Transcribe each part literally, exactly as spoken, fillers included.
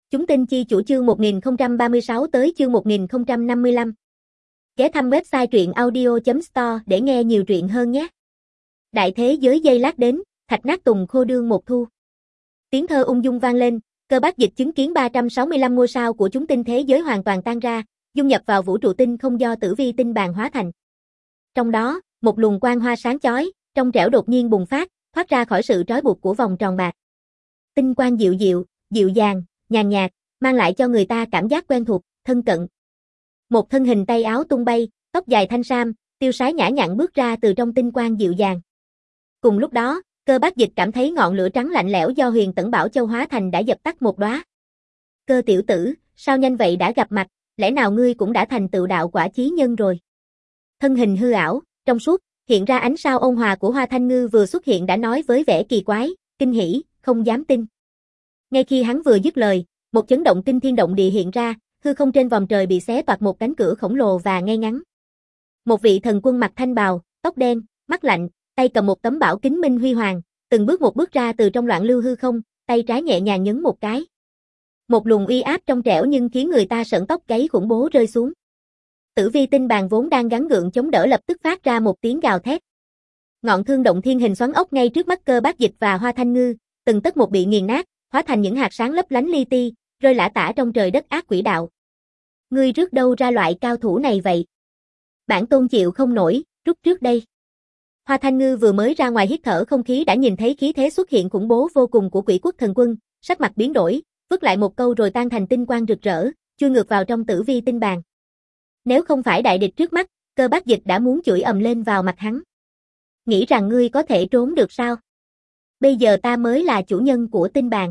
Chúng tin chi chủ chương một nghìn không trăm ba mươi sáu tới chương một nghìn không trăm năm mươi lăm. Ghé thăm website truyện audio chấm store để nghe nhiều truyện hơn nhé. Đại thế giới giây lát đến, thạch nát tùng khô đương một thu. Tiếng thơ ung dung vang lên, Cơ Bác Dịch chứng kiến ba trăm sáu mươi lăm ngôi sao của chúng tinh thế giới hoàn toàn tan ra, dung nhập vào vũ trụ tinh không do tử vi tinh bàn hóa thành. Trong đó, một luồng quang hoa sáng chói, trong trẻo đột nhiên bùng phát, thoát ra khỏi sự trói buộc của vòng tròn bạc. Tinh quang dịu dịu, dịu dàng, nhàn nhạt, mang lại cho người ta cảm giác quen thuộc, thân cận. Một thân hình tay áo tung bay, tóc dài thanh sam, tiêu sái nhã nhặn bước ra từ trong tinh quang dịu dàng. Cùng lúc đó, Cơ Bác Dịch cảm thấy ngọn lửa trắng lạnh lẽo do Huyền Tẩn Bảo Châu hóa thành đã dập tắt một đóa. Cơ tiểu tử, sao nhanh vậy đã gặp mặt, lẽ nào ngươi cũng đã thành tựu đạo quả chí nhân rồi? Thân hình hư ảo, trong suốt, hiện ra ánh sao ôn hòa của Hoa Thanh Ngư vừa xuất hiện đã nói với vẻ kỳ quái, kinh hỉ, không dám tin. Ngay khi hắn vừa dứt lời, một chấn động kinh thiên động địa hiện ra, hư không trên vòng trời bị xé toạc một cánh cửa khổng lồ và ngay ngắn. Một vị thần quân mặc thanh bào, tóc đen, mắt lạnh, tay cầm một tấm bảo kính minh huy hoàng, từng bước một bước ra từ trong loạn lưu hư không, tay trái nhẹ nhàng nhấn một cái. Một luồng uy áp trong trẻo nhưng khiến người ta sởn tóc gáy khủng bố rơi xuống. Tử vi tinh bàn vốn đang gắng gượng chống đỡ lập tức phát ra một tiếng gào thét. Ngọn thương động thiên hình xoắn ốc ngay trước mắt Cơ Bác Dịch và Hoa Thanh Ngư, từng tấc một bị nghiền nát, hóa thành những hạt sáng lấp lánh li ti, rơi lả tả trong trời đất ác quỷ đạo. Ngươi rước đâu ra loại cao thủ này vậy? Bản tôn chịu không nổi, rút trước đây. Hoa Thanh Ngư vừa mới ra ngoài hít thở không khí đã nhìn thấy khí thế xuất hiện khủng bố vô cùng của Quỷ Quốc Thần Quân, sắc mặt biến đổi, vứt lại một câu rồi tan thành tinh quang rực rỡ, chui ngược vào trong tử vi tinh bàn. Nếu không phải đại địch trước mắt, Cơ Bác Dịch đã muốn chửi ầm lên vào mặt hắn. Nghĩ rằng ngươi có thể trốn được sao? Bây giờ ta mới là chủ nhân của tinh bàn.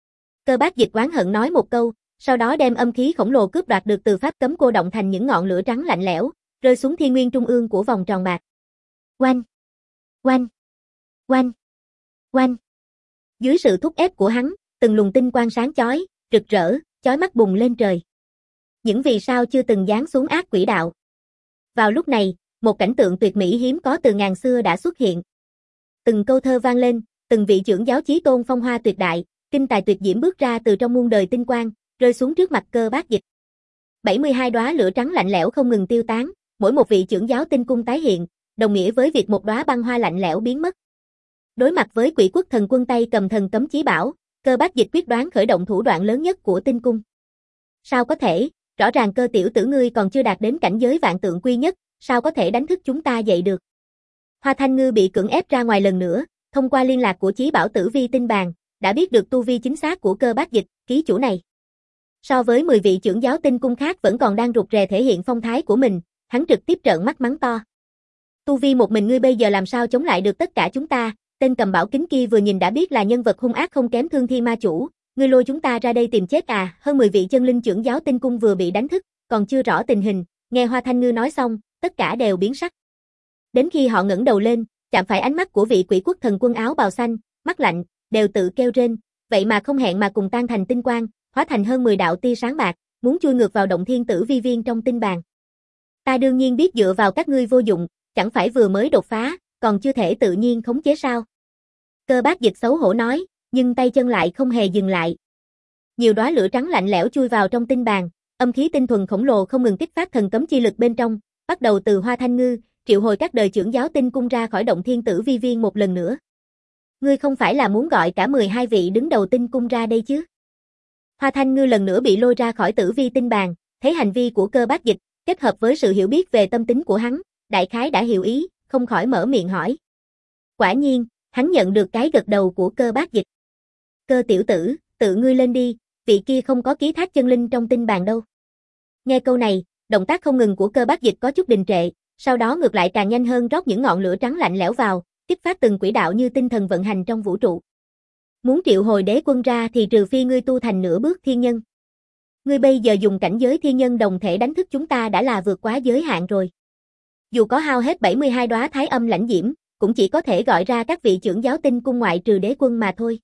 Cơ Bác Dịch oán hận nói một câu, sau đó đem âm khí khổng lồ cướp đoạt được từ pháp cấm cô động thành những ngọn lửa trắng lạnh lẽo, rơi xuống thiên nguyên trung ương của vòng tròn bạc. Oanh! Oanh! Oanh! Oanh! Dưới sự thúc ép của hắn, từng luồng tinh quang sáng chói, rực rỡ, chói mắt bùng lên trời. Những vì sao chưa từng giáng xuống ác quỷ đạo. Vào lúc này, một cảnh tượng tuyệt mỹ hiếm có từ ngàn xưa đã xuất hiện. Từng câu thơ vang lên, từng vị trưởng giáo chí tôn phong hoa tuyệt đại, kinh tài tuyệt diễm bước ra từ trong muôn đời tinh quang, rơi xuống trước mặt Cơ Bác Dịch. bảy mươi hai đóa lửa trắng lạnh lẽo không ngừng tiêu tán, mỗi một vị trưởng giáo tinh cung tái hiện, đồng nghĩa với việc một đóa băng hoa lạnh lẽo biến mất. Đối mặt với Quỷ Quốc Thần Quân tay cầm thần cấm chí bảo, Cơ Bác Dịch quyết đoán khởi động thủ đoạn lớn nhất của tinh cung. Sao có thể, rõ ràng Cơ tiểu tử ngươi còn chưa đạt đến cảnh giới vạn tượng quy nhất, sao có thể đánh thức chúng ta dậy được? Hoa Thanh Ngư bị cưỡng ép ra ngoài lần nữa, thông qua liên lạc của chí bảo tử vi tinh bàn, đã biết được tu vi chính xác của Cơ Bác Dịch, ký chủ này. So với mười vị trưởng giáo tinh cung khác vẫn còn đang rụt rè thể hiện phong thái của mình, hắn trực tiếp trợn mắt mắng to. Tu vi một mình ngươi bây giờ làm sao chống lại được tất cả chúng ta, tên cầm bảo kính kia vừa nhìn đã biết là nhân vật hung ác không kém Thương Thiên Ma Chủ, ngươi lôi chúng ta ra đây tìm chết à? Hơn mười vị chân linh trưởng giáo tinh cung vừa bị đánh thức, còn chưa rõ tình hình, nghe Hoa Thanh Ngư nói xong, tất cả đều biến sắc. Đến khi họ ngẩng đầu lên, chạm phải ánh mắt của vị Quỷ Quốc Thần Quân áo bào xanh, mắt lạnh, đều tự kêu rên, vậy mà không hẹn mà cùng tan thành tinh quang, hóa thành hơn mười đạo tia sáng bạc, muốn chui ngược vào động thiên tử vi viên trong tinh bàn. Ta đương nhiên biết dựa vào các ngươi vô dụng, chẳng phải vừa mới đột phá, còn chưa thể tự nhiên khống chế sao? Cơ Bác Dịch xấu hổ nói, nhưng tay chân lại không hề dừng lại. Nhiều đóa lửa trắng lạnh lẽo chui vào trong tinh bàn, âm khí tinh thuần khổng lồ không ngừng kích phát thần cấm chi lực bên trong, bắt đầu từ Hoa Thanh Ngư, triệu hồi các đời trưởng giáo tinh cung ra khỏi động thiên tử vi viên một lần nữa. Ngươi không phải là muốn gọi cả mười hai vị đứng đầu tinh cung ra đây chứ? Hoa Thanh Ngư lần nữa bị lôi ra khỏi tử vi tinh bàn, thấy hành vi của Cơ Bác Dịch, kết hợp với sự hiểu biết về tâm tính của hắn, đại khái đã hiểu ý, không khỏi mở miệng hỏi. Quả nhiên, hắn nhận được cái gật đầu của Cơ Bác Dịch. Cơ tiểu tử, tự ngươi lên đi, vị kia không có ký thác chân linh trong tinh bàn đâu. Nghe câu này, động tác không ngừng của Cơ Bác Dịch có chút đình trệ, sau đó ngược lại càng nhanh hơn rót những ngọn lửa trắng lạnh lẽo vào, kích phát từng quỹ đạo như tinh thần vận hành trong vũ trụ. Muốn triệu hồi đế quân ra thì trừ phi ngươi tu thành nửa bước thiên nhân. Ngươi bây giờ dùng cảnh giới thiên nhân đồng thể đánh thức chúng ta đã là vượt quá giới hạn rồi. Dù có hao hết bảy mươi hai đóa thái âm lãnh diễm, cũng chỉ có thể gọi ra các vị trưởng giáo tinh cung ngoại trừ đế quân mà thôi.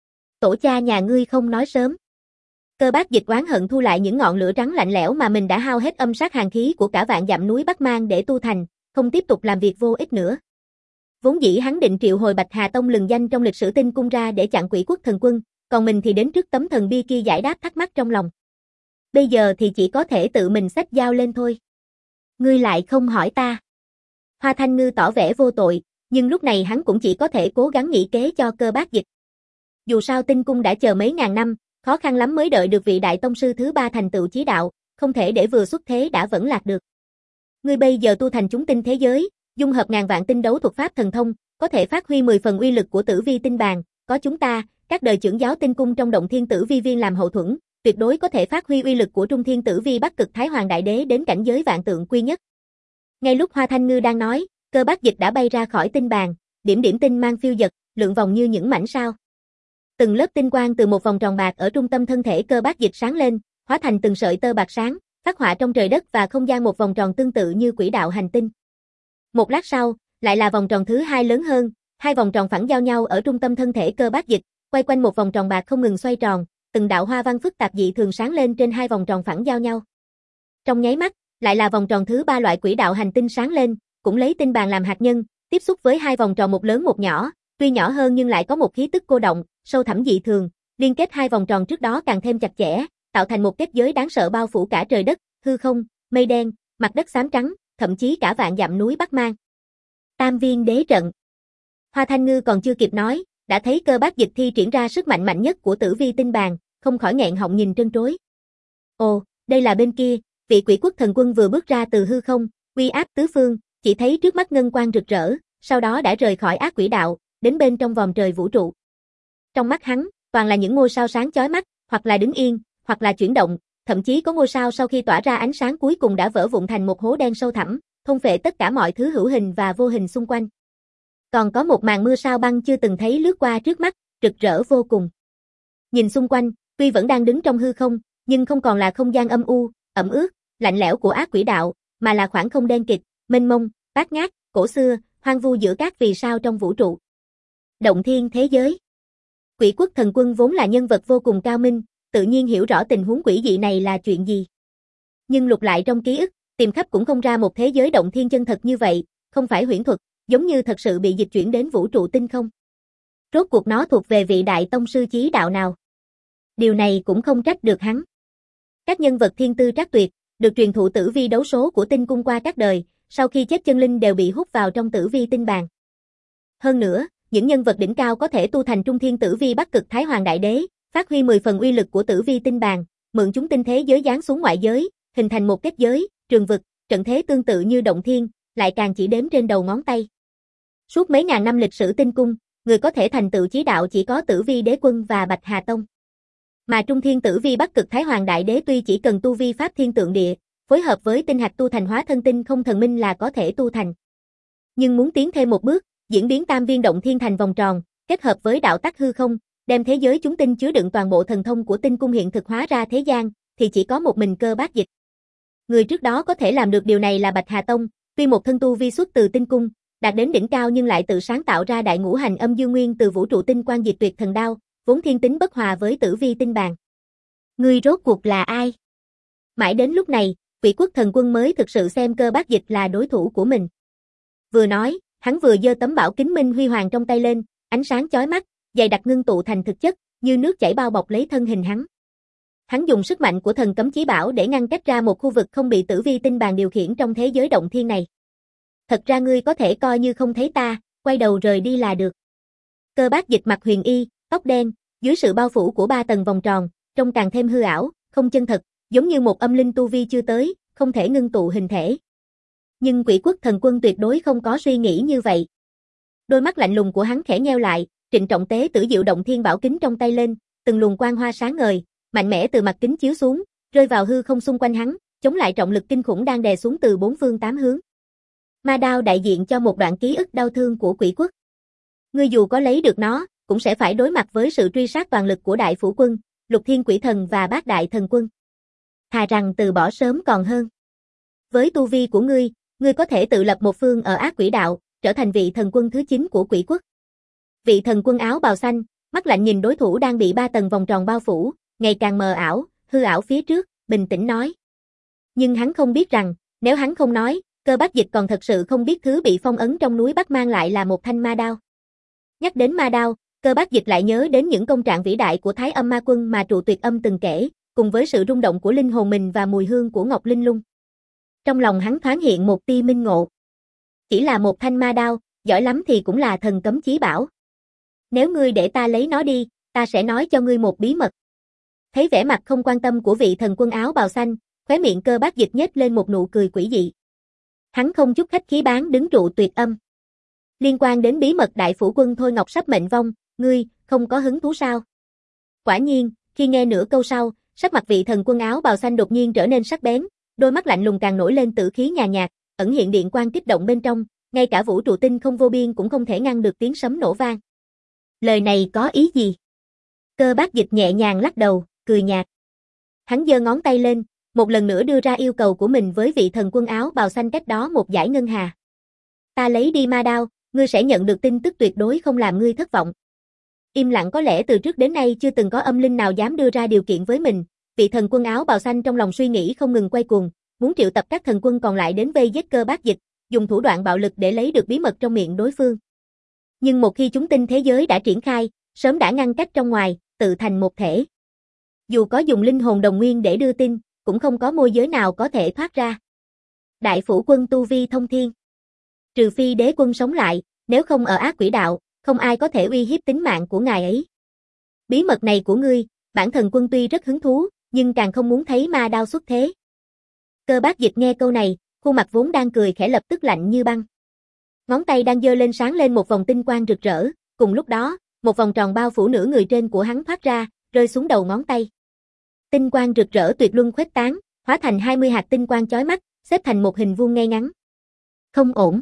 Tổ cha nhà ngươi không nói sớm. Cơ Bác Dịch oán hận thu lại những ngọn lửa trắng lạnh lẽo mà mình đã hao hết âm sát hàn khí của cả vạn dặm núi Bắc Mang để tu thành, không tiếp tục làm việc vô ích nữa. Vốn dĩ hắn định triệu hồi Bạch Hà Tông lừng danh trong lịch sử tinh cung ra để chặn Quỷ Quốc Thần Quân, còn mình thì đến trước tấm thần bia kia giải đáp thắc mắc trong lòng. Bây giờ thì chỉ có thể tự mình xách dao lên thôi. Ngươi lại không hỏi ta. Hoa Thanh Ngư tỏ vẻ vô tội, nhưng lúc này hắn cũng chỉ có thể cố gắng nghĩ kế cho Cơ Bác Dịch. Dù sao Tinh Cung đã chờ mấy ngàn năm, khó khăn lắm mới đợi được vị đại tông sư thứ ba thành tựu chí đạo, không thể để vừa xuất thế đã vẫn lạc được. Ngươi bây giờ tu thành chúng tinh thế giới, dung hợp ngàn vạn tinh đấu thuật pháp thần thông, có thể phát huy mười phần uy lực của Tử Vi tinh bàn, có chúng ta, các đời trưởng giáo Tinh Cung trong Động Thiên Tử Vi viên làm hậu thuẫn, tuyệt đối có thể phát huy uy lực của Trung Thiên Tử Vi Bắc Cực Thái Hoàng Đại Đế đến cảnh giới vạn tượng quy nhất. Ngay lúc Hoa Thanh Ngư đang nói, Cơ Bác Dịch đã bay ra khỏi tinh bàn, điểm điểm tinh mang phiêu dật, lượn vòng như những mảnh sao. Từng lớp tinh quang từ một vòng tròn bạc ở trung tâm thân thể Cơ Bác Dịch sáng lên, hóa thành từng sợi tơ bạc sáng, phát họa trong trời đất và không gian một vòng tròn tương tự như quỹ đạo hành tinh. Một lát sau, lại là vòng tròn thứ hai lớn hơn, hai vòng tròn phẳng giao nhau ở trung tâm thân thể Cơ Bác Dịch, quay quanh một vòng tròn bạc không ngừng xoay tròn, từng đạo hoa văn phức tạp dị thường sáng lên trên hai vòng tròn phẳng giao nhau. Trong nháy mắt, lại là vòng tròn thứ ba loại quỹ đạo hành tinh sáng lên, cũng lấy tinh bàn làm hạt nhân, tiếp xúc với hai vòng tròn một lớn một nhỏ, tuy nhỏ hơn nhưng lại có một khí tức cô động, sâu thẳm dị thường, liên kết hai vòng tròn trước đó càng thêm chặt chẽ, tạo thành một kết giới đáng sợ bao phủ cả trời đất, hư không, mây đen, mặt đất xám trắng, thậm chí cả vạn dặm núi Bắc Mang. Tam viên đế trận. Hoa Thanh Ngư còn chưa kịp nói, đã thấy Cơ Bác Dịch thi triển ra sức mạnh mạnh nhất của Tử Vi tinh bàn, không khỏi nghẹn họng nhìn trân trối. Ồ, đây là bên kia, vị Quỷ Quốc thần quân vừa bước ra từ hư không, uy áp tứ phương, chỉ thấy trước mắt ngân quang rực rỡ, sau đó đã rời khỏi ác quỷ đạo, đến bên trong vòm trời vũ trụ. Trong mắt hắn, toàn là những ngôi sao sáng chói mắt, hoặc là đứng yên, hoặc là chuyển động, thậm chí có ngôi sao sau khi tỏa ra ánh sáng cuối cùng đã vỡ vụn thành một hố đen sâu thẳm, thôn phệ tất cả mọi thứ hữu hình và vô hình xung quanh. Còn có một màn mưa sao băng chưa từng thấy lướt qua trước mắt, rực rỡ vô cùng. Nhìn xung quanh, tuy vẫn đang đứng trong hư không, nhưng không còn là không gian âm u, ẩm ướt, lạnh lẽo của ác quỷ đạo, mà là khoảng không đen kịt, mênh mông, bát ngát, cổ xưa, hoang vu giữa các vì sao trong vũ trụ. Động thiên thế giới. Quỷ Quốc thần quân vốn là nhân vật vô cùng cao minh, tự nhiên hiểu rõ tình huống quỷ dị này là chuyện gì. Nhưng lục lại trong ký ức, tìm khắp cũng không ra một thế giới động thiên chân thật như vậy, không phải huyễn thuật, giống như thật sự bị dịch chuyển đến vũ trụ tinh không. Rốt cuộc nó thuộc về vị đại tông sư chí đạo nào? Điều này cũng không trách được hắn. Các nhân vật thiên tư trác tuyệt, được truyền thụ tử vi đấu số của tinh cung qua các đời, sau khi chết chân linh đều bị hút vào trong tử vi tinh bàn. Hơn nữa, những nhân vật đỉnh cao có thể tu thành trung thiên tử vi Bắc Cực Thái Hoàng Đại Đế, phát huy mười phần uy lực của tử vi tinh bàn, mượn chúng tinh thế giới giáng xuống ngoại giới, hình thành một kết giới, trường vực, trận thế tương tự như động thiên, lại càng chỉ đếm trên đầu ngón tay. Suốt mấy ngàn năm lịch sử tinh cung, người có thể thành tựu chí đạo chỉ có Tử Vi Đế Quân và Bạch Hà Tông. Mà Trung Thiên Tử Vi Bắc Cực Thái Hoàng Đại Đế tuy chỉ cần tu vi pháp thiên tượng địa, phối hợp với tinh hạch tu thành hóa thân tinh không thần minh là có thể tu thành. Nhưng muốn tiến thêm một bước, diễn biến tam viên động thiên thành vòng tròn, kết hợp với đạo tắc hư không, đem thế giới chúng tinh chứa đựng toàn bộ thần thông của tinh cung hiện thực hóa ra thế gian, thì chỉ có một mình Cơ Bác Dịch. Người trước đó có thể làm được điều này là Bạch Hà Tông, tuy một thân tu vi xuất từ tinh cung, đạt đến đỉnh cao nhưng lại tự sáng tạo ra đại ngũ hành âm dương nguyên từ vũ trụ tinh quang diệt tuyệt thần đao, vốn thiên tính bất hòa với tử vi tinh bàn. Ngươi rốt cuộc là ai? Mãi đến lúc này, Quỷ Quốc thần quân mới thực sự xem Cơ Bác Dịch là đối thủ của mình. Vừa nói, hắn vừa giơ tấm bảo kính minh huy hoàng trong tay lên, ánh sáng chói mắt, dày đặc ngưng tụ thành thực chất, như nước chảy bao bọc lấy thân hình hắn. Hắn dùng sức mạnh của thần cấm chí bảo để ngăn cách ra một khu vực không bị tử vi tinh bàn điều khiển trong thế giới động thiên này. Thật ra ngươi có thể coi như không thấy ta, quay đầu rời đi là được. Cơ Bác Dịch mặc huyền y, tóc đen, dưới sự bao phủ của ba tầng vòng tròn, trông càng thêm hư ảo, không chân thật, giống như một âm linh tu vi chưa tới, không thể ngưng tụ hình thể. Nhưng Quỷ Quốc thần quân tuyệt đối không có suy nghĩ như vậy. Đôi mắt lạnh lùng của hắn khẽ nheo lại, trịnh trọng tế tử diệu động thiên bảo kính trong tay lên, từng luồng quang hoa sáng ngời, mạnh mẽ từ mặt kính chiếu xuống, rơi vào hư không xung quanh hắn, chống lại trọng lực kinh khủng đang đè xuống từ bốn phương tám hướng. Ma đao đại diện cho một đoạn ký ức đau thương của Quỷ Quốc. Ngươi dù có lấy được nó, cũng sẽ phải đối mặt với sự truy sát toàn lực của Đại Phủ Quân, Lục Thiên Quỷ Thần và Bát Đại Thần Quân. Thà rằng từ bỏ sớm còn hơn. Với tu vi của ngươi, ngươi có thể tự lập một phương ở ác quỷ đạo, trở thành vị thần quân thứ chín của Quỷ Quốc. Vị thần quân áo bào xanh, mắt lạnh nhìn đối thủ đang bị ba tầng vòng tròn bao phủ, ngày càng mờ ảo, hư ảo phía trước, bình tĩnh nói. Nhưng hắn không biết rằng, nếu hắn không nói, Cơ Bác Dịch còn thật sự không biết thứ bị phong ấn trong núi Bắc mang lại là một thanh ma đao. Nhắc đến ma đao, Cơ Bác Dịch lại nhớ đến những công trạng vĩ đại của Thái Âm Ma Quân mà trụ tuyệt âm từng kể, cùng với sự rung động của linh hồn mình và mùi hương của Ngọc Linh Lung. Trong lòng hắn thoáng hiện một tia minh ngộ. Chỉ là một thanh ma đao, giỏi lắm thì cũng là thần cấm chí bảo. Nếu ngươi để ta lấy nó đi, ta sẽ nói cho ngươi một bí mật. Thấy vẻ mặt không quan tâm của vị thần quân áo bào xanh, khóe miệng Cơ Bác Dịch nhếch lên một nụ cười quỷ dị. Hắn không chút khách khí bán đứng trụ tuyệt âm. Liên quan đến bí mật đại phủ quân Thôi Ngọc sắp mệnh vong, ngươi không có hứng thú sao? Quả nhiên, khi nghe nửa câu sau, sắc mặt vị thần quân áo bào xanh đột nhiên trở nên sắc bén, đôi mắt lạnh lùng càng nổi lên tử khí nhàn nhạt, ẩn hiện điện quang kích động bên trong, ngay cả vũ trụ tinh không vô biên cũng không thể ngăn được tiếng sấm nổ vang. Lời này có ý gì? Cơ Bác Dịch nhẹ nhàng lắc đầu, cười nhạt. Hắn giơ ngón tay lên, một lần nữa đưa ra yêu cầu của mình với vị thần quân áo bào xanh cách đó một dải ngân hà. Ta lấy đi ma đao, ngươi sẽ nhận được tin tức tuyệt đối không làm ngươi thất vọng. Im lặng có lẽ từ trước đến nay chưa từng có âm linh nào dám đưa ra điều kiện với mình, vị thần quân áo bào xanh trong lòng suy nghĩ không ngừng quay cuồng, muốn triệu tập các thần quân còn lại đến vây giết Cơ Bác Dịch, dùng thủ đoạn bạo lực để lấy được bí mật trong miệng đối phương. Nhưng một khi chúng tinh thế giới đã triển khai, sớm đã ngăn cách trong ngoài, tự thành một thể. Dù có dùng linh hồn đồng nguyên để đưa tin, cũng không có môi giới nào có thể thoát ra. Đại phủ quân tu vi thông thiên. Trừ phi đế quân sống lại, nếu không ở ác quỷ đạo, không ai có thể uy hiếp tính mạng của ngài ấy. Bí mật này của ngươi, bản thần quân tuy rất hứng thú, nhưng càng không muốn thấy ma đao xuất thế. Cơ Bác Dịch nghe câu này, khuôn mặt vốn đang cười khẽ lập tức lạnh như băng. Ngón tay đang giơ lên sáng lên một vòng tinh quang rực rỡ, cùng lúc đó, một vòng tròn bao phủ nửa người trên của hắn thoát ra, rơi xuống đầu ngón tay. Tinh quang rực rỡ tuyệt luân khuếch tán, hóa thành hai mươi hạt tinh quang chói mắt, xếp thành một hình vuông ngay ngắn. Không ổn.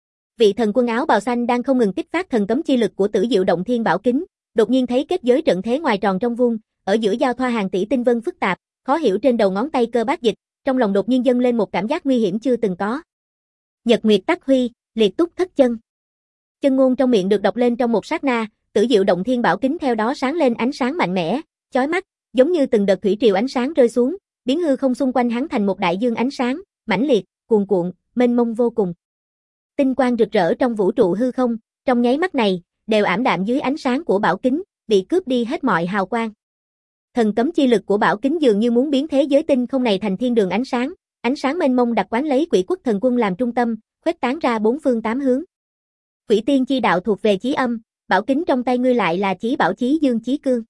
Vị thần quân áo bào xanh đang không ngừng kích phát thần cấm chi lực của Tử Diệu Động Thiên Bảo Kính, đột nhiên thấy kết giới trận thế ngoài tròn trong vuông, ở giữa giao thoa hàng tỷ tinh vân phức tạp, khó hiểu trên đầu ngón tay Cơ Bác Dịch, trong lòng đột nhiên dâng lên một cảm giác nguy hiểm chưa từng có. Nhật Nguyệt Tắc Huy, liệt túc thất chân. Chân ngôn trong miệng được đọc lên trong một sát na, Tử Diệu Động Thiên Bảo Kính theo đó sáng lên ánh sáng mạnh mẽ, chói mắt, giống như từng đợt thủy triều ánh sáng rơi xuống, biến hư không xung quanh hắn thành một đại dương ánh sáng, mãnh liệt, cuồn cuộn, mênh mông vô cùng. Tinh quang rực rỡ trong vũ trụ hư không, trong nháy mắt này, đều ảm đạm dưới ánh sáng của bảo kính, bị cướp đi hết mọi hào quang. Thần cấm chi lực của bảo kính dường như muốn biến thế giới tinh không này thành thiên đường ánh sáng, ánh sáng mênh mông đặc quán lấy Quỷ Quốc thần quân làm trung tâm, khuếch tán ra bốn phương tám hướng. Quỷ tiên chi đạo thuộc về chí âm, bảo kính trong tay ngươi lại là chí bảo chí dương chí cương.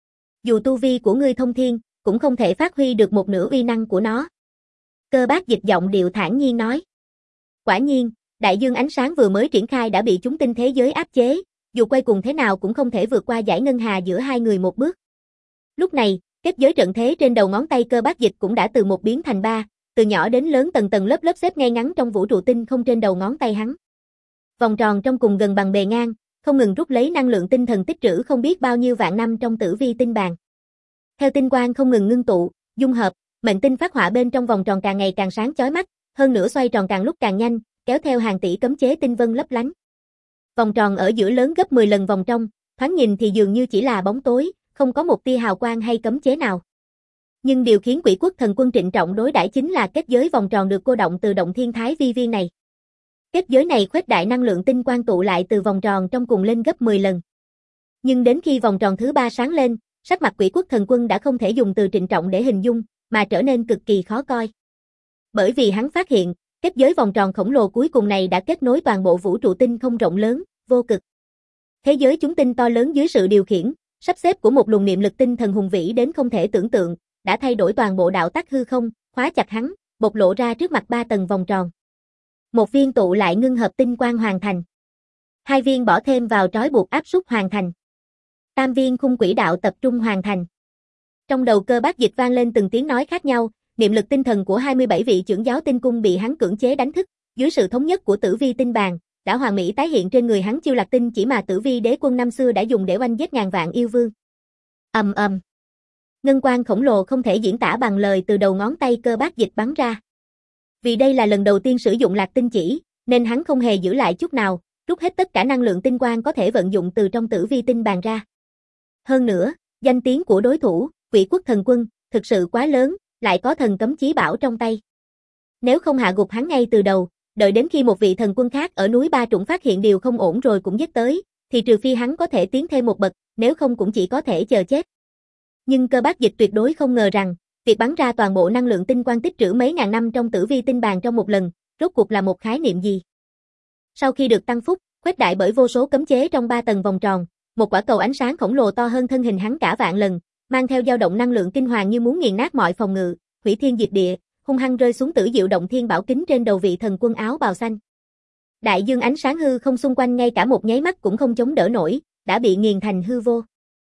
Dù tu vi của ngươi thông thiên, cũng không thể phát huy được một nửa uy năng của nó. Cơ Bác Dịch giọng điệu thản nhiên nói. Quả nhiên, đại dương ánh sáng vừa mới triển khai đã bị chúng tinh thế giới áp chế, dù quay cùng thế nào cũng không thể vượt qua dải ngân hà giữa hai người một bước. Lúc này, kết giới trận thế trên đầu ngón tay Cơ Bác Dịch cũng đã từ một biến thành ba, từ nhỏ đến lớn tầng tầng lớp lớp xếp ngay ngắn trong vũ trụ tinh không trên đầu ngón tay hắn. Vòng tròn trong cùng gần bằng bề ngang, không ngừng rút lấy năng lượng tinh thần tích trữ không biết bao nhiêu vạn năm trong tử vi tinh bàn. Theo tinh quang không ngừng ngưng tụ, dung hợp, mệnh tinh phát họa bên trong vòng tròn càng ngày càng sáng chói mắt, hơn nữa xoay tròn càng lúc càng nhanh, kéo theo hàng tỷ cấm chế tinh vân lấp lánh. Vòng tròn ở giữa lớn gấp mười lần vòng trong, thoáng nhìn thì dường như chỉ là bóng tối, không có một tia hào quang hay cấm chế nào. Nhưng điều khiến Quỷ Quốc thần quân trịnh trọng đối đãi chính là kết giới vòng tròn được cô động từ động thiên thái vi viên này. Kết giới này khuếch đại năng lượng tinh quang tụ lại từ vòng tròn trong cùng lên gấp mười lần. Nhưng đến khi vòng tròn thứ ba sáng lên, sắc mặt Quỷ Quốc thần quân đã không thể dùng từ trịnh trọng để hình dung, mà trở nên cực kỳ khó coi. Bởi vì hắn phát hiện, kết giới vòng tròn khổng lồ cuối cùng này đã kết nối toàn bộ vũ trụ tinh không rộng lớn, vô cực. Thế giới chúng tinh to lớn dưới sự điều khiển, sắp xếp của một luồng niệm lực tinh thần hùng vĩ đến không thể tưởng tượng, đã thay đổi toàn bộ đạo tắc hư không, khóa chặt hắn, bộc lộ ra trước mặt ba tầng vòng tròn. Một viên tụ lại ngưng hợp tinh quang hoàn thành. Hai viên bỏ thêm vào trói buộc áp suất hoàn thành. Tam viên khung quỹ đạo tập trung hoàn thành. Trong đầu Cơ Bác Dịch vang lên từng tiếng nói khác nhau, niệm lực tinh thần của hai mươi bảy vị trưởng giáo tinh cung bị hắn cưỡng chế đánh thức, dưới sự thống nhất của Tử Vi tinh bàn, đã hoàn mỹ tái hiện trên người hắn chiêu lạc tinh chỉ mà Tử Vi đế quân năm xưa đã dùng để oanh giết ngàn vạn yêu vương. Ầm ầm. Ngân quang khổng lồ không thể diễn tả bằng lời từ đầu ngón tay Cơ Bác Dịch bắn ra. Vì đây là lần đầu tiên sử dụng lạc tinh chỉ, nên hắn không hề giữ lại chút nào, rút hết tất cả năng lượng tinh quang có thể vận dụng từ trong Tử Vi tinh bàn ra. Hơn nữa, danh tiếng của đối thủ, Quỷ Quốc thần quân, thực sự quá lớn, lại có thần cấm chí bảo trong tay. Nếu không hạ gục hắn ngay từ đầu, đợi đến khi một vị thần quân khác ở núi Ba Trũng phát hiện điều không ổn rồi cũng giết tới, thì trừ phi hắn có thể tiến thêm một bậc, nếu không cũng chỉ có thể chờ chết. Nhưng Cơ Bác Dịch tuyệt đối không ngờ rằng, việc bắn ra toàn bộ năng lượng tinh quang tích trữ mấy ngàn năm trong tử vi tinh bàn trong một lần, rốt cuộc là một khái niệm gì. Sau khi được tăng phúc, khuếch đại bởi vô số cấm chế trong ba tầng vòng tròn, một quả cầu ánh sáng khổng lồ to hơn thân hình hắn cả vạn lần, mang theo dao động năng lượng kinh hoàng như muốn nghiền nát mọi phòng ngự, hủy thiên diệt địa, hung hăng rơi xuống Tử Diệu Động Thiên Bảo Kính trên đầu vị thần quân áo bào xanh. Đại dương ánh sáng hư không xung quanh ngay cả một nháy mắt cũng không chống đỡ nổi, đã bị nghiền thành hư vô.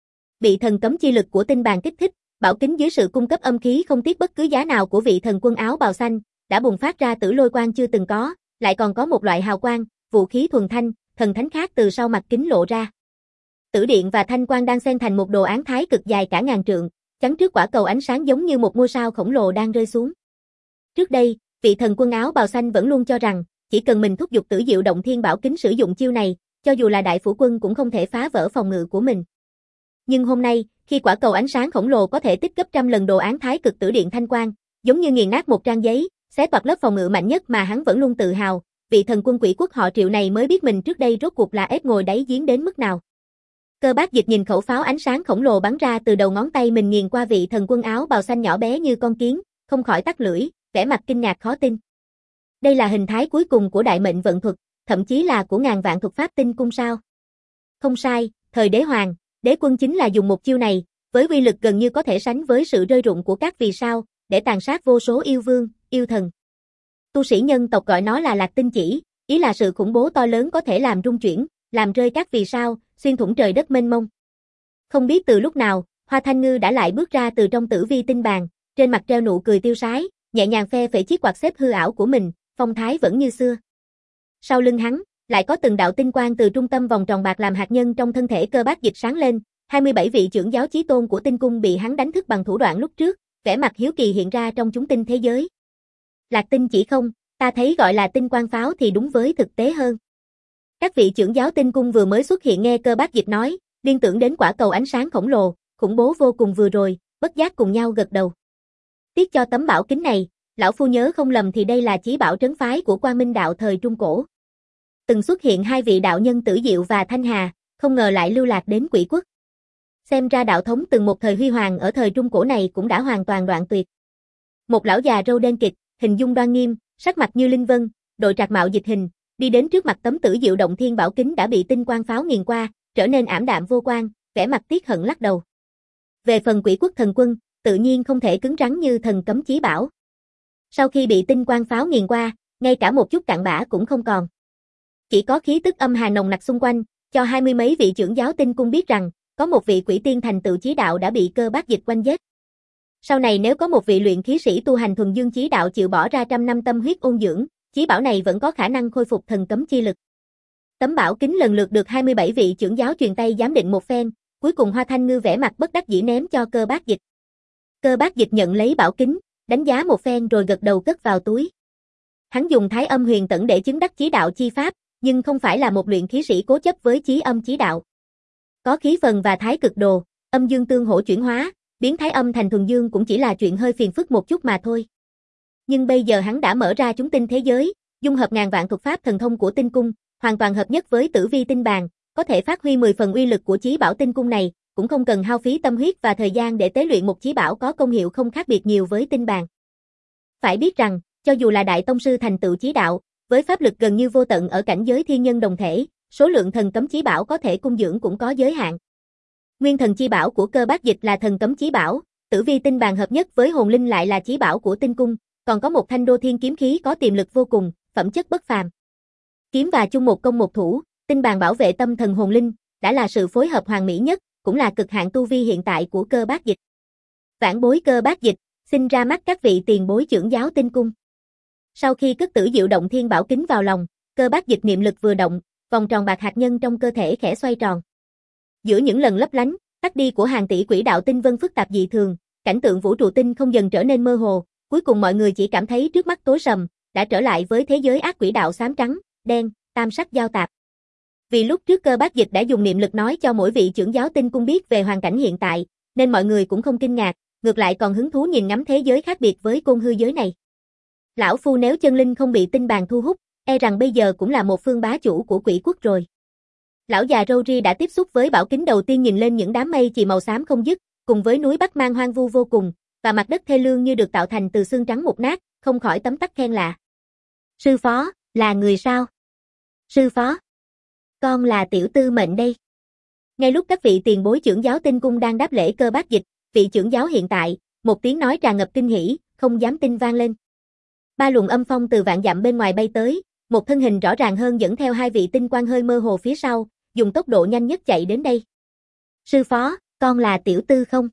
Bị thần cấm chi lực của tinh bàn kích thích, bảo kính dưới sự cung cấp âm khí không tiếc bất cứ giá nào của vị thần quân áo bào xanh, đã bùng phát ra tử lôi quang chưa từng có, lại còn có một loại hào quang, vũ khí thuần thanh, thần thánh khác từ sau mặt kính lộ ra. Tử điện và thanh quang đang xen thành một đồ án thái cực dài cả ngàn trượng, chắn trước quả cầu ánh sáng giống như một ngôi sao khổng lồ đang rơi xuống. Trước đây, vị thần quân áo bào xanh vẫn luôn cho rằng, chỉ cần mình thúc giục Tử Diệu Động Thiên Bảo Kính sử dụng chiêu này, cho dù là đại phủ quân cũng không thể phá vỡ phòng ngự của mình. Nhưng hôm nay, khi quả cầu ánh sáng khổng lồ có thể tích gấp trăm lần đồ án thái cực tử điện thanh quang, giống như nghiền nát một trang giấy, xé toạc lớp phòng ngự mạnh nhất mà hắn vẫn luôn tự hào, vị thần quân quỷ quốc họ Triệu này mới biết mình trước đây rốt cuộc là ếch ngồi đáy giếng đến mức nào. Cơ Bác Dịch nhìn khẩu pháo ánh sáng khổng lồ bắn ra từ đầu ngón tay mình nghiền qua vị thần quân áo bào xanh nhỏ bé như con kiến, không khỏi tắc lưỡi, vẻ mặt kinh ngạc khó tin. Đây là hình thái cuối cùng của đại mệnh vận thuật, thậm chí là của ngàn vạn thuật pháp tinh cung sao? Không sai, thời Đế Hoàng, Đế Quân chính là dùng một chiêu này, với uy lực gần như có thể sánh với sự rơi rụng của các vì sao, để tàn sát vô số yêu vương, yêu thần. Tu sĩ nhân tộc gọi nó là Lạc Tinh Chỉ, ý là sự khủng bố to lớn có thể làm rung chuyển, làm rơi các vì sao, xuyên thủng trời đất mênh mông. Không biết từ lúc nào, Hoa Thanh Ngư đã lại bước ra từ trong tử vi tinh bàn, trên mặt treo nụ cười tiêu sái, nhẹ nhàng phe phẩy chiếc quạt xếp hư ảo của mình, phong thái vẫn như xưa. Sau lưng hắn, lại có từng đạo tinh quang từ trung tâm vòng tròn bạc làm hạt nhân trong thân thể Cơ Bác Dịch sáng lên, hai mươi bảy vị trưởng giáo chí tôn của tinh cung bị hắn đánh thức bằng thủ đoạn lúc trước, vẻ mặt hiếu kỳ hiện ra trong chúng tinh thế giới. Lạc Tinh Chỉ không, ta thấy gọi là tinh quang pháo thì đúng với thực tế hơn. Các vị trưởng giáo tinh cung vừa mới xuất hiện nghe Cơ Bác Dịch nói, liên tưởng đến quả cầu ánh sáng khổng lồ, khủng bố vô cùng vừa rồi, bất giác cùng nhau gật đầu. Tiếc cho tấm bảo kính này, lão phu nhớ không lầm thì đây là chí bảo trấn phái của Quang Minh đạo thời Trung Cổ. Từng xuất hiện hai vị đạo nhân Tử Diệu và Thanh Hà, không ngờ lại lưu lạc đến Quỷ Quốc. Xem ra đạo thống từng một thời huy hoàng ở thời Trung Cổ này cũng đã hoàn toàn đoạn tuyệt. Một lão già râu đen kịt, hình dung đoan nghiêm, sắc mặt như linh vân, đội trạc mạo dịch hình, đi đến trước mặt tấm Tử Diệu Động Thiên Bảo Kính đã bị tinh quang pháo nghiền qua, trở nên ảm đạm vô quang, vẻ mặt tiếc hận lắc đầu. Về phần Quỷ Quốc thần quân, tự nhiên không thể cứng rắn như thần cấm chí bảo. Sau khi bị tinh quang pháo nghiền qua, ngay cả một chút cặn bã cũng không còn. Chỉ có khí tức âm hà nồng nặc xung quanh, cho hai mươi mấy vị trưởng giáo tinh cung biết rằng, có một vị quỷ tiên thành tựu chí đạo đã bị Cơ Bác Dịch quanh giết. Sau này nếu có một vị luyện khí sĩ tu hành thuần dương chí đạo chịu bỏ ra trăm năm tâm huyết ôn dưỡng, chí bảo này vẫn có khả năng khôi phục thần cấm chi lực. Tấm bảo kính lần lượt được hai mươi bảy vị trưởng giáo truyền tay giám định một phen, cuối cùng Hoa Thanh Ngư vẻ mặt bất đắc dĩ ném cho Cơ Bác Dịch. Cơ Bác Dịch nhận lấy bảo kính, đánh giá một phen rồi gật đầu cất vào túi. Hắn dùng Thái Âm Huyền Tẩn để chứng đắc chí đạo chi pháp, nhưng không phải là một luyện khí sĩ cố chấp với chí âm chí đạo. Có khí phần và thái cực đồ, âm dương tương hỗ chuyển hóa, biến thái âm thành thuần dương cũng chỉ là chuyện hơi phiền phức một chút mà thôi. Nhưng bây giờ hắn đã mở ra chúng tinh thế giới, dung hợp ngàn vạn thuật pháp thần thông của tinh cung, hoàn toàn hợp nhất với tử vi tinh bàn, có thể phát huy mười phần uy lực của chí bảo tinh cung này, cũng không cần hao phí tâm huyết và thời gian để tế luyện một chí bảo có công hiệu không khác biệt nhiều với tinh bàn. Phải biết rằng, cho dù là đại tông sư thành tựu chí đạo, với pháp lực gần như vô tận ở cảnh giới thiên nhân đồng thể, số lượng thần cấm chí bảo có thể cung dưỡng cũng có giới hạn. Nguyên thần chi bảo của Cơ Bác Dịch là thần cấm chí bảo, tử vi tinh bàn hợp nhất với hồn linh lại là chí bảo của tinh cung, còn có một thanh đô thiên kiếm khí có tiềm lực vô cùng, phẩm chất bất phàm. Kiếm và chung một công một thủ, tinh bàn bảo vệ tâm thần hồn linh, đã là sự phối hợp hoàn mỹ nhất, cũng là cực hạn tu vi hiện tại của Cơ Bác Dịch. Vãn bối Cơ Bác Dịch, xin ra mắt các vị tiền bối trưởng giáo tinh cung. Sau khi cất Tử Diệu Động Thiên Bảo Kính vào lòng, Cơ Bác Dịch niệm lực vừa động, vòng tròn bạc hạt nhân trong cơ thể khẽ xoay tròn. Giữa những lần lấp lánh, tắt đi của hàng tỷ quỹ đạo tinh vân phức tạp dị thường, cảnh tượng vũ trụ tinh không dần trở nên mơ hồ, cuối cùng mọi người chỉ cảm thấy trước mắt tối sầm, đã trở lại với thế giới ác quỹ đạo xám trắng, đen, tam sắc giao tạp. Vì lúc trước Cơ Bác Dịch đã dùng niệm lực nói cho mỗi vị trưởng giáo tinh cung biết về hoàn cảnh hiện tại, nên mọi người cũng không kinh ngạc, ngược lại còn hứng thú nhìn ngắm thế giới khác biệt với côn hư giới này. Lão phu nếu chân linh không bị tinh bàn thu hút, e rằng bây giờ cũng là một phương bá chủ của Quỷ Quốc rồi. Lão già râu ria đã tiếp xúc với bảo kính đầu tiên, nhìn lên những đám mây chì màu xám không dứt, cùng với núi Bắc Mang hoang vu vô cùng, và mặt đất thê lương như được tạo thành từ xương trắng mục nát, không khỏi tấm tắc khen lạ. Sư phó, là người sao? Sư phó, con là tiểu tư mệnh đây. Ngay lúc các vị tiền bối trưởng giáo Tinh Cung đang đáp lễ Cơ Bác Dịch, vị trưởng giáo hiện tại, một tiếng nói tràn ngập kinh hỉ, không dám tin vang lên. Ba luồng âm phong từ vạn dặm bên ngoài bay tới, một thân hình rõ ràng hơn dẫn theo hai vị tinh quan hơi mơ hồ phía sau, dùng tốc độ nhanh nhất chạy đến đây. Sư phó, con là tiểu tư không?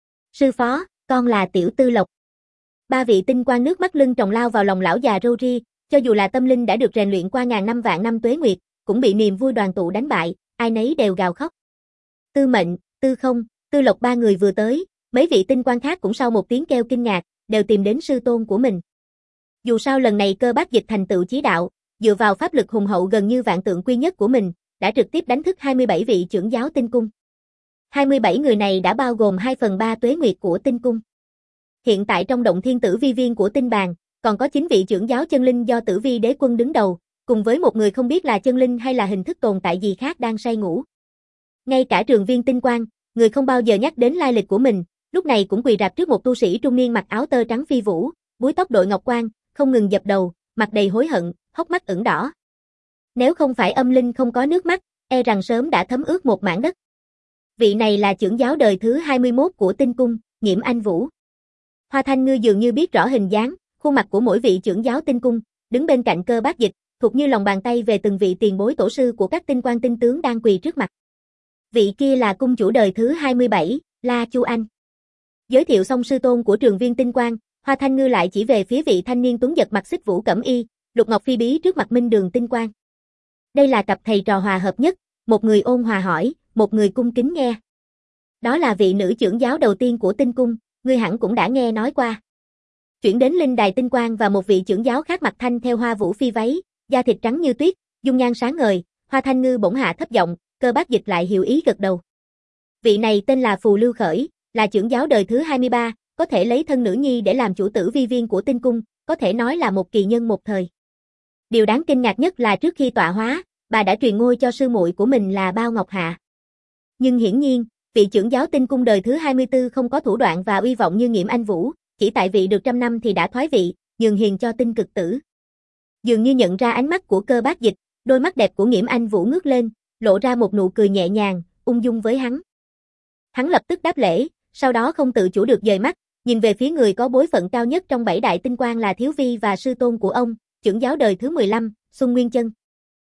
Sư phó, con là tiểu tư Lộc. Ba vị tinh quan nước mắt lưng tròng lao vào lòng lão già râu ria, cho dù là tâm linh đã được rèn luyện qua ngàn năm vạn năm tuế nguyệt, cũng bị niềm vui đoàn tụ đánh bại, ai nấy đều gào khóc. Tư Mệnh, Tư Không, Tư Lộc ba người vừa tới, mấy vị tinh quan khác cũng sau một tiếng kêu kinh ngạc, đều tìm đến sư tôn của mình. Dù sao lần này Cơ Bác Dịch thành tựu chí đạo, dựa vào pháp lực hùng hậu gần như vạn tượng quy nhất của mình, đã trực tiếp đánh thức hai mươi bảy vị trưởng giáo Tinh Cung. hai mươi bảy người này đã bao gồm hai phần ba tuế nguyệt của Tinh Cung. Hiện tại trong động thiên tử vi viên của Tinh Bàn, còn có chín vị trưởng giáo chân linh do Tử Vi Đế Quân đứng đầu, cùng với một người không biết là chân linh hay là hình thức tồn tại gì khác đang say ngủ. Ngay cả Trường Viên Tinh Quang, người không bao giờ nhắc đến lai lịch của mình, lúc này cũng quỳ rạp trước một tu sĩ trung niên mặc áo tơ trắng phi vũ, búi tóc đội ngọc quan, không ngừng dập đầu, mặt đầy hối hận, hốc mắt ửng đỏ. Nếu không phải âm linh không có nước mắt, e rằng sớm đã thấm ướt một mảng đất. Vị này là trưởng giáo đời thứ hai mươi mốt của Tinh Cung, Nghiễm Anh Vũ. Hoa Thanh Ngư dường như biết rõ hình dáng, khuôn mặt của mỗi vị trưởng giáo Tinh Cung, đứng bên cạnh Cơ Bác Dịch, thuộc như lòng bàn tay về từng vị tiền bối tổ sư của các tinh quan tinh tướng đang quỳ trước mặt. Vị kia là cung chủ đời thứ hai mươi bảy, La Chu Anh. Giới thiệu xong sư tôn của Trường Viên Tinh Quang, Hoa Thanh Ngư lại chỉ về phía vị thanh niên tuấn giật mặc xích vũ cẩm y, lục ngọc phi bí trước mặt Minh Đường Tinh Quang. Đây là cặp thầy trò hòa hợp nhất, một người ôn hòa hỏi, một người cung kính nghe. Đó là vị nữ trưởng giáo đầu tiên của Tinh Cung, ngươi hẳn cũng đã nghe nói qua. Chuyển đến linh đài Tinh Quang và một vị trưởng giáo khác mặt thanh theo hoa vũ phi váy, da thịt trắng như tuyết, dung nhan sáng ngời, Hoa Thanh Ngư bỗng hạ thấp giọng, Cơ Bác Dịch lại hiểu ý gật đầu. Vị này tên là Phù Lưu Khởi, là trưởng giáo đời thứ hai mươi ba, có thể lấy thân nữ nhi để làm chủ tử vi viên của Tinh Cung, có thể nói là một kỳ nhân một thời. Điều đáng kinh ngạc nhất là trước khi tọa hóa, bà đã truyền ngôi cho sư muội của mình là Bao Ngọc Hạ. Nhưng hiển nhiên, vị trưởng giáo Tinh Cung đời thứ hai mươi tư không có thủ đoạn và uy vọng như Nghiễm Anh Vũ, chỉ tại vị được trăm năm thì đã thoái vị, nhường hiền cho Tinh Cực Tử. Dường như nhận ra ánh mắt của Cơ Bác Dịch, đôi mắt đẹp của Nghiễm Anh Vũ ngước lên, lộ ra một nụ cười nhẹ nhàng, ung dung với hắn. Hắn lập tức đáp lễ, sau đó không tự chủ được dời mắt, nhìn về phía người có bối phận cao nhất trong bảy đại tinh quan là Thiếu Vi và sư tôn của ông, trưởng giáo đời thứ mười lăm, Xuân Nguyên Chân.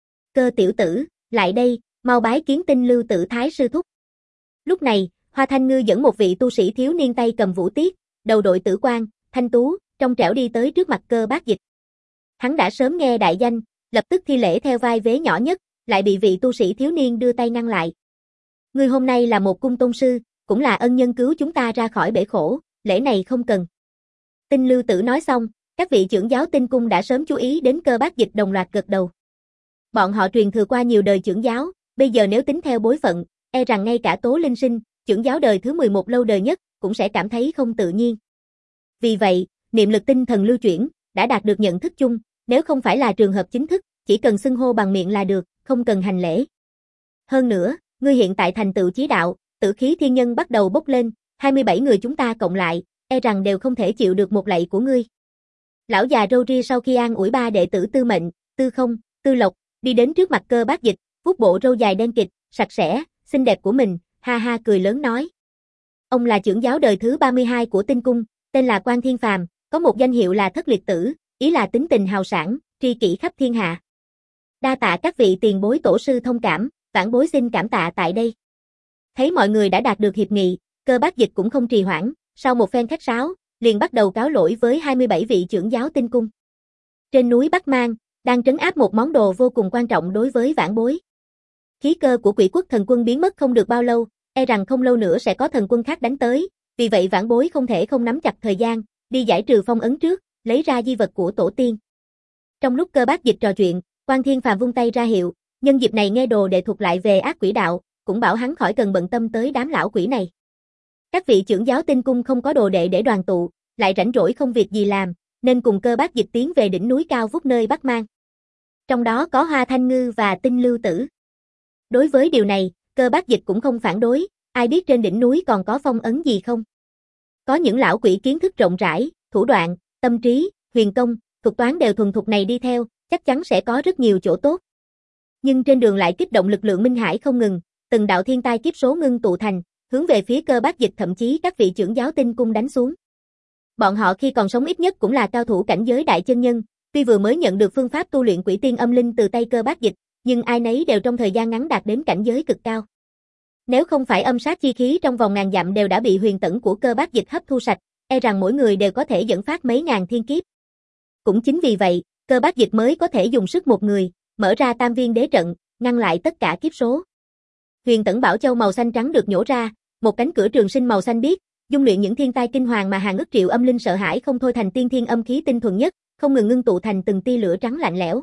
Cơ tiểu tử, lại đây, mau bái kiến Tinh Lưu Tử Thái sư thúc. Lúc này, Hoa Thanh Ngư dẫn một vị tu sĩ thiếu niên tay cầm vũ tiết, đầu đội tử quan, thanh tú, trong trẻo đi tới trước mặt Cơ Bác Dịch. Hắn đã sớm nghe đại danh, lập tức thi lễ theo vai vế nhỏ nhất, lại bị vị tu sĩ thiếu niên đưa tay ngăn lại. Ngươi hôm nay là một cung tôn sư, cũng là ân nhân cứu chúng ta ra khỏi bể khổ, lễ này không cần. Tinh Lưu Tử nói xong, các vị trưởng giáo Tinh Cung đã sớm chú ý đến Cơ Bác Dịch đồng loạt gật đầu. Bọn họ truyền thừa qua nhiều đời trưởng giáo, bây giờ nếu tính theo bối phận, e rằng ngay cả Tố Linh Sinh, trưởng giáo đời thứ mười một lâu đời nhất, cũng sẽ cảm thấy không tự nhiên. Vì vậy, niệm lực tinh thần lưu chuyển, đã đạt được nhận thức chung, nếu không phải là trường hợp chính thức, chỉ cần xưng hô bằng miệng là được, không cần hành lễ. Hơn nữa, ngươi hiện tại thành tựu chí đạo, tử khí thiên nhân bắt đầu bốc lên, hai mươi bảy người chúng ta cộng lại, e rằng đều không thể chịu được một lạy của ngươi. Lão già râu ria sau khi an ủi ba đệ tử Tư Mệnh, Tư Không, Tư Lộc, đi đến trước mặt Cơ Bác Dịch, vuốt bộ râu dài đen kịt, sạch sẽ, xinh đẹp của mình, ha ha cười lớn nói. Ông là trưởng giáo đời thứ ba mươi hai của Tinh Cung, tên là Quan Thiên Phàm, có một danh hiệu là Thất Liệt Tử, ý là tính tình hào sảng, tri kỷ khắp thiên hạ. Đa tạ các vị tiền bối tổ sư thông cảm, vãn bối xin cảm tạ tại đây. Thấy mọi người đã đạt được hiệp nghị, Cơ Bác Dịch cũng không trì hoãn, sau một phen khách sáo, liền bắt đầu cáo lỗi với hai mươi bảy vị trưởng giáo Tinh Cung. Trên núi Bắc Mang, đang trấn áp một món đồ vô cùng quan trọng đối với vãn bối. Khí cơ của Quỷ Quốc thần quân biến mất không được bao lâu, e rằng không lâu nữa sẽ có thần quân khác đánh tới, vì vậy vãn bối không thể không nắm chặt thời gian, đi giải trừ phong ấn trước, lấy ra di vật của tổ tiên. Trong lúc Cơ Bác Dịch trò chuyện, Quan Thiên Phàm vung tay ra hiệu, nhân dịp này nghe đồ đệ thuộc lại về ác quỷ đạo, cũng bảo hắn khỏi cần bận tâm tới đám lão quỷ này. Các vị trưởng giáo Tinh Cung không có đồ đệ để đoàn tụ, lại rảnh rỗi không việc gì làm, nên cùng Cơ Bác Dịch tiến về đỉnh núi cao vút nơi Bắc Mang. Trong đó có Hoa Thanh Ngư và Tinh Lưu Tử. Đối với điều này, Cơ Bác Dịch cũng không phản đối, ai biết trên đỉnh núi còn có phong ấn gì không? Có những lão quỷ kiến thức rộng rãi, thủ đoạn, tâm trí, huyền công, thuật toán đều thuần thục này đi theo, chắc chắn sẽ có rất nhiều chỗ tốt. Nhưng trên đường lại kích động lực lượng Minh Hải không ngừng, từng đạo thiên tai kiếp số ngưng tụ thành, hướng về phía Cơ Bác Dịch thậm chí các vị trưởng giáo tinh cung đánh xuống. Bọn họ khi còn sống ít nhất cũng là cao thủ cảnh giới đại chân nhân, tuy vừa mới nhận được phương pháp tu luyện quỷ tiên âm linh từ tay Cơ Bác Dịch, nhưng ai nấy đều trong thời gian ngắn đạt đến cảnh giới cực cao. Nếu không phải âm sát chi khí trong vòng ngàn dặm đều đã bị huyền tẩn của Cơ Bác Dịch hấp thu sạch, e rằng mỗi người đều có thể dẫn phát mấy ngàn thiên kiếp. Cũng chính vì vậy, Cơ Bác Dịch mới có thể dùng sức một người, mở ra tam viên đế trận, ngăn lại tất cả kiếp số. Huyền tẩn bảo châu màu xanh trắng được nhổ ra, một cánh cửa trường sinh màu xanh biếc, dung luyện những thiên tai kinh hoàng mà hàng ức triệu âm linh sợ hãi không thôi thành tiên thiên âm khí tinh thuần nhất, không ngừng ngưng tụ thành từng tia lửa trắng lạnh lẽo.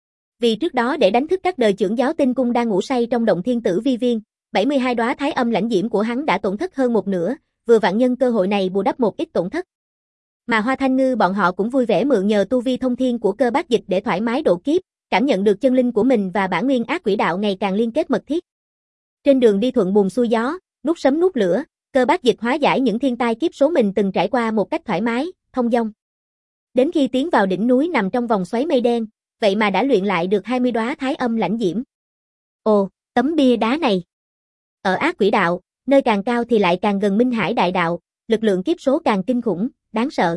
Vì trước đó để đánh thức các đời trưởng giáo tinh cung đang ngủ say trong động thiên tử vi viên, bảy mươi hai đóa thái âm lãnh diễm của hắn đã tổn thất hơn một nửa, vừa vặn nhân cơ hội này bù đắp một ít tổn thất. Mà Hoa Thanh Ngư bọn họ cũng vui vẻ mượn nhờ tu vi thông thiên của Cơ Bác Dịch để thoải mái độ kiếp, cảm nhận được chân linh của mình và bản nguyên ác quỷ đạo ngày càng liên kết mật thiết. Trên đường đi thuận buồm xuôi gió, nuốt sấm nuốt lửa, Cơ Bác Dịch hóa giải những thiên tai kiếp số mình từng trải qua một cách thoải mái, thông dong. Đến khi tiến vào đỉnh núi nằm trong vòng xoáy mây đen, vậy mà đã luyện lại được hai mươi đóa thái âm lãnh diễm. Ồ, tấm bia đá này. Ở ác quỷ đạo, nơi càng cao thì lại càng gần Minh Hải đại đạo, lực lượng kiếp số càng kinh khủng, đáng sợ.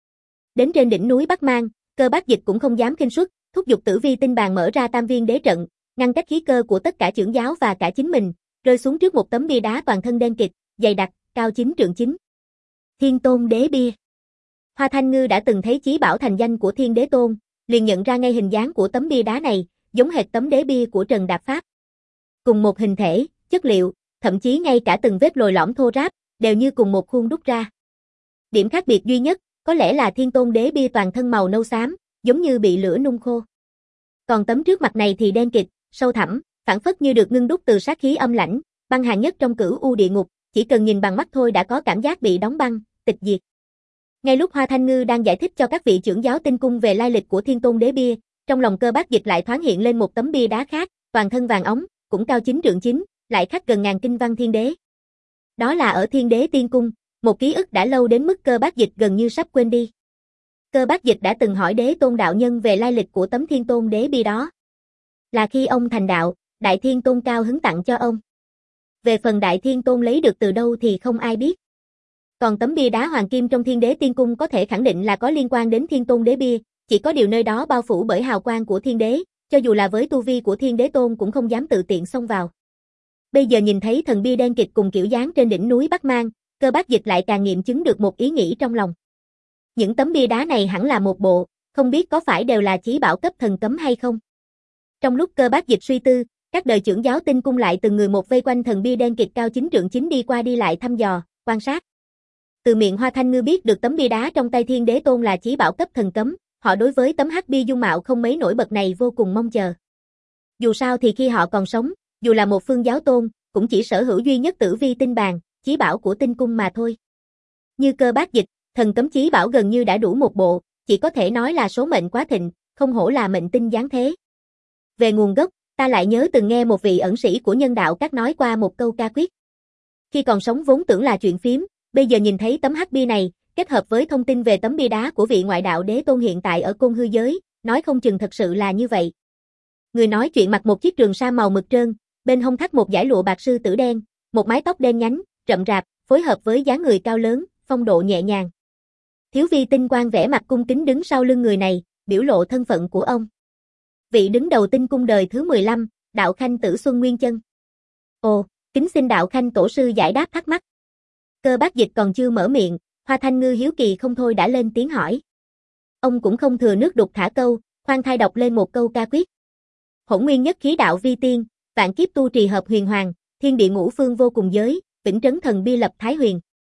Đến trên đỉnh núi Bắc Mang, Cơ Bác Dịch cũng không dám khinh suất, thúc giục tử vi tinh bàn mở ra tam viên đế trận, ngăn cách khí cơ của tất cả trưởng giáo và cả chính mình, rơi xuống trước một tấm bia đá toàn thân đen kịt, dày đặc, cao chín trượng chín. Thiên Tôn Đế Bia. Hoa Thanh Ngư đã từng thấy chí bảo thành danh của Thiên Đế Tôn, liền nhận ra ngay hình dáng của tấm bia đá này, giống hệt tấm đế bia của Trần Đạp Pháp. Cùng một hình thể, chất liệu, thậm chí ngay cả từng vết lồi lõm thô ráp, đều như cùng một khuôn đúc ra. Điểm khác biệt duy nhất, có lẽ là Thiên Tôn Đế Bia toàn thân màu nâu xám, giống như bị lửa nung khô. Còn tấm trước mặt này thì đen kịt, sâu thẳm, phảng phất như được ngưng đúc từ sát khí âm lãnh, băng hàn nhất trong cửu u địa ngục, chỉ cần nhìn bằng mắt thôi đã có cảm giác bị đóng băng, tịch diệt. Ngay lúc Hoa Thanh Ngư đang giải thích cho các vị trưởng giáo tinh cung về lai lịch của Thiên Tôn Đế Bia, trong lòng Cơ Bác Dịch lại thoáng hiện lên một tấm bia đá khác, toàn thân vàng óng, cũng cao chín trượng chín, lại khắc gần ngàn kinh văn thiên đế. Đó là ở Thiên Đế Tiên Cung, một ký ức đã lâu đến mức Cơ Bác Dịch gần như sắp quên đi. Cơ Bác Dịch đã từng hỏi Đế Tôn đạo nhân về lai lịch của tấm Thiên Tôn Đế Bia đó. Là khi ông thành đạo, Đại Thiên Tôn cao hứng tặng cho ông. Về phần Đại Thiên Tôn lấy được từ đâu thì không ai biết. Còn tấm bia đá hoàng kim trong Thiên Đế Tiên Cung có thể khẳng định là có liên quan đến Thiên Tôn Đế Bia, chỉ có điều nơi đó bao phủ bởi hào quang của Thiên Đế, cho dù là với tu vi của Thiên Đế Tôn cũng không dám tự tiện xông vào. Bây giờ nhìn thấy thần bia đen kịt cùng kiểu dáng trên đỉnh núi Bắc Mang, Cơ Bác Dịch lại càng nghiệm chứng được một ý nghĩ trong lòng. Những tấm bia đá này hẳn là một bộ, không biết có phải đều là chí bảo cấp thần cấm hay không. Trong lúc Cơ Bác Dịch suy tư, các đời trưởng giáo tinh cung lại từng người một vây quanh thần bia đen kịt cao chín trượng chín đi qua đi lại thăm dò, quan sát. Từ miệng Hoa Thanh Ngư biết được tấm bia đá trong tay Thiên Đế Tôn là chí bảo cấp thần cấm, họ đối với tấm hắc bia dung mạo không mấy nổi bật này vô cùng mong chờ. Dù sao thì khi họ còn sống, dù là một phương giáo tôn, cũng chỉ sở hữu duy nhất tử vi tinh bàn, chí bảo của tinh cung mà thôi. Như Cơ Bác Dịch, thần cấm chí bảo gần như đã đủ một bộ, chỉ có thể nói là số mệnh quá thịnh, không hổ là mệnh tinh giáng thế. Về nguồn gốc, ta lại nhớ từng nghe một vị ẩn sĩ của nhân đạo các nói qua một câu ca quyết. Khi còn sống vốn tưởng là chuyện phiếm, bây giờ nhìn thấy tấm hắc bia này, kết hợp với thông tin về tấm bia đá của vị ngoại đạo đế tôn hiện tại ở Côn Hư giới, nói không chừng thật sự là như vậy. Người nói chuyện mặc một chiếc trường sa màu mực trơn, bên hông thắt một dải lụa bạc sư tử đen, một mái tóc đen nhánh, rậm rạp, phối hợp với dáng người cao lớn, phong độ nhẹ nhàng. Thiếu vi tinh quang vẻ mặt cung kính đứng sau lưng người này, biểu lộ thân phận của ông. Vị đứng đầu tinh cung đời thứ mười lăm, đạo khanh Tử Xuân Nguyên Chân. Ồ, kính xin đạo khanh tổ sư giải đáp thắc mắc. Cơ Bác Dịch còn chưa mở miệng, Hoa Thanh Ngư hiếu kỳ không thôi đã lên tiếng hỏi. Ông cũng không thừa nước đục thả câu, khoan thai đọc lên một câu ca quyết. Hỗn nguyên nhất khí đạo vi tiên, vạn kiếp tu trì hợp huyền hoàng, thiên địa ngũ phương vô cùng giới, vĩnh trấn thần bia lập thái huyền.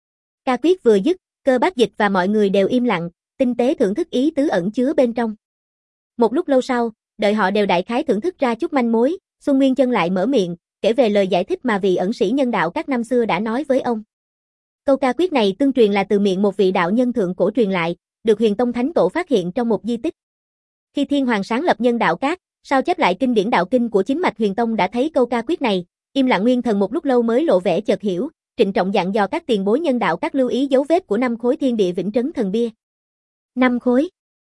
Ca quyết vừa dứt, Cơ Bác Dịch và mọi người đều im lặng, tinh tế thưởng thức ý tứ ẩn chứa bên trong. Một lúc lâu sau, đợi họ đều đại khái thưởng thức ra chút manh mối, Xuân Nguyên Chân lại mở miệng, kể về lời giải thích mà vị ẩn sĩ nhân đạo các năm xưa đã nói với ông. Câu ca quyết này tương truyền là từ miệng một vị đạo nhân thượng cổ truyền lại, được Huyền Tông Thánh Tổ phát hiện trong một di tích. Khi Thiên Hoàng sáng lập nhân đạo các, Sao chép lại kinh điển đạo kinh của chính mạch Huyền Tông đã thấy câu ca quyết này, im lặng nguyên thần một lúc lâu mới lộ vẻ chợt hiểu, trịnh trọng dặn dò các tiền bối nhân đạo các lưu ý dấu vết của năm khối thiên địa vĩnh trấn thần bia. Năm khối?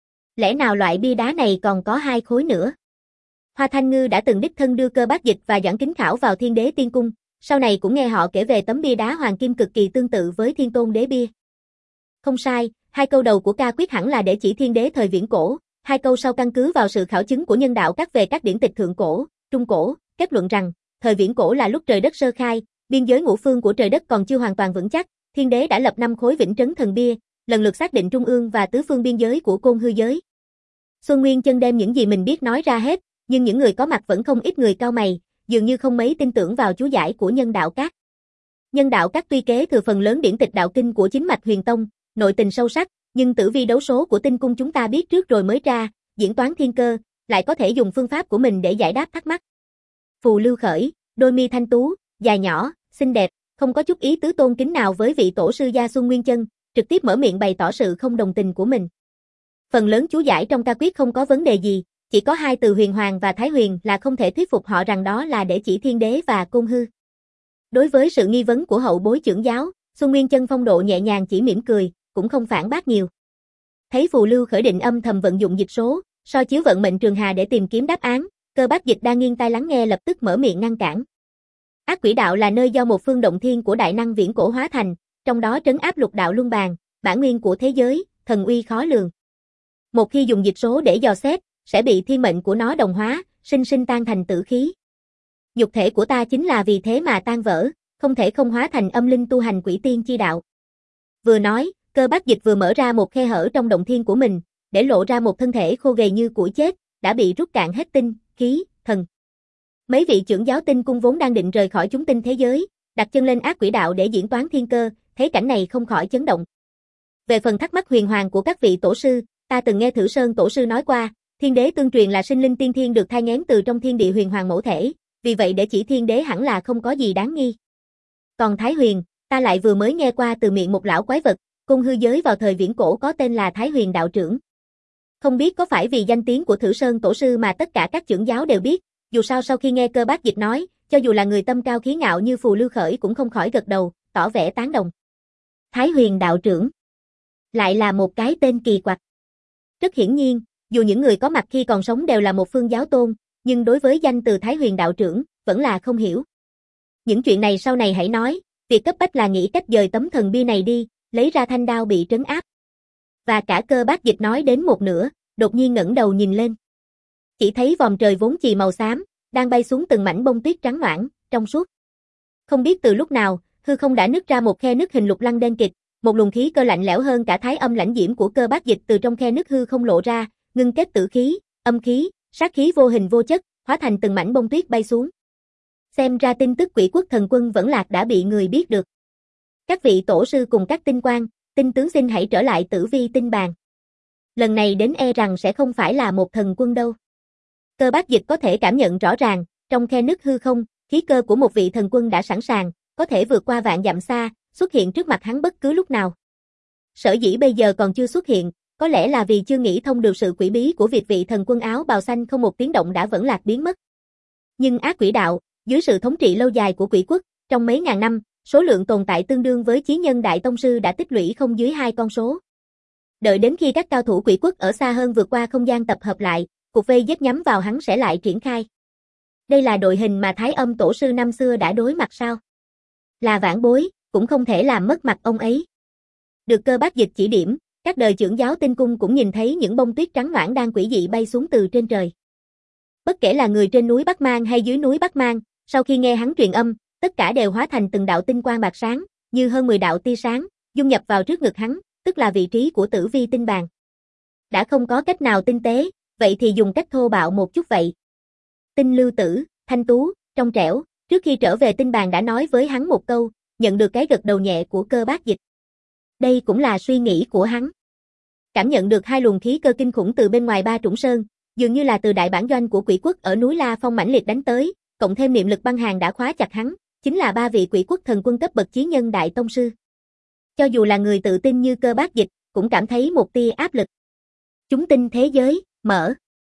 Lẽ nào loại bia đá này còn có hai khối nữa? Hoa Thanh Ngư đã từng đích thân đưa Cơ Bác Dịch và Doãn Kính Khảo vào Thiên Đế Tiên Cung, sau này cũng nghe họ kể về tấm bia đá hoàng kim cực kỳ tương tự với Thiên Tôn Đế bia. Không sai, hai câu đầu của ca quyết hẳn là để chỉ thiên đế thời viễn cổ, hai câu sau căn cứ vào sự khảo chứng của nhân đạo các về các điển tịch thượng cổ, trung cổ, kết luận rằng, thời viễn cổ là lúc trời đất sơ khai, biên giới ngũ phương của trời đất còn chưa hoàn toàn vững chắc, thiên đế đã lập năm khối vĩnh trấn thần bia, lần lượt xác định trung ương và tứ phương biên giới của côn hư giới. Xuân Nguyên Chân đem những gì mình biết nói ra hết, nhưng những người có mặt vẫn không ít người cau mày, dường như không mấy tin tưởng vào chú giải của nhân đạo các. Nhân đạo các tuy kế thừa phần lớn điển tịch đạo kinh của chính mạch Huyền Tông, nội tình sâu sắc, nhưng tử vi đấu số của tinh cung chúng ta biết trước rồi mới ra, diễn toán thiên cơ, lại có thể dùng phương pháp của mình để giải đáp thắc mắc. Phù Lưu Khởi, đôi mi thanh tú, dài nhỏ, xinh đẹp, không có chút ý tứ tôn kính nào với vị tổ sư gia Xuân Nguyên Chân, trực tiếp mở miệng bày tỏ sự không đồng tình của mình. Phần lớn chú giải trong ca quyết không có vấn đề gì, chỉ có hai từ huyền hoàng và thái huyền là không thể thuyết phục họ rằng đó là để chỉ thiên đế và côn hư. Đối với sự nghi vấn của hậu bối trưởng giáo, Xuân Nguyên Chân phong độ nhẹ nhàng chỉ mỉm cười, cũng không phản bác nhiều. Thấy Phù Lưu Khởi định âm thầm vận dụng dịch số, so chiếu vận mệnh trường hà để tìm kiếm đáp án, Cơ Bác Dịch đang nghiêng tai lắng nghe lập tức mở miệng ngăn cản. Ác quỷ đạo là nơi do một phương động thiên của đại năng viễn cổ hóa thành, trong đó trấn áp lục đạo luân bàn, bản nguyên của thế giới, thần uy khó lường. Một khi dùng dịch số để dò xét, sẽ bị thiên mệnh của nó đồng hóa, sinh sinh tan thành tử khí. Nhục thể của ta chính là vì thế mà tan vỡ, không thể không hóa thành âm linh tu hành quỷ tiên chi đạo. Vừa nói, Cơ Bác Dịch vừa mở ra một khe hở trong động thiên của mình, để lộ ra một thân thể khô gầy như củi chết, đã bị rút cạn hết tinh, khí, thần. Mấy vị trưởng giáo tinh cung vốn đang định rời khỏi chúng tinh thế giới, đặt chân lên ác quỷ đạo để diễn toán thiên cơ, thấy cảnh này không khỏi chấn động. Về phần thắc mắc huyền hoàng của các vị tổ sư, ta từng nghe Thử Sơn tổ sư nói qua, thiên đế tương truyền là sinh linh tiên thiên được thai nghén từ trong thiên địa huyền hoàng mẫu thể, vì vậy để chỉ thiên đế hẳn là không có gì đáng nghi. Còn Thái Huyền, ta lại vừa mới nghe qua từ miệng một lão quái vật, cung hư giới vào thời viễn cổ có tên là Thái Huyền đạo trưởng. Không biết có phải vì danh tiếng của Thử Sơn tổ sư mà tất cả các trưởng giáo đều biết, dù sao sau khi nghe Cơ Bác Dịch nói, cho dù là người tâm cao khí ngạo như Phù Lưu Khởi cũng không khỏi gật đầu, tỏ vẻ tán đồng. Thái Huyền đạo trưởng lại là một cái tên kỳ quặc. Rất hiển nhiên, dù những người có mặt khi còn sống đều là một phương giáo tôn, nhưng đối với danh từ Thái Huyền đạo trưởng, vẫn là không hiểu. Những chuyện này sau này hãy nói, việc cấp bách là nghĩ cách dời tấm thần bia này đi, lấy ra thanh đao bị trấn áp. Và cả Cơ Bác Dịch nói đến một nửa, đột nhiên ngẩng đầu nhìn lên. Chỉ thấy vòm trời vốn chì màu xám, đang bay xuống từng mảnh bông tuyết trắng noãn, trong suốt. Không biết từ lúc nào, hư không đã nứt ra một khe nứt hình lục lăng đen kịt, một luồng khí cơ lạnh lẽo hơn cả thái âm lãnh diễm của Cơ Bác Dịch từ trong khe nứt hư không lộ ra, ngưng kết tử khí, âm khí, sát khí vô hình vô chất, hóa thành từng mảnh bông tuyết bay xuống. Xem ra tin tức Quỷ Quốc thần quân vẫn lạc đã bị người biết được. Các vị tổ sư cùng các tinh quan, tinh tướng xin hãy trở lại tử vi tinh bàn. Lần này đến e rằng sẽ không phải là một thần quân đâu. Cơ Bác Dịch có thể cảm nhận rõ ràng, trong khe nứt hư không, khí cơ của một vị thần quân đã sẵn sàng, có thể vượt qua vạn dặm xa, xuất hiện trước mặt hắn bất cứ lúc nào. Sở dĩ bây giờ còn chưa xuất hiện, có lẽ là vì chưa nghĩ thông được sự quỷ bí của việc vị thần quân áo bào xanh không một tiếng động đã vẫn lạc biến mất. Nhưng ác quỷ đạo, dưới sự thống trị lâu dài của Quỷ Quốc, trong mấy ngàn năm, số lượng tồn tại tương đương với chí nhân đại tông sư đã tích lũy không dưới hai con số. Đợi đến khi các cao thủ Quỷ Quốc ở xa hơn vượt qua không gian tập hợp lại, cuộc vây giết nhắm vào hắn sẽ lại triển khai. Đây là đội hình mà Thái Âm tổ sư năm xưa đã đối mặt sao? Là vãn bối, cũng không thể làm mất mặt ông ấy. Được Cơ Bác Dịch chỉ điểm, các đời trưởng giáo tinh cung cũng nhìn thấy những bông tuyết trắng noãn đang quỷ dị bay xuống từ trên trời. Bất kể là người trên núi Bắc Mang hay dưới núi Bắc Mang, sau khi nghe hắn truyền âm, tất cả đều hóa thành từng đạo tinh quang bạc sáng, như hơn mười đạo tia sáng, dung nhập vào trước ngực hắn, tức là vị trí của tử vi tinh bàn. Đã không có cách nào tinh tế, vậy thì dùng cách thô bạo một chút vậy. Tinh Lưu Tử, thanh tú, trong trẻo, trước khi trở về tinh bàn đã nói với hắn một câu, nhận được cái gật đầu nhẹ của Cơ Bác Dịch. Đây cũng là suy nghĩ của hắn. Cảm nhận được hai luồng khí cơ kinh khủng từ bên ngoài Ba Trũng Sơn, dường như là từ đại bản doanh của Quỷ Quốc ở núi La Phong mãnh liệt đánh tới, cộng thêm niệm lực băng hàn đã khóa chặt hắn, chính là ba vị Quỷ Quốc thần quân cấp bậc chí nhân đại tông sư. Cho dù là người tự tin như Cơ Bác Dịch, cũng cảm thấy một tia áp lực. Chúng tinh thế giới, mở.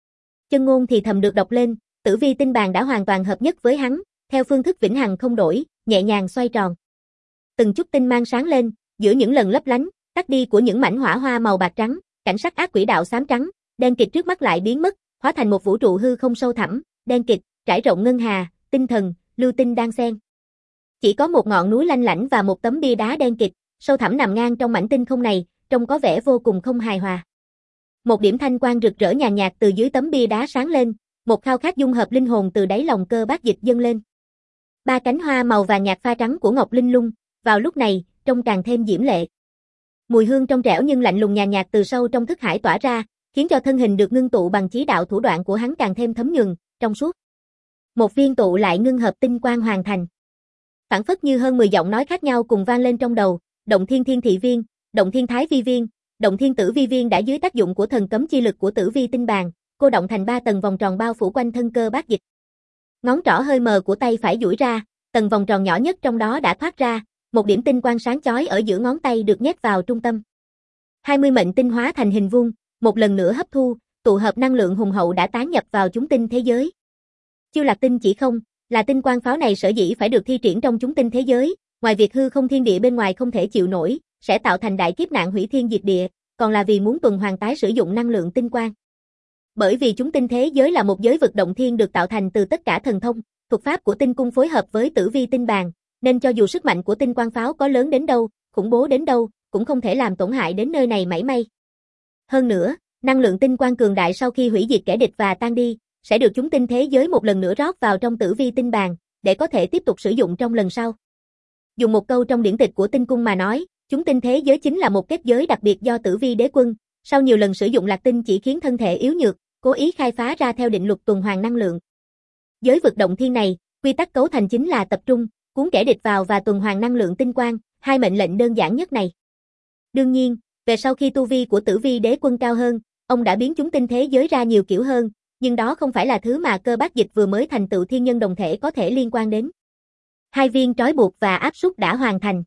Chân ngôn thì thầm được đọc lên, tử vi tinh bàn đã hoàn toàn hợp nhất với hắn, theo phương thức vĩnh hằng không đổi, nhẹ nhàng xoay tròn. Từng chút tinh mang sáng lên, giữa những lần lấp lánh, tắt đi của những mảnh hỏa hoa màu bạc trắng, cảnh sắc ác quỷ đạo xám trắng, đen kịt trước mắt lại biến mất, hóa thành một vũ trụ hư không sâu thẳm, đen kịt, trải rộng ngân hà, tinh thần, lưu tinh đan xen. Chỉ có một ngọn núi lanh lảnh và một tấm bia đá đen kịt, sâu thẳm nằm ngang trong mảnh tinh không này, trông có vẻ vô cùng không hài hòa. Một điểm thanh quang rực rỡ nhàn nhạt từ dưới tấm bia đá sáng lên, một khao khát dung hợp linh hồn từ đáy lòng Cơ Bác Dịch dâng lên. Ba cánh hoa màu vàng nhạt pha trắng của Ngọc Linh Lung, vào lúc này, trông càng thêm diễm lệ. Mùi hương trong trẻo nhưng lạnh lùng nhàn nhạt từ sâu trong thức hải tỏa ra, khiến cho thân hình được ngưng tụ bằng chí đạo thủ đoạn của hắn càng thêm thấm nhuần, trong suốt. Một viên tụ lại ngưng hợp tinh quang hoàn thành. Phảng phất như hơn mười giọng nói khác nhau cùng vang lên trong đầu, Động Thiên Thiên Thị Viên, Động Thiên Thái Vi Viên, Động Thiên Tử Vi Viên đã dưới tác dụng của thần cấm chi lực của Tử Vi tinh bàn, cô động thành ba tầng vòng tròn bao phủ quanh thân Cơ Bác Dịch. Ngón trỏ hơi mờ của tay phải duỗi ra, tầng vòng tròn nhỏ nhất trong đó đã thoát ra, một điểm tinh quang sáng chói ở giữa ngón tay được nhét vào trung tâm. hai mươi mệnh tinh hóa thành hình vuông, một lần nữa hấp thu, tụ hợp năng lượng hùng hậu đã tán nhập vào chúng tinh thế giới. Chiêu Lạc Tinh chỉ không, là tinh quang pháo này sở dĩ phải được thi triển trong chúng tinh thế giới, ngoài việc hư không thiên địa bên ngoài không thể chịu nổi, sẽ tạo thành đại kiếp nạn hủy thiên diệt địa, còn là vì muốn tuần hoàn tái sử dụng năng lượng tinh quang. Bởi vì chúng tinh thế giới là một giới vực động thiên được tạo thành từ tất cả thần thông, thuật pháp của tinh cung phối hợp với Tử Vi tinh bàn, nên cho dù sức mạnh của tinh quang pháo có lớn đến đâu, khủng bố đến đâu, cũng không thể làm tổn hại đến nơi này mảy may. Hơn nữa, năng lượng tinh quang cường đại sau khi hủy diệt kẻ địch và tan đi, sẽ được chúng tinh thế giới một lần nữa rót vào trong Tử Vi tinh bàn, để có thể tiếp tục sử dụng trong lần sau. Dùng một câu trong điển tịch của tinh cung mà nói, chúng tinh thế giới chính là một kết giới đặc biệt do Tử Vi đế quân, sau nhiều lần sử dụng lạc tinh chỉ khiến thân thể yếu nhược, cố ý khai phá ra theo định luật tuần hoàn năng lượng. Giới vực động thiên này, quy tắc cấu thành chính là tập trung, cuốn kẻ địch vào và tuần hoàn năng lượng tinh quang, hai mệnh lệnh đơn giản nhất này. Đương nhiên, về sau khi tu vi của Tử Vi đế quân cao hơn, ông đã biến chúng tinh thế giới ra nhiều kiểu hơn, nhưng đó không phải là thứ mà Cơ Bác Dịch vừa mới thành tựu thiên nhân đồng thể có thể liên quan đến. Hai viên trói buộc và áp suất đã hoàn thành.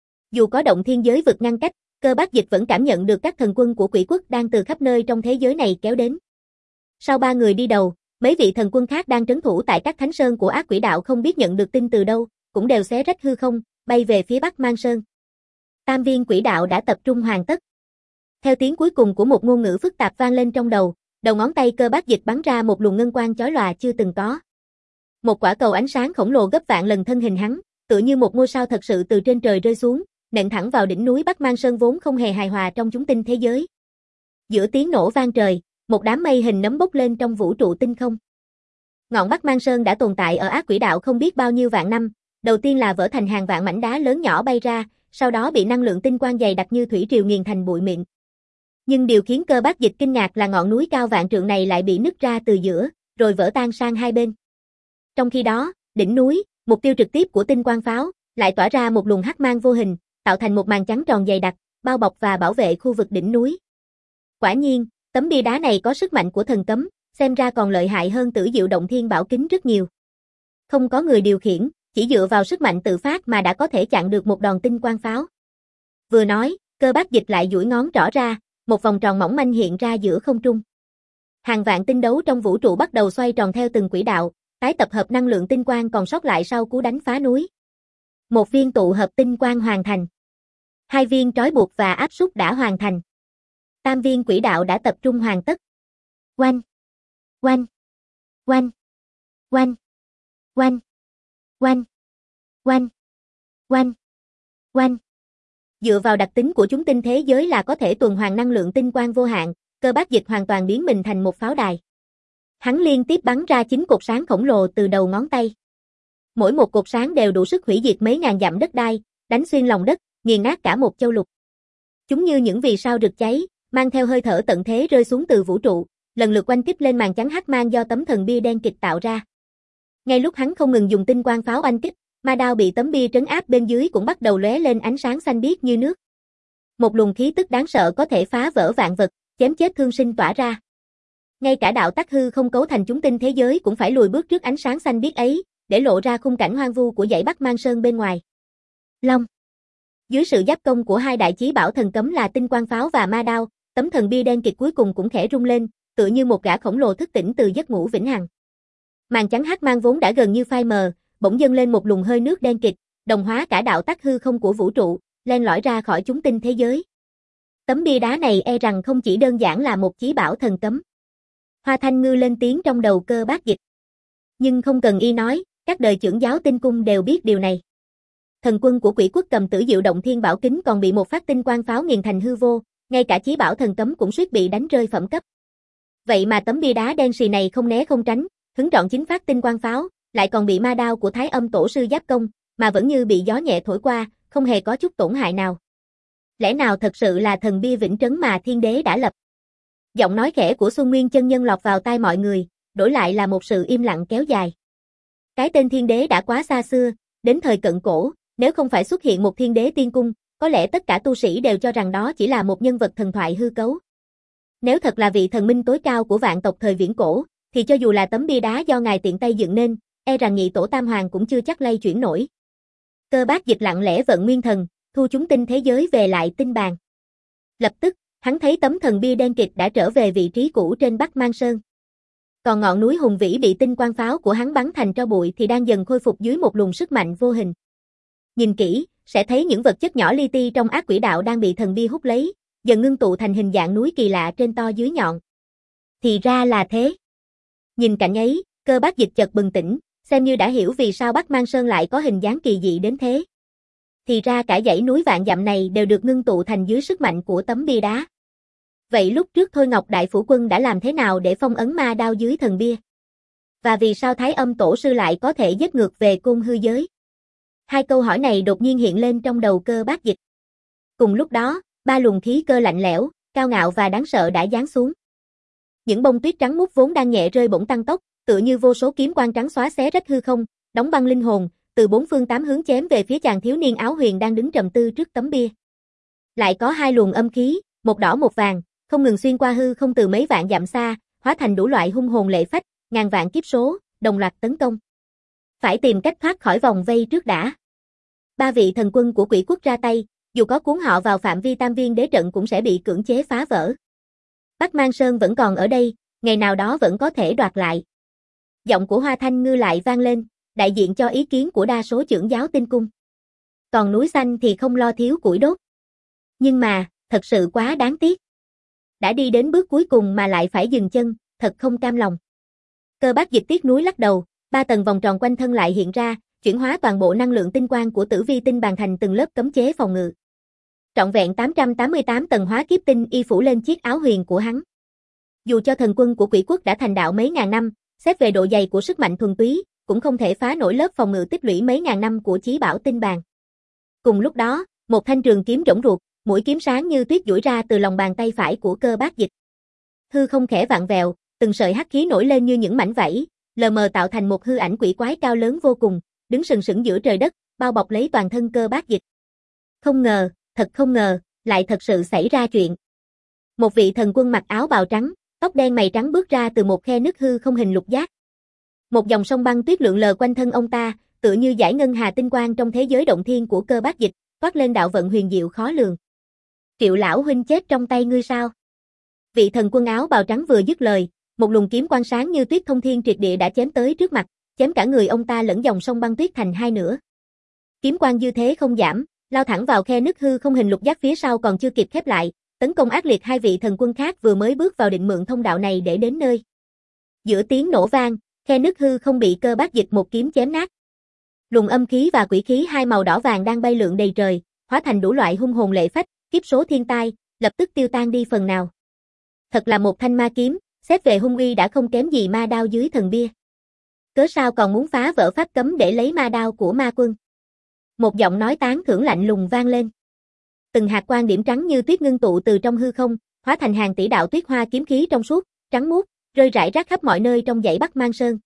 Dù có động thiên giới vực ngăn cách, Cơ Bác Dịch vẫn cảm nhận được các thần quân của quỷ quốc đang từ khắp nơi trong thế giới này kéo đến. Sau ba người đi đầu, mấy vị thần quân khác đang trấn thủ tại các thánh sơn của ác quỷ đạo không biết nhận được tin từ đâu, cũng đều xé rách hư không, bay về phía Bắc Mang Sơn. Tam viên quỷ đạo đã tập trung hoàn tất. Theo tiếng cuối cùng của một ngôn ngữ phức tạp vang lên trong đầu, đầu ngón tay Cơ Bác Dịch bắn ra một luồng ngân quang chói lòa chưa từng có. Một quả cầu ánh sáng khổng lồ gấp vạn lần thân hình hắn, tựa như một ngôi sao thật sự từ trên trời rơi xuống, nện thẳng vào đỉnh núi Bắc Mang Sơn vốn không hề hài hòa trong chúng tinh thế giới. Giữa tiếng nổ vang trời, một đám mây hình nấm bốc lên trong vũ trụ tinh không. Ngọn Bắc Mang Sơn đã tồn tại ở ác quỷ đạo không biết bao nhiêu vạn năm, đầu tiên là vỡ thành hàng vạn mảnh đá lớn nhỏ bay ra, sau đó bị năng lượng tinh quang dày đặc như thủy triều nghiền thành bụi mịn. Nhưng điều khiến Cơ Bác Dịch kinh ngạc là ngọn núi cao vạn trượng này lại bị nứt ra từ giữa, rồi vỡ tan sang hai bên. Trong khi đó, đỉnh núi, mục tiêu trực tiếp của tinh quang pháo, lại tỏa ra một luồng hắc mang vô hình, tạo thành một màn trắng tròn dày đặc, bao bọc và bảo vệ khu vực đỉnh núi. Quả nhiên, tấm bia đá này có sức mạnh của thần cấm, xem ra còn lợi hại hơn Tử Diệu Động Thiên Bảo Kính rất nhiều. Không có người điều khiển, chỉ dựa vào sức mạnh tự phát mà đã có thể chặn được một đòn tinh quang pháo. Vừa nói, Cơ Bác Dịch lại duỗi ngón trỏ ra, một vòng tròn mỏng manh hiện ra giữa không trung. Hàng vạn tinh đấu trong vũ trụ bắt đầu xoay tròn theo từng quỹ đạo, tái tập hợp năng lượng tinh quang còn sót lại sau cú đánh phá núi. Một viên tụ hợp tinh quang hoàn thành. Hai viên trói buộc và áp suất đã hoàn thành. Tam viên quỹ đạo đã tập trung hoàn tất. Oanh, oanh, oanh, oanh, oanh, oanh, oanh, oanh, oanh. Dựa vào đặc tính của chúng tinh thế giới là có thể tuần hoàn năng lượng tinh quang vô hạn, Cơ Bác Dịch hoàn toàn biến mình thành một pháo đài. Hắn liên tiếp bắn ra chín cột sáng khổng lồ từ đầu ngón tay. Mỗi một cột sáng đều đủ sức hủy diệt mấy ngàn dặm đất đai, đánh xuyên lòng đất, nghiền nát cả một châu lục. Chúng như những vì sao rực cháy, mang theo hơi thở tận thế rơi xuống từ vũ trụ, lần lượt oanh kích lên màn trắng hắc mang do tấm thần bia đen kịch tạo ra. Ngay lúc hắn không ngừng dùng tinh quang pháo oanh kích, ma đao bị tấm bia trấn áp bên dưới cũng bắt đầu lóe lên ánh sáng xanh biếc như nước. Một luồng khí tức đáng sợ có thể phá vỡ vạn vật, chém chết thương sinh tỏa ra. Ngay cả đạo tắc hư không cấu thành chúng tinh thế giới cũng phải lùi bước trước ánh sáng xanh biếc ấy, để lộ ra khung cảnh hoang vu của dãy Bắc Mang Sơn bên ngoài. Long. Dưới sự giáp công của hai đại chí bảo thần cấm là tinh quang pháo và ma đao, tấm thần bia đen kịch cuối cùng cũng khẽ rung lên, tựa như một gã khổng lồ thức tỉnh từ giấc ngủ vĩnh hằng. Màn trắng hắc mang vốn đã gần như phai mờ, bỗng dâng lên một luồng hơi nước đen kịt, đồng hóa cả đạo tắc hư không của vũ trụ, len lỏi ra khỏi chúng tinh thế giới. Tấm bia đá này e rằng không chỉ đơn giản là một chí bảo thần cấm. Hoa Thanh Ngư lên tiếng trong đầu Cơ Bác Dịch. Nhưng không cần y nói, các đời trưởng giáo tinh cung đều biết điều này. Thần quân của Quỷ Quốc cầm Tử Diệu Động Thiên Bảo Kính còn bị một phát tinh quang pháo nghiền thành hư vô, ngay cả chí bảo thần cấm cũng suýt bị đánh rơi phẩm cấp. Vậy mà tấm bia đá đen xì này không né không tránh, hứng trọn chính phát tinh quang pháo, lại còn bị ma đao của Thái Âm Tổ sư giáp công, mà vẫn như bị gió nhẹ thổi qua, không hề có chút tổn hại nào. Lẽ nào thật sự là thần bia vĩnh trấn mà thiên đế đã lập? Giọng nói khẽ của Xuân Nguyên chân nhân lọt vào tai mọi người, đổi lại là một sự im lặng kéo dài. Cái tên thiên đế đã quá xa xưa, đến thời cận cổ, nếu không phải xuất hiện một thiên đế tiên cung, có lẽ tất cả tu sĩ đều cho rằng đó chỉ là một nhân vật thần thoại hư cấu. Nếu thật là vị thần minh tối cao của vạn tộc thời viễn cổ, thì cho dù là tấm bia đá do ngài tiện tay dựng nên, e rằng nhị tổ tam hoàng cũng chưa chắc lay chuyển nổi. Cơ Bác Dịch lặng lẽ vận nguyên thần, thu chúng tinh thế giới về lại tinh bàn. Lập tức, hắn thấy tấm thần bia đen kịt đã trở về vị trí cũ trên Bắc Mang Sơn. Còn ngọn núi hùng vĩ bị tinh quang pháo của hắn bắn thành tro bụi thì đang dần khôi phục dưới một luồng sức mạnh vô hình. Nhìn kỹ, sẽ thấy những vật chất nhỏ li ti trong ác quỷ đạo đang bị thần bia hút lấy, dần ngưng tụ thành hình dạng núi kỳ lạ trên to dưới nhọn. Thì ra là thế. Nhìn cảnh ấy, Cơ Bác Dịch chợt bừng tỉnh, xem như đã hiểu vì sao Bắc Mang Sơn lại có hình dáng kỳ dị đến thế. Thì ra cả dãy núi vạn dặm này đều được ngưng tụ thành dưới sức mạnh của tấm bia đá. Vậy lúc trước Thôi Ngọc Đại Phủ Quân đã làm thế nào để phong ấn ma đao dưới thần bia? Và vì sao Thái Âm Tổ sư lại có thể giết ngược về côn hư giới? Hai câu hỏi này đột nhiên hiện lên trong đầu Cơ Bác Dịch. Cùng lúc đó, ba luồng khí cơ lạnh lẽo, cao ngạo và đáng sợ đã giáng xuống. Những bông tuyết trắng muốt vốn đang nhẹ rơi bỗng tăng tốc, tựa như vô số kiếm quang trắng xóa xé rách hư không, đóng băng linh hồn, từ bốn phương tám hướng chém về phía chàng thiếu niên áo huyền đang đứng trầm tư trước tấm bia. Lại có hai luồng âm khí, một đỏ một vàng, không ngừng xuyên qua hư không từ mấy vạn dặm xa, hóa thành đủ loại hung hồn lệ phách, ngàn vạn kiếp số, đồng loạt tấn công. Phải tìm cách thoát khỏi vòng vây trước đã. Ba vị thần quân của Quỷ Quốc ra tay, dù có cuốn họ vào phạm vi tam viên đế trận cũng sẽ bị cưỡng chế phá vỡ. Bắc Mang Sơn vẫn còn ở đây, ngày nào đó vẫn có thể đoạt lại. Giọng của Hoa Thanh Ngư lại vang lên, đại diện cho ý kiến của đa số trưởng giáo tinh cung. Còn núi xanh thì không lo thiếu củi đốt. Nhưng mà, thật sự quá đáng tiếc. Đã đi đến bước cuối cùng mà lại phải dừng chân, thật không cam lòng. Cơ Bác Dịch tiếc nuối lắc đầu, ba tầng vòng tròn quanh thân lại hiện ra, chuyển hóa toàn bộ năng lượng tinh quang của Tử Vi tinh bàn thành từng lớp cấm chế phòng ngự. Trọn vẹn tám trăm tám mươi tám tầng hóa kiếp tinh y phủ lên chiếc áo huyền của hắn. Dù cho thần quân của Quỷ Quốc đã thành đạo mấy ngàn năm, xét về độ dày của sức mạnh thuần túy, cũng không thể phá nổi lớp phòng ngự tích lũy mấy ngàn năm của chí bảo tinh bàn. Cùng lúc đó, một thanh trường kiếm rỗng ruột, mũi kiếm sáng như tuyết duỗi ra từ lòng bàn tay phải của Cơ Bác Dịch. Hư không khẽ vặn vẹo, từng sợi hắc khí nổi lên như những mảnh vảy, lờ mờ tạo thành một hư ảnh quỷ quái cao lớn vô cùng, đứng sừng sững giữa trời đất, bao bọc lấy toàn thân Cơ Bác Dịch. Không ngờ, thật không ngờ, lại thật sự xảy ra chuyện. Một vị thần quân mặc áo bào trắng, tóc đen mày trắng bước ra từ một khe nứt hư không hình lục giác. Một dòng sông băng tuyết lượn lờ quanh thân ông ta, tựa như dải ngân hà tinh quang trong thế giới động thiên của Cơ Bác Dịch, toát lên đạo vận huyền diệu khó lường. Triệu lão huynh chết trong tay ngươi sao? Vị thần quân áo bào trắng vừa dứt lời, một luồng kiếm quang sáng như tuyết thông thiên triệt địa đã chém tới trước mặt, chém cả người ông ta lẫn dòng sông băng tuyết thành hai nửa. Kiếm quang dư thế không giảm, lao thẳng vào khe nứt hư không hình lục giác phía sau còn chưa kịp khép lại, tấn công ác liệt hai vị thần quân khác vừa mới bước vào định mượn thông đạo này để đến nơi. Giữa tiếng nổ vang, khe nứt hư không bị Cơ Bác Dịch một kiếm chém nát. Luồng âm khí và quỷ khí hai màu đỏ vàng đang bay lượn đầy trời, hóa thành đủ loại hung hồn lệ phách, kiếp số thiên tai, lập tức tiêu tan đi phần nào. Thật là một thanh ma kiếm, xét về hung uy đã không kém gì ma đao dưới thần bia. Cớ sao còn muốn phá vỡ pháp cấm để lấy ma đao của ma quân? Một giọng nói tán thưởng lạnh lùng vang lên. Từng hạt quang điểm trắng như tuyết ngưng tụ từ trong hư không, hóa thành hàng tỷ đạo tuyết hoa kiếm khí trong suốt, trắng muốt, rơi rải rác khắp mọi nơi trong dãy Bắc Mang Sơn.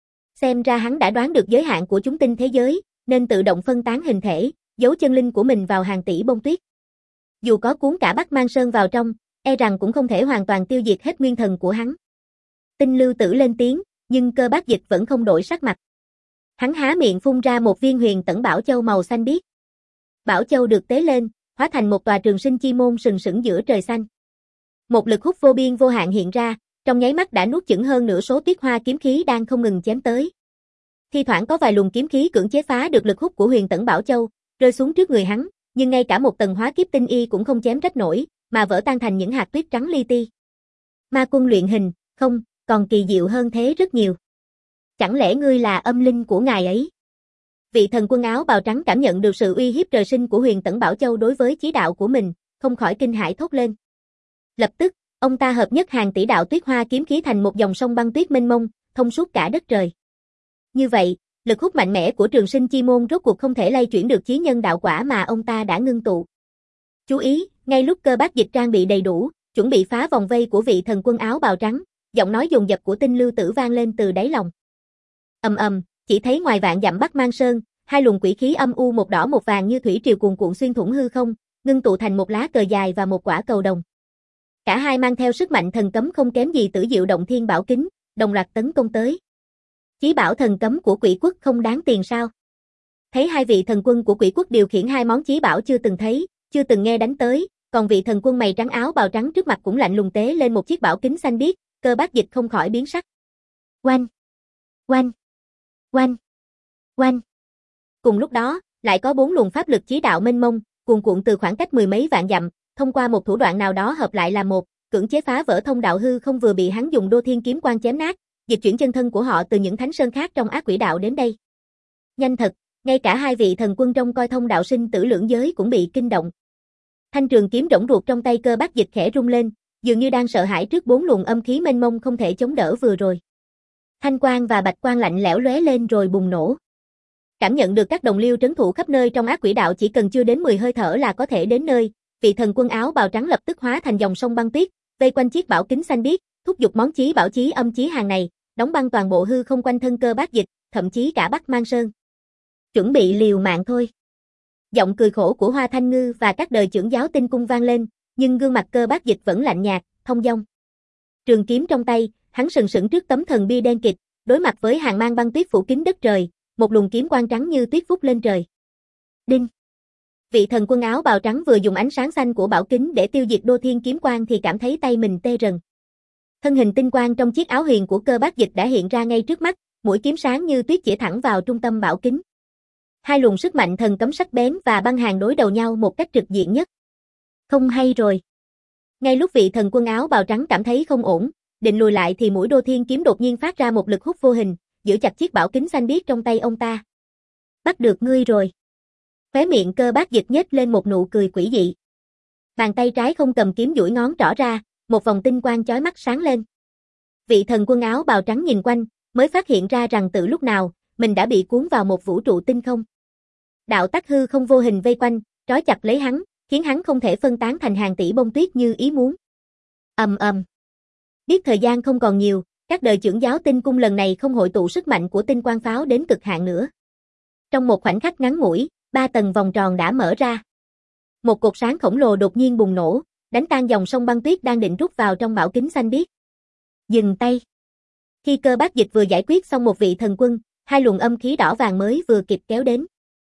Xem ra hắn đã đoán được giới hạn của chúng tinh thế giới, nên tự động phân tán hình thể, giấu chân linh của mình vào hàng tỷ bông tuyết. Dù có cuốn cả Bắc Mang Sơn vào trong, e rằng cũng không thể hoàn toàn tiêu diệt hết nguyên thần của hắn. Tinh Lưu Tử lên tiếng, nhưng Cơ Bác Dịch vẫn không đổi sắc mặt. Hắn há miệng phun ra một viên huyền tẩn bảo châu màu xanh biếc. Bảo châu được tế lên, hóa thành một tòa trường sinh chi môn sừng sững giữa trời xanh. Một lực hút vô biên vô hạn hiện ra, trong nháy mắt đã nuốt chửng hơn nửa số tuyết hoa kiếm khí đang không ngừng chém tới. Thi thoảng có vài luồng kiếm khí cưỡng chế phá được lực hút của Huyền Tẩn Bảo Châu, rơi xuống trước người hắn, nhưng ngay cả một tầng hóa kiếp tinh y cũng không chém rách nổi, mà vỡ tan thành những hạt tuyết trắng li ti. Ma quân luyện hình, không, còn kỳ diệu hơn thế rất nhiều. Chẳng lẽ ngươi là âm linh của ngài ấy? Vị thần quân áo bào trắng cảm nhận được sự uy hiếp trời sinh của Huyền Tẩn Bảo Châu đối với chí đạo của mình, không khỏi kinh hãi thốt lên. Lập tức, ông ta hợp nhất hàng tỷ đạo tuyết hoa kiếm khí thành một dòng sông băng tuyết mênh mông, thông suốt cả đất trời. Như vậy, lực hút mạnh mẽ của Trường Sinh Chi Môn rốt cuộc không thể lay chuyển được chí nhân đạo quả mà ông ta đã ngưng tụ. Chú ý, ngay lúc Cơ Bác Dịch trang bị đầy đủ, chuẩn bị phá vòng vây của vị thần quân áo bào trắng, giọng nói dồn dập của Tinh Lưu Tử vang lên từ đáy lòng. Ầm ầm, chỉ thấy ngoài vạn dặm Bắc Mang Sơn, hai luồng quỷ khí âm u một đỏ một vàng như thủy triều cuồn cuộn xuyên thủng hư không, ngưng tụ thành một lá cờ dài và một quả cầu đồng. Cả hai mang theo sức mạnh thần cấm không kém gì Tử Diệu Động Thiên Bảo Kính, đồng loạt tấn công tới. Chí bảo thần cấm của Quỷ Quốc không đáng tiền sao? Thấy hai vị thần quân của Quỷ Quốc điều khiển hai món chí bảo chưa từng thấy, chưa từng nghe đánh tới, còn vị thần quân mày trắng áo bào trắng trước mặt cũng lạnh lùng tế lên một chiếc bảo kính xanh biếc, Cơ Bác Dịch không khỏi biến sắc. Oanh! Oanh! Oanh! Oanh! Cùng lúc đó, lại có bốn luồng pháp lực chí đạo mênh mông, cuồn cuộn từ khoảng cách mười mấy vạn dặm, thông qua một thủ đoạn nào đó hợp lại là một, cưỡng chế phá vỡ thông đạo hư không vừa bị hắn dùng Đô Thiên kiếm quang chém nát, dịch chuyển chân thân của họ từ những thánh sơn khác trong ác quỷ đạo đến đây. Nhanh thật, ngay cả hai vị thần quân trong coi thông đạo sinh tử lưỡng giới cũng bị kinh động. Thanh trường kiếm rỗng ruột trong tay Cơ Bác Dịch khẽ rung lên, dường như đang sợ hãi trước bốn luồng âm khí mênh mông không thể chống đỡ vừa rồi. Thanh quang và bạch quang lạnh lẽo lóe lên rồi bùng nổ. Cảm nhận được các đồng liêu trấn thủ khắp nơi trong ác quỷ đạo chỉ cần chưa đến mười hơi thở là có thể đến nơi, vị thần quân áo bào trắng lập tức hóa thành dòng sông băng tuyết, vây quanh chiếc bảo kính xanh biếc, thúc giục món chí bảo chí âm chí hàng này, đóng băng toàn bộ hư không quanh thân Cơ Bác Dịch, thậm chí cả Bắc Mang Sơn. Chuẩn bị liều mạng thôi. Giọng cười khổ của Hoa Thanh Ngư và các đời trưởng giáo tinh cung vang lên, nhưng gương mặt Cơ Bác Dịch vẫn lạnh nhạt, thông dong. Trường kiếm trong tay, hắn sừng sững trước tấm thần bia đen kịt, đối mặt với hàng mang băng tuyết phủ kín đất trời, một luồng kiếm quang trắng như tuyết vút lên trời. Đinh. Vị thần quân áo bào trắng vừa dùng ánh sáng xanh của bảo kính để tiêu diệt Đô Thiên kiếm quang thì cảm thấy tay mình tê rần. Thân hình tinh quang trong chiếc áo huyền của Cơ Bác Dịch đã hiện ra ngay trước mắt, mũi kiếm sáng như tuyết chĩa thẳng vào trung tâm bảo kính. Hai luồng sức mạnh thần cấm sắc bén và băng hàn đối đầu nhau một cách trực diện nhất. Không hay rồi. Ngay lúc vị thần quân áo bào trắng cảm thấy không ổn, định lùi lại thì mũi Đô Thiên kiếm đột nhiên phát ra một lực hút vô hình, giữ chặt chiếc bảo kính xanh biếc trong tay ông ta. Bắt được ngươi rồi. Khóe miệng Cơ Bác Dịch nhếch lên một nụ cười quỷ dị. Bàn tay trái không cầm kiếm duỗi ngón trỏ ra, một vòng tinh quang chói mắt sáng lên. Vị thần quân áo bào trắng nhìn quanh, mới phát hiện ra rằng từ lúc nào, mình đã bị cuốn vào một vũ trụ tinh không. Đạo tắc hư không vô hình vây quanh, trói chặt lấy hắn, khiến hắn không thể phân tán thành hàng tỷ bông tuyết như ý muốn. Ầm ầm. Biết thời gian không còn nhiều, các đời trưởng giáo tinh cung lần này không hội tụ sức mạnh của tinh quang pháo đến cực hạn nữa. Trong một khoảnh khắc ngắn ngủi, ba tầng vòng tròn đã mở ra. Một cột sáng khổng lồ đột nhiên bùng nổ, đánh tan dòng sông băng tuyết đang định rút vào trong bảo kính xanh biếc. Dừng tay. Khi Cơ Bác Dịch vừa giải quyết xong một vị thần quân, hai luồng âm khí đỏ vàng mới vừa kịp kéo đến.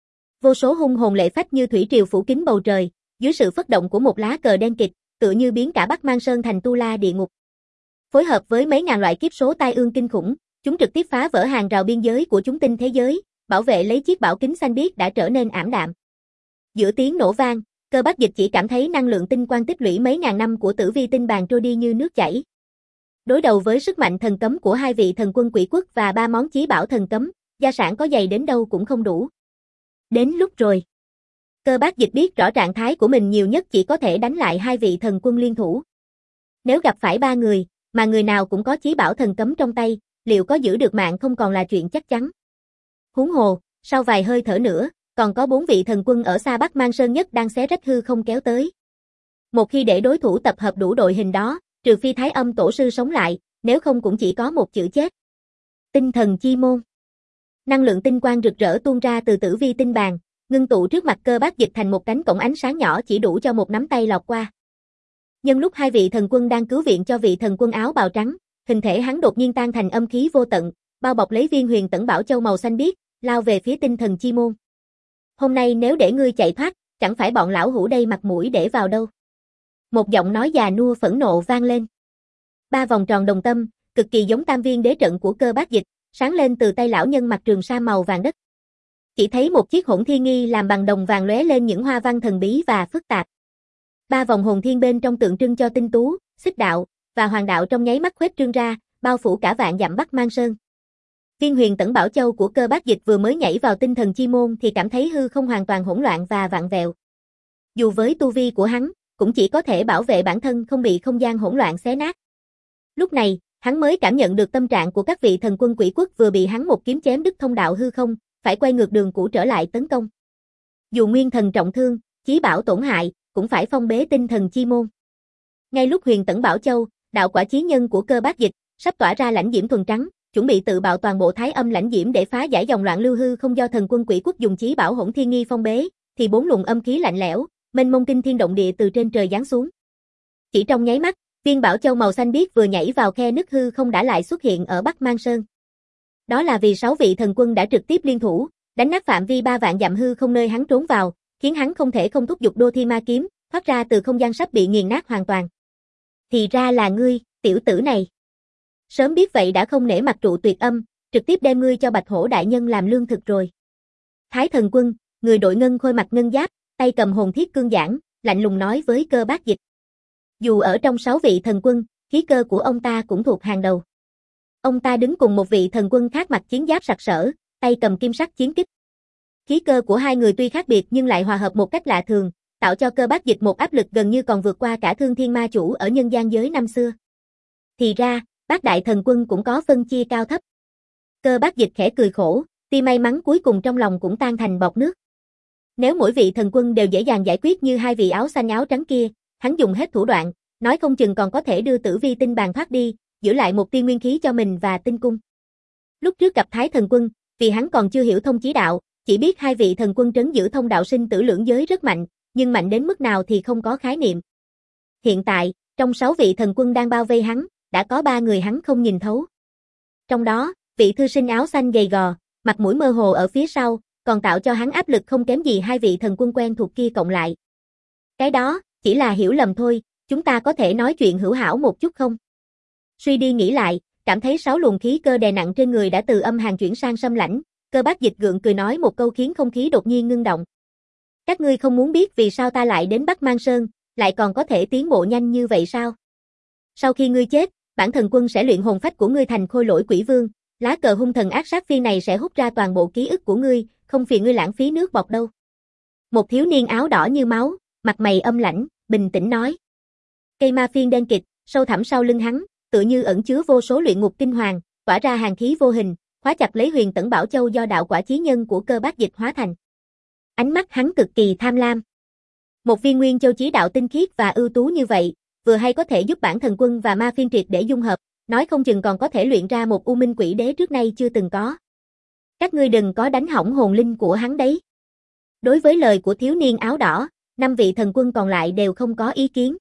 Vô số hung hồn lệ phách như thủy triều phủ kín bầu trời, dưới sự phất động của một lá cờ đen kịt, tựa như biến cả Bắc Mang Sơn thành tu la địa ngục. Phối hợp với mấy ngàn loại kiếp số tai ương kinh khủng, chúng trực tiếp phá vỡ hàng rào biên giới của chúng tinh thế giới, bảo vệ lấy chiếc bảo kính xanh biếc đã trở nên ảm đạm. Giữa tiếng nổ vang, Cơ Bác Dịch chỉ cảm thấy năng lượng tinh quang tích lũy mấy ngàn năm của Tử Vi tinh bàn trôi đi như nước chảy. Đối đầu với sức mạnh thần cấm của hai vị thần quân Quỷ Quốc và ba món chí bảo thần cấm, gia sản có dày đến đâu cũng không đủ. Đến lúc rồi. Cơ Bác Dịch biết rõ trạng thái của mình nhiều nhất chỉ có thể đánh lại hai vị thần quân liên thủ. Nếu gặp phải ba người, mà người nào cũng có chí bảo thần cấm trong tay, liệu có giữ được mạng không còn là chuyện chắc chắn. Huống hồ, sau vài hơi thở nữa, còn có bốn vị thần quân ở xa Bắc Mang Sơn nhất đang xé rách hư không kéo tới. Một khi để đối thủ tập hợp đủ đội hình đó, trừ phi Thái Âm Tổ sư sống lại, nếu không cũng chỉ có một chữ chết. Tinh thần chi môn. Năng lượng tinh quang rực rỡ tuôn ra từ Tử Vi tinh bàn, ngưng tụ trước mặt Cơ Bác Dịch thành một cánh cổng ánh sáng nhỏ chỉ đủ cho một nắm tay lọt qua. Nhân lúc hai vị thần quân đang cứu viện cho vị thần quân áo bào trắng, hình thể hắn đột nhiên tan thành âm khí vô tận, bao bọc lấy viên huyền tẩn bảo châu màu xanh biếc, lao về phía tinh thần chi môn. Hôm nay nếu để ngươi chạy thoát, chẳng phải bọn lão hủ đây mặt mũi để vào đâu. Một giọng nói già nua phẫn nộ vang lên. Ba vòng tròn đồng tâm, cực kỳ giống tam viên đế trận của Cơ Bát Dịch, sáng lên từ tay lão nhân mặc trường sa màu vàng đất. Chỉ thấy một chiếc hỗn thiên nghi làm bằng đồng vàng lóe lên những hoa văn thần bí và phức tạp. Ba vòng hồn thiên bên trong tượng trưng cho tinh tú, xích đạo và hoàng đạo trong nháy mắt khuếch trương ra, bao phủ cả vạn dặm Bắc Mang Sơn. Viên Huyền Tẩn Bảo Châu của Cơ Bát Dịch vừa mới nhảy vào tinh thần chi môn thì cảm thấy hư không hoàn toàn hỗn loạn và vặn vẹo. Dù với tu vi của hắn, cũng chỉ có thể bảo vệ bản thân không bị không gian hỗn loạn xé nát. Lúc này, hắn mới cảm nhận được tâm trạng của các vị thần quân quỷ quốc vừa bị hắn một kiếm chém đứt thông đạo hư không, phải quay ngược đường cũ trở lại tấn công. Dù nguyên thần trọng thương, chí bảo tổn hại, cũng phải phong bế tinh thần chi môn. Ngay lúc Huyền Tẩn Bảo Châu, đạo quả chí nhân của Cơ Bát Dịch, sắp tỏa ra lãnh diễm thuần trắng, chuẩn bị tự bạo toàn bộ thái âm lãnh diễm để phá giải dòng loạn lưu hư không do thần quân quỷ quốc dùng chí bảo hỗn thiên nghi phong bế, thì bốn luồng âm khí lạnh lẽo, mênh mông kinh thiên động địa từ trên trời giáng xuống. Chỉ trong nháy mắt, viên bảo châu màu xanh biếc vừa nhảy vào khe nứt hư không đã lại xuất hiện ở Bắc Mang Sơn. Đó là vì sáu vị thần quân đã trực tiếp liên thủ, đánh nát phạm vi ba vạn dặm hư không nơi hắn trốn vào, khiến hắn không thể không thúc giục đô thi ma kiếm, thoát ra từ không gian sắp bị nghiền nát hoàn toàn. Thì ra là ngươi, tiểu tử này. Sớm biết vậy đã không nể mặt trụ tuyệt âm, trực tiếp đem ngươi cho Bạch Hổ đại nhân làm lương thực rồi. Thái thần quân, người đội ngân khôi mặt ngân giáp, tay cầm hồn thiết cương giảng, lạnh lùng nói với Cơ Bát Dịch. Dù ở trong sáu vị thần quân, khí cơ của ông ta cũng thuộc hàng đầu. Ông ta đứng cùng một vị thần quân khác mặc chiến giáp sặc sỡ, tay cầm kim sắc chiến kích. Khí cơ của hai người tuy khác biệt nhưng lại hòa hợp một cách lạ thường, tạo cho Cơ Bát Dịch một áp lực gần như còn vượt qua cả Thương Thiên Ma Chủ ở nhân gian giới năm xưa. Thì ra, bát đại thần quân cũng có phân chia cao thấp. Cơ Bát Dịch khẽ cười khổ, tia may mắn cuối cùng trong lòng cũng tan thành bọt nước. Nếu mỗi vị thần quân đều dễ dàng giải quyết như hai vị áo xanh áo trắng kia, hắn dùng hết thủ đoạn, nói không chừng còn có thể đưa Tử Vi tinh bàn thoát đi, giữ lại một tia nguyên khí cho mình và tinh cung. Lúc trước gặp Thái thần quân, vì hắn còn chưa hiểu thông chí đạo, chỉ biết hai vị thần quân trấn giữ thông đạo sinh tử lưỡng giới rất mạnh, nhưng mạnh đến mức nào thì không có khái niệm. Hiện tại, trong sáu vị thần quân đang bao vây hắn, đã có ba người hắn không nhìn thấu. Trong đó, vị thư sinh áo xanh gầy gò, mặt mũi mơ hồ ở phía sau, còn tạo cho hắn áp lực không kém gì hai vị thần quân quen thuộc kia cộng lại. Cái đó, chỉ là hiểu lầm thôi, chúng ta có thể nói chuyện hữu hảo một chút không? Suy đi nghĩ lại, cảm thấy sáu luồng khí cơ đè nặng trên người đã từ âm hàn chuyển sang sâm lãnh, Cơ Bát Dịch gượng cười nói một câu khiến không khí đột nhiên ngưng động. Các ngươi không muốn biết vì sao ta lại đến Bắc Mang Sơn, lại còn có thể tiến bộ nhanh như vậy sao? Sau khi ngươi chết, bản thần quân sẽ luyện hồn phách của ngươi thành khôi lỗi quỷ vương, lá cờ hung thần ác sát phiên này sẽ hút ra toàn bộ ký ức của ngươi, không phiền ngươi lãng phí nước bọt đâu. Một thiếu niên áo đỏ như máu, mặt mày âm lãnh, bình tĩnh nói. Cây ma phiên đen kịt, sâu thẳm sau lưng hắn, tựa như ẩn chứa vô số luyện ngục tinh hoàng, tỏa ra hàn khí vô hình, khóa chặt lấy Huyền Tẩn Bảo Châu do đạo quả chí nhân của Cơ Bát Dịch hóa thành. Ánh mắt hắn cực kỳ tham lam. Một viên nguyên châu chí đạo tinh khiết và ưu tú như vậy, vừa hay có thể giúp bản thần quân và ma phiên triệt để dung hợp, nói không chừng còn có thể luyện ra một U Minh Quỷ Đế trước nay chưa từng có. Các ngươi đừng có đánh hỏng hồn linh của hắn đấy. Đối với lời của thiếu niên áo đỏ, năm vị thần quân còn lại đều không có ý kiến.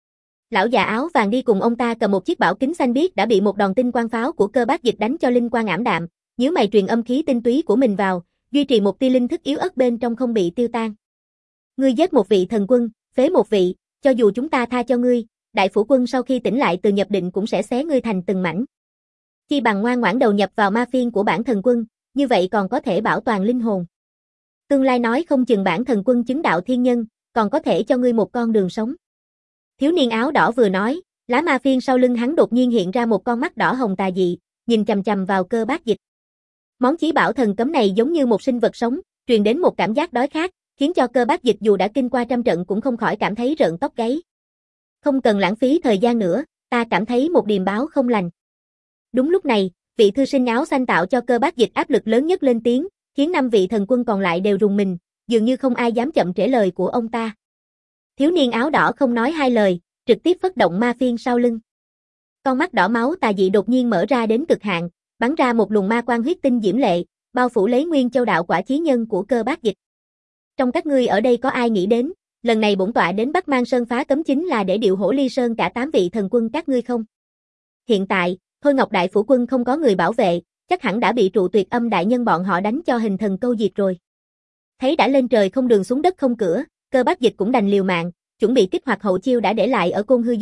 Lão già áo vàng đi cùng ông ta cầm một chiếc bảo kính xanh biếc đã bị một đòn tinh quang pháo của Cơ Bát Dịch đánh cho linh quang ảm đạm, nhíu mày truyền âm khí tinh túy của mình vào, duy trì một tia linh thức yếu ớt bên trong không bị tiêu tan. Ngươi giết một vị thần quân, phế một vị, cho dù chúng ta tha cho ngươi, đại phủ quân sau khi tỉnh lại từ nhập định cũng sẽ xé ngươi thành từng mảnh. Chi bằng ngoan ngoãn đầu nhập vào ma phiên của bản thần quân, như vậy còn có thể bảo toàn linh hồn. Tương lai nói không chừng bản thần quân chứng đạo thiên nhân, còn có thể cho ngươi một con đường sống. Thiếu niên áo đỏ vừa nói, lá ma phiên sau lưng hắn đột nhiên hiện ra một con mắt đỏ hồng tà dị, nhìn chằm chằm vào Cơ Bát Dịch. Món chí bảo thần cấm này giống như một sinh vật sống, truyền đến một cảm giác đói khát, khiến cho Cơ Bát Dịch dù đã kinh qua trăm trận cũng không khỏi cảm thấy rợn tóc gáy. Không cần lãng phí thời gian nữa, ta cảm thấy một điềm báo không lành. Đúng lúc này, vị thư sinh áo xanh tạo cho Cơ Bát Dịch áp lực lớn nhất lên tiếng, khiến năm vị thần quân còn lại đều rùng mình, dường như không ai dám chậm trễ lời của ông ta. Thiếu niên áo đỏ không nói hai lời, trực tiếp phất động ma phiên sau lưng. Con mắt đỏ máu tà dị đột nhiên mở ra đến cực hạn, bắn ra một luồng ma quang huyết tinh diễm lệ, bao phủ lấy nguyên châu đạo quả chí nhân của Cơ Bát Dịch. Trong các ngươi ở đây có ai nghĩ đến, lần này bổn tọa đến Bắc Mang Sơn phá cấm chính là để điệu hổ ly sơn cả tám vị thần quân các ngươi không? Hiện tại, Thôi Ngọc đại phủ quân không có người bảo vệ, chắc hẳn đã bị trụ tuyệt âm đại nhân bọn họ đánh cho hình thần câu diệt rồi. Thấy đã lên trời không đường xuống đất không cửa, Cơ Bát Dịch cũng đành liều mạng, chuẩn bị kích hoạt hậu chiêu đã để lại ở Côn Hư giới,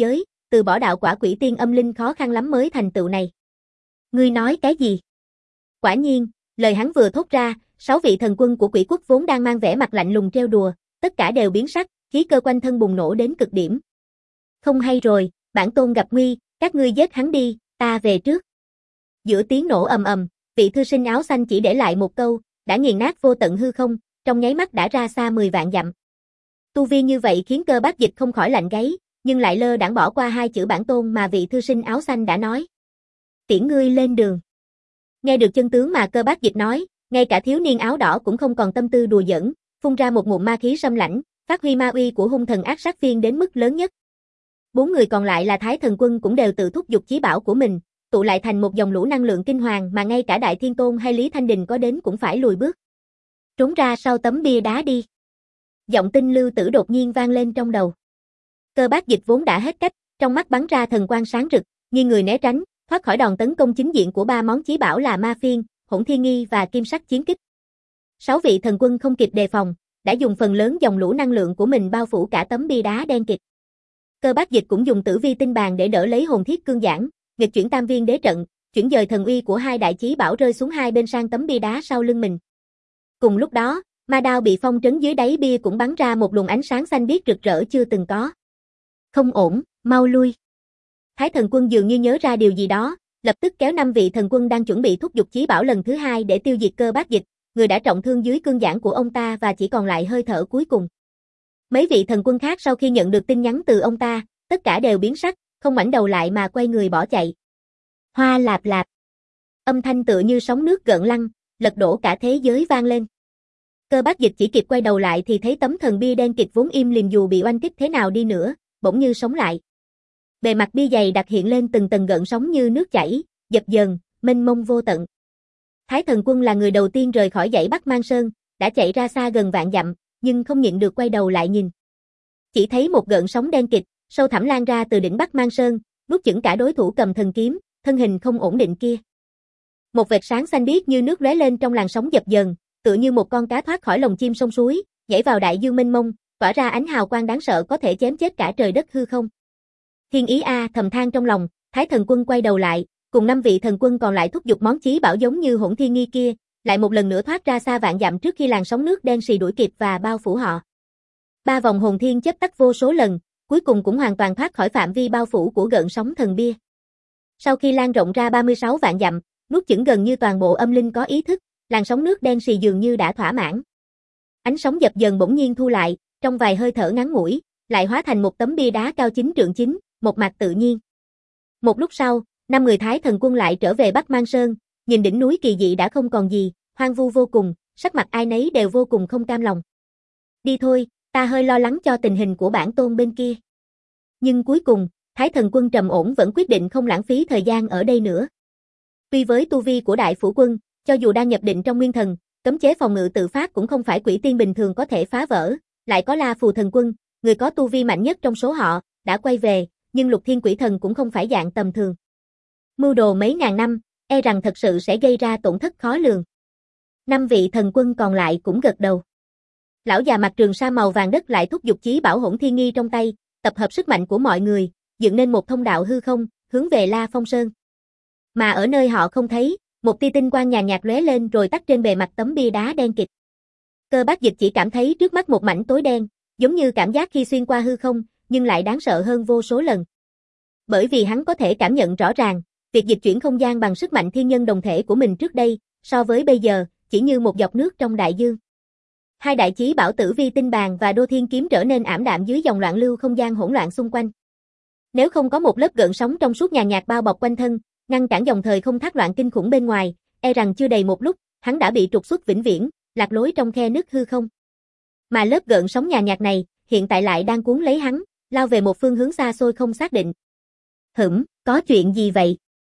từ bỏ đạo quả quỷ tiên âm linh khó khăn lắm mới thành tựu này. Ngươi nói cái gì? Quả nhiên, lời hắn vừa thốt ra, sáu vị thần quân của quỷ quốc vốn đang mang vẻ mặt lạnh lùng trêu đùa, tất cả đều biến sắc, khí cơ quanh thân bùng nổ đến cực điểm. Không hay rồi, bản tôn gặp nguy, các ngươi giết hắn đi, ta về trước. Giữa tiếng nổ ầm ầm, vị thư sinh áo xanh chỉ để lại một câu, đã nghiền nát vô tận hư không, trong nháy mắt đã ra xa mười vạn dặm. Tu vi như vậy khiến Cơ Bác Dịch không khỏi lạnh gáy, nhưng lại lơ đãng bỏ qua hai chữ bản tôn mà vị thư sinh áo xanh đã nói. Tiễn ngươi lên đường. Nghe được chân tướng mà Cơ Bác Dịch nói, ngay cả thiếu niên áo đỏ cũng không còn tâm tư đùa giỡn, phun ra một ngụm ma khí xâm lãnh, phát huy ma uy của hung thần ác sát phiên đến mức lớn nhất. Bốn người còn lại là Thái Thần Quân cũng đều tự thúc giục chí bảo của mình, tụ lại thành một dòng lũ năng lượng kinh hoàng mà ngay cả Đại Thiên Tôn hay Lý Thanh Đình có đến cũng phải lùi bước. Trốn ra sau tấm bia đá đi. Giọng Tinh Lưu Tử đột nhiên vang lên trong đầu. Cơ Bác Dịch vốn đã hết cách, trong mắt bắn ra thần quang sáng rực, nghiêng người né tránh, thoát khỏi đòn tấn công chính diện của ba món chí bảo là Ma Phiên, Hỗn Thiên Nghi và Kim Sắc Chiến Kích. Sáu vị thần quân không kịp đề phòng, đã dùng phần lớn dòng lũ năng lượng của mình bao phủ cả tấm bia đá đen kịt. Cơ Bác Dịch cũng dùng Tử Vi Tinh Bàn để đỡ lấy hồn thiết cương giảng, nghịch chuyển Tam Viên Đế trận, chuyển dời thần uy của hai đại chí bảo rơi xuống hai bên sang tấm bia đá sau lưng mình. Cùng lúc đó, ma đao bị phong trấn dưới đáy bia cũng bắn ra một luồng ánh sáng xanh biếc rực rỡ chưa từng có. Không ổn, mau lui. Thái Thần Quân dường như nhớ ra điều gì đó, lập tức kéo năm vị thần quân đang chuẩn bị thúc giục chí bảo lần thứ hai để tiêu diệt Cơ Bác Dịch, người đã trọng thương dưới cương giảng của ông ta và chỉ còn lại hơi thở cuối cùng. Mấy vị thần quân khác sau khi nhận được tin nhắn từ ông ta, tất cả đều biến sắc, không ngoảnh đầu lại mà quay người bỏ chạy. Hoa lạp lạp. Âm thanh tựa như sóng nước gợn lăn, lật đổ cả thế giới vang lên. Cơ Bác Dịch chỉ kịp quay đầu lại thì thấy tấm thần bia đen kịt vốn im lìm dù bị oanh kích thế nào đi nữa, bỗng như sống lại. Bề mặt bia dày đặc hiện lên từng tầng gợn sóng như nước chảy, dập dờn, mênh mông vô tận. Thái Thần Quân là người đầu tiên rời khỏi dãy Bắc Mang Sơn, đã chạy ra xa gần vạn dặm, nhưng không nhịn được quay đầu lại nhìn. Chỉ thấy một gợn sóng đen kịt, sâu thẳm lan ra từ đỉnh Bắc Mang Sơn, nuốt chửng cả đối thủ cầm thần kiếm, thân hình không ổn định kia. Một vệt sáng xanh biếc như nước lóe lên trong làn sóng dập dờn, tựa như một con cá thoát khỏi lồng chim sông suối, nhảy vào đại dương mênh mông, tỏa ra ánh hào quang đáng sợ có thể chém chết cả trời đất hư không. Thiên ý a, thầm than trong lòng, Thái Thần Quân quay đầu lại, cùng năm vị thần quân còn lại thúc giục món chí bảo giống như Hỗn Thiên Nghi kia, lại một lần nữa thoát ra xa vạn dặm trước khi làn sóng nước đen sì đuổi kịp và bao phủ họ. Ba vòng hồn thiên chớp tắt vô số lần, cuối cùng cũng hoàn toàn thoát khỏi phạm vi bao phủ của gợn sóng thần bia. Sau khi lan rộng ra ba mươi sáu vạn dặm, nuốt chửng gần như toàn bộ âm linh có ý thức, làn sóng nước đen sì dường như đã thỏa mãn. Ánh sóng dập dần bỗng nhiên thu lại, trong vài hơi thở ngắn ngủi, lại hóa thành một tấm bia đá cao chín trượng chín, một mặt tự nhiên. Một lúc sau, năm người Thái Thần Quân lại trở về Bắc Mang Sơn, nhìn đỉnh núi kỳ dị đã không còn gì, hoang vu vô cùng, sắc mặt ai nấy đều vô cùng không cam lòng. Đi thôi, ta hơi lo lắng cho tình hình của bản tôn bên kia. Nhưng cuối cùng, Thái Thần Quân trầm ổn vẫn quyết định không lãng phí thời gian ở đây nữa. Tuy với tu vi của Đại Phủ Quân, cho dù đang nhập định trong nguyên thần, cấm chế phòng ngự tự phát cũng không phải quỷ tiên bình thường có thể phá vỡ, lại có La Phù Thần Quân, người có tu vi mạnh nhất trong số họ, đã quay về, nhưng Lục Thiên Quỷ Thần cũng không phải dạng tầm thường. Mưu đồ mấy ngàn năm, e rằng thật sự sẽ gây ra tổn thất khó lường. Năm vị thần quân còn lại cũng gật đầu. Lão già mặc trường sa màu vàng đất lại thúc giục chí bảo Hỗn Thiên Nghi trong tay, tập hợp sức mạnh của mọi người, dựng nên một thông đạo hư không, hướng về La Phong Sơn. Mà ở nơi họ không thấy, một tia tinh quang nhàn nhạt lóe lên rồi tắt trên bề mặt tấm bia đá đen kịt. Cơ Bác Dịch chỉ cảm thấy trước mắt một mảnh tối đen, giống như cảm giác khi xuyên qua hư không, nhưng lại đáng sợ hơn vô số lần. Bởi vì hắn có thể cảm nhận rõ ràng, việc dịch chuyển không gian bằng sức mạnh thiên nhân đồng thể của mình trước đây, so với bây giờ, chỉ như một giọt nước trong đại dương. Hai đại chí bảo Tử Vi Tinh Bàn và Đô Thiên Kiếm trở nên ảm đạm dưới dòng loạn lưu không gian hỗn loạn xung quanh. Nếu không có một lớp gợn sóng trong suốt nhàn nhạt bao bọc quanh thân, ngăn cản dòng thời không thác loạn kinh khủng bên ngoài, e rằng chưa đầy một lúc, hắn đã bị trục xuất vĩnh viễn, lạc lối trong khe nứt hư không. Mà lớp gợn sóng nhàn nhạt này, hiện tại lại đang cuốn lấy hắn, lao về một phương hướng xa xôi không xác định. Hửm, có chuyện gì vậy?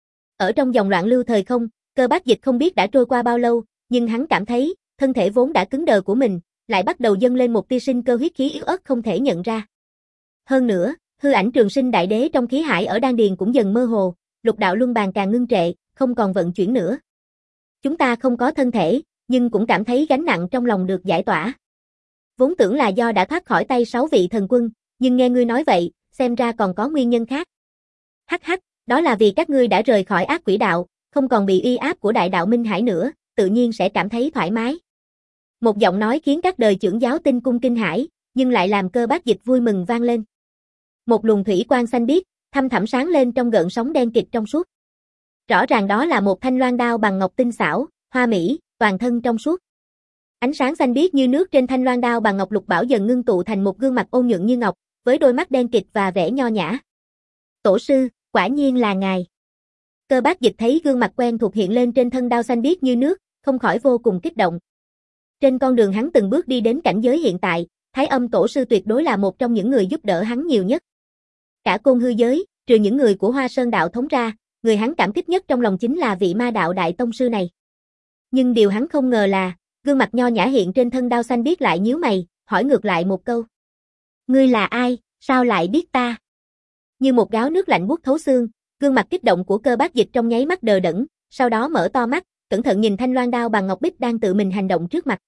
Ở trong dòng loạn lưu thời không, Cơ Bác Dịch không biết đã trôi qua bao lâu, nhưng hắn cảm thấy, thân thể vốn đã cứng đờ của mình, lại bắt đầu dâng lên một tia sinh cơ huyết khí yếu ớt không thể nhận ra. Hơn nữa, hư ảnh Trường Sinh Đại Đế trong khí hải ở đan điền cũng dần mơ hồ, lục đạo luân bàn càng ngưng trệ, không còn vận chuyển nữa. Chúng ta không có thân thể, nhưng cũng cảm thấy gánh nặng trong lòng được giải tỏa. Vốn tưởng là do đã thoát khỏi tay sáu vị thần quân, nhưng nghe ngươi nói vậy, xem ra còn có nguyên nhân khác. Hắc hắc, đó là vì các ngươi đã rời khỏi ác quỷ đạo, không còn bị uy áp của đại đạo Minh Hải nữa, tự nhiên sẽ cảm thấy thoải mái. Một giọng nói khiến các đời trưởng giáo tinh cung kinh hãi, nhưng lại làm Cơ Bác Dịch vui mừng vang lên. Một luồng thủy quang xanh biếc, thăm thẳm sáng lên trong gợn sóng đen kịt trong suốt. Rõ ràng đó là một thanh loan đao bằng ngọc tinh xảo, hoa mỹ, toàn thân trong suốt. Ánh sáng xanh biếc như nước trên thanh loan đao bằng ngọc lục bảo dần ngưng tụ thành một gương mặt ôn nhuận như ngọc, với đôi mắt đen kịt và vẻ nho nhã. Tổ sư, quả nhiên là ngài. Cơ Bác Dịch thấy gương mặt quen thuộc hiện lên trên thân đao xanh biếc như nước, không khỏi vô cùng kích động. Trên con đường hắn từng bước đi đến cảnh giới hiện tại, Thái Âm Tổ sư tuyệt đối là một trong những người giúp đỡ hắn nhiều nhất. Cả Côn Hư giới, trừ những người của Hoa Sơn đạo thống ra, người hắn cảm kích nhất trong lòng chính là vị Ma đạo đại tông sư này. Nhưng điều hắn không ngờ là, gương mặt nho nhã hiện trên thân đao xanh biếc lại nhíu mày, hỏi ngược lại một câu. Ngươi là ai, sao lại biết ta? Như một gáo nước lạnh buốt thấu xương, gương mặt kích động của Cơ Bác Dịch trong nháy mắt đờ đẫn, sau đó mở to mắt, cẩn thận nhìn thanh loan đao bằng ngọc bích đang tự mình hành động trước mặt.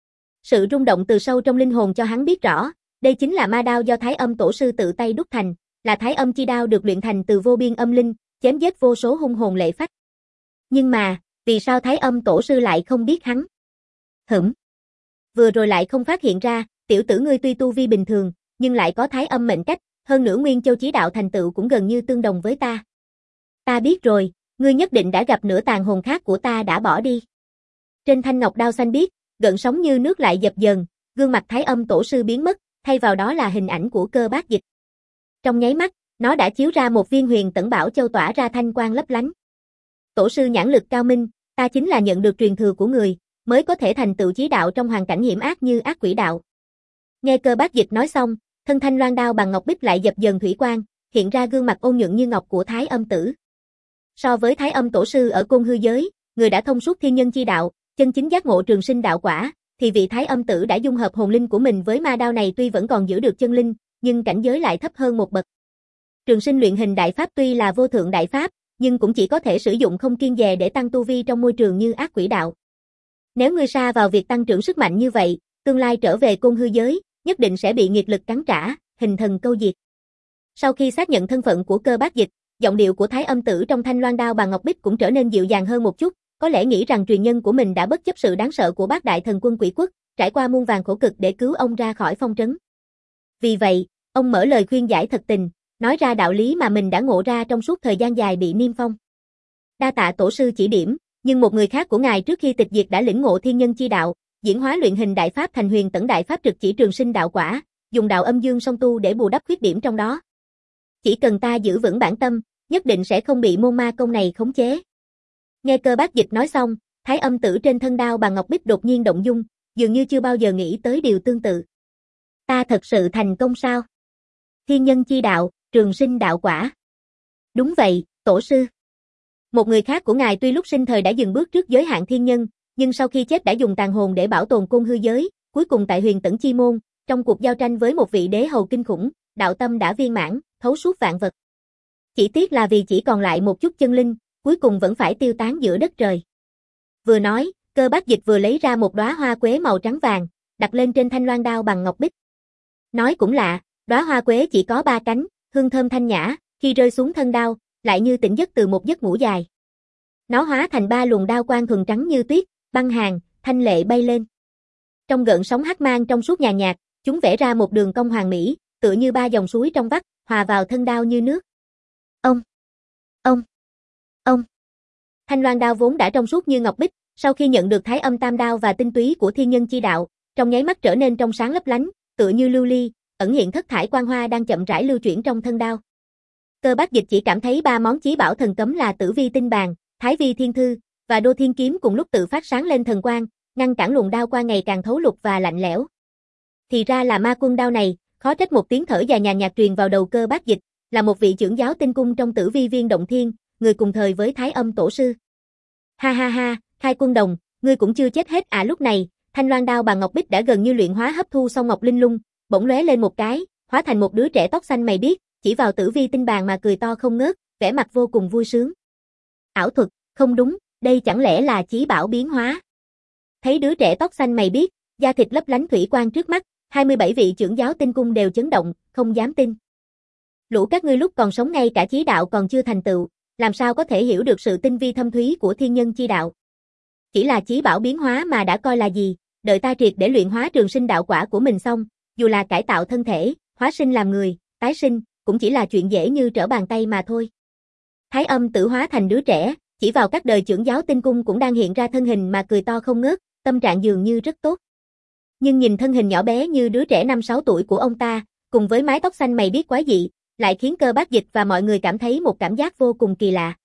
Sự rung động từ sâu trong linh hồn cho hắn biết rõ, đây chính là ma đao do Thái Âm Tổ sư tự tay đúc thành, là Thái Âm chi đao được luyện thành từ vô biên âm linh, chém giết vô số hung hồn lệ phách. Nhưng mà, vì sao Thái Âm Tổ sư lại không biết hắn? Hửm. Vừa rồi lại không phát hiện ra, tiểu tử ngươi tuy tu vi bình thường, nhưng lại có Thái Âm mệnh cách, hơn nữa Nguyên Châu chí đạo thành tựu cũng gần như tương đồng với ta. Ta biết rồi, ngươi nhất định đã gặp nửa tàn hồn khác của ta đã bỏ đi. Trên thanh ngọc đao xanh biếc, gợn sóng như nước lại dập dờn, gương mặt Thái Âm Tổ sư biến mất, thay vào đó là hình ảnh của Cơ Bác Dịch. Trong nháy mắt, nó đã chiếu ra một viên huyền tẩn bảo châu tỏa ra thanh quang lấp lánh. Tổ sư nhãn lực cao minh, ta chính là nhận được truyền thừa của người, mới có thể thành tựu chí đạo trong hoàn cảnh hiểm ác như ác quỷ đạo. Nghe Cơ Bác Dịch nói xong, thân thanh loan đao bằng ngọc bích lại dập dờn thủy quang, hiện ra gương mặt ôn nhuận như ngọc của Thái Âm tử. So với Thái Âm Tổ sư ở Côn Hư giới, người đã thông suốt thiên nhân chi đạo, chân chính giác ngộ trường sinh đạo quả, thì vị Thái Âm tử đã dung hợp hồn linh của mình với ma đao này tuy vẫn còn giữ được chân linh, nhưng cảnh giới lại thấp hơn một bậc. Trường sinh luyện hình đại pháp tuy là vô thượng đại pháp, nhưng cũng chỉ có thể sử dụng không kiêng dè để tăng tu vi trong môi trường như ác quỷ đạo. Nếu ngươi sa vào việc tăng trưởng sức mạnh như vậy, tương lai trở về Côn Hư giới, nhất định sẽ bị nghiệt lực cắn trả, hình thần câu diệt. Sau khi xác nhận thân phận của Cơ Bác Dịch, giọng điệu của Thái Âm tử trong thanh loan đao bằng ngọc bích cũng trở nên dịu dàng hơn một chút, có lẽ nghĩ rằng truyền nhân của mình đã bất chấp sự đáng sợ của Bát Đại Thần Quân Quỷ Quốc, trải qua muôn vàn khổ cực để cứu ông ra khỏi phong trấn. Vì vậy, ông mở lời khuyên giải thật tình, nói ra đạo lý mà mình đã ngộ ra trong suốt thời gian dài bị niêm phong. Đa tạ tổ sư chỉ điểm, nhưng một người khác của ngài trước khi tịch diệt đã lĩnh ngộ thiên nhân chi đạo, diễn hóa luyện hình đại pháp thành huyền tẩn đại pháp trực chỉ trường sinh đạo quả, dùng đạo âm dương song tu để bù đắp khuyết điểm trong đó. Chỉ cần ta giữ vững bản tâm, nhất định sẽ không bị môn ma công này khống chế. Nghe Cơ Bác Dịch nói xong, Thái Âm tử trên thân đao bằng ngọc bích đột nhiên động dung, dường như chưa bao giờ nghĩ tới điều tương tự. Ta thật sự thành công sao? Thiên nhân chi đạo, trường sinh đạo quả. Đúng vậy, tổ sư. Một người khác của ngài tuy lúc sinh thời đã dừng bước trước giới hạn thiên nhân, nhưng sau khi chết đã dùng tàn hồn để bảo tồn Côn Hư giới, cuối cùng tại huyền tẩn chi môn, trong cuộc giao tranh với một vị đế hầu kinh khủng, đạo tâm đã viên mãn, thấu suốt vạn vật. Chỉ tiếc là vì chỉ còn lại một chút chân linh, cuối cùng vẫn phải tiêu tán giữa đất trời. Vừa nói, Cơ Bác Dịch vừa lấy ra một đóa hoa quế màu trắng vàng, đặt lên trên thanh loan đao bằng ngọc bích. Nói cũng lạ, đóa hoa quế chỉ có ba cánh, hương thơm thanh nhã, khi rơi xuống thân đao, lại như tỉnh giấc từ một giấc ngủ dài. Nó hóa thành ba luồng đao quang thuần trắng như tuyết, băng hàn, thanh lệ bay lên. Trong gợn sóng hắc mang trong suốt nhàn nhạt, chúng vẽ ra một đường cong hoàn mỹ, tựa như ba dòng suối trong vắt, hòa vào thân đao như nước. Ông, ông, ông. Thanh loan đao vốn đã trong suốt như ngọc bích, sau khi nhận được Thái Âm tam đao và tinh túy của thiên nhân chi đạo, trong nháy mắt trở nên trong sáng lấp lánh, tựa như lưu ly, ẩn hiện thất thải quang hoa đang chậm rãi lưu chuyển trong thân đao. Cơ Bác Dịch chỉ cảm thấy ba món chí bảo thần cấm là Tử Vi tinh bàn, Thái Vi thiên thư và Đô thiên kiếm cùng lúc tự phát sáng lên thần quang, ngăn cản luồng đao qua ngày càng thấu lục và lạnh lẽo. Thì ra là ma quân đao này, khó trách một tiếng thở dài nhàn nhạt truyền vào đầu Cơ Bác Dịch, là một vị trưởng giáo tinh cung trong Tử Vi viên động thiên, người cùng thời với Thái Âm tổ sư. Ha ha ha, Khai Quân Đồng, ngươi cũng chưa chết hết à. Lúc này, thanh loan đao bằng ngọc bích đã gần như luyện hóa hấp thu xong ngọc linh lung, bỗng lóe lên một cái, hóa thành một đứa trẻ tóc xanh mày biếc, chỉ vào Tử Vi tinh bàn mà cười to không ngớt, vẻ mặt vô cùng vui sướng. Ảo thuật, không đúng, đây chẳng lẽ là chí bảo biến hóa? Thấy đứa trẻ tóc xanh mày biếc, da thịt lấp lánh thủy quang trước mắt, hai mươi bảy vị trưởng giáo tinh cung đều chấn động, không dám tin. Lũ các ngươi lúc còn sống ngay cả chí đạo còn chưa thành tựu, làm sao có thể hiểu được sự tinh vi thâm thúy của thiên nhân chi đạo. Chỉ là chí bảo biến hóa mà đã coi là gì, đợi ta triệt để luyện hóa trường sinh đạo quả của mình xong, dù là cải tạo thân thể, hóa sinh làm người, tái sinh, cũng chỉ là chuyện dễ như trở bàn tay mà thôi. Thái Âm Tử hóa thành đứa trẻ, chỉ vào các đời trưởng giáo tinh cung cũng đang hiện ra thân hình mà cười to không ngớt, tâm trạng dường như rất tốt. Nhưng nhìn thân hình nhỏ bé như đứa trẻ năm sáu tuổi của ông ta, cùng với mái tóc xanh mày biếc quái dị, lại khiến Cơ Bác Dịch và mọi người cảm thấy một cảm giác vô cùng kỳ lạ.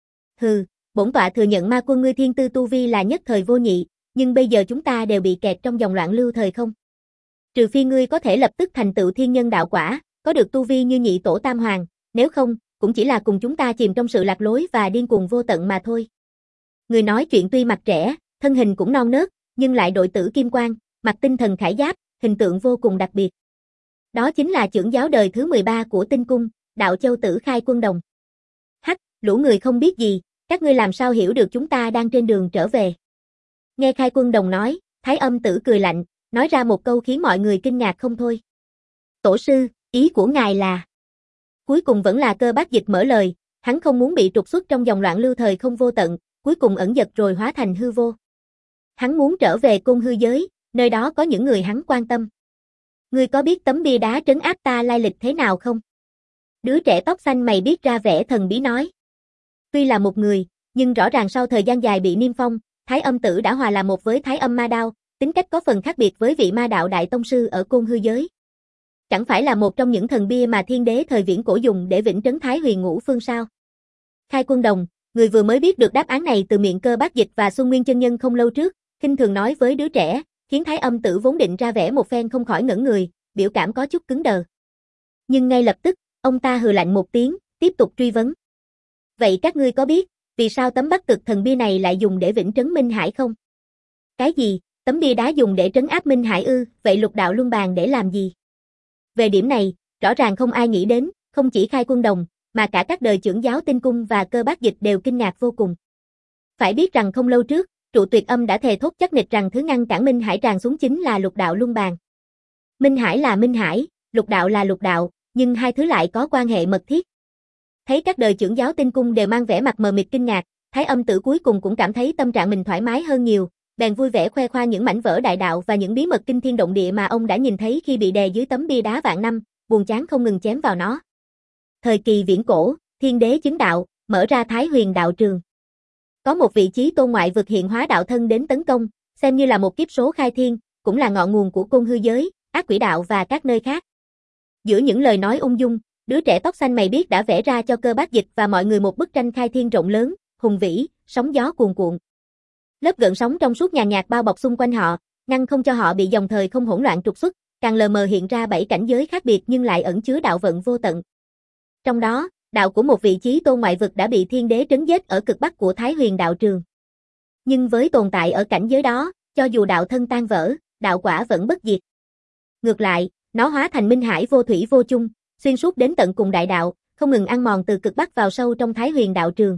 Hừ, bổn tọa thừa nhận ma quân ngươi thiên tư tu vi là nhất thời vô nhị, nhưng bây giờ chúng ta đều bị kẹt trong dòng loạn lưu thời không. Trừ phi ngươi có thể lập tức thành tựu thiên nhân đạo quả, có được tu vi như nhị tổ tam hoàng, nếu không, cũng chỉ là cùng chúng ta chìm trong sự lạc lối và điên cuồng vô tận mà thôi. Người nói chuyện tuy mặt trẻ, thân hình cũng non nớt, nhưng lại đội tử kim quang, mặc tinh thần khải giáp, hình tượng vô cùng đặc biệt. Đó chính là trưởng giáo đời thứ mười ba của tinh cung, Đạo Châu Tử Khai Quân Đồng. Hắc, lũ người không biết gì, các ngươi làm sao hiểu được chúng ta đang trên đường trở về. Nghe Khai Quân Đồng nói, Thái Âm Tử cười lạnh, nói ra một câu khiến mọi người kinh ngạc không thôi. Tổ sư, ý của ngài là... Cuối cùng vẫn là Cơ Bác Dịch mở lời, hắn không muốn bị trục xuất trong dòng loạn lưu thời không vô tận, cuối cùng ẩn dật rồi hóa thành hư vô. Hắn muốn trở về Côn Hư giới, nơi đó có những người hắn quan tâm. Ngươi có biết tấm bia đá trấn áp ta lai lịch thế nào không? Đứa trẻ tóc xanh mày biết ra vẻ thần bí nói. Tuy là một người, nhưng rõ ràng sau thời gian dài bị niêm phong, Thái Âm Tử đã hòa làm một với Thái Âm Ma Đao, tính cách có phần khác biệt với vị ma đạo đại tông sư ở Côn Hư giới. Chẳng phải là một trong những thần bia mà thiên đế thời viễn cổ dùng để vĩnh trấn Thái Huyền Ngũ Phương sao? Khai Quân Đồng, người vừa mới biết được đáp án này từ miệng Cơ Bác Dịch và Xuân Nguyên chân nhân không lâu trước, khinh thường nói với đứa trẻ, khiến Thái Âm Tử vốn định ra vẻ một phen không khỏi ngẩn người, biểu cảm có chút cứng đờ. Nhưng ngay lập tức, ông ta hừ lạnh một tiếng, tiếp tục truy vấn. Vậy các ngươi có biết, vì sao tấm Bắc Cực thần bia này lại dùng để vĩnh trấn Minh Hải không? Cái gì? Tấm bia đá dùng để trấn áp Minh Hải ư? Vậy lục đạo luân bàn để làm gì? Về điểm này, rõ ràng không ai nghĩ đến, không chỉ Khai Quân Đồng, mà cả các đời trưởng giáo tinh cung và Cơ Bác Dịch đều kinh ngạc vô cùng. Phải biết rằng không lâu trước, Trụ Tuyệt Âm đã thề thốt chắc nịch rằng thứ ngăn cản Minh Hải tràn xuống chính là lục đạo luân bàn. Minh Hải là Minh Hải, lục đạo là lục đạo, nhưng hai thứ lại có quan hệ mật thiết. Thấy các đời trưởng giáo tinh cung đều mang vẻ mặt mờ mịt kinh ngạc, Thái Âm Tử cuối cùng cũng cảm thấy tâm trạng mình thoải mái hơn nhiều, bèn vui vẻ khoe khoang những mảnh vỡ đại đạo và những bí mật kinh thiên động địa mà ông đã nhìn thấy khi bị đè dưới tấm bia đá vạn năm, buồn chán không ngừng chém vào nó. Thời kỳ viễn cổ, thiên đế chứng đạo, mở ra Thái Huyền đạo trường. Có một vị chí tôn ngoại vực hiện hóa đạo thân đến tấn công, xem như là một kiếp số khai thiên, cũng là ngọn nguồn của Côn Hư giới, Ác Quỷ đạo và các nơi khác. Giữa những lời nói ung dung, đứa trẻ tóc xanh mày biết đã vẽ ra cho Cơ Bác Dịch và mọi người một bức tranh khai thiên rộng lớn, hùng vĩ, sóng gió cuồn cuộn. Lớp gợn sóng trong suốt nhàn nhạt bao bọc xung quanh họ, ngăn không cho họ bị dòng thời không hỗn loạn trục xuất, càng lờ mờ hiện ra bảy cảnh giới khác biệt nhưng lại ẩn chứa đạo vận vô tận. Trong đó, đạo của một vị chí tôn ngoại vực đã bị thiên đế trấn giết ở cực bắc của Thái Huyền đạo trường. Nhưng với tồn tại ở cảnh giới đó, cho dù đạo thân tan vỡ, đạo quả vẫn bất diệt. Ngược lại, nó hóa thành Minh Hải vô thủy vô chung, xuyên suốt đến tận cùng đại đạo, không ngừng ăn mòn từ cực bắc vào sâu trong Thái Huyền đạo trường.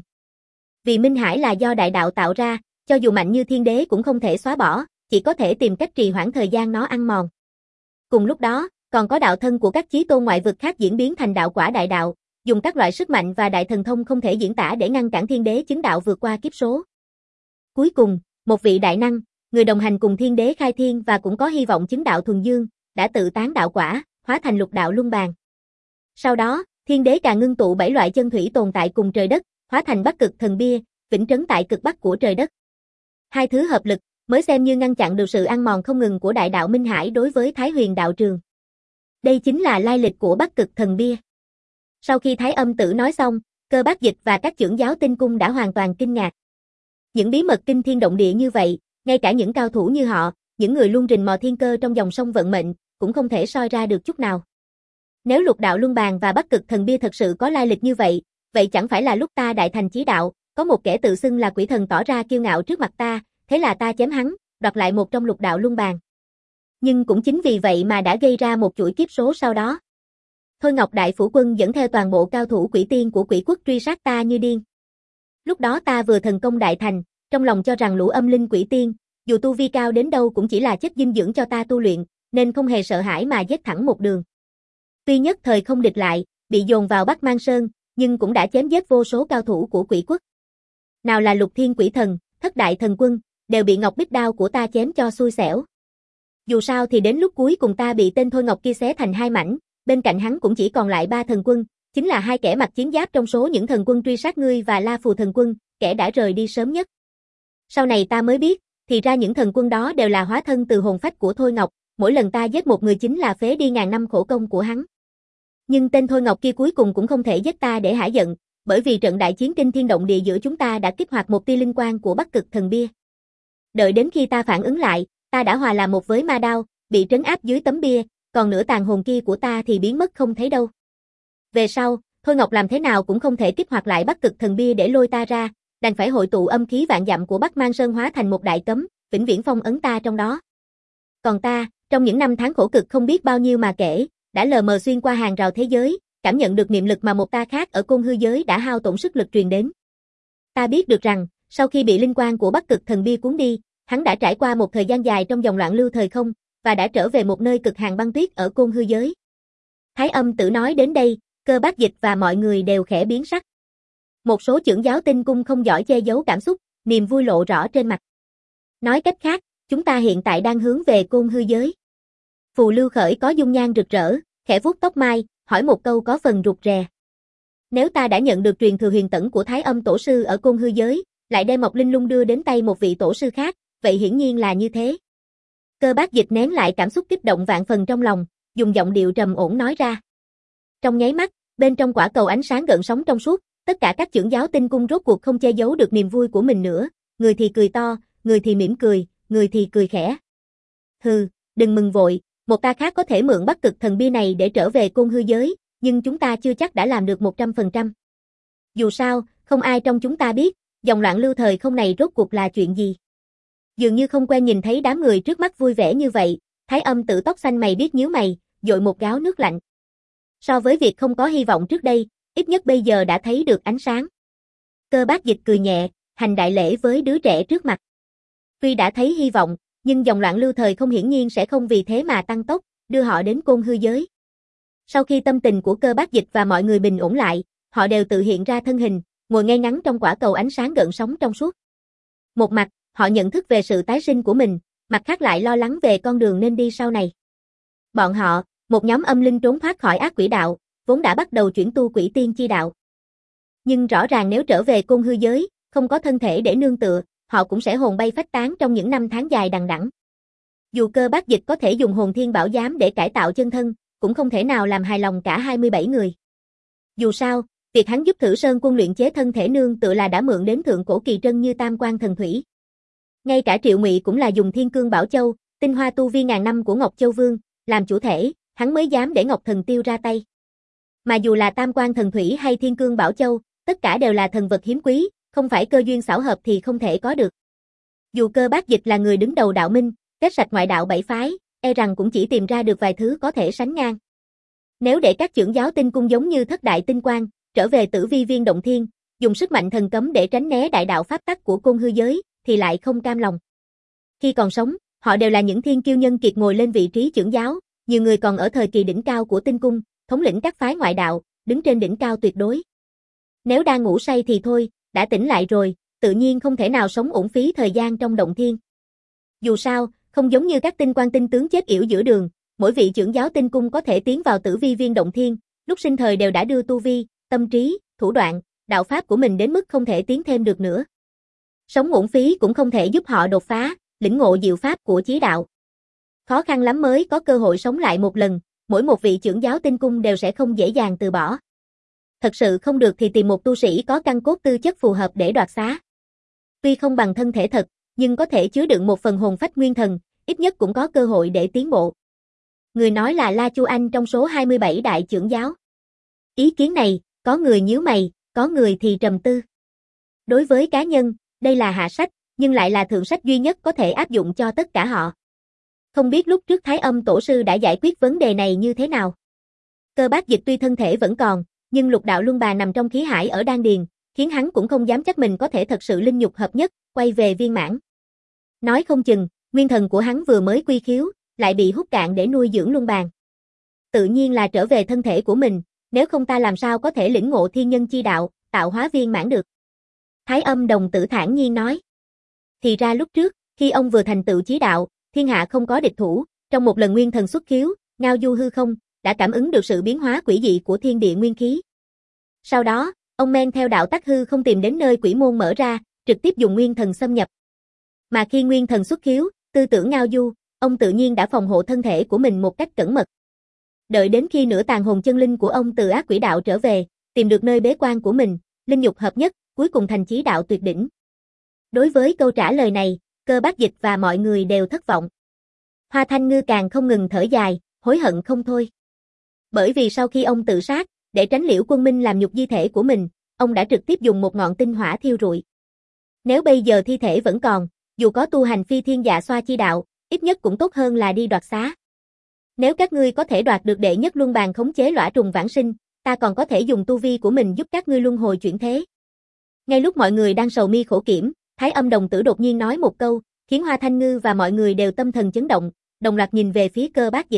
Vì Minh Hải là do đại đạo tạo ra, cho dù mạnh như thiên đế cũng không thể xóa bỏ, chỉ có thể tìm cách trì hoãn thời gian nó ăn mòn. Cùng lúc đó, còn có đạo thân của các chí tôn ngoại vực khác diễn biến thành đạo quả đại đạo, dùng các loại sức mạnh và đại thần thông không thể diễn tả để ngăn cản thiên đế chứng đạo vượt qua kiếp số. Cuối cùng, một vị đại năng, người đồng hành cùng thiên đế khai thiên và cũng có hy vọng chứng đạo thuần dương, đã tự tán đạo quả, hóa thành lục đạo luân bàn. Sau đó, thiên đế càng ngưng tụ bảy loại chân thủy tồn tại cùng trời đất, hóa thành Bắc Cực thần bia, vĩnh trấn tại cực bắc của trời đất. Hai thứ hợp lực, mới xem như ngăn chặn được sự ăn mòn không ngừng của đại đạo Minh Hải đối với Thái Huyền đạo trường. Đây chính là lai lịch của Bắc Cực thần bia. Sau khi Thái Âm Tử nói xong, Cơ Bác Dịch và các trưởng giáo tinh cung đã hoàn toàn kinh ngạc. Những bí mật kinh thiên động địa như vậy, ngay cả những cao thủ như họ, những người luôn rình mò thiên cơ trong dòng sông vận mệnh, cũng không thể soi ra được chút nào. Nếu lục đạo luân bàn và Bắc Cực thần bia thật sự có lai lịch như vậy, vậy chẳng phải là lúc ta đại thành chí đạo, có một kẻ tự xưng là quỷ thần tỏ ra kiêu ngạo trước mặt ta, thế là ta chém hắn, đoạt lại một trong lục đạo luân bàn. Nhưng cũng chính vì vậy mà đã gây ra một chuỗi kiếp số sau đó. Thôi Ngọc Đại Phủ Quân dẫn theo toàn bộ cao thủ quỷ tiên của quỷ quốc truy sát ta như điên. Lúc đó ta vừa thần công đại thành, trong lòng cho rằng lũ âm linh quỷ tiên, dù tu vi cao đến đâu cũng chỉ là chất dinh dưỡng cho ta tu luyện, nên không hề sợ hãi mà giết thẳng một đường. Tuy nhất thời không địch lại, bị dồn vào Bắc Mang Sơn, nhưng cũng đã chém giết vô số cao thủ của Quỷ Quốc. Nào là Lục Thiên Quỷ Thần, Thất Đại Thần Quân, đều bị Ngọc Bích Đao của ta chém cho xui xẻo. Dù sao thì đến lúc cuối cùng ta bị tên Thôi Ngọc kia xé thành hai mảnh, bên cạnh hắn cũng chỉ còn lại ba thần quân, chính là hai kẻ mặc chiến giáp trong số những thần quân truy sát ngươi và La Phù thần quân, kẻ đã rời đi sớm nhất. Sau này ta mới biết, thì ra những thần quân đó đều là hóa thân từ hồn phách của Thôi Ngọc, mỗi lần ta giết một người chính là phế đi ngàn năm khổ công của hắn. Nhưng tên Thôi Ngọc kia cuối cùng cũng không thể giết ta để hả giận, bởi vì trận đại chiến kinh thiên động địa giữa chúng ta đã kích hoạt một tia linh quang của Bắc Cực Thần Bia. Đợi đến khi ta phản ứng lại, ta đã hòa làm một với ma đao, bị trấn áp dưới tấm bia, còn nửa tàn hồn kia của ta thì biến mất không thấy đâu. Về sau, Thôi Ngọc làm thế nào cũng không thể kích hoạt lại Bắc Cực Thần Bia để lôi ta ra, đành phải hội tụ âm khí vạn dặm của Bắc Mang Sơn hóa thành một đại cấm, vĩnh viễn phong ấn ta trong đó. Còn ta, trong những năm tháng khổ cực không biết bao nhiêu mà kể, đã lờ mờ xuyên qua hàng rào thế giới, cảm nhận được niệm lực mà một ta khác ở côn hư giới đã hao tổn sức lực truyền đến. Ta biết được rằng, sau khi bị linh quang của Bắc Cực Thần Bia cuốn đi, hắn đã trải qua một thời gian dài trong dòng loạn lưu thời không, và đã trở về một nơi cực hàn băng tuyết ở côn hư giới. Thái Âm Tử nói đến đây, Cơ Bác Dịch và mọi người đều khẽ biến sắc. Một số chưởng giáo tinh cung không giỏi che giấu cảm xúc, niềm vui lộ rõ trên mặt. Nói cách khác, chúng ta hiện tại đang hướng về côn hư giới. Phù Lưu Khởi có dung nhan rực rỡ, khẽ vuốt tóc mai, hỏi một câu có phần rụt rè. Nếu ta đã nhận được truyền thừa huyền tẩn của Thái Âm Tổ sư ở côn hư giới, lại đem Mộc Linh Lung đưa đến tay một vị tổ sư khác, vậy hiển nhiên là như thế. Cơ Bác Dịch nén lại cảm xúc kích động vạn phần trong lòng, dùng giọng điệu trầm ổn nói ra. Trong nháy mắt, bên trong quả cầu ánh sáng gợn sóng trong suốt, tất cả các chưởng giáo tinh cung rốt cuộc không che giấu được niềm vui của mình nữa, người thì cười to, người thì mỉm cười, người thì cười khẽ. Hừ, đừng mừng vội, một ta khác có thể mượn Bắc Cực Thần Bia này để trở về côn hư giới, nhưng chúng ta chưa chắc đã làm được một trăm phần trăm. Dù sao, không ai trong chúng ta biết, dòng loạn lưu thời không này rốt cuộc là chuyện gì. Dường như không quen nhìn thấy đám người trước mắt vui vẻ như vậy, Thái Âm Tử tóc xanh mày biết nhíu mày, dội một gáo nước lạnh. So với việc không có hy vọng trước đây, ít nhất bây giờ đã thấy được ánh sáng. Cơ Bác Dịch cười nhẹ, hành đại lễ với đứa trẻ trước mặt. Tuy đã thấy hy vọng, nhưng dòng loạn lưu thời không hiển nhiên sẽ không vì thế mà tăng tốc, đưa họ đến côn hư giới. Sau khi tâm tình của Cơ Bác Dịch và mọi người bình ổn lại, họ đều tự hiện ra thân hình, ngồi ngay ngắn trong quả cầu ánh sáng gợn sóng trong suốt. Một mặt, họ nhận thức về sự tái sinh của mình, mặt khác lại lo lắng về con đường nên đi sau này. Bọn họ, một nhóm âm linh trốn thoát khỏi ác quỷ đạo, vốn đã bắt đầu chuyển tu quỷ tiên chi đạo. Nhưng rõ ràng nếu trở về côn hư giới, không có thân thể để nương tựa, họ cũng sẽ hồn bay phách tán trong những năm tháng dài đằng đẵng. Dù Cơ Bác Dịch có thể dùng hồn thiên bảo giám để cải tạo chân thân, cũng không thể nào làm hài lòng cả hai mươi bảy người. Dù sao, việc hắn giúp Thử Sơn Quân luyện chế thân thể nương tựa là đã mượn đến thượng cổ kỳ trân như Tam Quan Thần Thủy. Ngay cả Triệu Ngụy cũng là dùng Thiên Cương Bảo Châu, tinh hoa tu vi ngàn năm của Ngọc Châu Vương, làm chủ thể, hắn mới dám để Ngọc Thần Tiêu ra tay. Mà dù là Tam Quan Thần Thủy hay Thiên Cương Bảo Châu, tất cả đều là thần vật hiếm quý, không phải cơ duyên xảo hợp thì không thể có được. Dù Cơ Bác Dịch là người đứng đầu đạo minh, quét sạch ngoại đạo bảy phái, e rằng cũng chỉ tìm ra được vài thứ có thể sánh ngang. Nếu để các chưởng giáo tinh cung giống như Thất Đại Tinh Quang, trở về Tử Vi Viên Động Thiên, dùng sức mạnh thần cấm để tránh né đại đạo pháp tắc của côn hư giới, thì lại không cam lòng. Khi còn sống, họ đều là những thiên kiêu nhân kiệt ngồi lên vị trí chưởng giáo, nhiều người còn ở thời kỳ đỉnh cao của tinh cung, thống lĩnh các phái ngoại đạo, đứng trên đỉnh cao tuyệt đối. Nếu đang ngủ say thì thôi, đã tỉnh lại rồi, tự nhiên không thể nào sống uổng phí thời gian trong động thiên. Dù sao, không giống như các tinh quan tinh tướng chết yểu giữa đường, mỗi vị chưởng giáo tinh cung có thể tiến vào Tử Vi Viên Động Thiên, lúc sinh thời đều đã đưa tu vi, tâm trí, thủ đoạn, đạo pháp của mình đến mức không thể tiến thêm được nữa. Sống uổng phí cũng không thể giúp họ đột phá, lĩnh ngộ diệu pháp của chí đạo. Khó khăn lắm mới có cơ hội sống lại một lần, mỗi một vị chưởng giáo tinh cung đều sẽ không dễ dàng từ bỏ. Thật sự không được thì tìm một tu sĩ có căn cốt tư chất phù hợp để đoạt xá. Tuy không bằng thân thể thật, nhưng có thể chứa đựng một phần hồn phách nguyên thần, ít nhất cũng có cơ hội để tiến bộ. Người nói là La Chu Anh trong số hai mươi bảy đại chưởng giáo. Ý kiến này, có người nhíu mày, có người thì trầm tư. Đối với cá nhân, đây là hạ sách, nhưng lại là thượng sách duy nhất có thể áp dụng cho tất cả họ. Không biết lúc trước Thái Âm Tổ sư đã giải quyết vấn đề này như thế nào. Cơ Bác Dịch tuy thân thể vẫn còn, nhưng lục đạo luân bà nằm trong khí hải ở đan điền, khiến hắn cũng không dám chắc mình có thể thật sự linh nhục hợp nhất, quay về viên mãn. Nói không chừng, nguyên thần của hắn vừa mới quy khiếu, lại bị hút cạn để nuôi dưỡng luân bàn. Tự nhiên là trở về thân thể của mình, Nếu không ta làm sao có thể lĩnh ngộ thiên nhân chi đạo, tạo hóa viên mãn được. Thái Âm đồng tử thản nhiên nói. Thì ra lúc trước, khi ông vừa thành tựu chí đạo, thiên hạ không có địch thủ, trong một lần nguyên thần xuất khiếu, ngao du hư không, đã cảm ứng được sự biến hóa quỷ dị của thiên địa nguyên khí. Sau đó, ông men theo đạo tắc hư không tìm đến nơi quỷ môn mở ra, trực tiếp dùng nguyên thần xâm nhập. Mà khi nguyên thần xuất khiếu, tư tưởng ngao du, ông tự nhiên đã phòng hộ thân thể của mình một cách cẩn mật. Đợi đến khi nửa tàn hồn chân linh của ông từ ác quỷ đạo trở về, tìm được nơi bế quan của mình, linh nhục hợp nhất, cuối cùng thành chí đạo tuyệt đỉnh. Đối với câu trả lời này, Cơ Bác Dịch và mọi người đều thất vọng. Hoa Thanh Ngư càng không ngừng thở dài, hối hận không thôi. Bởi vì sau khi ông tự sát, để tránh Liễu Quân Minh làm nhục di thể của mình, ông đã trực tiếp dùng một ngọn tinh hỏa thiêu rụi. Nếu bây giờ thi thể vẫn còn, dù có tu hành phi thiên dạ xoa chi đạo, ít nhất cũng tốt hơn là đi đoạt xá. Nếu các ngươi có thể đoạt được đệ nhất luân bàn khống chế lõa trùng vãng sinh, ta còn có thể dùng tu vi của mình giúp các ngươi luân hồi chuyển thế. Ngay lúc mọi người đang sầu mi khổ kiểm, Thái Âm đồng tử đột nhiên nói một câu, khiến Hoa Thanh Ngư và mọi người đều tâm thần chấn động, đồng loạt nhìn về phía Cơ Bác Dịch.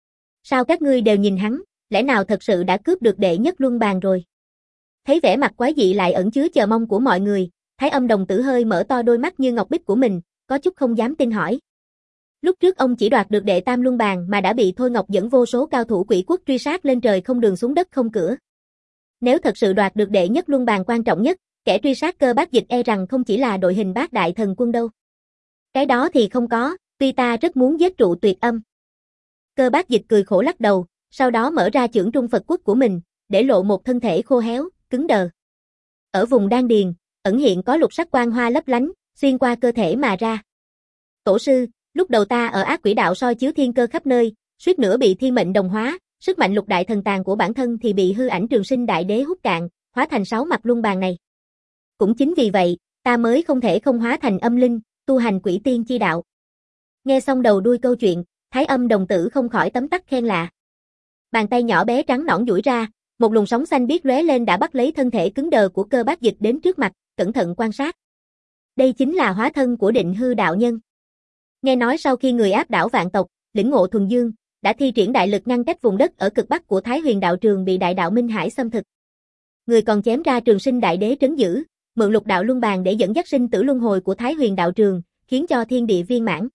Sao các ngươi đều nhìn hắn, lẽ nào thật sự đã cướp được đệ nhất luân bàn rồi? Thấy vẻ mặt quái dị lại ẩn chứa chờ mong của mọi người, Thái Âm đồng tử hơi mở to đôi mắt như ngọc bích của mình, có chút không dám tin hỏi. Lúc trước ông chỉ đoạt được đệ tam luân bàn mà đã bị Thôi Ngọc dẫn vô số cao thủ quỷ quốc truy sát lên trời không đường xuống đất không cửa. Nếu thật sự đoạt được đệ nhất luân bàn quan trọng nhất, kẻ truy sát Cơ Bác Dịch e rằng không chỉ là đội hình bát đại thần quân đâu. Cái đó thì không có, tuy ta rất muốn giết trụ tuyệt âm. Cơ Bác Dịch cười khổ lắc đầu, sau đó mở ra chưởng trung Phật quốc của mình, để lộ một thân thể khô héo, cứng đờ. Ở vùng đan điền, ẩn hiện có lục sắc quang hoa lấp lánh, xuyên qua cơ thể mà ra. Tổ sư, lúc đầu ta ở ác quỷ đạo soi chiếu thiên cơ khắp nơi, suýt nữa bị thiên mệnh đồng hóa, sức mạnh lục đại thần tàng của bản thân thì bị hư ảnh trường sinh đại đế hút cạn, hóa thành sáu mặt luân bàn này. Cũng chính vì vậy, ta mới không thể không hóa thành âm linh, tu hành quỷ tiên chi đạo. Nghe xong đầu đuôi câu chuyện, Thái Âm đồng tử không khỏi tấm tắc khen lạ. Bàn tay nhỏ bé trắng nõn duỗi ra, một luồng sóng xanh biếc lóe lên đã bắt lấy thân thể cứng đờ của Cơ Bác Dịch đến trước mặt, cẩn thận quan sát. Đây chính là hóa thân của Định Hư đạo nhân. Nghe nói sau khi người áp đảo vạn tộc, lĩnh ngộ thuần dương, đã thi triển đại lực ngăn cách vùng đất ở cực bắc của Thái Huyền đạo trường bị đại đạo Minh Hải xâm thực. Người còn chém ra trường sinh đại đế trấn giữ, mượn lục đạo luân bàn để dẫn dắt sinh tử luân hồi của Thái Huyền đạo trường, khiến cho thiên địa viên mãn.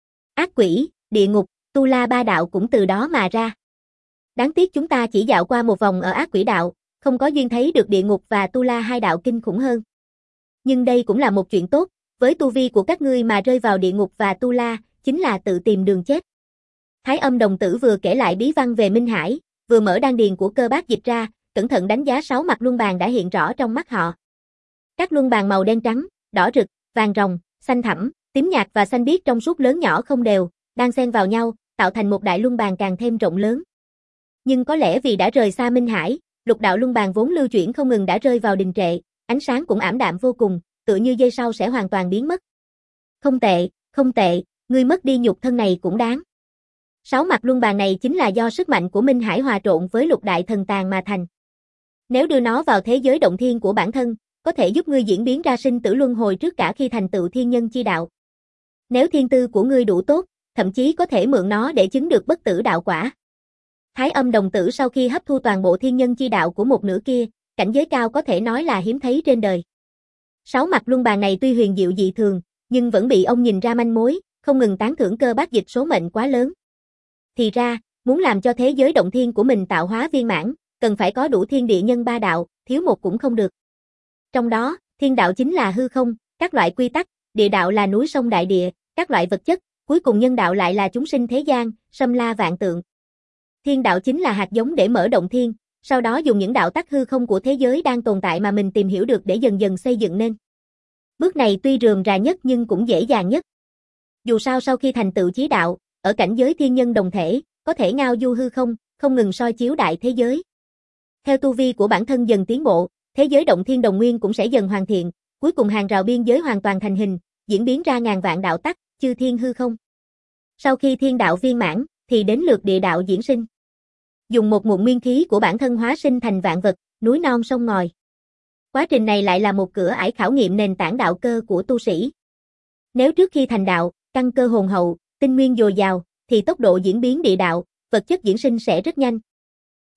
Ác quỷ, địa ngục, tu la ba đạo cũng từ đó mà ra. Đáng tiếc chúng ta chỉ dạo qua một vòng ở ác quỷ đạo, không có duyên thấy được địa ngục và tu la hai đạo kinh khủng hơn. Nhưng đây cũng là một chuyện tốt, với tu vi của các ngươi mà rơi vào địa ngục và tu la, chính là tự tìm đường chết. Thái Âm đồng tử vừa kể lại bí văn về Minh Hải, vừa mở đan điền của Cơ Bác Dịch ra, cẩn thận đánh giá sáu mặt luân bàn đã hiện rõ trong mắt họ. Các luân bàn màu đen trắng, đỏ rực, vàng ròng, xanh thẳm, tím nhạt và xanh biếc trong suốt lớn nhỏ không đều, đang xen vào nhau, tạo thành một đại luân bàn càng thêm rộng lớn. Nhưng có lẽ vì đã rời xa Minh Hải, lục đạo luân bàn vốn lưu chuyển không ngừng đã rơi vào đình trệ, ánh sáng cũng ảm đạm vô cùng, tựa như giây sau sẽ hoàn toàn biến mất. Không tệ, không tệ, ngươi mất đi nhục thân này cũng đáng. Sáu mặt luân bàn này chính là do sức mạnh của Minh Hải hòa trộn với lục đại thần tàng mà thành. Nếu đưa nó vào thế giới động thiên của bản thân, có thể giúp ngươi diễn biến ra sinh tử luân hồi trước cả khi thành tựu thiên nhân chi đạo. Nếu thiên tư của ngươi đủ tốt, thậm chí có thể mượn nó để chứng được bất tử đạo quả. Thái Âm đồng tử sau khi hấp thu toàn bộ thiên nhân chi đạo của một nửa kia, cảnh giới cao có thể nói là hiếm thấy trên đời. Sáu mặt luân bàn này tuy huyền diệu dị thường, nhưng vẫn bị ông nhìn ra manh mối, không ngừng tán thưởng Cơ Bác Dịch số mệnh quá lớn. Thì ra, muốn làm cho thế giới động thiên của mình tạo hóa viên mãn, cần phải có đủ thiên địa nhân ba đạo, thiếu một cũng không được. Trong đó, thiên đạo chính là hư không, các loại quy tắc, địa đạo là núi sông đại địa, các loại vật chất, cuối cùng nhân đạo lại là chúng sinh thế gian, xâm la vạn tượng. Thiên đạo chính là hạt giống để mở động thiên, sau đó dùng những đạo tắc hư không của thế giới đang tồn tại mà mình tìm hiểu được để dần dần xây dựng nên. Bước này tuy rườm rà nhất nhưng cũng dễ dàng nhất. Dù sao sau khi thành tựu chí đạo, ở cảnh giới thiên nhân đồng thể, có thể ngao du hư không, không ngừng soi chiếu đại thế giới. Theo tu vi của bản thân dần tiến bộ, thế giới động thiên đồng nguyên cũng sẽ dần hoàn thiện, cuối cùng hàng rào biên giới hoàn toàn thành hình, diễn biến ra ngàn vạn đạo tắc, chư thiên hư không. Sau khi thiên đạo viên mãn, thì đến lượt địa đạo diễn sinh. Dùng một nguồn nguyên khí của bản thân hóa sinh thành vạn vật, núi non sông ngòi. Quá trình này lại là một cửa ải khảo nghiệm nền tảng đạo cơ của tu sĩ. Nếu trước khi thành đạo, căn cơ hồn hậu, tinh nguyên dồi dào, thì tốc độ diễn biến địa đạo, vật chất diễn sinh sẽ rất nhanh.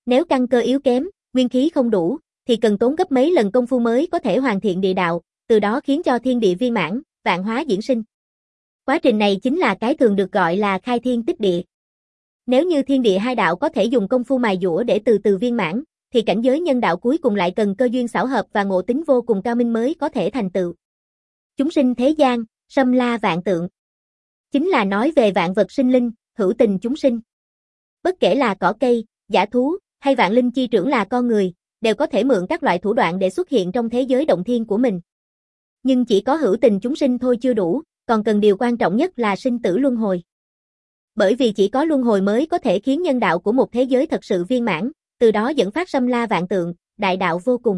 Nếu căn cơ yếu kém, nguyên khí không đủ, thì cần tốn gấp mấy lần công phu mới có thể hoàn thiện địa đạo, từ đó khiến cho thiên địa viên mãn, vạn hóa diễn sinh. Quá trình này chính là cái thường được gọi là khai thiên tích địa. Nếu như thiên địa hai đạo có thể dùng công phu mài dũa để từ từ viên mãn, thì cảnh giới nhân đạo cuối cùng lại cần cơ duyên xảo hợp và ngộ tính vô cùng cao minh mới có thể thành tựu. Chúng sinh thế gian, xâm la vạn tượng. Chính là nói về vạn vật sinh linh, hữu tình chúng sinh. Bất kể là cỏ cây, dã thú, hay vạn linh chi trưởng là con người, đều có thể mượn các loại thủ đoạn để xuất hiện trong thế giới động thiên của mình. Nhưng chỉ có hữu tình chúng sinh thôi chưa đủ, còn cần điều quan trọng nhất là sinh tử luân hồi. Bởi vì chỉ có luân hồi mới có thể khiến nhân đạo của một thế giới thật sự viên mãn, từ đó dẫn phát xâm la vạn tượng, đại đạo vô cùng.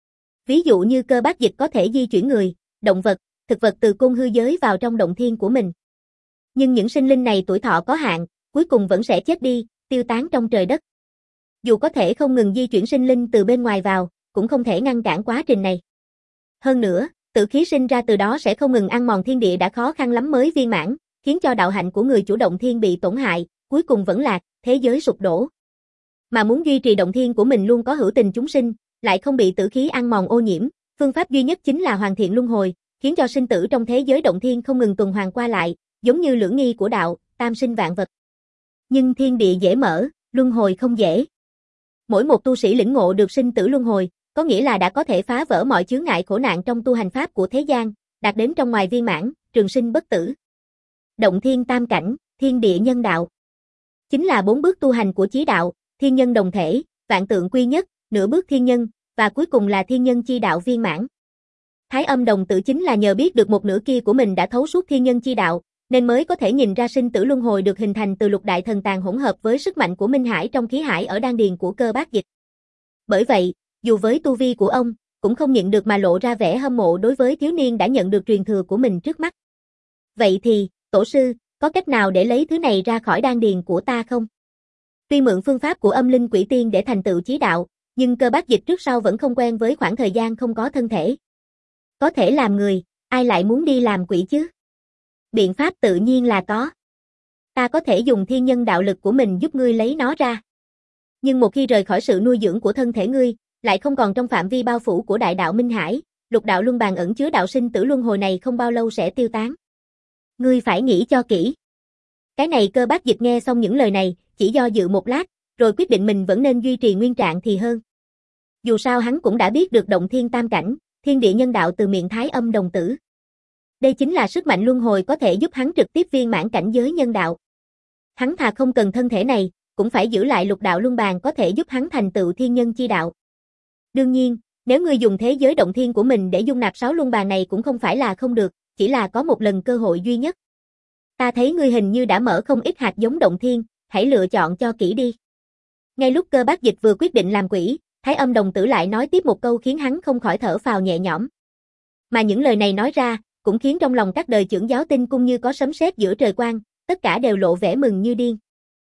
Ví dụ như Cơ Bác Dịch có thể di chuyển người, động vật, thực vật từ côn hư giới vào trong động thiên của mình. Nhưng những sinh linh này tuổi thọ có hạn, cuối cùng vẫn sẽ chết đi, tiêu tán trong trời đất. Dù có thể không ngừng di chuyển sinh linh từ bên ngoài vào, cũng không thể ngăn cản quá trình này. Hơn nữa, tử khí sinh ra từ đó sẽ không ngừng ăn mòn thiên địa đã khó khăn lắm mới viên mãn, khiến cho đạo hạnh của người chủ động thiên bị tổn hại, cuối cùng vẫn lạc, thế giới sụp đổ. Mà muốn duy trì động thiên của mình luôn có hữu tình chúng sinh, lại không bị tử khí ăn mòn ô nhiễm, phương pháp duy nhất chính là hoàn thiện luân hồi, khiến cho sinh tử trong thế giới động thiên không ngừng tuần hoàn qua lại, giống như lưỡng nghi của đạo, tam sinh vạn vật. Nhưng thiên địa dễ mở, luân hồi không dễ. Mỗi một tu sĩ lĩnh ngộ được sinh tử luân hồi, có nghĩa là đã có thể phá vỡ mọi chướng ngại khổ nạn trong tu hành pháp của thế gian, đạt đến trong ngoài viên mãn, trường sinh bất tử. Động thiên tam cảnh, thiên địa nhân đạo. Chính là bốn bước tu hành của chí đạo, thiên nhân đồng thể, vạn tượng quy nhất, nửa bước thiên nhân, và cuối cùng là thiên nhân chi đạo viên mãn. Thái Âm đồng tử chính là nhờ biết được một nửa kia của mình đã thấu suốt thiên nhân chi đạo, nên mới có thể nhìn ra sinh tử luân hồi được hình thành từ lục đại thần tàng hỗn hợp với sức mạnh của Minh Hải trong khí hải ở đan điền của Cơ Bác Dịch. Bởi vậy, dù với tu vi của ông, cũng không nhịn được mà lộ ra vẻ hâm mộ đối với thiếu niên đã nhận được truyền thừa của mình trước mắt. Vậy thì, tổ sư, có cách nào để lấy thứ này ra khỏi đan điền của ta không? Tuy mượn phương pháp của âm linh quỷ tiên để thành tựu chí đạo, nhưng Cơ Bác Dịch trước sau vẫn không quen với khoảng thời gian không có thân thể. Có thể làm người, ai lại muốn đi làm quỷ chứ? Biện pháp tự nhiên là có. Ta có thể dùng thiên nhân đạo lực của mình giúp ngươi lấy nó ra. Nhưng một khi rời khỏi sự nuôi dưỡng của thân thể ngươi, lại không còn trong phạm vi bao phủ của đại đạo Minh Hải, lục đạo luân bàn ẩn chứa đạo sinh tử luân hồi này không bao lâu sẽ tiêu tán. Ngươi phải nghĩ cho kỹ. Cái này Cơ Bác Dịch nghe xong những lời này, chỉ do dự một lát, rồi quyết định mình vẫn nên duy trì nguyên trạng thì hơn. Dù sao hắn cũng đã biết được động thiên tam cảnh, thiên địa nhân đạo từ miệng Thái Âm đồng tử. Đây chính là sức mạnh luân hồi có thể giúp hắn trực tiếp viên mãn cảnh giới nhân đạo. Hắn thà không cần thân thể này, cũng phải giữ lại lục đạo luân bàn có thể giúp hắn thành tựu thiên nhân chi đạo. Đương nhiên, nếu ngươi dùng thế giới động thiên của mình để dung nạp sáu luân bàn này cũng không phải là không được, chỉ là có một lần cơ hội duy nhất. Ta thấy ngươi hình như đã mở không ít hạt giống động thiên, hãy lựa chọn cho kỹ đi. Ngay lúc Cơ Bác Dịch vừa quyết định làm quỷ, Thái Âm đồng tử lại nói tiếp một câu khiến hắn không khỏi thở phào nhẹ nhõm. Mà những lời này nói ra, cũng khiến trong lòng các đời chưởng giáo tinh cung như có sấm sét giữa trời quang, tất cả đều lộ vẻ mừng như điên.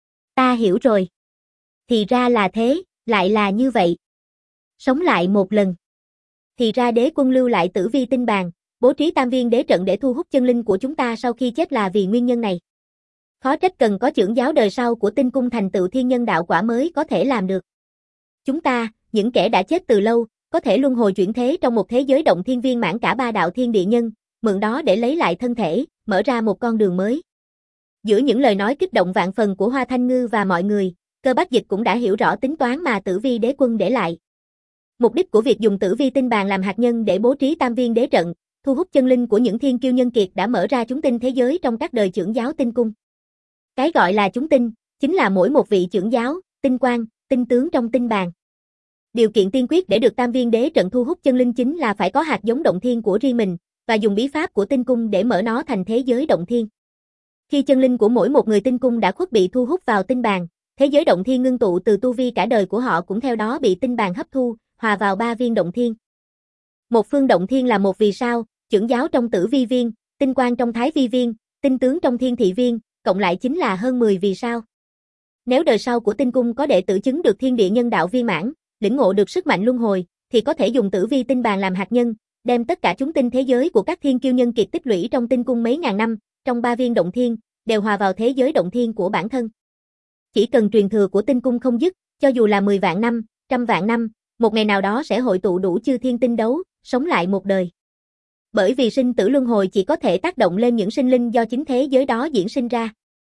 Ta hiểu rồi. Thì ra là thế, lại là như vậy. Sống lại một lần. Thì ra đế quân lưu lại tử vi tinh bàn, bố trí tam viên đế trận để thu hút chân linh của chúng ta sau khi chết là vì nguyên nhân này. Khó trách cần có chưởng giáo đời sau của tinh cung thành tựu thiên nhân đạo quả mới có thể làm được. Chúng ta, những kẻ đã chết từ lâu, có thể luân hồi chuyển thế trong một thế giới động thiên viên mãn cả ba đạo thiên địa nhân, mượn đó để lấy lại thân thể, mở ra một con đường mới. Giữa những lời nói kích động vạn phần của Hoa Thanh Ngư và mọi người, Cơ Bác Dịch cũng đã hiểu rõ tính toán mà tử vi đế quân để lại. Mục đích của việc dùng tử vi tinh bàn làm hạt nhân để bố trí tam viên đế trận, thu hút chân linh của những thiên kiêu nhân kiệt đã mở ra chúng tinh thế giới trong các đời chưởng giáo tinh cung. Cái gọi là chúng tinh, chính là mỗi một vị chưởng giáo, tinh quang, tinh tướng trong tinh bàn. Điều kiện tiên quyết để được tam viên đế trận thu hút chân linh chính là phải có hạt giống động thiên của riêng mình, và dùng bí pháp của tinh cung để mở nó thành thế giới động thiên. Khi chân linh của mỗi một người tinh cung đã khuất bị thu hút vào tinh bàn, thế giới động thiên ngưng tụ từ tu vi cả đời của họ cũng theo đó bị tinh bàn hấp thu, hòa vào ba viên động thiên. Một phương động thiên là một vì sao, chưởng giáo trong tử vi viên, tinh quang trong thái vi viên, tinh tướng trong thiên thị viên, cộng lại chính là hơn mười vì sao. Nếu đời sau của tinh cung có đệ tử chứng được thiên địa nhân đạo viên mãn, lĩnh ngộ được sức mạnh luân hồi, thì có thể dùng tử vi tinh bàn làm hạt nhân, đem tất cả chúng tinh thế giới của các thiên kiêu nhân kiệt tích lũy trong tinh cung mấy ngàn năm, trong ba viên động thiên, đều hòa vào thế giới động thiên của bản thân. Chỉ cần truyền thừa của tinh cung không dứt, Cho dù là mười vạn năm, trăm vạn năm, một ngày nào đó sẽ hội tụ đủ chư thiên tinh đấu, sống lại một đời. Bởi vì sinh tử luân hồi chỉ có thể tác động lên những sinh linh do chính thế giới đó diễn sinh ra.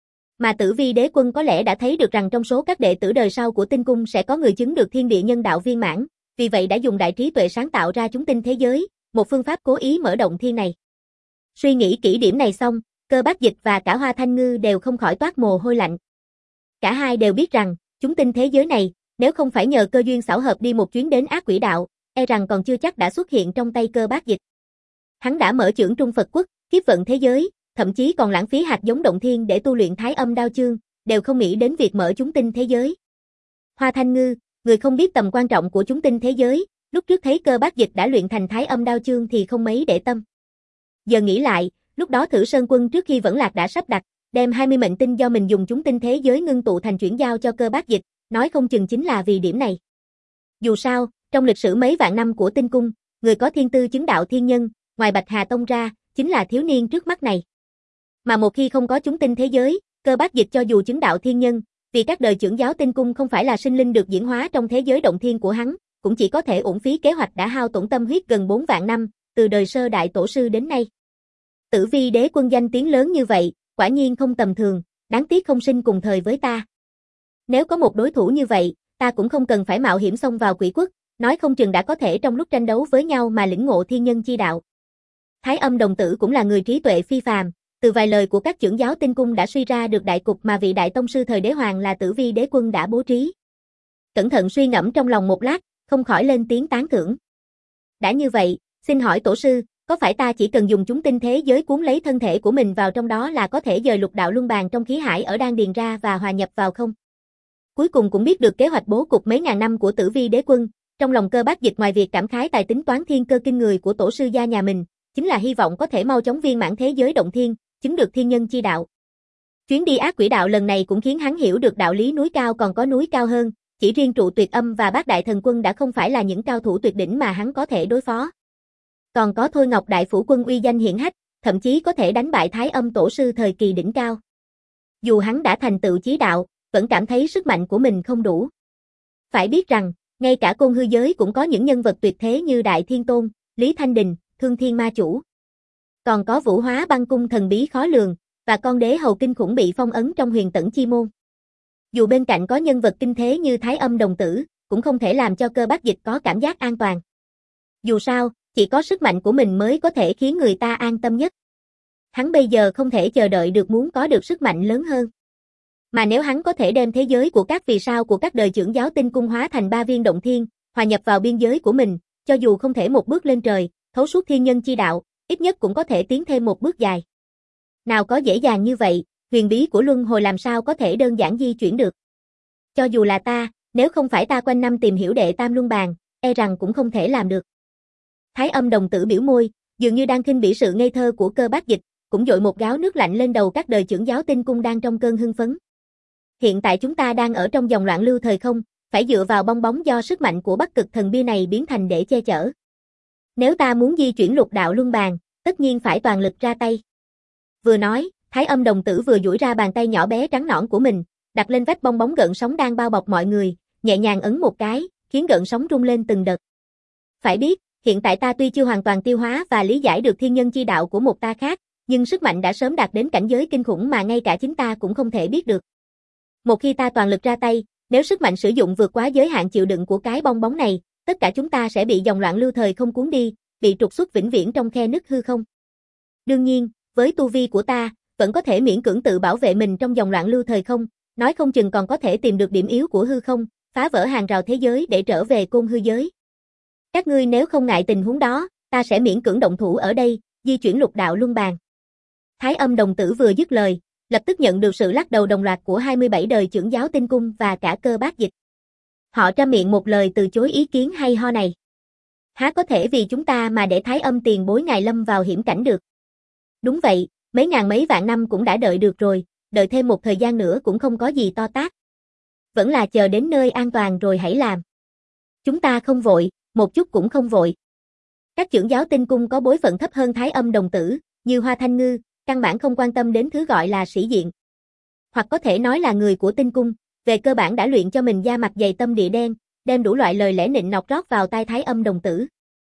Mà Tử Vi Đế Quân có lẽ đã thấy được rằng trong số các đệ tử đời sau của tinh cung sẽ có người chứng được thiên địa nhân đạo viên mãn, vì vậy đã dùng đại trí tuệ sáng tạo ra chúng tinh thế giới, một phương pháp cố ý mở động thiên này. Suy nghĩ kỹ điểm này xong, Cơ Bác Dịch và cả Hoa Thanh Ngư đều không khỏi toát mồ hôi lạnh. Cả hai đều biết rằng, chúng tinh thế giới này, nếu không phải nhờ cơ duyên xảo hợp đi một chuyến đến ác quỷ đạo, e rằng còn chưa chắc đã xuất hiện trong tay Cơ Bác Dịch. Hắn đã mở chưởng Trung Phật Quốc, kiếp vận thế giới, thậm chí còn lãng phí hạt giống động thiên để tu luyện Thái Âm Đao Chương, đều không nghĩ đến việc mở chúng tinh thế giới. Hoa Thanh Ngư, người không biết tầm quan trọng của chúng tinh thế giới, lúc trước thấy Cơ Bác Dịch đã luyện thành Thái Âm Đao Chương thì không mấy để tâm. Giờ nghĩ lại, lúc đó Thử Sơn Quân trước khi vẫn lạc đã sắp đặt, đem hai mươi mệnh tinh do mình dùng chúng tinh thế giới ngưng tụ thành chuyển giao cho Cơ Bác Dịch, nói không chừng chính là vì điểm này. Dù sao, trong lịch sử mấy vạn năm của tinh cung, người có thiên tư chứng đạo thiên nhân, ngoài Bạch Hà Tông ra, chính là thiếu niên trước mắt này. Mà một khi không có chúng tinh thế giới, Cơ Bác Dịch cho dù chứng đạo thiên nhân, vì các đời trưởng giáo tinh cung không phải là sinh linh được diễn hóa trong thế giới động thiên của hắn, cũng chỉ có thể uổng phí kế hoạch đã hao tổn tâm huyết gần bốn vạn năm, từ đời sơ đại tổ sư đến nay. Tử Vi Đế Quân danh tiếng lớn như vậy, quả nhiên không tầm thường, đáng tiếc không sinh cùng thời với ta. Nếu có một đối thủ như vậy, ta cũng không cần phải mạo hiểm xông vào quỷ quốc, nói không chừng đã có thể trong lúc tranh đấu với nhau mà lĩnh ngộ thiên nhân chi đạo. Thái Âm Đồng Tử cũng là người trí tuệ phi phàm, từ vài lời của các trưởng giáo tinh cung đã suy ra được đại cục mà vị đại tông sư thời đế hoàng là Tử Vi Đế Quân đã bố trí. Cẩn thận suy ngẫm trong lòng một lát, không khỏi lên tiếng tán thưởng. Đã như vậy, xin hỏi tổ sư, có phải ta chỉ cần dùng chúng tinh thế giới cuốn lấy thân thể của mình vào trong đó là có thể dời lục đạo luân bàn trong khí hải ở đan điền ra và hòa nhập vào không? Cuối cùng cũng biết được kế hoạch bố cục mấy ngàn năm của Tử Vi Đế Quân, trong lòng Cơ Bác Dịch ngoài việc cảm khái tài tính toán thiên cơ kinh người của tổ sư gia nhà mình, chính là hy vọng có thể mau chóng viên mãn thế giới động thiên, chứng được thiên nhân chi đạo. Chuyến đi ác quỷ đạo lần này cũng khiến hắn hiểu được đạo lý núi cao còn có núi cao hơn, chỉ riêng trụ tuyệt âm và bát đại thần quân đã không phải là những cao thủ tuyệt đỉnh mà hắn có thể đối phó. Còn có Thôi Ngọc đại phủ quân uy danh hiển hách, thậm chí có thể đánh bại Thái Âm tổ sư thời kỳ đỉnh cao. Dù hắn đã thành tựu chí đạo, vẫn cảm thấy sức mạnh của mình không đủ. Phải biết rằng, ngay cả côn hư giới cũng có những nhân vật tuyệt thế như Đại Thiên Tôn, Lý Thanh Đình, Thương Thiên Ma Chủ. Còn có Vũ Hóa Băng Cung thần bí khó lường, và con đế hầu kinh khủng bị phong ấn trong Huyền Tẫn Chi Môn. Dù bên cạnh có nhân vật kinh thế như Thái Âm Đồng Tử, cũng không thể làm cho Cơ Bác Dịch có cảm giác an toàn. Dù sao, chỉ có sức mạnh của mình mới có thể khiến người ta an tâm nhất. Hắn bây giờ không thể chờ đợi được muốn có được sức mạnh lớn hơn. Mà nếu hắn có thể đem thế giới của các vì sao của các đời trưởng giáo tinh cung hóa thành ba viên động thiên, hòa nhập vào biên giới của mình, cho dù không thể một bước lên trời, thấu suốt thiên nhân chi đạo, ít nhất cũng có thể tiến thêm một bước dài. Nào có dễ dàng như vậy, huyền bí của luân hồi làm sao có thể đơn giản di chuyển được. Cho dù là ta, nếu không phải ta quanh năm tìm hiểu đệ tam luân bàn, e rằng cũng không thể làm được. Thái Âm Đồng Tử biểu môi, dường như đang khinh bỉ sự ngây thơ của Cơ Bác Dịch, cũng dội một gáo nước lạnh lên đầu các đời trưởng giáo tinh cung đang trong cơn hưng phấn. Hiện tại chúng ta đang ở trong dòng loạn lưu thời không, phải dựa vào bong bóng do sức mạnh của Bắc Cực Thần Bia này biến thành để che chở. Nếu ta muốn di chuyển lục đạo luân bàn, tất nhiên phải toàn lực ra tay. Vừa nói, Thái Âm Đồng Tử vừa duỗi ra bàn tay nhỏ bé trắng nõn của mình, đặt lên vách bong bóng gợn sóng đang bao bọc mọi người, nhẹ nhàng ấn một cái, khiến gợn sóng rung lên từng đợt. Phải biết, hiện tại ta tuy chưa hoàn toàn tiêu hóa và lý giải được thiên nhân chi đạo của một ta khác, nhưng sức mạnh đã sớm đạt đến cảnh giới kinh khủng mà ngay cả chính ta cũng không thể biết được. Một khi ta toàn lực ra tay, nếu sức mạnh sử dụng vượt quá giới hạn chịu đựng của cái bong bóng này, tất cả chúng ta sẽ bị dòng loạn lưu thời không cuốn đi, bị trục xuất vĩnh viễn trong khe nứt hư không. Đương nhiên, với tu vi của ta, vẫn có thể miễn cưỡng tự bảo vệ mình trong dòng loạn lưu thời không, nói không chừng còn có thể tìm được điểm yếu của hư không, phá vỡ hàng rào thế giới để trở về côn hư giới. Các ngươi nếu không ngại tình huống đó, ta sẽ miễn cưỡng động thủ ở đây, di chuyển lục đạo luân bàn. Thái Âm Đồng Tử vừa dứt lời, lập tức nhận được sự lắc đầu đồng loạt của hai mươi bảy đời trưởng giáo tinh cung và cả Cơ Bác Dịch. Họ trăm miệng một lời từ chối ý kiến hay ho này. Há có thể vì chúng ta mà để Thái Âm tiền bối ngài lâm vào hiểm cảnh được. Đúng vậy, mấy ngàn mấy vạn năm cũng đã đợi được rồi, đợi thêm một thời gian nữa cũng không có gì to tát. Vẫn là chờ đến nơi an toàn rồi hãy làm. Chúng ta không vội, một chút cũng không vội. Các trưởng giáo tinh cung có bối phận thấp hơn Thái Âm Đồng Tử, như Hoa Thanh Ngư, căn bản không quan tâm đến thứ gọi là sĩ diện. Hoặc có thể nói là người của tinh cung, về cơ bản đã luyện cho mình da mặt dày tâm địa đen, đem đủ loại lời lẽ nịnh nọt rót vào tai Thái Âm đồng tử.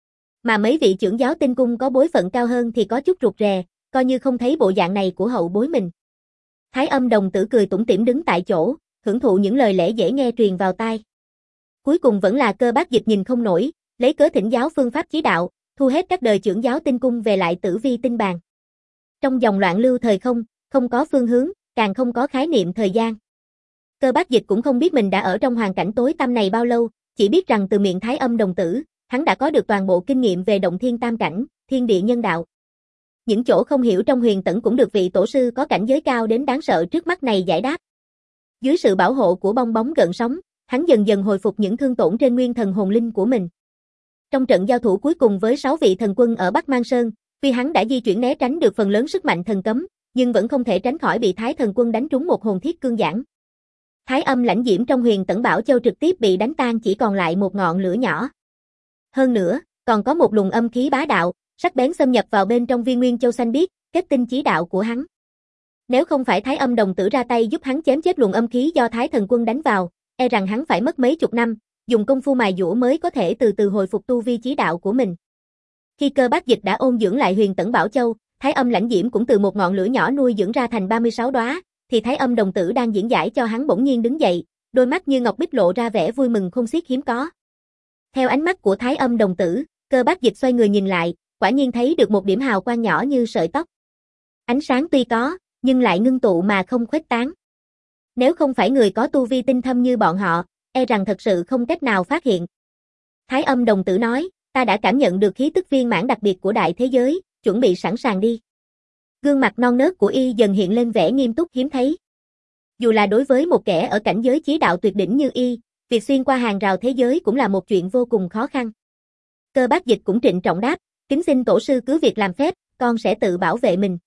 Mà mấy vị trưởng giáo tinh cung có bối phận cao hơn thì có chút rụt rè, coi như không thấy bộ dạng này của hậu bối mình. Thái Âm đồng tử cười tủm tỉm đứng tại chỗ, hưởng thụ những lời lẽ dễ nghe truyền vào tai. Cuối cùng vẫn là Cơ Bác Dịch nhìn không nổi, lấy cớ thỉnh giáo phương pháp chí đạo, thu hết các đời trưởng giáo tinh cung về lại Tử Vi tinh bàn. Trong dòng loạn lưu thời không, không có phương hướng, càng không có khái niệm thời gian. Cơ Bác Dịch cũng không biết mình đã ở trong hoàn cảnh tối tăm này bao lâu, chỉ biết rằng từ miệng Thái Âm đồng tử, hắn đã có được toàn bộ kinh nghiệm về động thiên tam cảnh, thiên địa nhân đạo. Những chỗ không hiểu trong huyền tẫn cũng được vị tổ sư có cảnh giới cao đến đáng sợ trước mắt này giải đáp. Dưới sự bảo hộ của bong bóng gợn sóng, hắn dần dần hồi phục những thương tổn trên nguyên thần hồn linh của mình. Trong trận giao thủ cuối cùng với sáu vị thần quân ở Bắc Mang Sơn, vì hắn đã di chuyển né tránh được phần lớn sức mạnh thần cấm, nhưng vẫn không thể tránh khỏi bị Thái thần quân đánh trúng một hồn thiết cương giãn. Thái Âm lãnh diễm trong huyền tẫn Bảo Châu trực tiếp bị đánh tan, chỉ còn lại một ngọn lửa nhỏ. Hơn nữa, còn có một luồng âm khí bá đạo, sắc bén xâm nhập vào bên trong viên Nguyên Châu xanh biếc, kết tinh chí đạo của hắn. Nếu không phải Thái Âm đồng tử ra tay giúp hắn chém chết luồng âm khí do Thái thần quân đánh vào, e rằng hắn phải mất mấy chục năm, dùng công phu mài dũa mới có thể từ từ hồi phục tu vi chí đạo của mình. Khi Cơ Bác Dịch đã ôn dưỡng lại huyền tẫn Bảo Châu, Thái Âm lãnh diễm cũng từ một ngọn lửa nhỏ nuôi dưỡng ra thành ba mươi sáu đóa, thì Thái Âm đồng tử đang diễn giải cho hắn bỗng nhiên đứng dậy, đôi mắt như ngọc bích lộ ra vẻ vui mừng không xiết hiếm có. Theo ánh mắt của Thái Âm đồng tử, Cơ Bác Dịch xoay người nhìn lại, quả nhiên thấy được một điểm hào quang nhỏ như sợi tóc. Ánh sáng tuy có, nhưng lại ngưng tụ mà không khuếch tán. Nếu không phải người có tu vi tinh thâm như bọn họ, e rằng thật sự không cách nào phát hiện. Thái Âm đồng tử nói, ta đã cảm nhận được khí tức viên mãn đặc biệt của đại thế giới, chuẩn bị sẵn sàng đi. Gương mặt non nớt của y dần hiện lên vẻ nghiêm túc hiếm thấy. Dù là đối với một kẻ ở cảnh giới chí đạo tuyệt đỉnh như y, việc xuyên qua hàng rào thế giới cũng là một chuyện vô cùng khó khăn. Cơ Bác Dịch cũng trịnh trọng đáp, kính xin tổ sư cứ việc làm phép, con sẽ tự bảo vệ mình.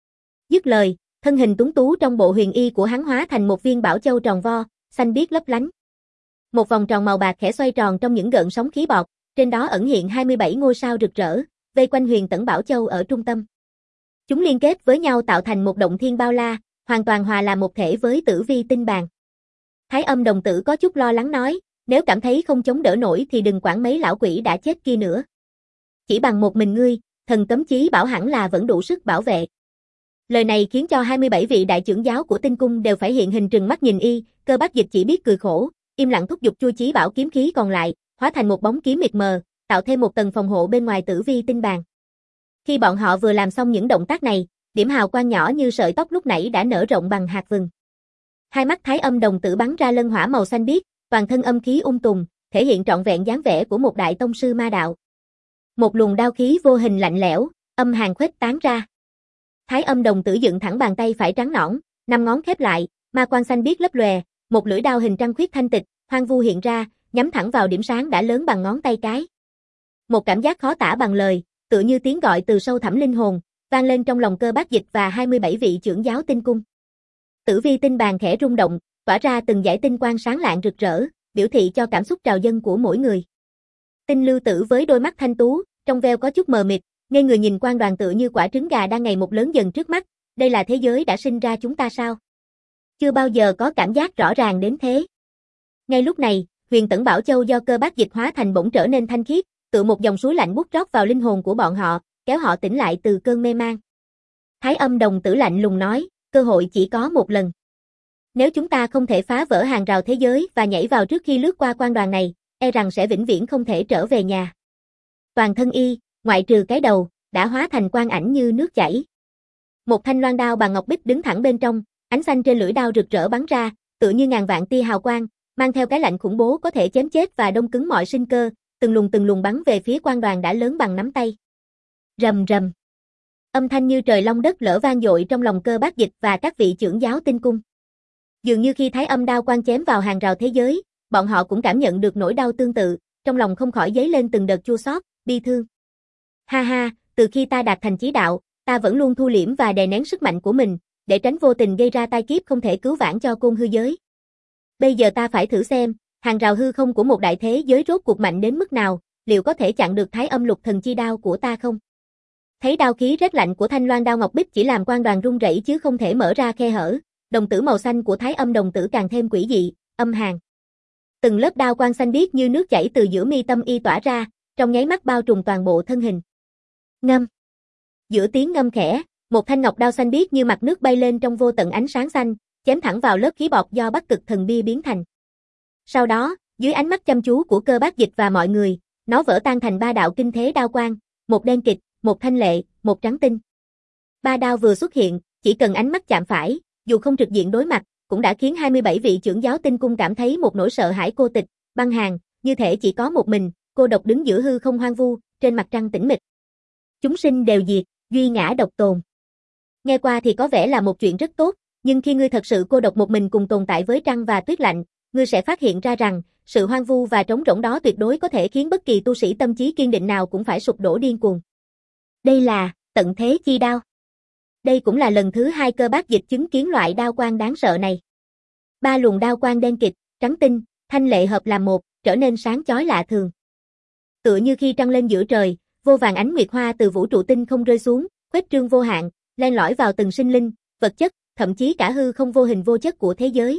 Dứt lời, thân hình tuấn tú trong bộ huyền y của hắn hóa thành một viên bảo châu tròn vo, xanh biếc lấp lánh. Một vòng tròn màu bạc khẽ xoay tròn trong những gợn sóng khí bọt, trên đó ẩn hiện hai mươi bảy ngôi sao rực rỡ, vây quanh huyền tẫn bảo châu ở trung tâm. Chúng liên kết với nhau tạo thành một động thiên bao la, hoàn toàn hòa làm một thể với Tử Vi tinh bàn. Thái Âm đồng tử có chút lo lắng nói, nếu cảm thấy không chống đỡ nổi thì đừng quản mấy lão quỷ đã chết kia nữa. Chỉ bằng một mình ngươi, thần cấm chí bảo hẳn là vẫn đủ sức bảo vệ. Lời này khiến cho hai mươi bảy vị đại trưởng giáo của tinh cung đều phải hiện hình trừng mắt nhìn y, Cơ Bác Dịch chỉ biết cười khổ, im lặng thúc giục chui chí bảo kiếm khí còn lại, hóa thành một bóng kiếm mịt mờ, tạo thêm một tầng phòng hộ bên ngoài Tử Vi tinh bàn. Khi bọn họ vừa làm xong những động tác này, điểm hào quang nhỏ như sợi tóc lúc nãy đã nở rộng bằng hạt vừng. Hai mắt Thái Âm đồng tử bắn ra lân hỏa màu xanh biếc, toàn thân âm khí ung tùm, thể hiện trọn vẹn dáng vẻ của một đại tông sư ma đạo. Một luồng đao khí vô hình lạnh lẽo, âm hàn khuếch tán ra. Thái Âm đồng tử dựng thẳng bàn tay phải trắng nõn, năm ngón khép lại, ma quang xanh biếc lấp lòe, một lưỡi đao hình trăng khuyết thanh tịch, hoang vu hiện ra, nhắm thẳng vào điểm sáng đã lớn bằng ngón tay cái. Một cảm giác khó tả bằng lời, tựa như tiếng gọi từ sâu thẳm linh hồn, vang lên trong lòng Cơ Bác Dịch và hai mươi bảy vị trưởng giáo tinh cung. Tử Vi tinh bàn khẽ rung động, tỏa ra từng dải tinh quang sáng lạng rực rỡ, biểu thị cho cảm xúc trào dâng của mỗi người. Tinh Lưu Tử với đôi mắt thanh tú, trong veo có chút mờ mịt, ngây người nhìn quang đoàn tựa như quả trứng gà đang ngày một lớn dần trước mắt, đây là thế giới đã sinh ra chúng ta sao? Chưa bao giờ có cảm giác rõ ràng đến thế. Ngay lúc này, huyền tẫn Bảo Châu do Cơ Bác Dịch hóa thành bỗng trở nên thanh khiết, tựa một dòng suối lạnh buốt rót vào linh hồn của bọn họ, kéo họ tỉnh lại từ cơn mê man. Thái Âm đồng tử lạnh lùng nói, cơ hội chỉ có một lần. Nếu chúng ta không thể phá vỡ hàng rào thế giới và nhảy vào trước khi lướt qua quan đoàn này, e rằng sẽ vĩnh viễn không thể trở về nhà. Toàn thân y, ngoại trừ cái đầu, đã hóa thành quang ảnh như nước chảy. Một thanh loan đao bằng ngọc bích đứng thẳng bên trong, ánh xanh trên lưỡi đao rực rỡ bắn ra, tựa như ngàn vạn tia hào quang, mang theo cái lạnh khủng bố có thể chém chết và đông cứng mọi sinh cơ, từng luồng từng luồng bắn về phía quan đoàn đã lớn bằng nắm tay. Rầm rầm. Âm thanh như trời long đất lở vang dội trong lòng Cơ Bác Dịch và các vị trưởng giáo tinh cung. Dường như khi Thái Âm đao quang chém vào hàng rào thế giới, bọn họ cũng cảm nhận được nỗi đau tương tự, trong lòng không khỏi dấy lên từng đợt chua xót, bi thương. Ha ha, từ khi ta đạt thành chí đạo, ta vẫn luôn thu liễm và đè nén sức mạnh của mình, để tránh vô tình gây ra tai kiếp không thể cứu vãn cho côn hư giới. Bây giờ ta phải thử xem, hàng rào hư không của một đại thế giới rốt cuộc mạnh đến mức nào, liệu có thể chặn được Thái Âm lục thần chi đao của ta không? Thấy đao khí rét lạnh của thanh loan đao ngọc bích chỉ làm quan đoàn rung rẩy chứ không thể mở ra khe hở, đồng tử màu xanh của Thái Âm đồng tử càng thêm quỷ dị, âm hàn. Từng lớp đao quang xanh biếc như nước chảy từ giữa mi tâm y tỏa ra, trong nháy mắt bao trùm toàn bộ thân hình. Ngâm. Giữa tiếng ngâm khẽ, một thanh ngọc đao xanh biếc như mặt nước bay lên trong vô tận ánh sáng xanh, chém thẳng vào lớp khí bọt do Bắc Cực Thần Bia biến thành. Sau đó, dưới ánh mắt chăm chú của Cơ Bác Dịch và mọi người, nó vỡ tan thành ba đạo kinh thế đao quang, một đen kịt, một thanh lệ, một trắng tinh. Ba đao vừa xuất hiện, chỉ cần ánh mắt chạm phải, dù không trực diện đối mặt, cũng đã khiến hai mươi bảy vị trưởng giáo tinh cung cảm thấy một nỗi sợ hãi cô tịch, băng hàn, như thể chỉ có một mình, cô độc đứng giữa hư không hoang vu, trên mặt trăng tĩnh mịch. Chúng sinh đều diệt, duy ngã độc tồn. Nghe qua thì có vẻ là một chuyện rất tốt, nhưng khi ngươi thật sự cô độc một mình cùng tồn tại với trăng và tuyết lạnh, ngươi sẽ phát hiện ra rằng, sự hoang vu và trống rỗng đó tuyệt đối có thể khiến bất kỳ tu sĩ tâm trí kiên định nào cũng phải sụp đổ điên cuồng. Đây là tận thế chi đao. Đây cũng là lần thứ hai Cơ Bác Dịch chứng kiến loại đao quang đáng sợ này. Ba luồng đao quang đen kịt, trắng tinh, thanh lệ hợp làm một, trở nên sáng chói lạ thường. Tựa như khi trăng lên giữa trời, vô vàn ánh nguyệt hoa từ vũ trụ tinh không rơi xuống, khuếch trương vô hạn, len lỏi vào từng sinh linh, vật chất, thậm chí cả hư không vô hình vô chất của thế giới.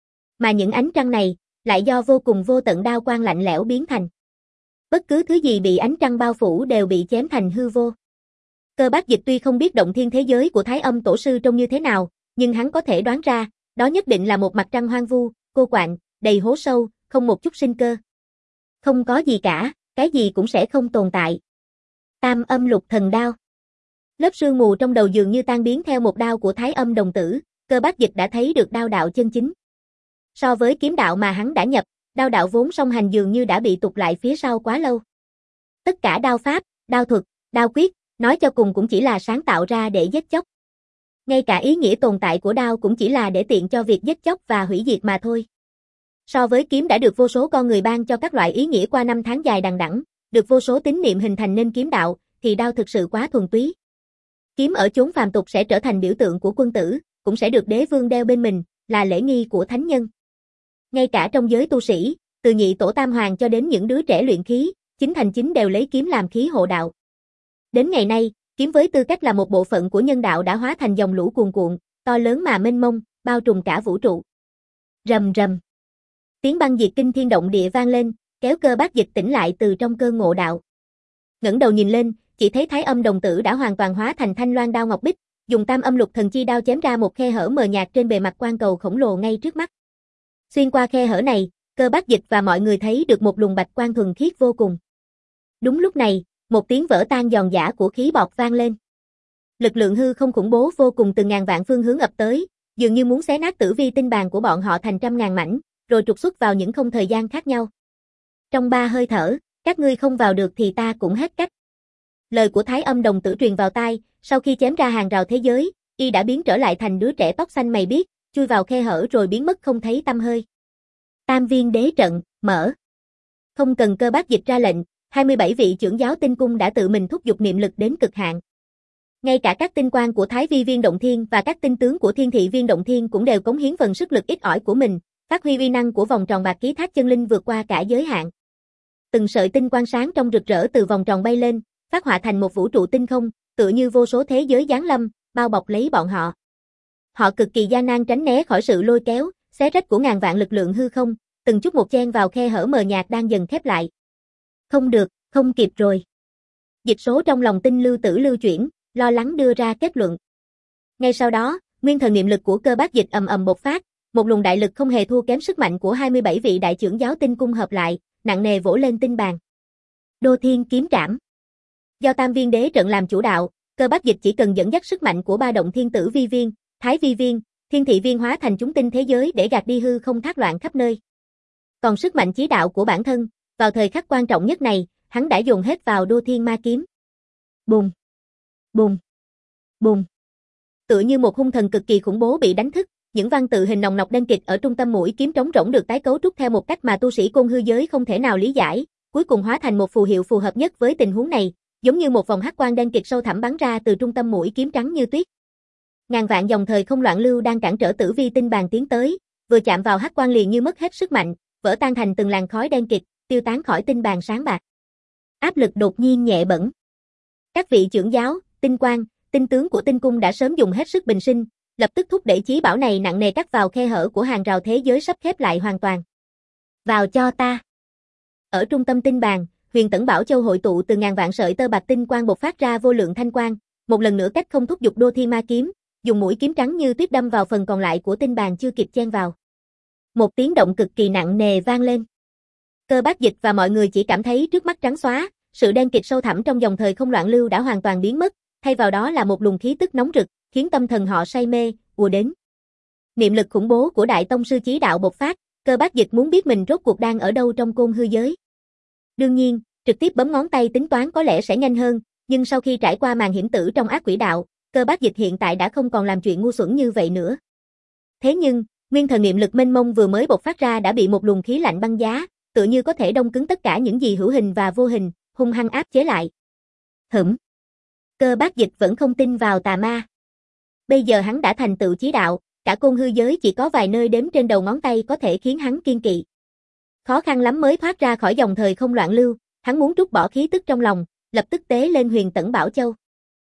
Mà những ánh trăng này, lại do vô cùng vô tận đao quang lạnh lẽo biến thành. Bất cứ thứ gì bị ánh trăng bao phủ đều bị chém thành hư vô. Cơ Bác Dịch tuy không biết động thiên thế giới của Thái Âm Tổ sư trông như thế nào, nhưng hắn có thể đoán ra, đó nhất định là một mặt trăng hoang vu, cô quạnh, đầy hố sâu, không một chút sinh cơ. Không có gì cả, cái gì cũng sẽ không tồn tại. Tam Âm Lục Thần Đao. Lớp sương mù trong đầu dường như tan biến theo một đao của Thái Âm đồng tử, Cơ Bác Dịch đã thấy được đao đạo chân chính. So với kiếm đạo mà hắn đã nhập, đao đạo vốn song hành dường như đã bị tụt lại phía sau quá lâu. Tất cả đao pháp, đao thuật, đao quyết, nói cho cùng cũng chỉ là sáng tạo ra để giết chóc. Ngay cả ý nghĩa tồn tại của đao cũng chỉ là để tiện cho việc giết chóc và hủy diệt mà thôi. So với kiếm đã được vô số con người ban cho các loại ý nghĩa qua năm tháng dài đằng đẵng, được vô số tín niệm hình thành nên kiếm đạo, thì đao thực sự quá thuần túy. Kiếm ở chốn phàm tục sẽ trở thành biểu tượng của quân tử, cũng sẽ được đế vương đeo bên mình, là lễ nghi của thánh nhân. Ngay cả trong giới tu sĩ, từ nhị tổ tam hoàng cho đến những đứa trẻ luyện khí, chính thành chính đều lấy kiếm làm khí hộ đạo. Đến ngày nay, kiếm với tư cách là một bộ phận của nhân đạo đã hóa thành dòng lũ cuồn cuộn, to lớn mà mênh mông, bao trùm cả vũ trụ. Rầm rầm. Tiếng băng diệt kinh thiên động địa vang lên, kéo Cơ Bác Dịch tỉnh lại từ trong cơn ngộ đạo. Ngẩng đầu nhìn lên, chỉ thấy Thái Âm đồng tử đã hoàn toàn hóa thành thanh loan đao ngọc bích, dùng Tam Âm Lục Thần Chi đao chém ra một khe hở mờ nhạt trên bề mặt quan cầu khổng lồ ngay trước mắt. Xuyên qua khe hở này, Cơ Bác Dịch và mọi người thấy được một luồng bạch quang thuần khiết vô cùng. Đúng lúc này, một tiếng vỡ tan giòn giã của khí bọt vang lên. Lực lượng hư không khủng bố vô cùng từ ngàn vạn phương hướng ập tới, dường như muốn xé nát tử vi tinh bàn của bọn họ thành trăm ngàn mảnh, rồi trục xuất vào những không thời gian khác nhau. Trong ba hơi thở, các ngươi không vào được thì ta cũng hết cách. Lời của Thái Âm đồng tử truyền vào tai, sau khi chém ra hàng rào thế giới, y đã biến trở lại thành đứa trẻ tóc xanh mày biếc, chui vào khe hở rồi biến mất không thấy tăm hơi. Tam viên đế trận, mở. Không cần Cơ Bác Dịch ra lệnh, hai mươi bảy vị trưởng giáo tinh cung đã tự mình thúc giục niệm lực đến cực hạn. Ngay cả các tinh quan của Thái Vi Viên Động Thiên và các tinh tướng của Thiên Thị Viên Động Thiên cũng đều cống hiến phần sức lực ít ỏi của mình, phát huy uy năng của vòng tròn bạc ký thác chân linh vượt qua cả giới hạn. Từng sợi tinh quang sáng trong rực rỡ từ vòng tròn bay lên, phát họa thành một vũ trụ tinh không, tựa như vô số thế giới giáng lâm, bao bọc lấy bọn họ. Họ cực kỳ gian nan tránh né khỏi sự lôi kéo, xé rách của ngàn vạn lực lượng hư không, từng chút một chen vào khe hở mờ nhạt đang dần khép lại. Không được, không kịp rồi. Dịch số trong lòng tinh lưu tử lưu chuyển, lo lắng đưa ra kết luận. Ngay sau đó, nguyên thần niệm lực của Cơ Bác Dịch ầm ầm bộc phát, một luồng đại lực không hề thua kém sức mạnh của hai mươi bảy vị đại trưởng giáo tinh cung hợp lại, nặng nề vỗ lên tinh bàn. Đô Thiên Kiếm Trảm. Do Tam Viên Đế trận làm chủ đạo, Cơ Bác Dịch chỉ cần dẫn dắt sức mạnh của ba động thiên tử vi viên, Thái Vi Viên, Thiên Thị Viên hóa thành chúng tinh thế giới để gạt đi hư không thác loạn khắp nơi. Còn sức mạnh chí đạo của bản thân, vào thời khắc quan trọng nhất này, hắn đã dồn hết vào Đô Thiên Ma Kiếm. Bùng, bùng, bùng. Tựa như một hung thần cực kỳ khủng bố bị đánh thức, những văn tự hình nòng nọc đen kịt ở trung tâm mũi kiếm trống rỗng được tái cấu trúc theo một cách mà tu sĩ côn hư giới không thể nào lý giải, cuối cùng hóa thành một phù hiệu phù hợp nhất với tình huống này, giống như một vòng hắc quang đen kịt sâu thẳm bắn ra từ trung tâm mũi kiếm trắng như tuyết. Ngàn vạn dòng thời không loạn lưu đang cản trở tử vi tinh bàn tiến tới, vừa chạm vào hắc quang liền như mất hết sức mạnh, vỡ tan thành từng làn khói đen kịt, tiêu tán khỏi tinh bàn sáng bạc. Áp lực đột nhiên nhẹ bẫng. Các vị trưởng giáo, tinh quan, tinh tướng của tinh cung đã sớm dùng hết sức bình sinh, lập tức thúc đẩy chí bảo này nặng nề cắt vào khe hở của hàng rào thế giới sắp khép lại hoàn toàn. Vào cho ta. Ở trung tâm tinh bàn, Huyền Tẫn Bảo Châu hội tụ từ ngàn vạn sợi tơ bạch tinh quang bộc phát ra vô lượng thanh quang, một lần nữa cách không thúc giục Đô Thiên Ma kiếm, dùng mũi kiếm trắng như tuyết đâm vào phần còn lại của tinh bàn chưa kịp chen vào. Một tiếng động cực kỳ nặng nề vang lên. Cơ Bác Dịch và mọi người chỉ cảm thấy trước mắt trắng xóa, sự đen kịt sâu thẳm trong dòng thời không loạn lưu đã hoàn toàn biến mất, thay vào đó là một luồng khí tức nóng rực, khiến tâm thần họ say mê, ùa đến. Niệm lực khủng bố của Đại Tông sư chí đạo bộc phát, Cơ Bác Dịch muốn biết mình rốt cuộc đang ở đâu trong côn hư giới. Đương nhiên, trực tiếp bấm ngón tay tính toán có lẽ sẽ nhanh hơn, nhưng sau khi trải qua màn hiểm tử trong ác quỷ đạo, Cơ Bác Dịch hiện tại đã không còn làm chuyện ngu xuẩn như vậy nữa. Thế nhưng, nguyên thần niệm lực mênh mông vừa mới bộc phát ra đã bị một luồng khí lạnh băng giá, tựa như có thể đông cứng tất cả những gì hữu hình và vô hình, hung hăng áp chế lại. Hửm. Cơ Bác Dịch vẫn không tin vào tà ma. Bây giờ hắn đã thành tựu chí đạo, cả côn hư giới chỉ có vài nơi đếm trên đầu ngón tay có thể khiến hắn kiên kỵ. Khó khăn lắm mới thoát ra khỏi dòng thời không loạn lưu, hắn muốn trút bỏ khí tức trong lòng, lập tức tế lên Huyền Tẫn Bảo Châu.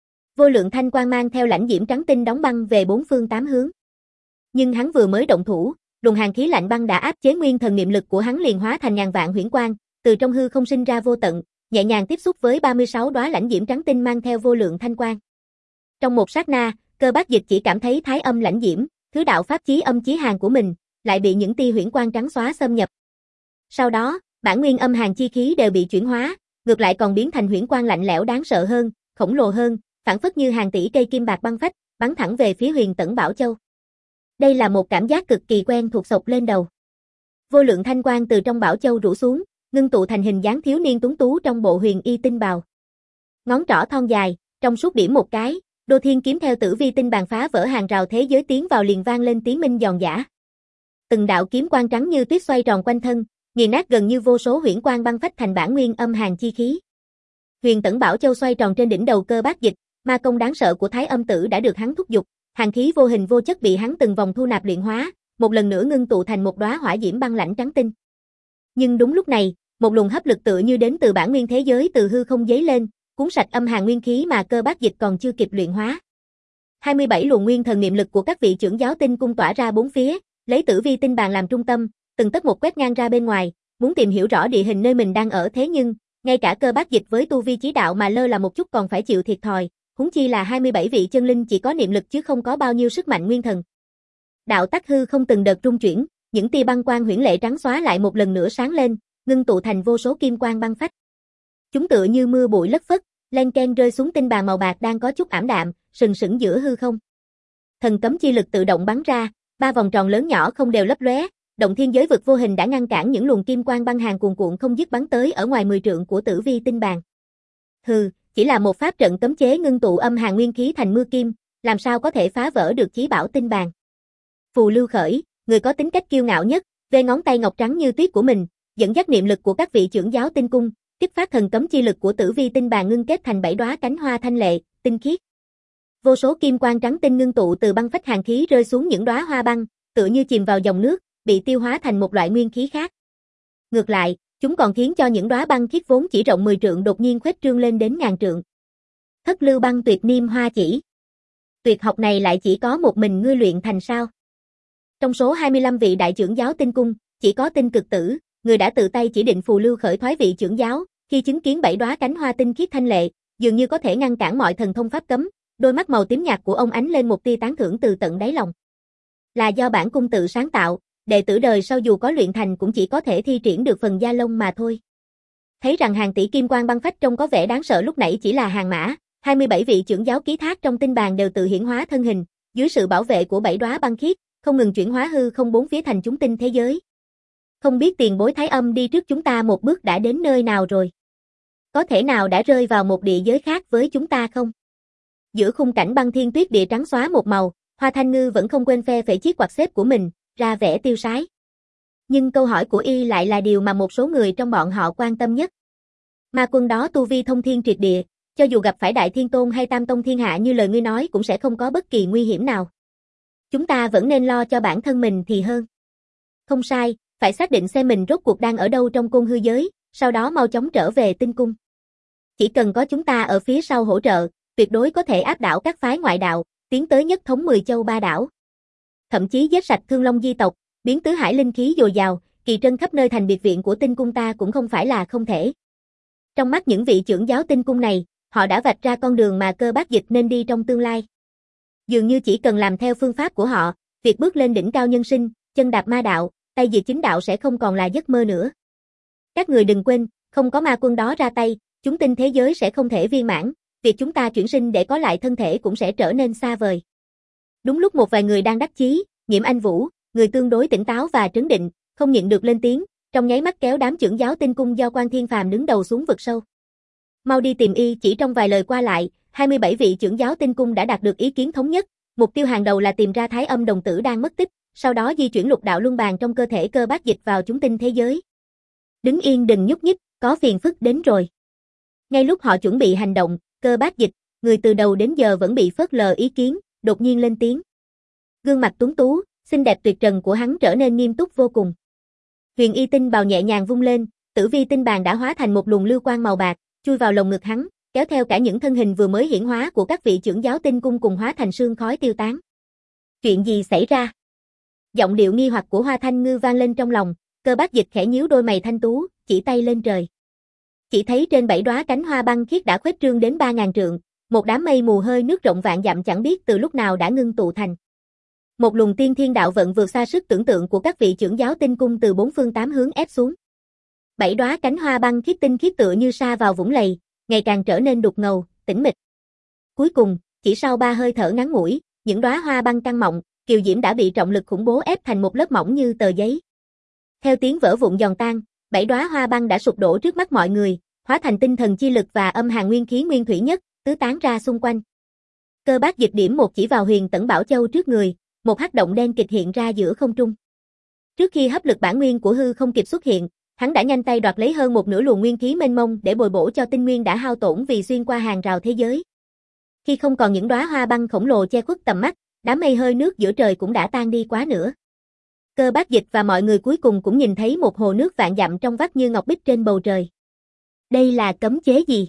Vô lượng thanh quang mang theo lãnh diễm trắng tinh đóng băng về bốn phương tám hướng. Nhưng hắn vừa mới động thủ, luồng hàn khí lạnh băng đã áp chế nguyên thần niệm lực của hắn liền hóa thành ngàn vạn huyễn quang, từ trong hư không sinh ra vô tận, nhẹ nhàng tiếp xúc với ba mươi sáu đóa lãnh diễm trắng tinh mang theo vô lượng thanh quang. Trong một sát na, Cơ Bác Dịch chỉ cảm thấy thái âm lãnh diễm, thứ đạo pháp chí âm chí hàn của mình, lại bị những tia huyễn quang trắng xóa xâm nhập. Sau đó, bản nguyên âm hàn chi khí đều bị chuyển hóa, ngược lại còn biến thành huyễn quang lạnh lẽo đáng sợ hơn, khổng lồ hơn, phảng phất như hàng tỷ cây kim bạc băng phách, bắn thẳng về phía Huyền Tẫn Bảo Châu. Đây là một cảm giác cực kỳ quen thuộc sộc lên đầu. Vô lượng thanh quang từ trong Bảo Châu rủ xuống, ngưng tụ thành hình dáng thiếu niên tuấn tú trong bộ huyền y tinh bào. Ngón trỏ thon dài, trong suốt điểm một cái, Đô Thiên kiếm theo tử vi tinh bàn phá vỡ hàng rào thế giới tiến vào liền vang lên tiếng minh giòn giã. Từng đạo kiếm quang trắng như tuyết xoay tròn quanh thân, nghiền nát gần như vô số huyễn quang băng phách thành bản nguyên âm hàn chi khí. Huyền Tẫn Bảo Châu xoay tròn trên đỉnh đầu Cơ Bác Dịch, ma công đáng sợ của Thái Âm Tử đã được hắn thúc giục, hàn khí vô hình vô chất bị hắn từng vòng thu nạp luyện hóa, một lần nữa ngưng tụ thành một đóa hỏa diễm băng lãnh trắng tinh. Nhưng đúng lúc này, một luồng hấp lực tựa như đến từ bản nguyên thế giới từ hư không giấy lên, cuốn sạch âm hàn nguyên khí mà Cơ Bác Dịch còn chưa kịp luyện hóa. hai mươi bảy luồng nguyên thần niệm lực của các vị trưởng giáo tinh cung tỏa ra bốn phía, lấy tử vi tinh bàn làm trung tâm, từng tấc một quét ngang ra bên ngoài, muốn tìm hiểu rõ địa hình nơi mình đang ở, thế nhưng, ngay cả Cơ Bác Dịch với tu vi chí đạo mà lơ là một chút còn phải chịu thiệt thòi, huống chi là hai mươi bảy vị chân linh chỉ có niệm lực chứ không có bao nhiêu sức mạnh nguyên thần. Đạo tắc hư không từng đợt rung chuyển, những tia băng quang huyễn lệ trắng xóa lại một lần nữa sáng lên, ngưng tụ thành vô số kim quang băng phách. Chúng tựa như mưa bụi lất phất, len ken rơi xuống tinh bàn màu bạc đang có chút ảm đạm, sừng sững giữa hư không. Thần cấm chi lực tự động bắn ra, ba vòng tròn lớn nhỏ không đều lấp lóe, động thiên giới vực vô hình đã ngăn cản những luồng kim quang băng hàn cuồn cuộn không dứt bắn tới ở ngoài mười trượng của tử vi tinh bàn. Hừ, chỉ là một pháp trận cấm chế ngưng tụ âm hàn nguyên khí thành mưa kim, làm sao có thể phá vỡ được chí bảo tinh bàn. Phù Lưu Khởi, người có tính cách kiêu ngạo nhất, về ngón tay ngọc trắng như tuyết của mình, dẫn dắt niệm lực của các vị trưởng giáo tinh cung, kích phát thần cấm chi lực của tử vi tinh bàn ngưng kết thành bảy đóa cánh hoa thanh lệ, tinh khiết. Vô số kim quang trắng tinh ngưng tụ từ băng phách hàn khí rơi xuống những đóa hoa băng, tựa như chìm vào dòng nước, bị tiêu hóa thành một loại nguyên khí khác. Ngược lại, chúng còn khiến cho những đóa băng khiết vốn chỉ rộng mười trượng đột nhiên khuếch trương lên đến ngàn trượng. Thất lưu băng tuyệt niêm hoa chỉ. Tuyệt học này lại chỉ có một mình ngươi luyện thành sao? Trong số hai mươi lăm vị đại trưởng giáo tinh cung, chỉ có Tinh Cực Tử, người đã tự tay chỉ định Phù Lưu Khởi thoái vị trưởng giáo, khi chứng kiến bảy đóa cánh hoa tinh khiết thanh lệ, dường như có thể ngăn cản mọi thần thông pháp cấm, đôi mắt màu tím nhạt của ông ánh lên một tia tán thưởng từ tận đáy lòng. Là do bản cung tự sáng tạo, đệ tử đời sau dù có luyện thành cũng chỉ có thể thi triển được phần da lông mà thôi. Thấy rằng hàng tỷ kim quang băng phách trông có vẻ đáng sợ lúc nãy chỉ là hàng mã, hai mươi bảy vị trưởng giáo ký thác trong tinh bàn đều tự hiển hóa thân hình, dưới sự bảo vệ của bảy đóa băng khiết, không ngừng chuyển hóa hư không bốn phía thành chúng tinh thế giới. Không biết tiền bối Thái Âm đi trước chúng ta một bước đã đến nơi nào rồi? Có thể nào đã rơi vào một địa giới khác với chúng ta không? Giữa khung cảnh băng thiên tuyết địa trắng xóa một màu, Hoa Thanh Ngư vẫn không quên phe phẩy chiếc quạt xếp của mình, ra vẻ tiêu sái. Nhưng câu hỏi của y lại là điều mà một số người trong bọn họ quan tâm nhất. Ma quân đó tu vi thông thiên triệt địa, cho dù gặp phải Đại Thiên Tôn hay Tam Tông Thiên Hạ như lời ngươi nói cũng sẽ không có bất kỳ nguy hiểm nào. Chúng ta vẫn nên lo cho bản thân mình thì hơn. Không sai, phải xác định xem mình rốt cuộc đang ở đâu trong côn hư giới, sau đó mau chóng trở về tinh cung. Chỉ cần có chúng ta ở phía sau hỗ trợ, tuyệt đối có thể áp đảo các phái ngoại đạo, tiến tới nhất thống mười châu ba đảo. Thậm chí giết sạch Thương Long di tộc, biến tứ hải linh khí dồi dào, kỳ trân khắp nơi thành biệt viện của tinh cung ta cũng không phải là không thể. Trong mắt những vị trưởng giáo tinh cung này, họ đã vạch ra con đường mà Cơ Bác Dịch nên đi trong tương lai. Dường như chỉ cần làm theo phương pháp của họ, việc bước lên đỉnh cao nhân sinh, chân đạp ma đạo, tay diệt chính đạo sẽ không còn là giấc mơ nữa. Các người đừng quên, không có ma quân đó ra tay, chúng tinh thế giới sẽ không thể viên mãn, việc chúng ta chuyển sinh để có lại thân thể cũng sẽ trở nên xa vời. Đúng lúc một vài người đang đắc chí, Nhiễm Anh Vũ, người tương đối tỉnh táo và trấn định, không nhịn được lên tiếng, trong nháy mắt kéo đám trưởng giáo tinh cung do Quan Thiên Phàm đứng đầu xuống vực sâu. Mau đi tìm y, chỉ trong vài lời qua lại, hai mươi bảy vị trưởng giáo tinh cung đã đạt được ý kiến thống nhất, mục tiêu hàng đầu là tìm ra Thái Âm đồng tử đang mất tích, sau đó di chuyển lục đạo luân bàn trong cơ thể Cơ Bác Dịch vào chúng tinh thế giới. Đứng yên đừng nhúc nhích, có phiền phức đến rồi. Ngay lúc họ chuẩn bị hành động, Cơ Bác Dịch, người từ đầu đến giờ vẫn bị phớt lờ ý kiến, đột nhiên lên tiếng. Gương mặt tuấn tú, xinh đẹp tuyệt trần của hắn trở nên nghiêm túc vô cùng. Huyền y tinh bào nhẹ nhàng vung lên, tử vi tinh bàn đã hóa thành một luồng lưu quang màu bạc, chui vào lồng ngực hắn, kéo theo cả những thân hình vừa mới hiển hóa của các vị trưởng giáo tinh cung cùng hóa thành sương khói tiêu tán. Chuyện gì xảy ra? Giọng điệu nghi hoặc của Hoa Thanh Ngư vang lên trong lòng, Cơ Bác Dịch khẽ nhíu đôi mày thanh tú, chỉ tay lên trời. Chỉ thấy trên bảy đóa cánh hoa băng khiết đã khuếch trương đến ba ngàn trượng, một đám mây mù hơi nước rộng vạn dặm chẳng biết từ lúc nào đã ngưng tụ thành. Một luồng tiên thiên đạo vận vượt xa sức tưởng tượng của các vị trưởng giáo tinh cung từ bốn phương tám hướng ép xuống. Bảy đóa cánh hoa băng khiết tinh khiết tựa như sa vào vũng lầy, ngày càng trở nên đục ngầu, tĩnh mịch. Cuối cùng, chỉ sau ba hơi thở ngắn ngủi, những đóa hoa băng căng mọng, kiều diễm đã bị trọng lực khủng bố ép thành một lớp mỏng như tờ giấy. Theo tiếng vỡ vụn giòn tan, bảy đóa hoa băng đã sụp đổ trước mắt mọi người, hóa thành tinh thần chi lực và âm hàn nguyên khí nguyên thủy nhất, tứ tán ra xung quanh. Cơ Bác Dịch điểm một chỉ vào Huyền Tẩn Bảo Châu trước người, một hắc động đen kịch hiện ra giữa không trung. Trước khi hấp lực bản nguyên của hư không kịp xuất hiện, hắn đã nhanh tay đoạt lấy hơn một nửa luồng nguyên khí mênh mông để bồi bổ cho tinh nguyên đã hao tổn vì xuyên qua hàng rào thế giới. Khi không còn những đóa hoa băng khổng lồ che khuất tầm mắt, đám mây hơi nước giữa trời cũng đã tan đi quá nửa. Cơ Bác Dịch và mọi người cuối cùng cũng nhìn thấy một hồ nước vạn dặm trong vắt như ngọc bích trên bầu trời. Đây là cấm chế gì?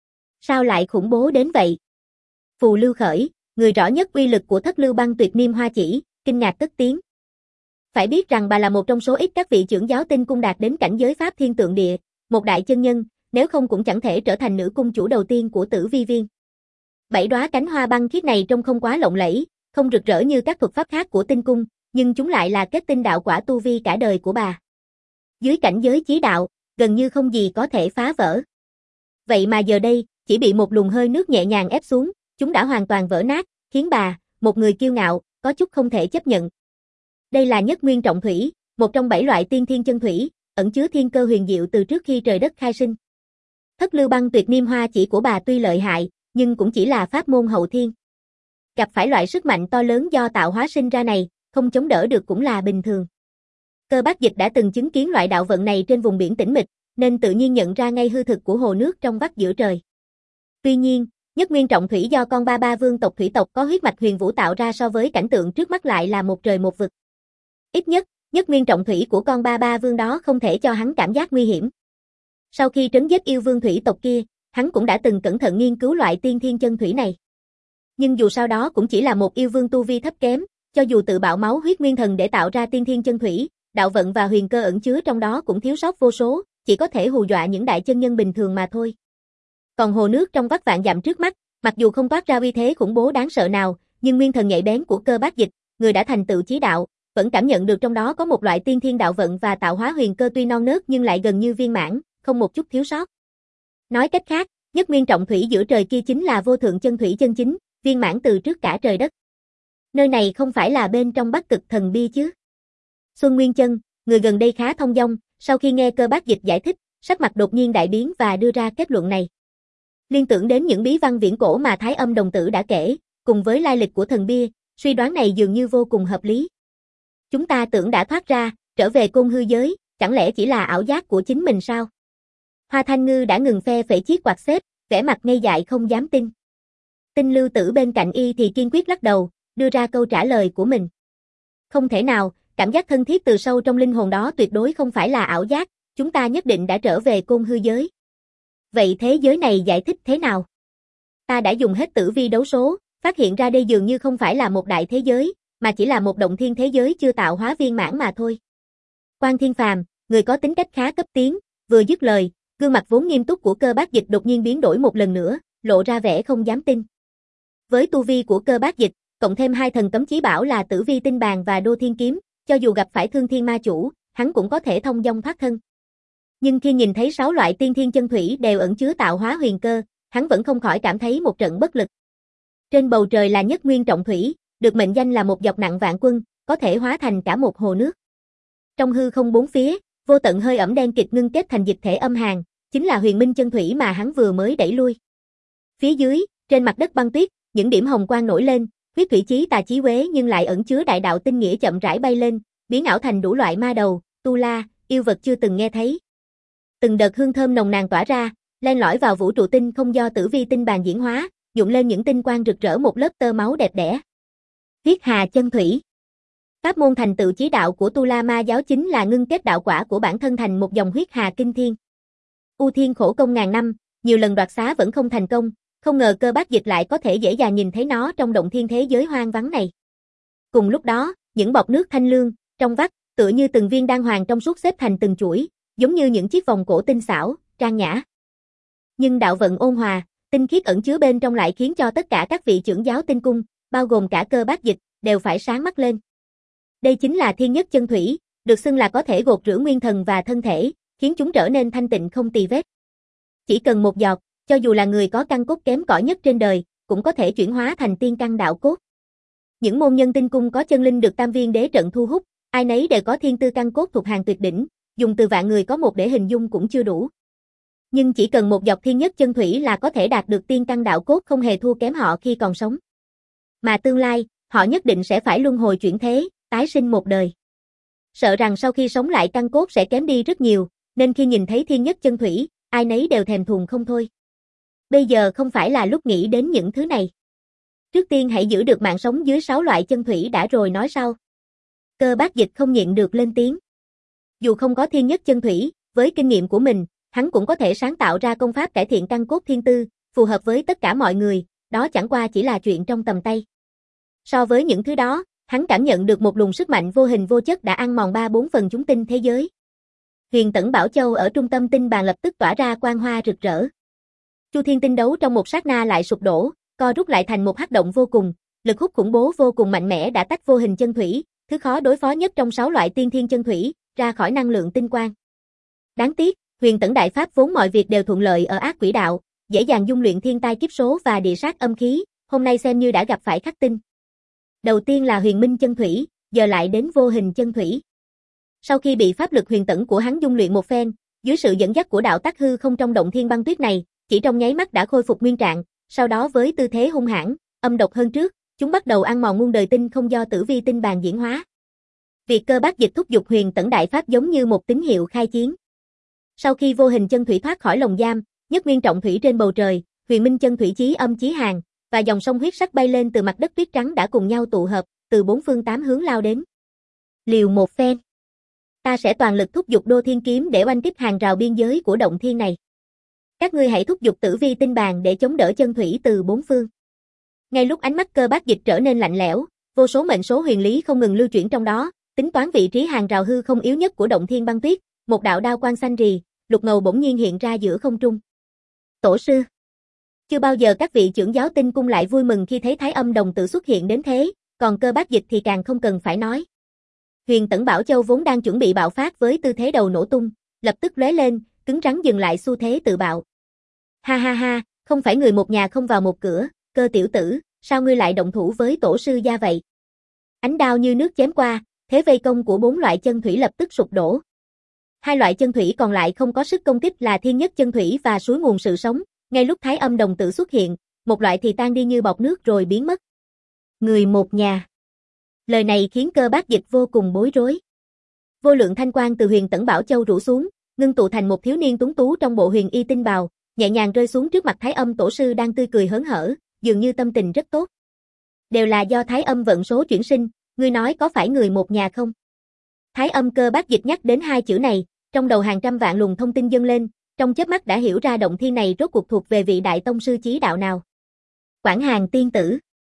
Sao lại khủng bố đến vậy? Phù Lưu Khởi, người rõ nhất uy lực của Thất Lưu Băng Tuyệt Niêm Hoa Chỉ, kinh ngạc cất tiếng. Phải biết rằng bà là một trong số ít các vị trưởng giáo tinh cung đạt đến cảnh giới Pháp Thiên Tượng Địa, một đại chân nhân, nếu không cũng chẳng thể trở thành nữ cung chủ đầu tiên của Tử Vi Viên. Bảy đóa cánh hoa băng khiết này trông không quá lộng lẫy, không rực rỡ như các thuật pháp khác của tinh cung, nhưng chúng lại là kết tinh đạo quả tu vi cả đời của bà. Dưới cảnh giới chí đạo, gần như không gì có thể phá vỡ. Vậy mà giờ đây, chỉ bị một luồng hơi nước nhẹ nhàng ép xuống, chúng đã hoàn toàn vỡ nát, khiến bà, một người kiêu ngạo, có chút không thể chấp nhận. Đây là Nhất Nguyên Trọng Thủy, một trong bảy loại tiên thiên chân thủy, ẩn chứa thiên cơ huyền diệu từ trước khi trời đất khai sinh. Thất Lưu Băng Tuyệt Niêm Hoa Chỉ của bà tuy lợi hại, nhưng cũng chỉ là pháp môn hậu thiên. Gặp phải loại sức mạnh to lớn do tạo hóa sinh ra này, không chống đỡ được cũng là bình thường. Cơ Bác Dịch đã từng chứng kiến loại đạo vận này trên vùng biển tĩnh mịch, nên tự nhiên nhận ra ngay hư thực của hồ nước trong vắt giữa trời. Tuy nhiên, Nhất Nguyên Trọng Thủy do con ba ba vương tộc thủy tộc có huyết mạch huyền vũ tạo ra so với cảnh tượng trước mắt lại là một trời một vực. Ít nhất, Nhất Nguyên Trọng Thủy của con ba ba vương đó không thể cho hắn cảm giác nguy hiểm. Sau khi trấn giết yêu vương thủy tộc kia, hắn cũng đã từng cẩn thận nghiên cứu loại tiên thiên chân thủy này. Nhưng dù sao đó cũng chỉ là một yêu vương tu vi thấp kém, cho dù tự bạo máu huyết nguyên thần để tạo ra tiên thiên chân thủy, đạo vận và huyền cơ ẩn chứa trong đó cũng thiếu sót vô số, chỉ có thể hù dọa những đại chân nhân bình thường mà thôi. Còn hồ nước trong vắt vạn dặm trước mắt, mặc dù không toát ra uy thế khủng bố đáng sợ nào, nhưng nguyên thần nhạy bén của Cơ Bác Dịch, người đã thành tựu chí đạo, vẫn cảm nhận được trong đó có một loại tiên thiên đạo vận và tạo hóa huyền cơ tuy non nớt nhưng lại gần như viên mãn, không một chút thiếu sót. Nói cách khác, Nhất Nguyên Trọng Thủy giữa trời kia chính là vô thượng chân thủy chân chính, viên mãn từ trước cả trời đất. Nơi này không phải là bên trong Bắc Cực Thần Bia chứ? Xuân Nguyên Chân, người gần đây khá thông dong, sau khi nghe Cơ Bác Dịch giải thích, sắc mặt đột nhiên đại biến và đưa ra kết luận này. Liên tưởng đến những bí văn viễn cổ mà Thái Âm đồng tử đã kể, cùng với lai lịch của thần bia, suy đoán này dường như vô cùng hợp lý. Chúng ta tưởng đã thoát ra, trở về côn hư giới, chẳng lẽ chỉ là ảo giác của chính mình sao? Hoa Thanh Ngư đã ngừng phe phẩy chiếc quạt xếp, vẻ mặt ngây dại không dám tin. Tinh Lưu Tử bên cạnh y thì kiên quyết lắc đầu, đưa ra câu trả lời của mình. Không thể nào, cảm giác thân thiết từ sâu trong linh hồn đó tuyệt đối không phải là ảo giác, chúng ta nhất định đã trở về côn hư giới. Vậy thế giới này giải thích thế nào? Ta đã dùng hết tử vi đấu số, Phát hiện ra đây dường như không phải là một đại thế giới, mà chỉ là một động thiên thế giới chưa tạo hóa viên mãn mà thôi. Quan Thiên Phàm, người có tính cách khá cấp tiến, vừa dứt lời, gương mặt vốn nghiêm túc của Cơ Bác Dịch đột nhiên biến đổi một lần nữa, lộ ra vẻ không dám tin. Với tu vi của Cơ Bác Dịch, cộng thêm hai thần cấm chí bảo là Tử Vi Tinh Bàn và Đô Thiên Kiếm, cho dù gặp phải Thương Thiên Ma Chủ, hắn cũng có thể thông dong thoát thân. Nhưng khi nhìn thấy sáu loại tiên thiên chân thủy đều ẩn chứa tạo hóa huyền cơ, hắn vẫn không khỏi cảm thấy một trận bất lực. Trên bầu trời là nhất nguyên trọng thủy, được mệnh danh là một dọc nặng vạn quân, có thể hóa thành cả một hồ nước. Trong hư không bốn phía, vô tận hơi ẩm đen kịt ngưng kết thành dịch thể âm hàn, chính là huyền minh chân thủy mà hắn vừa mới đẩy lui. Phía dưới, trên mặt đất băng tuyết, những điểm hồng quang nổi lên, huyết thủy chí tà chí quế nhưng lại ẩn chứa đại đạo tinh nghĩa chậm rãi bay lên, biến ảo thành đủ loại ma đầu, tu la, yêu vật chưa từng nghe thấy. Từng đợt hương thơm nồng nàn tỏa ra, len lỏi vào vũ trụ tinh không do Tử Vi Tinh Bàn diễn hóa, nhuộm lên những tinh quang rực rỡ một lớp tơ máu đẹp đẽ. Huyết Hà chân thủy. Pháp môn thành tựu chí đạo của Tu La Ma giáo chính là ngưng kết đạo quả của bản thân thành một dòng huyết hà kinh thiên. U Thiên khổ công ngàn năm, nhiều lần đoạt xá vẫn không thành công, không ngờ Cơ Bác Dịch lại có thể dễ dàng nhìn thấy nó trong động thiên thế giới hoang vắng này. Cùng lúc đó, những bọt nước thanh lương, trong vắt, tựa như từng viên đan hoàng trong suốt xếp thành từng chuỗi, giống như những chiếc vòng cổ tinh xảo, trang nhã. Nhưng đạo vận ôn hòa, tinh khiết ẩn chứa bên trong lại khiến cho tất cả các vị trưởng giáo tinh cung, bao gồm cả Cơ Bác Dịch, đều phải sáng mắt lên. Đây chính là thiên nhất chân thủy, được xưng là có thể gột rửa nguyên thần và thân thể, khiến chúng trở nên thanh tịnh không tì vết. Chỉ cần một giọt, cho dù là người có căn cốt kém cỏi nhất trên đời, cũng có thể chuyển hóa thành tiên căn đạo cốt. Những môn nhân tinh cung có chân linh được Tam Viên Đế trận thu hút, ai nấy đều có thiên tư căn cốt thuộc hàng tuyệt đỉnh, dùng từ vạn người có một để hình dung cũng chưa đủ. Nhưng chỉ cần một giọt thiên nhất chân thủy là có thể đạt được tiên căn đạo cốt không hề thua kém họ khi còn sống. Mà tương lai, họ nhất định sẽ phải luân hồi chuyển thế, tái sinh một đời. Sợ rằng sau khi sống lại căn cốt sẽ kém đi rất nhiều, nên khi nhìn thấy thiên nhất chân thủy, ai nấy đều thèm thuồng không thôi. Bây giờ không phải là lúc nghĩ đến những thứ này. Trước tiên hãy giữ được mạng sống dưới sáu loại chân thủy đã rồi nói sau. Cơ Bác Dịch không nhịn được lên tiếng. Dù không có thiên nhất chân thủy, với kinh nghiệm của mình, hắn cũng có thể sáng tạo ra công pháp cải thiện căn cốt thiên tư, phù hợp với tất cả mọi người, đó chẳng qua chỉ là chuyện trong tầm tay. So với những thứ đó, hắn cảm nhận được một luồng sức mạnh vô hình vô chất đã ăn mòn ba bốn phần chúng tinh thế giới. Huyền Tẩn Bảo Châu ở trung tâm tinh bàn lập tức tỏa ra quang hoa rực rỡ. Chu Thiên tinh đấu trong một sát na lại sụp đổ, co rút lại thành một hắc động vô cùng, lực hút khủng bố vô cùng mạnh mẽ đã tách vô hình chân thủy, thứ khó đối phó nhất trong sáu loại tiên thiên chân thủy, ra khỏi năng lượng tinh quang. Đáng tiếc, Huyền Tẩn Đại Pháp vốn mọi việc đều thuận lợi ở ác quỷ đạo, dễ dàng dung luyện thiên tai kiếp số và địa sát âm khí, hôm nay xem như đã gặp phải khắc tinh. Đầu tiên là huyền minh chân thủy, giờ lại đến vô hình chân thủy. Sau khi bị pháp lực huyền tẩn của hắn dung luyện một phen, dưới sự dẫn dắt của đạo tắc hư không trong động thiên băng tuyết này, chỉ trong nháy mắt đã khôi phục nguyên trạng, sau đó với tư thế hung hãn, âm độc hơn trước, chúng bắt đầu ăn mòn muôn đời tinh không do Tử Vi Tinh Bàn diễn hóa. Việc Cơ Bác Dịch thúc giục huyền tẩn đại pháp giống như một tín hiệu khai chiến. Sau khi vô hình chân thủy thoát khỏi lồng giam, nhất nguyên trọng thủy trên bầu trời, huyền minh chân thủy chí âm chí hàn, và dòng sông huyết sắc bay lên từ mặt đất tuyết trắng đã cùng nhau tụ hợp, từ bốn phương tám hướng lao đến. Liều một phen. Ta sẽ toàn lực thúc giục Đô Thiên Kiếm để oanh kích hàng rào biên giới của động thiên này. Các ngươi hãy thúc giục Tử Vi Tinh Bàn để chống đỡ chân thủy từ bốn phương. Ngay lúc ánh mắt Cơ Bác Dịch trở nên lạnh lẽo, vô số mệnh số huyền lý không ngừng lưu chuyển trong đó, tính toán vị trí hàng rào hư không yếu nhất của động thiên băng tuyết, một đạo đao quang xanh rì, lục ngầu bỗng nhiên hiện ra giữa không trung. Tổ sư. Chưa bao giờ các vị trưởng giáo tinh cung lại vui mừng khi thấy Thái Âm đồng tử xuất hiện đến thế, còn Cơ Bác Dịch thì càng không cần phải nói. Huyền Tẩn Bảo Châu vốn đang chuẩn bị bạo phát với tư thế đầu nổ tung, lập tức lóe lên, cứng rắn dừng lại xu thế tự bạo. Ha ha ha, không phải người một nhà không vào một cửa, Cơ tiểu tử, sao ngươi lại động thủ với tổ sư gia vậy? Ánh đao như nước chém qua, thế vây công của bốn loại chân thủy lập tức sụp đổ. Hai loại chân thủy còn lại không có sức công kích là thiên nhất chân thủy và suối nguồn sự sống, ngay lúc Thái Âm đồng tử xuất hiện, một loại thì tan đi như bọt nước rồi biến mất. Người một nhà. Lời này khiến Cơ Bác Dịch vô cùng bối rối. Vô lượng thanh quang từ Huyền Tẩn Bảo Châu rủ xuống, ngưng tụ thành một thiếu niên tuấn tú trong bộ huyền y tinh bào, nhẹ nhàng rơi xuống trước mặt Thái Âm tổ sư đang tươi cười hớn hở, dường như tâm tình rất tốt. Đều là do Thái Âm vận số chuyển sinh, ngươi nói có phải người một nhà không? Thái Âm Cơ Bác Dịch nhắc đến hai chữ này, trong đầu hàng trăm vạn luồng thông tin dâng lên, trong chớp mắt đã hiểu ra động thiên này rốt cuộc thuộc về vị đại tông sư chí đạo nào. Quảng Hàn tiên tử.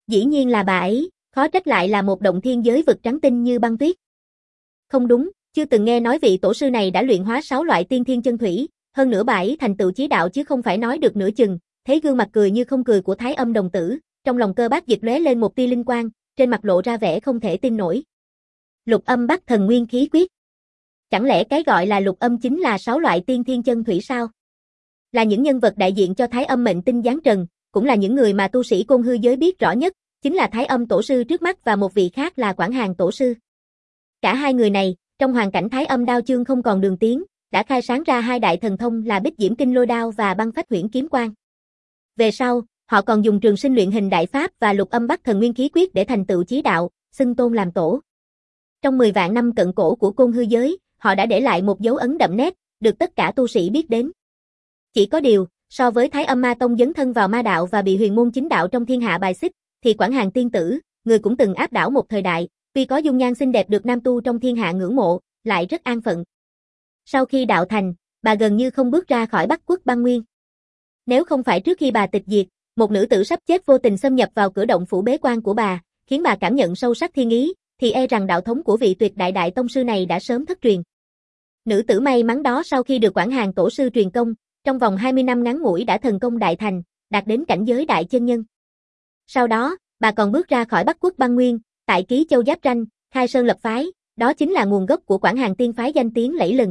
Dĩ nhiên là bà ấy, khó trách lại là một động thiên giới vực trắng tinh như băng tuyết. Không đúng, chưa từng nghe nói vị tổ sư này đã luyện hóa sáu loại tiên thiên chân thủy, hơn nữa bà ấy thành tựu chí đạo chứ không phải nói được nửa chừng. Thấy gương mặt cười như không cười của Thái Âm đồng tử, trong lòng Cơ Bác Dịch lóe lên một tia linh quang, trên mặt lộ ra vẻ không thể tin nổi. Lục âm Bắc Thần Nguyên Khí Quyết. Chẳng lẽ cái gọi là lục âm chính là sáu loại tiên thiên chân thủy sao? Là những nhân vật đại diện cho Thái Âm mệnh tinh giáng trần, cũng là những người mà tu sĩ Côn Hư giới biết rõ nhất, chính là Thái Âm tổ sư trước mắt và một vị khác là Quảng Hàn tổ sư. Cả hai người này, trong hoàn cảnh Thái Âm đao chương không còn đường tiến, đã khai sáng ra hai đại thần thông là Bích Diễm Kinh Lôi Đao và Băng Phách Huyễn Kiếm Quang. Về sau, họ còn dùng Trường Sinh luyện hình đại pháp và Lục âm Bắc Thần Nguyên Khí Quyết để thành tựu chí đạo, xưng tôn làm tổ. Trong mười vạn năm cận cổ của Côn Hư giới, họ đã để lại một dấu ấn đậm nét, được tất cả tu sĩ biết đến. Chỉ có điều, so với Thái Âm Ma Tông dấn thân vào ma đạo và bị huyền môn chính đạo trong thiên hạ bài xích, thì Quảng Hàn tiên tử, người cũng từng áp đảo một thời đại, tuy có dung nhan xinh đẹp được nam tu trong thiên hạ ngưỡng mộ, lại rất an phận. Sau khi đạo thành, bà gần như không bước ra khỏi Bắc Quốc băng nguyên. Nếu không phải trước khi bà tịch diệt, một nữ tử sắp chết vô tình xâm nhập vào cửa động phủ bế quan của bà, khiến bà cảm nhận sâu sắc thiên ý, thì e rằng đạo thống của vị tuyệt đại đại tông sư này đã sớm thất truyền. Nữ tử may mắn đó sau khi được Quảng Hàn tổ sư truyền công, trong vòng hai mươi năm ngắn ngủi đã thần công đại thành, đạt đến cảnh giới đại chân nhân. Sau đó, bà còn bước ra khỏi Bắc Quốc băng nguyên, tại Ký Châu Giáp Ranh, khai sơn lập phái, đó chính là nguồn gốc của Quảng Hàn tiên phái danh tiếng lẫy lừng.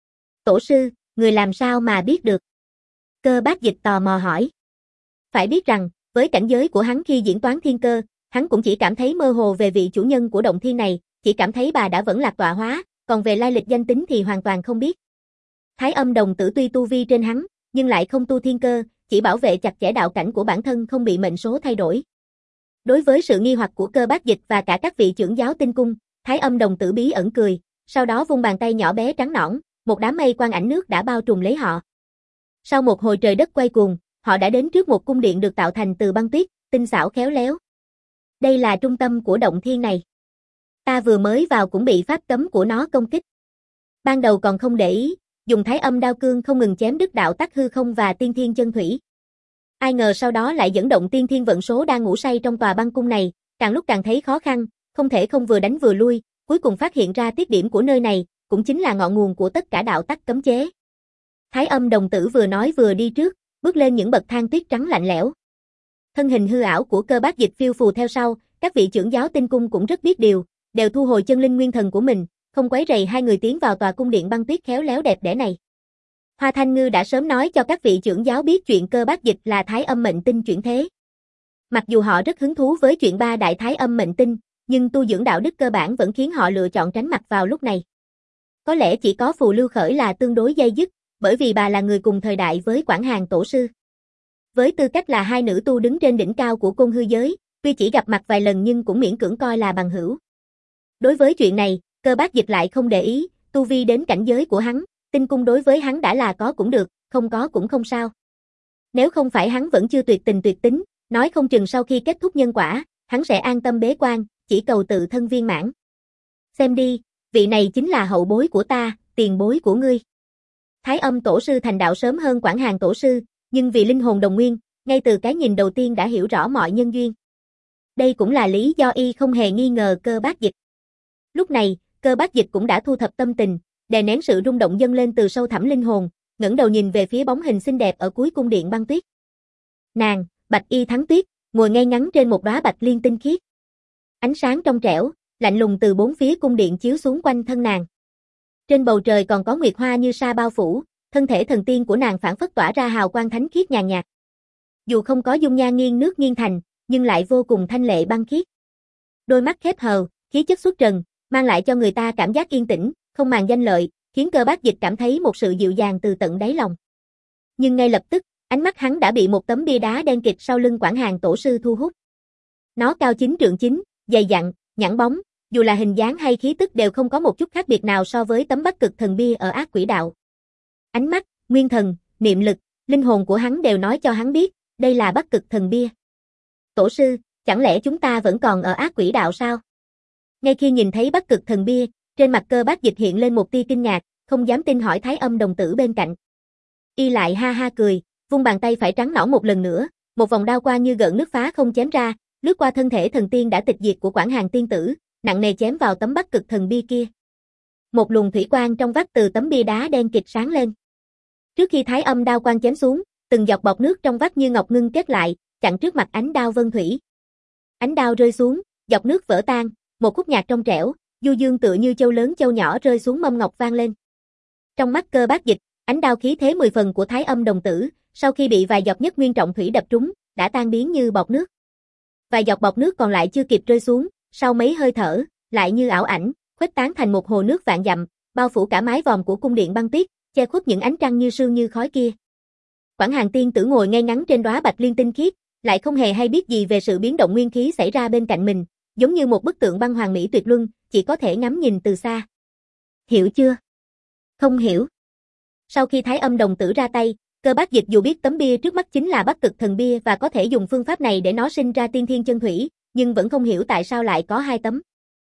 Tổ sư, người làm sao mà biết được? Cơ Bác Dịch tò mò hỏi. Phải biết rằng, với cảnh giới của hắn khi diễn toán thiên cơ, hắn cũng chỉ cảm thấy mơ hồ về vị chủ nhân của động thiên này, chỉ cảm thấy bà đã vẫn lạc tọa hóa, còn về lai lịch danh tính thì hoàn toàn không biết. Thái Âm đồng tử tuy tu vi trên hắn, nhưng lại không tu thiên cơ, chỉ bảo vệ chặt chẽ đạo cảnh của bản thân không bị mệnh số thay đổi. Đối với sự nghi hoặc của Cơ Bác Dịch và cả các vị trưởng giáo tinh cung, Thái Âm đồng tử bí ẩn cười, sau đó vung bàn tay nhỏ bé trắng nõn, một đám mây quang ảnh nước đã bao trùm lấy họ. Sau một hồi trời đất quay cuồng, họ đã đến trước một cung điện được tạo thành từ băng tuyết, tinh xảo khéo léo. Đây là trung tâm của động thiên này. Ta vừa mới vào cũng bị pháp cấm của nó công kích. Ban đầu còn không để ý, dùng Thái Âm đao cương không ngừng chém đứt đạo tắc hư không và tiên thiên chân thủy. Ai ngờ sau đó lại dẫn động tiên thiên vận số đang ngủ say trong tòa băng cung này, càng lúc càng thấy khó khăn, không thể không vừa đánh vừa lui, cuối cùng phát hiện ra tiết điểm của nơi này, cũng chính là ngọn nguồn của tất cả đạo tắc cấm chế. Thái Âm đồng tử vừa nói vừa đi trước, bước lên những bậc thang tuyết trắng lạnh lẽo. Thân hình hư ảo của Cơ Bác Dịch phiêu phù theo sau, các vị trưởng giáo tinh cung cũng rất biết điều, đều thu hồi chân linh nguyên thần của mình, không quấy rầy hai người tiến vào tòa cung điện băng tuyết khéo léo đẹp đẽ này. Hoa Thanh Ngư đã sớm nói cho các vị trưởng giáo biết chuyện Cơ Bác Dịch là Thái Âm mệnh tinh chuyển thế. Mặc dù họ rất hứng thú với chuyện ba đại Thái Âm mệnh tinh, nhưng tu dưỡng đạo đức cơ bản vẫn khiến họ lựa chọn tránh mặt vào lúc này. Có lẽ chỉ có Phù Lưu Khởi là tương đối day dứt, bởi vì bà là người cùng thời đại với Quảng Hàn tổ sư. Với tư cách là hai nữ tu đứng trên đỉnh cao của Côn Hư giới, tuy chỉ gặp mặt vài lần nhưng cũng miễn cưỡng coi là bằng hữu. Đối với chuyện này, Cơ Bác Dịch lại không để ý, tu vi đến cảnh giới của hắn, tinh cung đối với hắn đã là có cũng được, không có cũng không sao. Nếu không phải hắn vẫn chưa tuyệt tình tuyệt tính, nói không chừng sau khi kết thúc nhân quả, hắn sẽ an tâm bế quan, chỉ cầu tự thân viên mãn. Xem đi, vị này chính là hậu bối của ta, tiền bối của ngươi. Thái Âm tổ sư thành đạo sớm hơn Quảng Hàn tổ sư, nhưng vì linh hồn đồng nguyên, ngay từ cái nhìn đầu tiên đã hiểu rõ mọi nhân duyên. Đây cũng là lý do y không hề nghi ngờ Cơ Bác Dịch. Lúc này, Cơ Bác Dịch cũng đã thu thập tâm tình, đè nén sự rung động dâng lên từ sâu thẳm linh hồn, ngẩng đầu nhìn về phía bóng hình xinh đẹp ở cuối cung điện băng tuyết. Nàng, Bạch Y Thắng Tuyết, ngồi ngay ngắn trên một đóa bạch liên tinh khiết. Ánh sáng trong trẻo, lạnh lùng từ bốn phía cung điện chiếu xuống quanh thân nàng. Trên bầu trời còn có nguyệt hoa như sa bao phủ, thân thể thần tiên của nàng phảng phất tỏa ra hào quang thánh khiết nhàn nhạt. Dù không có dung nhan nghiêng nước nghiêng thành, nhưng lại vô cùng thanh lệ băng khiết. Đôi mắt khép hờ, khí chất xuất trần, mang lại cho người ta cảm giác yên tĩnh, không màng danh lợi, khiến Cơ Bác Dịch cảm thấy một sự dịu dàng từ tận đáy lòng. Nhưng ngay lập tức, ánh mắt hắn đã bị một tấm bia đá đen kịt sau lưng Quảng Hàn tổ sư thu hút. Nó cao chín trượng chín, dày dặn, nhẵn bóng, dù là hình dáng hay khí tức đều không có một chút khác biệt nào so với tấm Bắc Cực Thần bia ở Ác Quỷ Đạo. Ánh mắt, nguyên thần, niệm lực, linh hồn của hắn đều nói cho hắn biết, đây là Bắc Cực Thần bia. Tổ sư, chẳng lẽ chúng ta vẫn còn ở Ác Quỷ Đạo sao? Ngay khi nhìn thấy Bắc Cực Thần bia, trên mặt Cơ Bác Dịch hiện lên một tia kinh ngạc, không dám tin hỏi Thái Âm đồng tử bên cạnh. Y lại ha ha cười, vung bàn tay phải trắng nõn một lần nữa, một vòng đao quang như gợn nước phá không chém ra, lướt qua thân thể thần tiên đã tịch diệt của Quảng Hàn tiên tử, nặng nề chém vào tấm Bắc Cực thần bia kia. Một luồng thủy quang trong vắt từ tấm bia đá đen kịt sáng lên. Trước khi Thái Âm đao quang chém xuống, từng giọt bọt nước trong vắt như ngọc ngưng kết lại, chặn trước mặt ánh đao vân thủy. Ánh đao rơi xuống, giọt nước vỡ tan, một khúc nhạc trong trẻo, du dương tựa như châu lớn châu nhỏ rơi xuống mâm ngọc vang lên. Trong mắt Cơ Bác Dịch, ánh đao khí thế mười phần của Thái Âm đồng tử, sau khi bị vài giọt nhất nguyên trọng thủy đập trúng, đã tan biến như bọt nước. Vài giọt bọt nước còn lại chưa kịp rơi xuống, sau mấy hơi thở, lại như ảo ảnh, khuếch tán thành một hồ nước vạn dặm, bao phủ cả mái vòm của cung điện băng tuyết, che khuất những ánh trăng như sương như khói kia. Quảng Hàn tiên tử ngồi ngay ngắn trên đóa bạch liên tinh khiết, lại không hề hay biết gì về sự biến động nguyên khí xảy ra bên cạnh mình, giống như một bức tượng băng hoàng mỹ tuyệt luân, chỉ có thể ngắm nhìn từ xa. Hiểu chưa? Không hiểu. Sau khi Thái Âm đồng tử ra tay, Cơ Bác Dịch dù biết tấm bia trước mắt chính là Bắc Cực thần bia và có thể dùng phương pháp này để nó sinh ra tiên thiên chân thủy, nhưng vẫn không hiểu tại sao lại có hai tấm.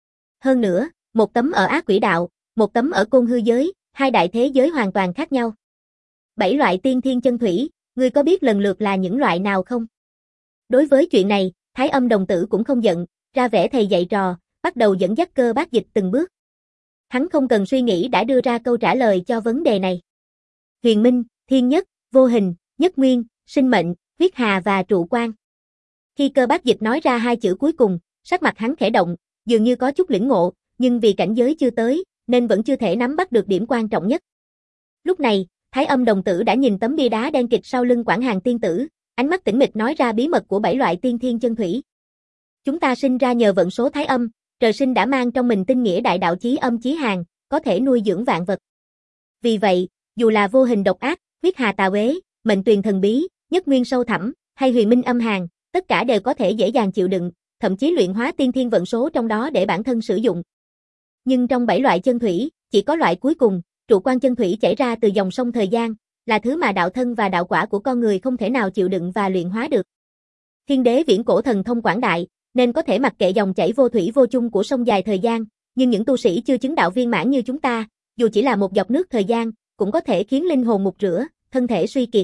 Hơn nữa, một tấm ở Ác Quỷ Đạo, một tấm ở Côn Hư giới, hai đại thế giới hoàn toàn khác nhau. Bảy loại tiên thiên chân thủy, ngươi có biết lần lượt là những loại nào không? Đối với chuyện này, Thái Âm đồng tử cũng không giận, ra vẻ thầy dạy trò, bắt đầu dẫn dắt Cơ Bác Dịch từng bước. Hắn không cần suy nghĩ đã đưa ra câu trả lời cho vấn đề này. Huyền Minh, Thiên Nhất, Vô Hình, Nhất Nguyên, Sinh Mệnh, Huyết Hà và Trụ Quang. Khi Cơ Bác Dịch nói ra hai chữ cuối cùng, sắc mặt hắn khẽ động, dường như có chút lĩnh ngộ, nhưng vì cảnh giới chưa tới, nên vẫn chưa thể nắm bắt được điểm quan trọng nhất. Lúc này, Thái Âm đồng tử đã nhìn tấm bia đá đen kịt sau lưng Quảng Hàn tiên tử, ánh mắt tĩnh mịch nói ra bí mật của bảy loại tiên thiên chân thủy. Chúng ta sinh ra nhờ vận số Thái Âm, trời sinh đã mang trong mình tinh nghĩa đại đạo chí âm chí hàn, có thể nuôi dưỡng vạn vật. Vì vậy, dù là Vô Hình độc ác, Huyết Hà tà uế, Mệnh Tuyền thần bí, Nhất Nguyên sâu thẳm, hay Huyền Minh âm hàn, tất cả đều có thể dễ dàng chịu đựng, thậm chí luyện hóa tiên thiên vận số trong đó để bản thân sử dụng. Nhưng trong bảy loại chân thủy, chỉ có loại cuối cùng, Trụ Quang chân thủy chảy ra từ dòng sông thời gian, là thứ mà đạo thân và đạo quả của con người không thể nào chịu đựng và luyện hóa được. Thiên đế viễn cổ thần thông quảng đại, nên có thể mặc kệ dòng chảy vô thủy vô chung của sông dài thời gian, nhưng những tu sĩ chưa chứng đạo viên mãn như chúng ta, dù chỉ là một giọt nước thời gian, cũng có thể khiến linh hồn mục rửa, thân thể suy kiệt.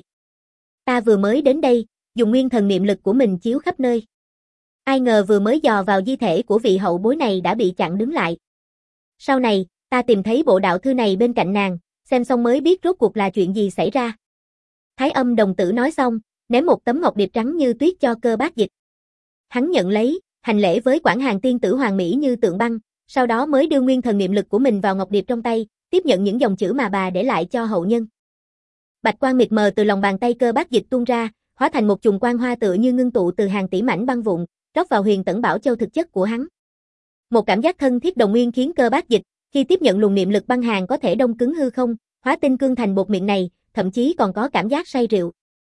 Ta vừa mới đến đây, dùng nguyên thần niệm lực của mình chiếu khắp nơi. Ai ngờ vừa mới dò vào di thể của vị hậu bối này đã bị chặn đứng lại. Sau này, ta tìm thấy bộ đạo thư này bên cạnh nàng, xem xong mới biết rốt cuộc là chuyện gì xảy ra. Thái Âm đồng tử nói xong, ném một tấm ngọc điệp trắng như tuyết cho Cơ Bác Dịch. Hắn nhận lấy, hành lễ với Quảng Hàn tiên tử hoàng mỹ như tượng băng, sau đó mới đưa nguyên thần niệm lực của mình vào ngọc điệp trong tay, tiếp nhận những dòng chữ mà bà để lại cho hậu nhân. Bạch quang mịt mờ từ lòng bàn tay Cơ Bác Dịch tuôn ra, hóa thành một chùm quang hoa tựa như ngưng tụ từ hàng tỷ mảnh băng vụn, rót vào Huyền Tẩn Bảo Châu thực chất của hắn. Một cảm giác thân thiết đồng nguyên khiến Cơ Bác Dịch, khi tiếp nhận luồng niệm lực băng hàn có thể đông cứng hư không, hóa tinh cương thành bột mịn này, thậm chí còn có cảm giác say rượu.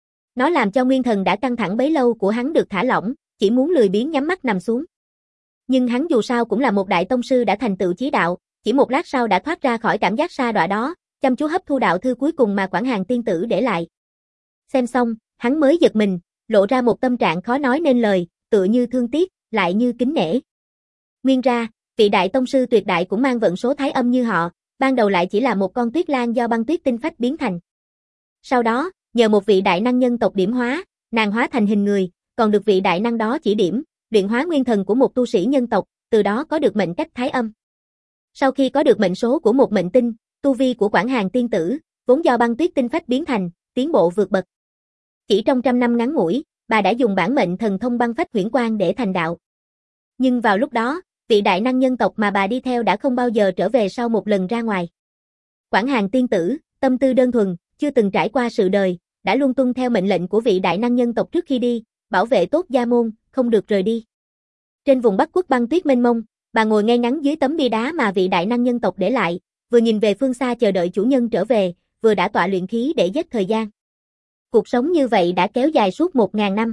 Nó làm cho nguyên thần đã căng thẳng bấy lâu của hắn được thả lỏng, chỉ muốn lười biếng nhắm mắt nằm xuống. Nhưng hắn dù sao cũng là một đại tông sư đã thành tựu chí đạo, chỉ một lát sau đã thoát ra khỏi cảm giác sa đọa đó, chăm chú hấp thu đạo thư cuối cùng mà Quảng Hàn tiên tử để lại. Xem xong, hắn mới giật mình, lộ ra một tâm trạng khó nói nên lời, tựa như thương tiếc, lại như kính nể. Nguyên ra, vị đại tông sư tuyệt đại cũng mang vận số Thái Âm như họ, ban đầu lại chỉ là một con tuyết lan do băng tuyết tinh phách biến thành. Sau đó, nhờ một vị đại năng nhân tộc điểm hóa, nàng hóa thành hình người, còn được vị đại năng đó chỉ điểm, luyện hóa nguyên thần của một tu sĩ nhân tộc, từ đó có được mệnh cách Thái Âm. Sau khi có được mệnh số của một mệnh tinh, tu vi của Quảng Hàn tiên tử, vốn do băng tuyết tinh phách biến thành, tiến bộ vượt bậc. Chỉ trong trăm năm ngắn ngủi, bà đã dùng bản mệnh thần thông băng phách huyễn quang để thành đạo. Nhưng vào lúc đó, vị đại năng nhân tộc mà bà đi theo đã không bao giờ trở về sau một lần ra ngoài. Quảng Hàn tiên tử, tâm tư đơn thuần, chưa từng trải qua sự đời, đã luôn tuân theo mệnh lệnh của vị đại năng nhân tộc trước khi đi, bảo vệ tốt gia môn, không được rời đi. Trên vùng Bắc Quốc băng tuyết mênh mông, bà ngồi ngay ngắn dưới tấm bia đá mà vị đại năng nhân tộc để lại, vừa nhìn về phương xa chờ đợi chủ nhân trở về, vừa đã tọa luyện khí để giết thời gian. Cuộc sống như vậy đã kéo dài suốt một ngàn năm.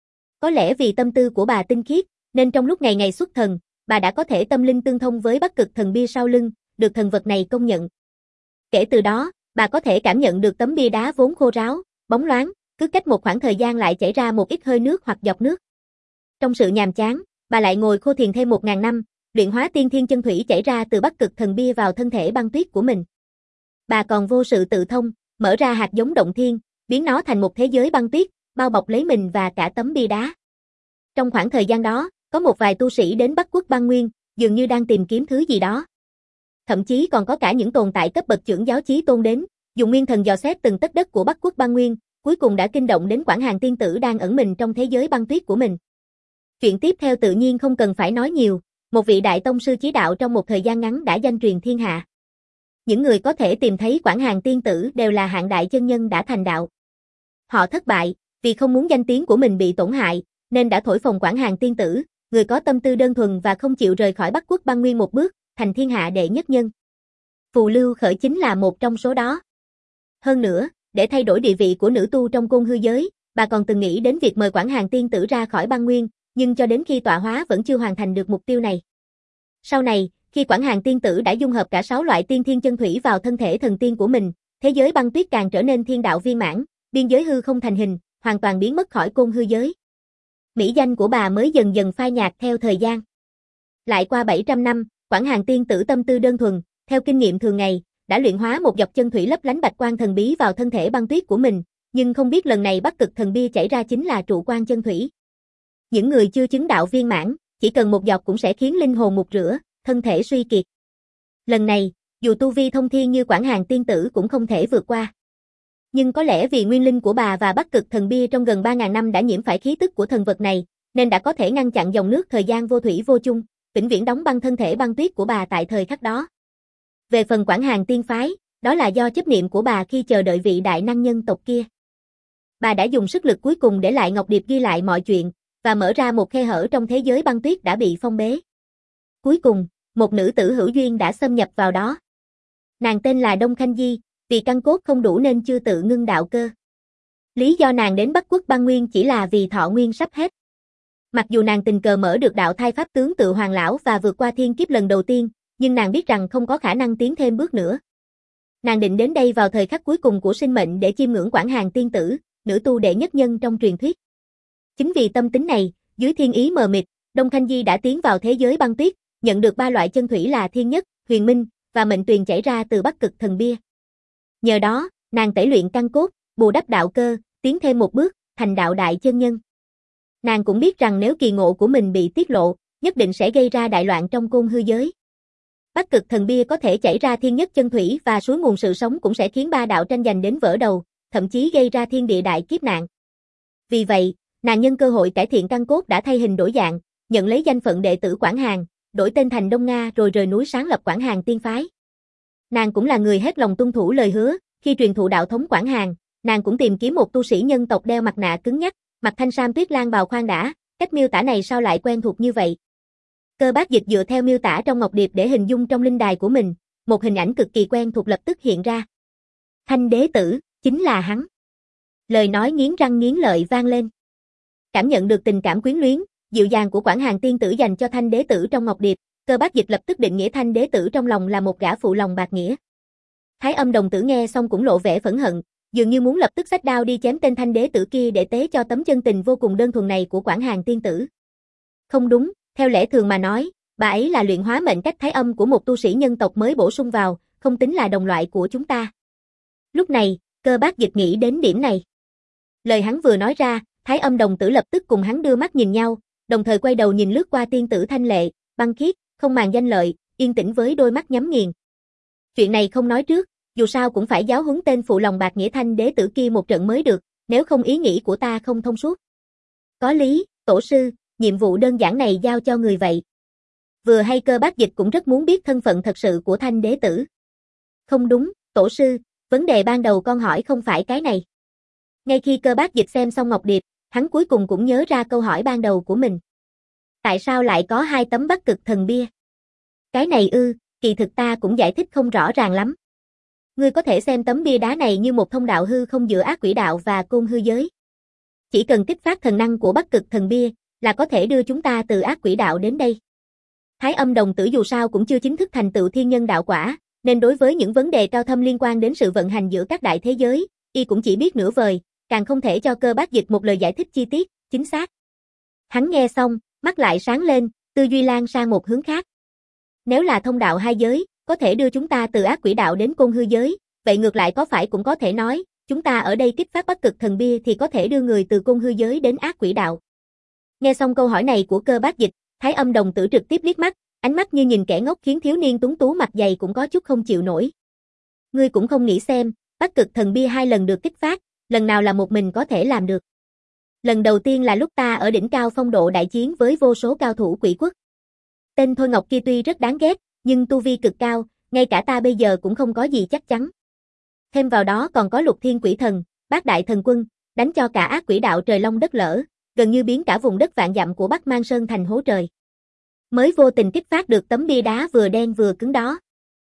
Có lẽ vì tâm tư của bà tinh khiết, nên trong lúc ngày ngày xuất thần, bà đã có thể tâm linh tương thông với Bắc Cực thần bia sau lưng, được thần vật này công nhận. Kể từ đó, bà có thể cảm nhận được tấm bia đá vốn khô ráo, bóng loáng, cứ cách một khoảng thời gian lại chảy ra một ít hơi nước hoặc giọt nước. Trong sự nhàm chán, bà lại ngồi khô thiền thêm một ngàn năm, luyện hóa tiên thiên chân thủy chảy ra từ Bắc Cực thần bia vào thân thể băng tuyết của mình. Bà còn vô sự tự thông, mở ra hạt giống động thiên, biến nó thành một thế giới băng tuyết, bao bọc lấy mình và cả tấm bia đá. Trong khoảng thời gian đó, có một vài tu sĩ đến Bắc Quốc Băng Nguyên, dường như đang tìm kiếm thứ gì đó. Thậm chí còn có cả những tồn tại cấp bậc chưởng giáo chí tôn đến, dùng nguyên thần dò xét từng tấc đất của Bắc Quốc Băng Nguyên, cuối cùng đã kinh động đến Quảng Hàn tiên tử đang ẩn mình trong thế giới băng tuyết của mình. Chuyện tiếp theo tự nhiên không cần phải nói nhiều, một vị đại tông sư chí đạo trong một thời gian ngắn đã danh truyền thiên hạ. Những người có thể tìm thấy Quảng Hàn tiên tử đều là hạng đại chân nhân đã thành đạo. Họ thất bại, vì không muốn danh tiếng của mình bị tổn hại, nên đã thổi phồng Quảng Hàn tiên tử, người có tâm tư đơn thuần và không chịu rời khỏi Bắc Quốc Băng Nguyên một bước, thành thiên hạ đệ nhất nhân. Phù Lưu Khởi chính là một trong số đó. Hơn nữa, để thay đổi địa vị của nữ tu trong côn hư giới, bà còn từng nghĩ đến việc mời Quảng Hàn tiên tử ra khỏi băng nguyên, nhưng cho đến khi tọa hóa vẫn chưa hoàn thành được mục tiêu này. Sau này, khi Quảng Hàn tiên tử đã dung hợp cả sáu loại tiên thiên chân thủy vào thân thể thần tiên của mình, thế giới băng tuyết càng trở nên thiên đạo viên mãn, biên giới hư không thành hình, hoàn toàn biến mất khỏi côn hư giới. Mỹ danh của bà mới dần dần phai nhạt theo thời gian. Lại qua bảy trăm năm, Quảng Hàn tiên tử tâm tư đơn thuần, theo kinh nghiệm thường ngày, đã luyện hóa một giọt chân thủy lấp lánh bạch quang thần bí vào thân thể băng tuyết của mình, nhưng không biết lần này Bắc Cực Thần Bia chảy ra chính là trụ quan chân thủy. Những người chưa chứng đạo viên mãn, chỉ cần một giọt cũng sẽ khiến linh hồn mục rửa, thân thể suy kiệt. Lần này, dù tu vi thông thiên như Quảng Hàn tiên tử cũng không thể vượt qua. Nhưng có lẽ vì nguyên linh của bà và Bắc Cực Thần Bia trong gần ba nghìn năm đã nhiễm phải khí tức của thần vật này, nên đã có thể ngăn chặn dòng nước thời gian vô thủy vô chung, vĩnh viễn đóng băng thân thể băng tuyết của bà tại thời khắc đó. Về phần Quảng Hàn tiên phái, đó là do chấp niệm của bà khi chờ đợi vị đại năng nhân tộc kia. Bà đã dùng sức lực cuối cùng để lại ngọc điệp ghi lại mọi chuyện, và mở ra một khe hở trong thế giới băng tuyết đã bị phong bế. Cuối cùng, một nữ tử hữu duyên đã xâm nhập vào đó. Nàng tên là Đông Khanh Di, vì căn cốt không đủ nên chưa tự ngưng đạo cơ. Lý do nàng đến Bắc Quốc Băng Nguyên chỉ là vì thọ nguyên sắp hết. Mặc dù nàng tình cờ mở được đạo thai pháp tướng tự hoàng lão và vượt qua thiên kiếp lần đầu tiên, nhưng nàng biết rằng không có khả năng tiến thêm bước nữa. Nàng định đến đây vào thời khắc cuối cùng của sinh mệnh để chiêm ngưỡng Quảng Hàn tiên tử, nữ tu đệ nhất nhân trong truyền thuyết. Chính vì tâm tính này, dưới thiên ý mờ mịt, Đông Khanh Di đã tiến vào thế giới băng tuyết, nhận được ba loại chân thủy là thiên nhất, huyền minh và mệnh tuyền chảy ra từ Bắc Cực Thần Bia. Nhờ đó, nàng tẩy luyện căn cốt, bù đắp đạo cơ, tiến thêm một bước, thành đạo đại chân nhân. Nàng cũng biết rằng nếu kỳ ngộ của mình bị tiết lộ, nhất định sẽ gây ra đại loạn trong côn hư giới. Bắc Cực Thần Bia có thể chảy ra thiên nhất chân thủy và suối nguồn sự sống cũng sẽ khiến ba đạo tranh giành đến vỡ đầu, thậm chí gây ra thiên địa đại kiếp nạn. Vì vậy, nàng nhân cơ hội cải thiện căn cốt đã thay hình đổi dạng, nhận lấy danh phận đệ tử Quảng Hàn, đổi tên thành Đông Nga rồi rời núi sáng lập Quảng Hàn tiên phái. Nàng cũng là người hết lòng tuân thủ lời hứa, khi truyền thụ đạo thống Quảng Hàn, nàng cũng tìm kiếm một tu sĩ nhân tộc đeo mặt nạ cứng nhắc, mặc thanh sam tuyết lang bào khoan đã, cách miêu tả này sao lại quen thuộc như vậy? Cơ Bác Dịch dựa theo miêu tả trong ngọc điệp để hình dung trong linh đài của mình, một hình ảnh cực kỳ quen thuộc lập tức hiện ra. Thanh đế tử, chính là hắn. Lời nói nghiến răng nghiến lợi vang lên. Cảm nhận được tình cảm quyến luyến, dịu dàng của Quảng Hàn tiên tử dành cho Thanh đế tử trong ngọc điệp, Cơ Bác Dịch lập tức định nghĩa Thanh đế tử trong lòng là một gã phụ lòng bạc nghĩa. Thái Âm đồng tử nghe xong cũng lộ vẻ phẫn hận, dường như muốn lập tức xách đao đi chém tên Thanh đế tử kia để tế cho tấm chân tình vô cùng đơn thuần này của Quảng Hàn tiên tử. Không đúng, theo lẽ thường mà nói, bà ấy là luyện hóa mệnh cách Thái Âm của một tu sĩ nhân tộc mới bổ sung vào, không tính là đồng loại của chúng ta. Lúc này, Cơ Bác Dịch nghĩ đến điểm này. Lời hắn vừa nói ra, Thái Âm đồng tử lập tức cùng hắn đưa mắt nhìn nhau, đồng thời quay đầu nhìn lướt qua tiên tử thanh lệ, băng khiết, không màng danh lợi, yên tĩnh với đôi mắt nhắm nghiền. Chuyện này không nói trước, dù sao cũng phải giáo huấn tên phụ lòng bạc nghĩa Thanh đế tử kia một trận mới được, nếu không ý nghĩ của ta không thông suốt. Có lý, tổ sư, nhiệm vụ đơn giản này giao cho người vậy. Vừa hay Cơ Bác Dịch cũng rất muốn biết thân phận thật sự của Thanh đế tử. Không đúng, tổ sư, vấn đề ban đầu con hỏi không phải cái này. Ngay khi Cơ Bác Dịch xem xong ngọc điệp, hắn cuối cùng cũng nhớ ra câu hỏi ban đầu của mình. Tại sao lại có hai tấm Bắc Cực Thần Bia? Cái này ư, kỳ thực ta cũng giải thích không rõ ràng lắm. Ngươi có thể xem tấm bia đá này như một thông đạo hư không giữa ác quỷ đạo và côn hư giới. Chỉ cần kích phát thần năng của Bắc Cực Thần Bia là có thể đưa chúng ta từ ác quỷ đạo đến đây. Thái Âm đồng tử dù sao cũng chưa chính thức thành tựu thiên nhân đạo quả, nên đối với những vấn đề cao thâm liên quan đến sự vận hành giữa các đại thế giới, y cũng chỉ biết nửa vời, càng không thể cho Cơ Bác Dịch một lời giải thích chi tiết, chính xác. Hắn nghe xong, mắt lại sáng lên, tư duy lan sang một hướng khác. Nếu là thông đạo hai giới, có thể đưa chúng ta từ ác quỷ đạo đến côn hư giới, vậy ngược lại có phải cũng có thể nói, chúng ta ở đây kích phát Bắc Cực Thần Bia thì có thể đưa người từ côn hư giới đến ác quỷ đạo. Nghe xong câu hỏi này của Cơ Bác Dịch, Thái Âm đồng tử trực tiếp liếc mắt, ánh mắt như nhìn kẻ ngốc khiến thiếu niên tuấn tú mặt dày cũng có chút không chịu nổi. Ngươi cũng không nghĩ xem, Bắc Cực Thần Bia hai lần được kích phát, lần nào là một mình có thể làm được. Lần đầu tiên là lúc ta ở đỉnh cao phong độ đại chiến với vô số cao thủ Quỷ Quốc. Tên Thôi Ngọc kia tuy rất đáng ghét, nhưng tu vi cực cao, ngay cả ta bây giờ cũng không có gì chắc chắn. Thêm vào đó còn có Lục Thiên Quỷ Thần, Bát Đại Thần Quân, đánh cho cả ác quỷ đạo trời long đất lở, gần như biến cả vùng đất vạn dặm của Bắc Mang Sơn thành hố trời. Mới vô tình kích phát được tấm bia đá vừa đen vừa cứng đó.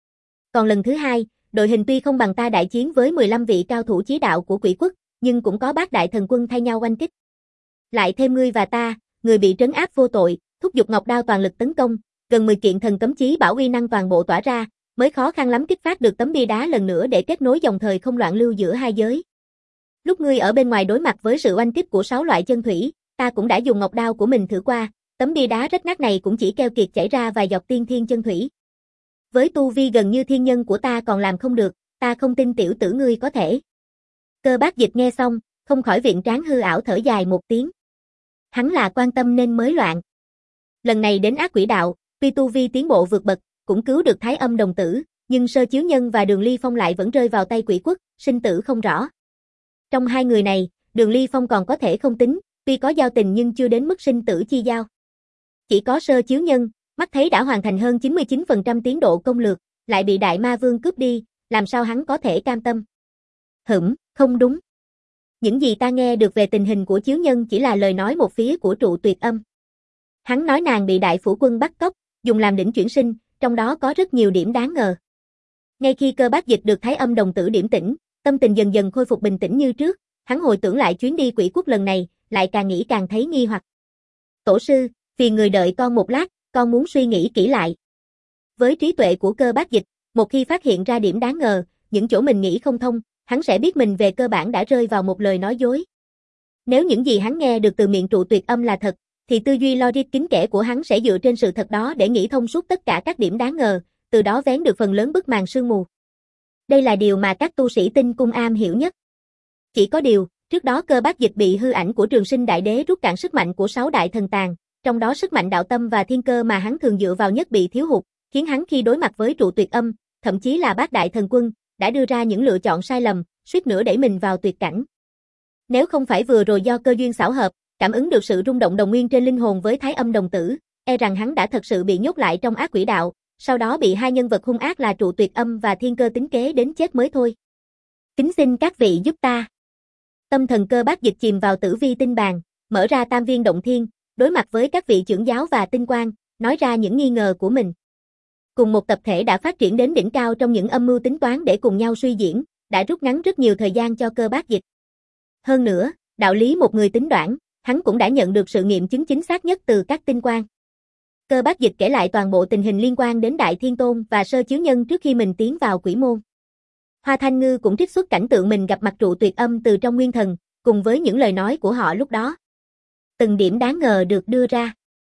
Còn lần thứ hai, đội hình tuy không bằng ta đại chiến với mười lăm vị cao thủ chí đạo của Quỷ Quốc, nhưng cũng có Bát Đại Thần Quân thay nhau oanh kích. Lại thêm ngươi và ta, người bị trấn áp vô tội, thúc giục Ngọc Đao toàn lực tấn công, gần mười kiện thần cấm chí bảo uy năng toàn bộ tỏa ra, mới khó khăn lắm kích phát được tấm bia đá lần nữa để kết nối dòng thời không loạn lưu giữa hai giới. Lúc ngươi ở bên ngoài đối mặt với sự oanh kích của sáu loại chân thủy, ta cũng đã dùng Ngọc Đao của mình thử qua, tấm bia đá rách nát này cũng chỉ keo kiệt chảy ra vài giọt tiên thiên chân thủy. Với tu vi gần như thiên nhân của ta còn làm không được, ta không tin tiểu tử ngươi có thể. Cơ Bác Dịch nghe xong, không khỏi viện trán hư ảo thở dài một tiếng. Hắn là quan tâm nên mới loạn. Lần này đến ác quỷ đạo, tuy tu vi tiến bộ vượt bậc, cũng cứu được Thái Âm đồng tử, nhưng Sơ Chiếu Nhân và Đường Ly Phong lại vẫn rơi vào tay Quỷ Quốc, sinh tử không rõ. Trong hai người này, Đường Ly Phong còn có thể không tính, tuy có giao tình nhưng chưa đến mức sinh tử chi giao. Chỉ có Sơ Chiếu Nhân, mắt thấy đã hoàn thành hơn chín mươi chín phần trăm tiến độ công lược, lại bị Đại Ma Vương cướp đi, làm sao hắn có thể cam tâm? Hửm, không đúng. Những gì ta nghe được về tình hình của Chiếu Nhân chỉ là lời nói một phía của Trụ Tuyệt Âm. Hắn nói nàng bị đại phủ quân bắt cóc, dùng làm đỉnh chuyển sinh, trong đó có rất nhiều điểm đáng ngờ. Ngay khi Cơ Bác Dịch được Thái Âm đồng tử điểm tĩnh, tâm tình dần dần khôi phục bình tĩnh như trước, hắn hồi tưởng lại chuyến đi Quỷ Quốc lần này, lại càng nghĩ càng thấy nghi hoặc. Tổ sư, phiền người đợi con một lát, con muốn suy nghĩ kỹ lại. Với trí tuệ của Cơ Bác Dịch, một khi phát hiện ra điểm đáng ngờ, những chỗ mình nghĩ không thông, hắn sẽ biết mình về cơ bản đã rơi vào một lời nói dối. Nếu những gì hắn nghe được từ miệng Trụ Tuyệt Âm là thật, thì tư duy logic kín kẽ của hắn sẽ dựa trên sự thật đó để nghĩ thông suốt tất cả các điểm đáng ngờ, từ đó vén được phần lớn bức màn sương mù. Đây là điều mà các tu sĩ Tinh Cung am hiểu nhất. Chỉ có điều, trước đó Cơ Bác Dịch bị hư ảnh của Trường Sinh Đại Đế rút cạn sức mạnh của sáu đại thần tàng, trong đó sức mạnh đạo tâm và thiên cơ mà hắn thường dựa vào nhất bị thiếu hụt, khiến hắn khi đối mặt với Trụ Tuyệt Âm, thậm chí là Bát Đại Thần Quân, đã đưa ra những lựa chọn sai lầm, suýt nữa đẩy mình vào tuyệt cảnh. Nếu không phải vừa rồi do cơ duyên xảo hợp, cảm ứng được sự rung động đồng nguyên trên linh hồn với Thái Âm đồng tử, e rằng hắn đã thật sự bị nhốt lại trong ác quỷ đạo, sau đó bị hai nhân vật hung ác là Trụ Tuyệt Âm và Thiên Cơ tính kế đến chết mới thôi. Kính xin các vị giúp ta. Tâm thần Cơ Bác Dịch chìm vào tử vi tinh bàn, mở ra tam viên động thiên, đối mặt với các vị trưởng giáo và tinh quan, nói ra những nghi ngờ của mình. Cùng một tập thể đã phát triển đến đỉnh cao trong những âm mưu tính toán để cùng nhau suy diễn, đã rút ngắn rất nhiều thời gian cho Cơ Bác Dịch. Hơn nữa, đạo lý một người tính đoán, hắn cũng đã nhận được sự nghiệm chứng chính xác nhất từ các tinh quan. Cơ Bác Dịch kể lại toàn bộ tình hình liên quan đến Đại Thiên Tôn và Sơ Chiếu Nhân trước khi mình tiến vào quỷ môn. Hoa Thanh Ngư cũng trích xuất cảnh tượng mình gặp mặt Trụ Tuyệt Âm từ trong nguyên thần, cùng với những lời nói của họ lúc đó. Từng điểm đáng ngờ được đưa ra.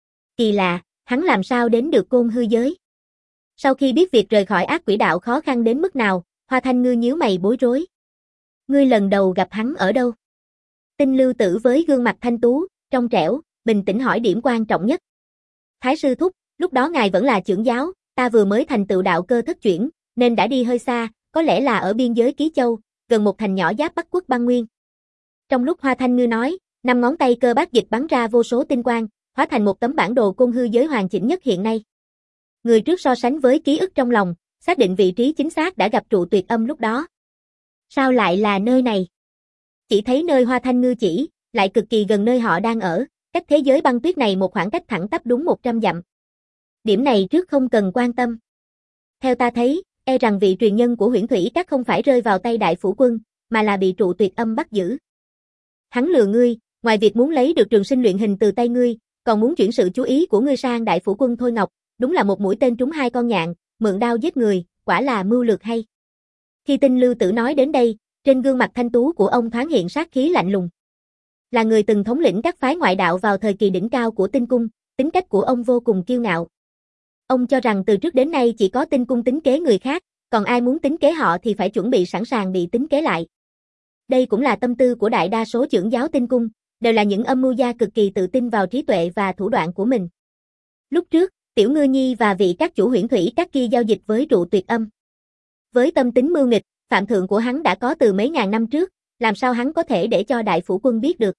Kỳ lạ, hắn làm sao đến được Côn Hư giới? Sau khi biết việc rời khỏi ác quỷ đạo khó khăn đến mức nào, Hoa Thanh Ngư nhíu mày bối rối. Ngươi lần đầu gặp hắn ở đâu? Tinh Lưu Tử với gương mặt thanh tú, trong trẻo, bình tĩnh hỏi điểm quan trọng nhất. Thái sư thúc, lúc đó ngài vẫn là trưởng giáo, ta vừa mới thành tựu đạo cơ thất chuyển, nên đã đi hơi xa, có lẽ là ở biên giới Ký Châu, gần một thành nhỏ giáp Bắc Quốc Băng Nguyên. Trong lúc Hoa Thanh Ngư nói, năm ngón tay Cơ Bác Dịch bắn ra vô số tinh quang, hóa thành một tấm bản đồ Côn Hư giới hoàn chỉnh nhất hiện nay. Người trước so sánh với ký ức trong lòng, xác định vị trí chính xác đã gặp Trụ Tuyệt Âm lúc đó. Sao lại là nơi này? Chỉ thấy nơi Hoa Thanh Ngư chỉ, lại cực kỳ gần nơi họ đang ở, cách thế giới băng tuyết này một khoảng cách thẳng tắp đúng một trăm dặm. Điểm này trước không cần quan tâm. Theo ta thấy, e rằng vị truyền nhân của Huyễn Thủy Các không phải rơi vào tay đại phủ quân, mà là bị Trụ Tuyệt Âm bắt giữ. Hắn lừa ngươi, ngoài việc muốn lấy được Trường Sinh luyện hình từ tay ngươi, còn muốn chuyển sự chú ý của ngươi sang đại phủ quân Thôi Ngọc, đúng là một mũi tên trúng hai con nhạn, mượn đao giết người, quả là mưu lược hay. Khi Tinh Lưu Tử nói đến đây, trên gương mặt thanh tú của ông thoáng hiện sát khí lạnh lùng. Là người từng thống lĩnh các phái ngoại đạo vào thời kỳ đỉnh cao của Tinh Cung, tính cách của ông vô cùng kiêu ngạo. Ông cho rằng từ trước đến nay chỉ có Tinh Cung tính kế người khác, còn ai muốn tính kế họ thì phải chuẩn bị sẵn sàng bị tính kế lại. Đây cũng là tâm tư của đại đa số trưởng giáo Tinh Cung, đều là những âm mưu gia cực kỳ tự tin vào trí tuệ và thủ đoạn của mình. Lúc trước, Tiểu Ngư Nhi và vị các chủ huyễn thủy các kia giao dịch với trụ tuyệt âm. Với tâm tính mưu nghịch, phạm thượng của hắn đã có từ mấy ngàn năm trước, làm sao hắn có thể để cho đại phủ quân biết được.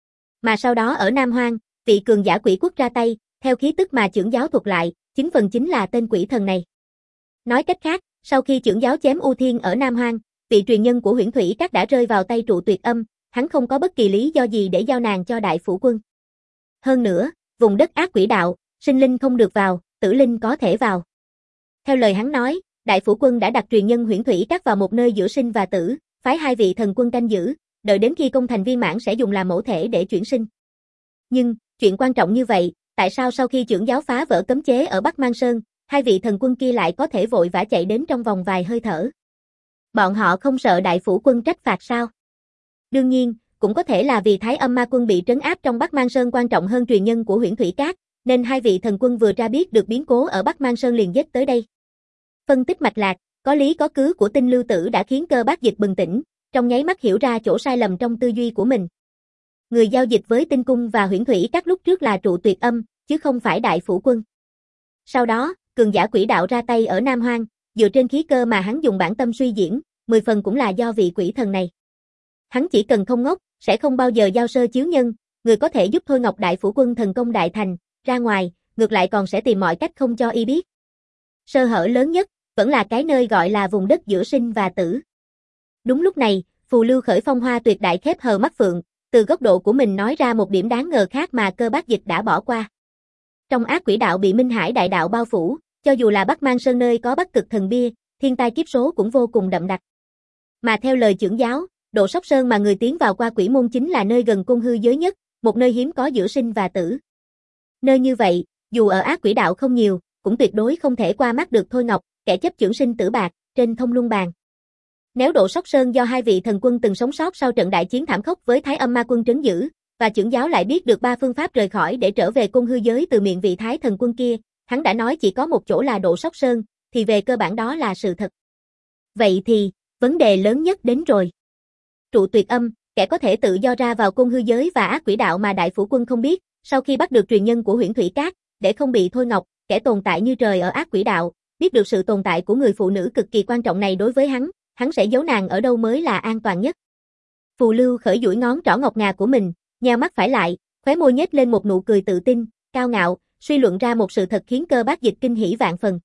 Mà sau đó ở Nam Hoang, vị cường giả quỷ quốc ra tay, theo khí tức mà chưởng giáo thuật lại, chín phần chính là tên quỷ thần này. Nói cách khác, sau khi chưởng giáo chém U Thiên ở Nam Hoang, vị truyền nhân của huyễn thủy các đã rơi vào tay trụ tuyệt âm, hắn không có bất kỳ lý do gì để giao nàng cho đại phủ quân. Hơn nữa, vùng đất ác quỷ đạo, sinh linh không được vào, tử linh có thể vào. Theo lời hắn nói, đại phủ quân đã đặt truyền nhân huyễn thủy các vào một nơi giữa sinh và tử, phái hai vị thần quân canh giữ, đợi đến khi công thành viên mãn sẽ dùng làm mẫu thể để chuyển sinh. Nhưng, chuyện quan trọng như vậy, tại sao sau khi chưởng giáo phá vỡ cấm chế ở Bắc Mang Sơn, hai vị thần quân kia lại có thể vội vã chạy đến trong vòng vài hơi thở? Bọn họ không sợ đại phủ quân trách phạt sao? Đương nhiên, cũng có thể là vì Thái Âm Ma quân bị trấn áp trong Bắc Mang Sơn quan trọng hơn truyền nhân của huyễn thủy các, nên hai vị thần quân vừa ra biết được biến cố ở Bắc Mang Sơn liền giết tới đây. Phân tích mạch lạc, có lý có cứ của Tinh Lưu Tử đã khiến Cơ Bác Dịch bừng tỉnh, trong nháy mắt hiểu ra chỗ sai lầm trong tư duy của mình. Người giao dịch với Tinh Cung và huyễn thủy các lúc trước là trụ tuyệt âm, chứ không phải đại phủ quân. Sau đó, cường giả quỷ đạo ra tay ở Nam Hoang, dựa trên khí cơ mà hắn dùng bản tâm suy diễn, mười phần cũng là do vị quỷ thần này. Hắn chỉ cần không ngốc, sẽ không bao giờ giao sơ chiếu nhân, người có thể giúp Thôi Ngọc đại phủ quân thần công đại thành, ra ngoài, ngược lại còn sẽ tìm mọi cách không cho y biết. Sơ hở lớn nhất, vẫn là cái nơi gọi là vùng đất giữa sinh và tử. Đúng lúc này, Phù Lưu khởi phong hoa tuyệt đại khép hờ mắt phượng, từ góc độ của mình nói ra một điểm đáng ngờ khác mà Cơ Bác Dịch đã bỏ qua. Trong ác quỷ đạo bị Minh Hải đại đạo bao phủ, cho dù là Bắc Mang Sơn nơi có Bắc Cực thần bia, thiên tai kiếp số cũng vô cùng đậm đặc. Mà theo lời chưởng giáo, Độ Sóc Sơn mà người tiến vào qua quỷ môn chính là nơi gần côn hư giới nhất, một nơi hiếm có giữa sinh và tử. Nơi như vậy, dù ở ác quỷ đạo không nhiều, cũng tuyệt đối không thể qua mắt được Thôi Ngọc, kẻ chấp chưởng sinh tử bạc, trên thông luân bàn. Nếu Độ Sóc Sơn do hai vị thần quân từng sống sót sau trận đại chiến thảm khốc với Thái Âm Ma quân trấn giữ, và chưởng giáo lại biết được ba phương pháp rời khỏi để trở về côn hư giới từ miệng vị Thái thần quân kia, hắn đã nói chỉ có một chỗ là Độ Sóc Sơn, thì về cơ bản đó là sự thật. Vậy thì, vấn đề lớn nhất đến rồi. Trụ tuyệt âm, kẻ có thể tự do ra vào côn hư giới và ác quỷ đạo mà đại phủ quân không biết, sau khi bắt được truyền nhân của huyễn thủy các, để không bị Thôi Ngọc, kẻ tồn tại như trời ở ác quỷ đạo, biết được sự tồn tại của người phụ nữ cực kỳ quan trọng này đối với hắn, hắn sẽ giấu nàng ở đâu mới là an toàn nhất. Phù Lưu khởi duỗi ngón trỏ ngọc ngà của mình, nheo mắt phải lại, khóe môi nhếch lên một nụ cười tự tin, cao ngạo, suy luận ra một sự thật khiến Cơ Bác Dịch kinh hỉ vạn phần.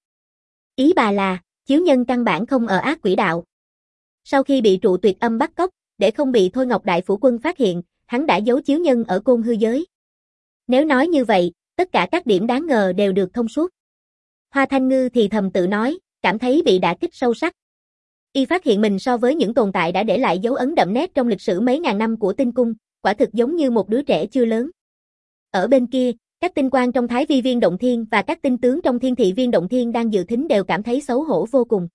Ý bà là, chiếu nhân căn bản không ở ác quỷ đạo. Sau khi bị trụ tuyệt âm bắt cóc, để không bị Thôi Ngọc đại phủ quân phát hiện, hắn đã giấu chiếu nhân ở côn hư giới. Nếu nói như vậy, tất cả các điểm đáng ngờ đều được thông suốt. Hoa Thanh Ngư thì thầm tự nói, cảm thấy bị đả kích sâu sắc. Y phát hiện mình so với những tồn tại đã để lại dấu ấn đậm nét trong lịch sử mấy ngàn năm của tinh cung, quả thực giống như một đứa trẻ chưa lớn. Ở bên kia, các tinh quan trong Thái Vi Viên Động Thiên và các tinh tướng trong Thiên Thị Viên Động Thiên đang dự thính đều cảm thấy xấu hổ vô cùng.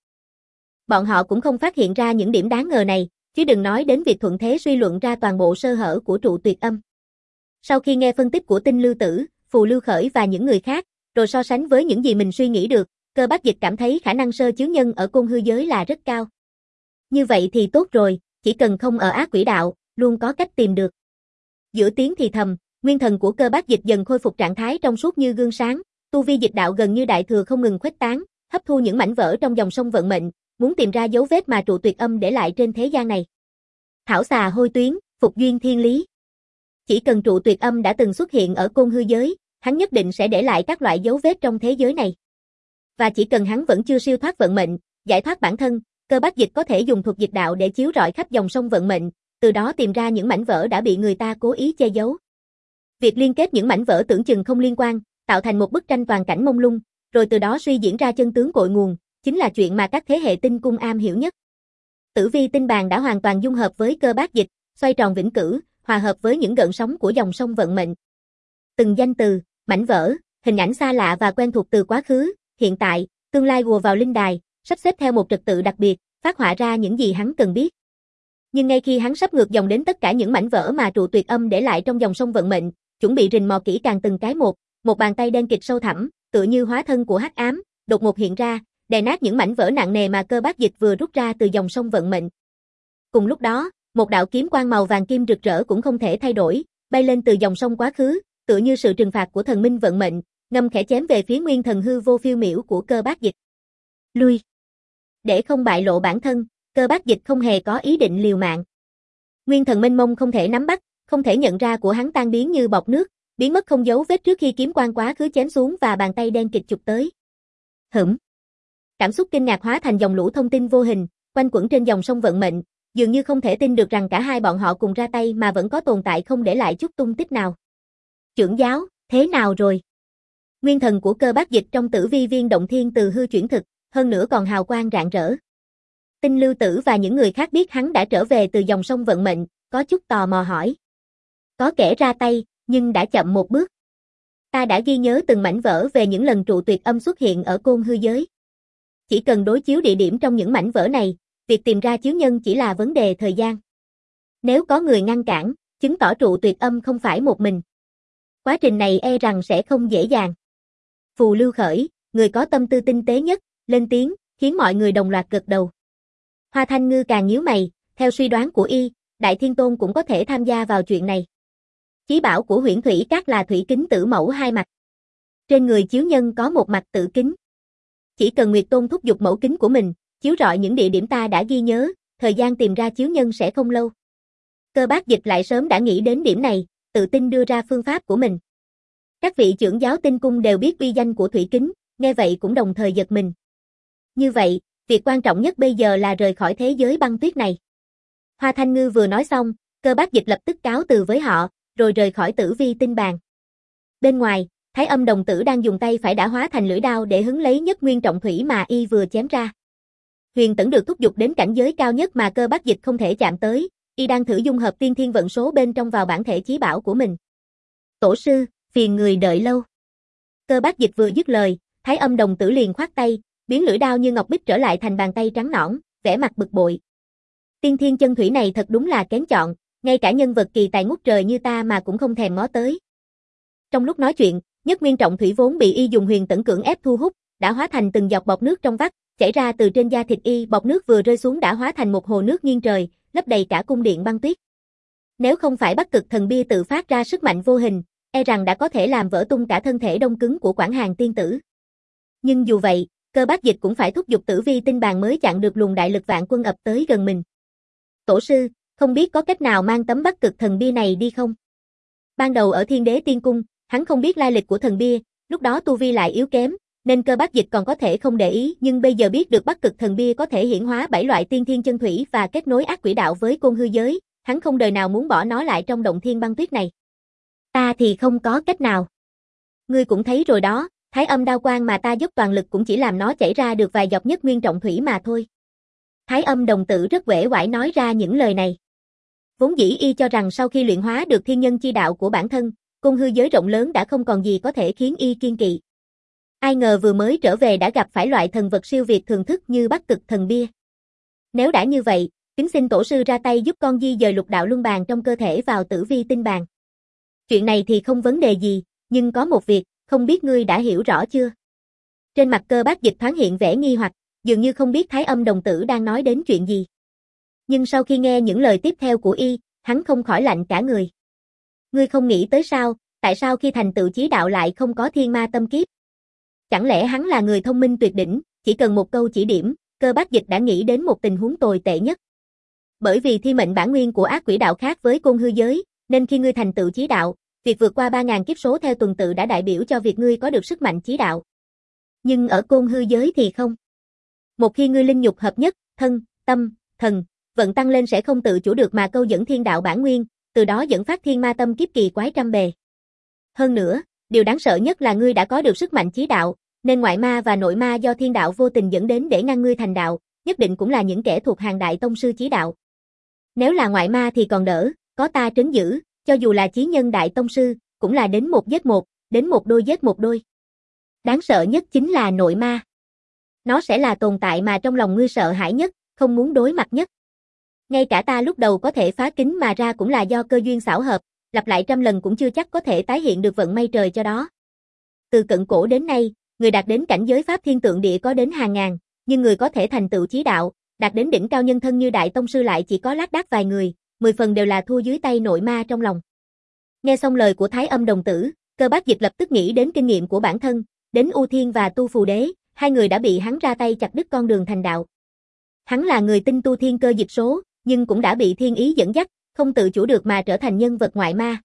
Bọn họ cũng không phát hiện ra những điểm đáng ngờ này, chứ đừng nói đến việc thuận thế suy luận ra toàn bộ sơ hở của trụ tuyệt âm. Sau khi nghe phân tích của Tinh Lưu Tử, Phù Lưu Khởi và những người khác, rồi so sánh với những gì mình suy nghĩ được, Cơ Bác Dịch cảm thấy khả năng sơ chiếu nhân ở côn hư giới là rất cao. Như vậy thì tốt rồi, chỉ cần không ở ác quỷ đạo, luôn có cách tìm được. Giữa tiếng thì thầm, nguyên thần của Cơ Bác Dịch dần khôi phục trạng thái trong suốt như gương sáng, tu vi dịch đạo gần như đại thừa không ngừng khuếch tán, hấp thu những mảnh vỡ trong dòng sông vận mệnh, muốn tìm ra dấu vết mà trụ tuyệt âm để lại trên thế gian này. Thảo xà hôi tuyến, phục duyên thiên lý. Chỉ cần trụ tuyệt âm đã từng xuất hiện ở côn hư giới, hắn nhất định sẽ để lại các loại dấu vết trong thế giới này. Và chỉ cần hắn vẫn chưa siêu thoát vận mệnh, giải thoát bản thân, Cơ Bác Dịch có thể dùng thuật dịch đạo để chiếu rọi khắp dòng sông vận mệnh, từ đó tìm ra những mảnh vỡ đã bị người ta cố ý che giấu. Việc liên kết những mảnh vỡ tưởng chừng không liên quan, tạo thành một bức tranh toàn cảnh mông lung, rồi từ đó suy diễn ra chân tướng cội nguồn, chính là chuyện mà các thế hệ tinh cung am hiểu nhất. Tử vi tinh bàn đã hoàn toàn dung hợp với Cơ Bác Dịch, xoay tròn vĩnh cửu, hòa hợp với những gợn sóng của dòng sông vận mệnh. Từng danh từ, mảnh vỡ, hình ảnh xa lạ và quen thuộc từ quá khứ, hiện tại, tương lai ùa vào linh đài, sắp xếp theo một trật tự đặc biệt, phát họa ra những gì hắn cần biết. Nhưng ngay khi hắn sắp ngược dòng đến tất cả những mảnh vỡ mà trụ tuyệt âm để lại trong dòng sông vận mệnh, chuẩn bị rình mò kỹ càng từng cái một, một bàn tay đen kịt sâu thẳm, tựa như hóa thân của hắc ám, đột ngột hiện ra, đè nát những mảnh vỡ nặng nề mà Cơ Bác Dịch vừa rút ra từ dòng sông vận mệnh. Cùng lúc đó, một đạo kiếm quang màu vàng kim rực rỡ cũng không thể thay đổi, bay lên từ dòng sông quá khứ, tựa như sự trừng phạt của thần minh vận mệnh, ngâm khẽ chém về phía nguyên thần hư vô phiêu miểu của Cơ Bác Dịch. Lui. Để không bại lộ bản thân, Cơ Bác Dịch không hề có ý định liều mạng. Nguyên thần mênh mông không thể nắm bắt, không thể nhận ra của hắn tan biến như bọt nước, biến mất không dấu vết trước khi kiếm quang quá khứ chém xuống và bàn tay đen kịt chụp tới. Hửm. Cảm xúc kinh ngạc hóa thành dòng lũ thông tin vô hình, quanh quẩn trên dòng sông vận mệnh, dường như không thể tin được rằng cả hai bọn họ cùng ra tay mà vẫn có tồn tại không để lại chút tung tích nào. Trưởng giáo, thế nào rồi? Nguyên thần của Cơ Bác Dịch trong Tử Vi Viên Động Thiên từ hư chuyển thực, hơn nữa còn hào quang rạng rỡ. Tinh Lưu Tử và những người khác biết hắn đã trở về từ dòng sông vận mệnh, có chút tò mò hỏi. Có kẻ ra tay, nhưng đã chậm một bước. Ta đã ghi nhớ từng mảnh vỡ về những lần trụ tuyệt âm xuất hiện ở Côn Hư Giới. Chỉ cần đối chiếu địa điểm trong những mảnh vỡ này, việc tìm ra chiếu nhân chỉ là vấn đề thời gian. Nếu có người ngăn cản, chứng tỏ trụ tuyệt âm không phải một mình. Quá trình này e rằng sẽ không dễ dàng. Phù Lưu Khởi, người có tâm tư tinh tế nhất, lên tiếng, khiến mọi người đồng loạt gật đầu. Hoa Thanh Ngư càng nhíu mày, theo suy đoán của y, Đại Thiên Tôn cũng có thể tham gia vào chuyện này. Chí bảo của Huyễn Thủy Các là thủy kính tử mẫu hai mặt. Trên người chiếu nhân có một mặt tử kính. Chỉ cần Nguyệt Tôn thúc giục mẫu kính của mình, chiếu rọi những địa điểm ta đã ghi nhớ, thời gian tìm ra chiếu nhân sẽ không lâu. Cơ Bác Dịch lại sớm đã nghĩ đến điểm này, tự tin đưa ra phương pháp của mình. Các vị trưởng giáo tinh cung đều biết uy danh của thủy kính, nghe vậy cũng đồng thời giật mình. Như vậy, việc quan trọng nhất bây giờ là rời khỏi thế giới băng tuyết này. Hoa Thanh Ngư vừa nói xong, Cơ Bác Dịch lập tức cáo từ với họ, rồi rời khỏi Tử Vi tinh bàn. Bên ngoài, Thái Âm đồng tử đang dùng tay phải đã hóa thành lưỡi đao để hứng lấy nhất nguyên trọng thủy mà y vừa chém ra. Huyền Tẫn được thúc giục đến cảnh giới cao nhất mà Cơ Bác Dịch không thể chạm tới, y đang thử dung hợp tiên thiên vận số bên trong vào bản thể chí bảo của mình. Tổ sư, phiền người đợi lâu. Cơ Bác Dịch vừa dứt lời, Thái Âm đồng tử liền khoát tay, biến lưỡi đao như ngọc bích trở lại thành bàn tay trắng nõn, vẻ mặt bực bội. Tiên thiên chân thủy này thật đúng là kén chọn, ngay cả nhân vật kỳ tài ngút trời như ta mà cũng không thèm ngó tới. Trong lúc nói chuyện, nhất nguyên trọng thủy vốn bị y dùng huyền tẫn cưỡng ép thu hút, đã hóa thành từng giọt bọt nước trong vắt, chảy ra từ trên da thịt y, bọt nước vừa rơi xuống đã hóa thành một hồ nước nghiêng trời, lấp đầy cả cung điện băng tuyết. Nếu không phải Bắc Cực Thần Bia tự phát ra sức mạnh vô hình, e rằng đã có thể làm vỡ tung cả thân thể đông cứng của Quảng Hàn tiên tử. Nhưng dù vậy, Cơ Bác Dịch cũng phải thúc giục Tử Vi tinh bàn mới chặn được luồng đại lực vạn quân ập tới gần mình. Tổ sư, không biết có cách nào mang tấm Bắc Cực Thần Bia này đi không? Ban đầu ở Thiên Đế Tiên Cung, hắn không biết lai lịch của thần bia, lúc đó tu vi lại yếu kém, nên Cơ Bác Dịch còn có thể không để ý, nhưng bây giờ biết được Bắc Cực Thần Bia có thể hiển hóa bảy loại tiên thiên chân thủy và kết nối ác quỷ đạo với Côn Hư Giới, hắn không đời nào muốn bỏ nó lại trong động thiên băng tuyết này. Ta thì không có cách nào. Ngươi cũng thấy rồi đó, Thái Âm đao quang mà ta dốc toàn lực cũng chỉ làm nó chảy ra được vài giọt nhất nguyên trọng thủy mà thôi. Thái Âm đồng tử rất uể oải nói ra những lời này. Vốn dĩ y cho rằng sau khi luyện hóa được thiên nhân chi đạo của bản thân, Côn Hư Giới rộng lớn đã không còn gì có thể khiến y kiên kỵ. Ai ngờ vừa mới trở về đã gặp phải loại thần vật siêu việt thường thức như Bắc Cực Thần Bia. Nếu đã như vậy, kính xin tổ sư ra tay giúp con di dời lục đạo luân bàn trong cơ thể vào Tử Vi tinh bàn. Chuyện này thì không vấn đề gì, nhưng có một việc, không biết ngươi đã hiểu rõ chưa? Trên mặt Cơ Bác Dịch thoáng hiện vẻ nghi hoặc, dường như không biết Thái Âm đồng tử đang nói đến chuyện gì. Nhưng sau khi nghe những lời tiếp theo của y, hắn không khỏi lạnh cả người. Ngươi không nghĩ tới sao, tại sao khi thành tựu chí đạo lại không có thiên ma tâm kiếp? Chẳng lẽ hắn là người thông minh tuyệt đỉnh, chỉ cần một câu chỉ điểm, Cơ Bác Dịch đã nghĩ đến một tình huống tồi tệ nhất. Bởi vì thi mệnh bản nguyên của ác quỷ đạo khác với Côn Hư Giới, nên khi ngươi thành tựu chí đạo, việc vượt qua ba ngàn kiếp số theo tuần tự đã đại biểu cho việc ngươi có được sức mạnh chí đạo. Nhưng ở Côn Hư Giới thì không. Một khi ngươi linh nhục hợp nhất, thân, tâm, thần, vận tăng lên sẽ không tự chủ được mà câu dẫn thiên đạo bản nguyên, từ đó dẫn phát thiên ma tâm kiếp kỳ quái trăm bề. Hơn nữa, điều đáng sợ nhất là ngươi đã có được sức mạnh chí đạo, nên ngoại ma và nội ma do thiên đạo vô tình dẫn đến để ngăn ngươi thành đạo, nhất định cũng là những kẻ thuộc hàng đại tông sư chí đạo. Nếu là ngoại ma thì còn đỡ, có ta trấn giữ, cho dù là chí nhân đại tông sư, cũng là đến một giết một, đến một đôi giết một đôi. Đáng sợ nhất chính là nội ma. Nó sẽ là tồn tại mà trong lòng ngươi sợ hãi nhất, không muốn đối mặt nhất. Ngay cả ta lúc đầu có thể phá kính mà ra cũng là do cơ duyên xảo hợp, lặp lại trăm lần cũng chưa chắc có thể tái hiện được vận may trời cho đó. Từ cận cổ đến nay, người đạt đến cảnh giới pháp thiên tượng địa có đến hàng ngàn, nhưng người có thể thành tựu chí đạo, đạt đến đỉnh cao nhân thân như đại tông sư lại chỉ có lác đác vài người, mười phần đều là thua dưới tay nội ma trong lòng. Nghe xong lời của Thái Âm đồng tử, Cơ Bác Dịch lập tức nghĩ đến kinh nghiệm của bản thân, đến U Thiên và Tu Phù Đế, hai người đã bị hắn ra tay chặt đứt con đường thành đạo. Hắn là người tinh tu thiên cơ dịch số, nhưng cũng đã bị thiên ý dẫn dắt, không tự chủ được mà trở thành nhân vật ngoại ma.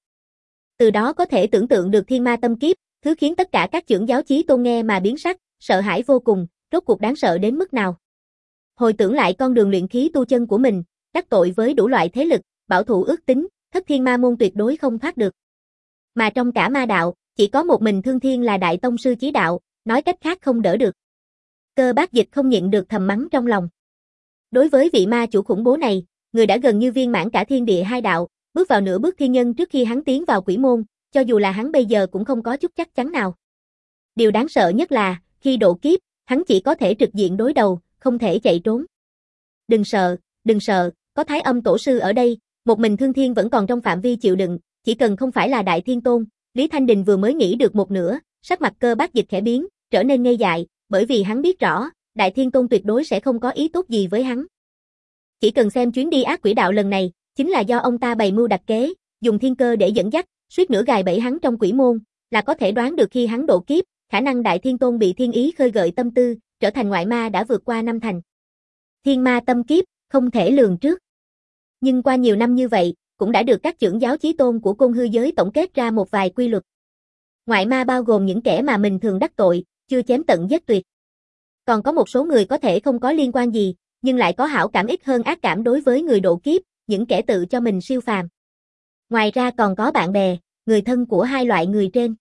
Từ đó có thể tưởng tượng được thiên ma tâm kiếp, thứ khiến tất cả các chưởng giáo chí tôn nghe mà biến sắc, sợ hãi vô cùng, rốt cuộc đáng sợ đến mức nào. Hồi tưởng lại con đường luyện khí tu chân của mình, đắc tội với đủ loại thế lực, bảo thủ ước tính, thất thiên ma môn tuyệt đối không thoát được. Mà trong cả ma đạo, chỉ có một mình Thương Thiên là đại tông sư chí đạo, nói cách khác không đỡ được. Cơ Bác Dịch không nhịn được thầm mắng trong lòng. Đối với vị ma chủ khủng bố này, người đã gần như viên mãn cả thiên địa hai đạo, bước vào nửa bước thiên nhân trước khi hắn tiến vào quỷ môn, cho dù là hắn bây giờ cũng không có chút chắc chắn nào. Điều đáng sợ nhất là, khi độ kiếp, hắn chỉ có thể trực diện đối đầu, không thể chạy trốn. Đừng sợ, đừng sợ, có Thái Âm tổ sư ở đây, một mình Thương Thiên vẫn còn trong phạm vi chịu đựng, chỉ cần không phải là Đại Thiên Tôn. Lý Thanh Đình vừa mới nghĩ được một nửa, sắc mặt Cơ Bác Dịch khẽ biến, trở nên ngây dại, bởi vì hắn biết rõ, Đại Thiên Tôn tuyệt đối sẽ không có ý tốt gì với hắn. Chỉ cần xem chuyến đi ác quỷ đạo lần này, chính là do ông ta bày mưu đặt kế, dùng thiên cơ để dẫn dắt, suýt nữa gài bẫy hắn trong quỷ môn, là có thể đoán được khi hắn độ kiếp, khả năng Đại Thiên Tôn bị thiên ý khơi gợi tâm tư, trở thành ngoại ma đã vượt qua năm thành. Thiên ma tâm kiếp, không thể lường trước. Nhưng qua nhiều năm như vậy, cũng đã được các chưởng giáo chí tôn của Côn Hư giới tổng kết ra một vài quy luật. Ngoại ma bao gồm những kẻ mà mình thường đắc tội, chưa chém tận giết tuyệt. Còn có một số người có thể không có liên quan gì, nhưng lại có hảo cảm ít hơn ác cảm đối với người độ kiếp, những kẻ tự cho mình siêu phàm. Ngoài ra còn có bạn bè, người thân của hai loại người trên.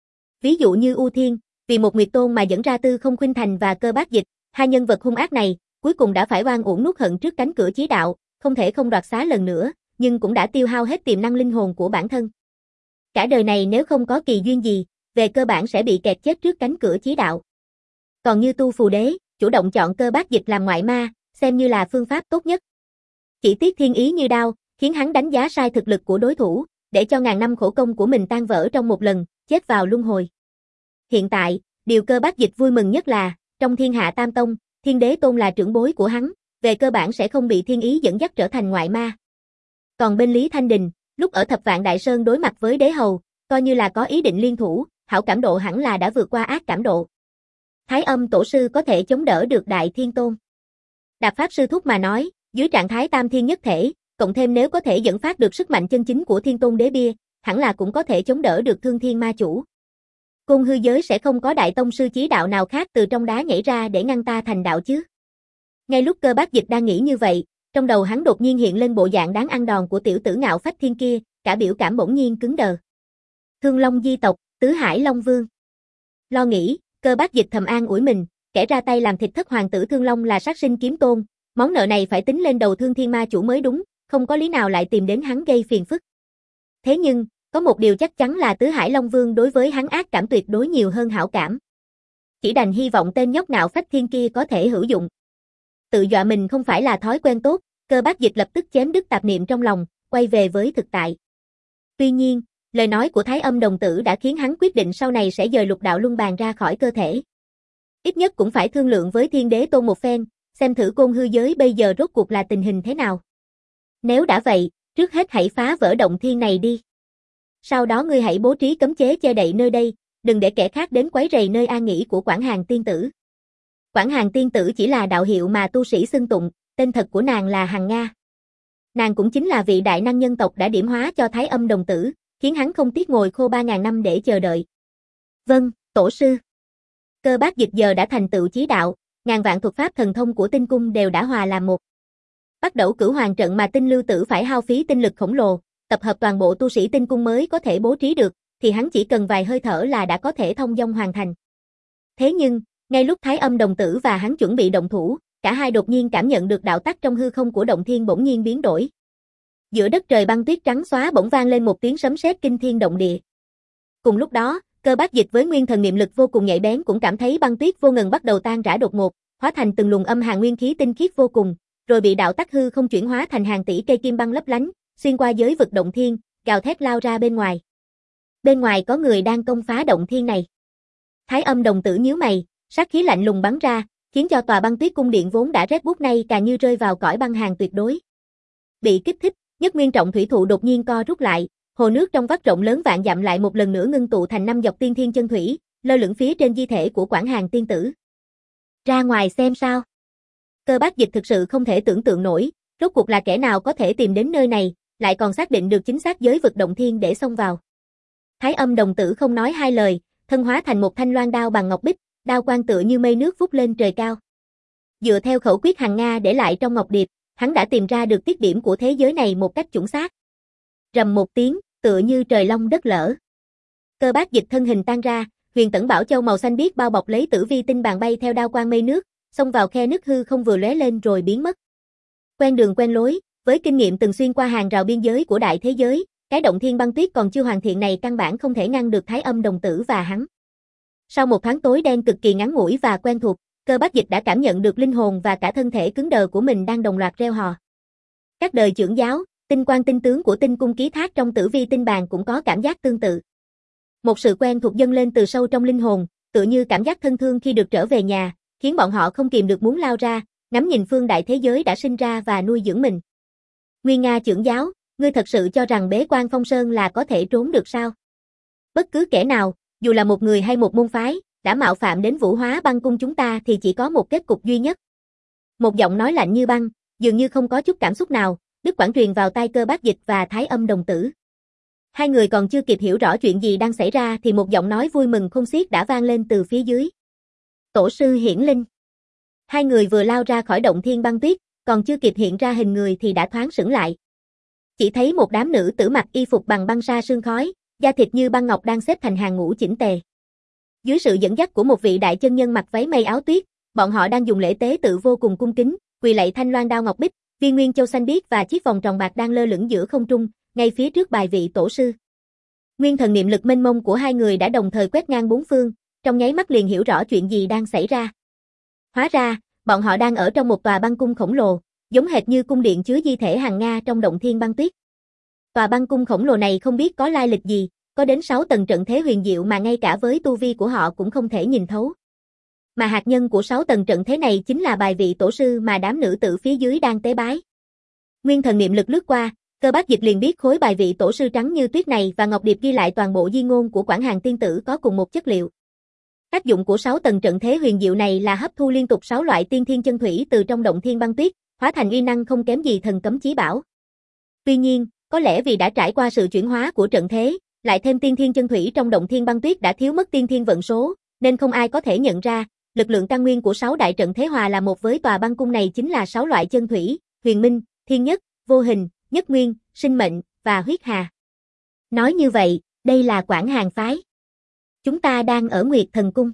Ví dụ như U Thiên, vì một Nguyệt Tôn mà dẫn ra Tư Không Khuynh Thành và Cơ Bác Dịch, hai nhân vật hung ác này, cuối cùng đã phải oan uổng nuốt hận trước cánh cửa chí đạo, không thể không đoạt xá lần nữa, nhưng cũng đã tiêu hao hết tiềm năng linh hồn của bản thân. Cả đời này nếu không có kỳ duyên gì, về cơ bản sẽ bị kẹt chết trước cánh cửa chí đạo. Còn như Tu Phù Đế, chủ động chọn Cơ Bác Dịch làm ngoại ma, xem như là phương pháp tốt nhất. Chỉ tiếc thiên ý như đao, khiến hắn đánh giá sai thực lực của đối thủ, để cho ngàn năm khổ công của mình tan vỡ trong một lần, chết vào luân hồi. Hiện tại, điều Cơ Bác Dịch vui mừng nhất là, trong Thiên Hạ Tam Tông, Thiên Đế Tôn là trưởng bối của hắn, về cơ bản sẽ không bị thiên ý dẫn dắt trở thành ngoại ma. Còn bên Lý Thanh Đình, lúc ở Thập Vạn Đại Sơn đối mặt với Đế Hầu, coi như là có ý định liên thủ, hảo cảm độ hẳn là đã vượt qua ác cảm độ. Thái Âm tổ sư có thể chống đỡ được Đại Thiên Tôn. Đạp Pháp sư thúc mà nói, dưới trạng thái tam thiên nhất thể, cộng thêm nếu có thể dẫn phát được sức mạnh chân chính của Thiên Tôn Đế Bia, hẳn là cũng có thể chống đỡ được Thương Thiên ma chủ. Côn Hư giới sẽ không có đại tông sư chí đạo nào khác từ trong đá nhảy ra để ngăn ta thành đạo chứ. Ngay lúc Cơ Bác Dịch đang nghĩ như vậy, trong đầu hắn đột nhiên hiện lên bộ dạng đáng ăn đòn của tiểu tử Ngạo Phách Thiên kia, cả biểu cảm bỗng nhiên cứng đờ. Thương Long di tộc, Tứ Hải Long Vương. Lo nghĩ, Cơ Bác Dịch thầm an ủi mình, kẻ ra tay làm thịt thất hoàng tử Thương Long là sát sinh kiếm tôn, món nợ này phải tính lên đầu Thương Thiên ma chủ mới đúng, không có lý nào lại tìm đến hắn gây phiền phức. Thế nhưng, có một điều chắc chắn là Tứ Hải Long Vương đối với hắn ác cảm tuyệt đối nhiều hơn hảo cảm. Chỉ đành hy vọng tên nhóc Ngạo Phách Thiên kia có thể hữu dụng. Tự dọa mình không phải là thói quen tốt, Cơ Bác Dịch lập tức chém đứt tạp niệm trong lòng, quay về với thực tại. Tuy nhiên, lời nói của Thái Âm đồng tử đã khiến hắn quyết định sau này sẽ dời Lục Đạo Luân Bàn ra khỏi cơ thể. Ít nhất cũng phải thương lượng với Thiên Đế Tôn một phen, xem thử Côn Hư giới bây giờ rốt cuộc là tình hình thế nào. Nếu đã vậy, trước hết hãy phá vỡ động thiên này đi. Sau đó ngươi hãy bố trí cấm chế che đậy nơi đây, đừng để kẻ khác đến quấy rầy nơi an nghỉ của Quảng Hàn tiên tử. Quảng Hàn tiên tử chỉ là đạo hiệu mà tu sĩ xưng tụng, tên thật của nàng là Hằng Nga. Nàng cũng chính là vị đại năng nhân tộc đã điểm hóa cho Thái Âm đồng tử, khiến hắn không tiếc ngồi khô ba ngàn năm để chờ đợi. Vâng, tổ sư. Cơ Bác Dịch giờ đã thành tựu chí đạo, ngàn vạn thuật pháp thần thông của tinh cung đều đã hòa làm một. Bắt đầu cửu hoàng trận mà tinh lưu tử phải hao phí tinh lực khổng lồ, tập hợp toàn bộ tu sĩ tinh cung mới có thể bố trí được, thì hắn chỉ cần vài hơi thở là đã có thể thông dong hoàn thành. Thế nhưng, ngay lúc Thái Âm đồng tử và hắn chuẩn bị động thủ, cả hai đột nhiên cảm nhận được đạo tắc trong hư không của động thiên bỗng nhiên biến đổi. Giữa đất trời băng tuyết trắng xóa bỗng vang lên một tiếng sấm sét kinh thiên động địa. Cùng lúc đó, Cơ Bác Dịch với nguyên thần niệm lực vô cùng nhạy bén cũng cảm thấy băng tuyết vô ngần bắt đầu tan rã đột ngột, hóa thành từng luồng âm hàn nguyên khí tinh khiết vô cùng, rồi bị đạo tắc hư không chuyển hóa thành hàng tỷ cây kim băng lấp lánh, xuyên qua giới vực động thiên, gào thét lao ra bên ngoài. Bên ngoài có người đang công phá động thiên này. Thái Âm đồng tử nhíu mày, sát khí lạnh lùng bắn ra, khiến cho tòa băng tuyết cung điện vốn đã rét buốt nay càng như rơi vào cõi băng hàn tuyệt đối. Bị kích thích, Nhất Nguyên Trọng thủy thụ đột nhiên co rút lại, Hồ nước trong vắt rộng lớn vạn dặm lại một lần nữa ngưng tụ thành năm dọc tiên thiên chân thủy, lơ lửng phía trên di thể của Quảng Hàn tiên tử. Ra ngoài xem sao. Cơ Bác Dịch thực sự không thể tưởng tượng nổi, rốt cuộc là kẻ nào có thể tìm đến nơi này, lại còn xác định được chính xác giới vực động thiên để xông vào. Thái Âm đồng tử không nói hai lời, thân hóa thành một thanh loan đao bằng ngọc bích, đao quang tựa như mây nước vút lên trời cao. Dựa theo khẩu quyết hằng Nga để lại trong ngọc điệp, hắn đã tìm ra được tiết điểm của thế giới này một cách chuẩn xác. Rầm một tiếng, tựa như trời long đất lở. Cơ Bác Dịch thân hình tan ra, Huyền Tẩn Bảo Châu màu xanh biếc bao bọc lấy Tử Vi tinh bàn bay theo đao quang mây nước, xông vào khe nứt hư không vừa lóe lên rồi biến mất. Quen đường quen lối, với kinh nghiệm từng xuyên qua hàng rào biên giới của đại thế giới, cái động thiên băng tuyết còn chưa hoàn thiện này căn bản không thể ngăn được Thái Âm đồng tử và hắn. Sau một tháng tối đen cực kỳ ngắn ngủi và quen thuộc, Cơ Bác Dịch đã cảm nhận được linh hồn và cả thân thể cứng đờ của mình đang đồng loạt reo hò. Các đời trưởng giáo, tinh quan tinh tướng của tinh cung ký thác trong Tử Vi tinh bàn cũng có cảm giác tương tự. Một sự quen thuộc dâng lên từ sâu trong linh hồn, tựa như cảm giác thân thương khi được trở về nhà, khiến bọn họ không kìm được muốn lao ra, ngắm nhìn phương đại thế giới đã sinh ra và nuôi dưỡng mình. Nguyên Nga trưởng giáo, ngươi thật sự cho rằng bế quan Phong Sơn là có thể trốn được sao? Bất cứ kẻ nào, dù là một người hay một môn phái, đã mạo phạm đến Vũ Hóa Băng cung chúng ta thì chỉ có một kết cục duy nhất. Một giọng nói lạnh như băng, dường như không có chút cảm xúc nào, đứt quãng truyền vào tai Cơ Bác Dịch và Thái Âm đồng tử. Hai người còn chưa kịp hiểu rõ chuyện gì đang xảy ra thì một giọng nói vui mừng khôn xiết đã vang lên từ phía dưới. Tổ sư hiển linh. Hai người vừa lao ra khỏi động thiên băng tuyết, còn chưa kịp hiện ra hình người thì đã thoáng sững lại. Chỉ thấy một đám nữ tử mặc y phục bằng băng sa sương khói, da thịt như băng ngọc đang xếp thành hàng ngũ chỉnh tề. Dưới sự dẫn dắt của một vị đại chân nhân mặc váy mây áo tuyết, bọn họ đang dùng lễ tế tự vô cùng cung kính, quỳ lạy thanh loan đao ngọc bích, viên nguyên châu xanh biếc và chiếc vòng tròn bạc đang lơ lửng giữa không trung, ngay phía trước bài vị tổ sư. Nguyên thần niệm lực mênh mông của hai người đã đồng thời quét ngang bốn phương, trong nháy mắt liền hiểu rõ chuyện gì đang xảy ra. Hóa ra, bọn họ đang ở trong một tòa băng cung khổng lồ, giống hệt như cung điện chứa di thể hằng Nga trong động thiên băng tuyết. Tòa băng cung khổng lồ này không biết có lai lịch gì, có đến sáu tầng trận thế huyền diệu mà ngay cả với tu vi của họ cũng không thể nhìn thấu. Mà hạt nhân của sáu tầng trận thế này chính là bài vị tổ sư mà đám nữ tử phía dưới đang tế bái. Nguyên thần niệm lực lướt qua, Cơ Bác Dịch liền biết khối bài vị tổ sư trắng như tuyết này và ngọc điệp ghi lại toàn bộ di ngôn của Quảng Hàn tiên tử có cùng một chất liệu. Tác dụng của sáu tầng trận thế huyền diệu này là hấp thu liên tục sáu loại tiên thiên chân thủy từ trong động thiên băng tuyết, hóa thành uy năng không kém gì thần cấm chí bảo. Tuy nhiên, có lẽ vì đã trải qua sự chuyển hóa của trận thế, lại thêm tiên thiên chân thủy trong động thiên băng tuyết đã thiếu mất tiên thiên vận số, nên không ai có thể nhận ra, lực lượng căn nguyên của sáu đại trận thế hòa là một với tòa băng cung này chính là sáu loại chân thủy, huyền minh, thiên nhất, vô hình, nhất nguyên, sinh mệnh và huyết hà. Nói như vậy, đây là Quảng Hàn phái. Chúng ta đang ở Nguyệt Thần cung.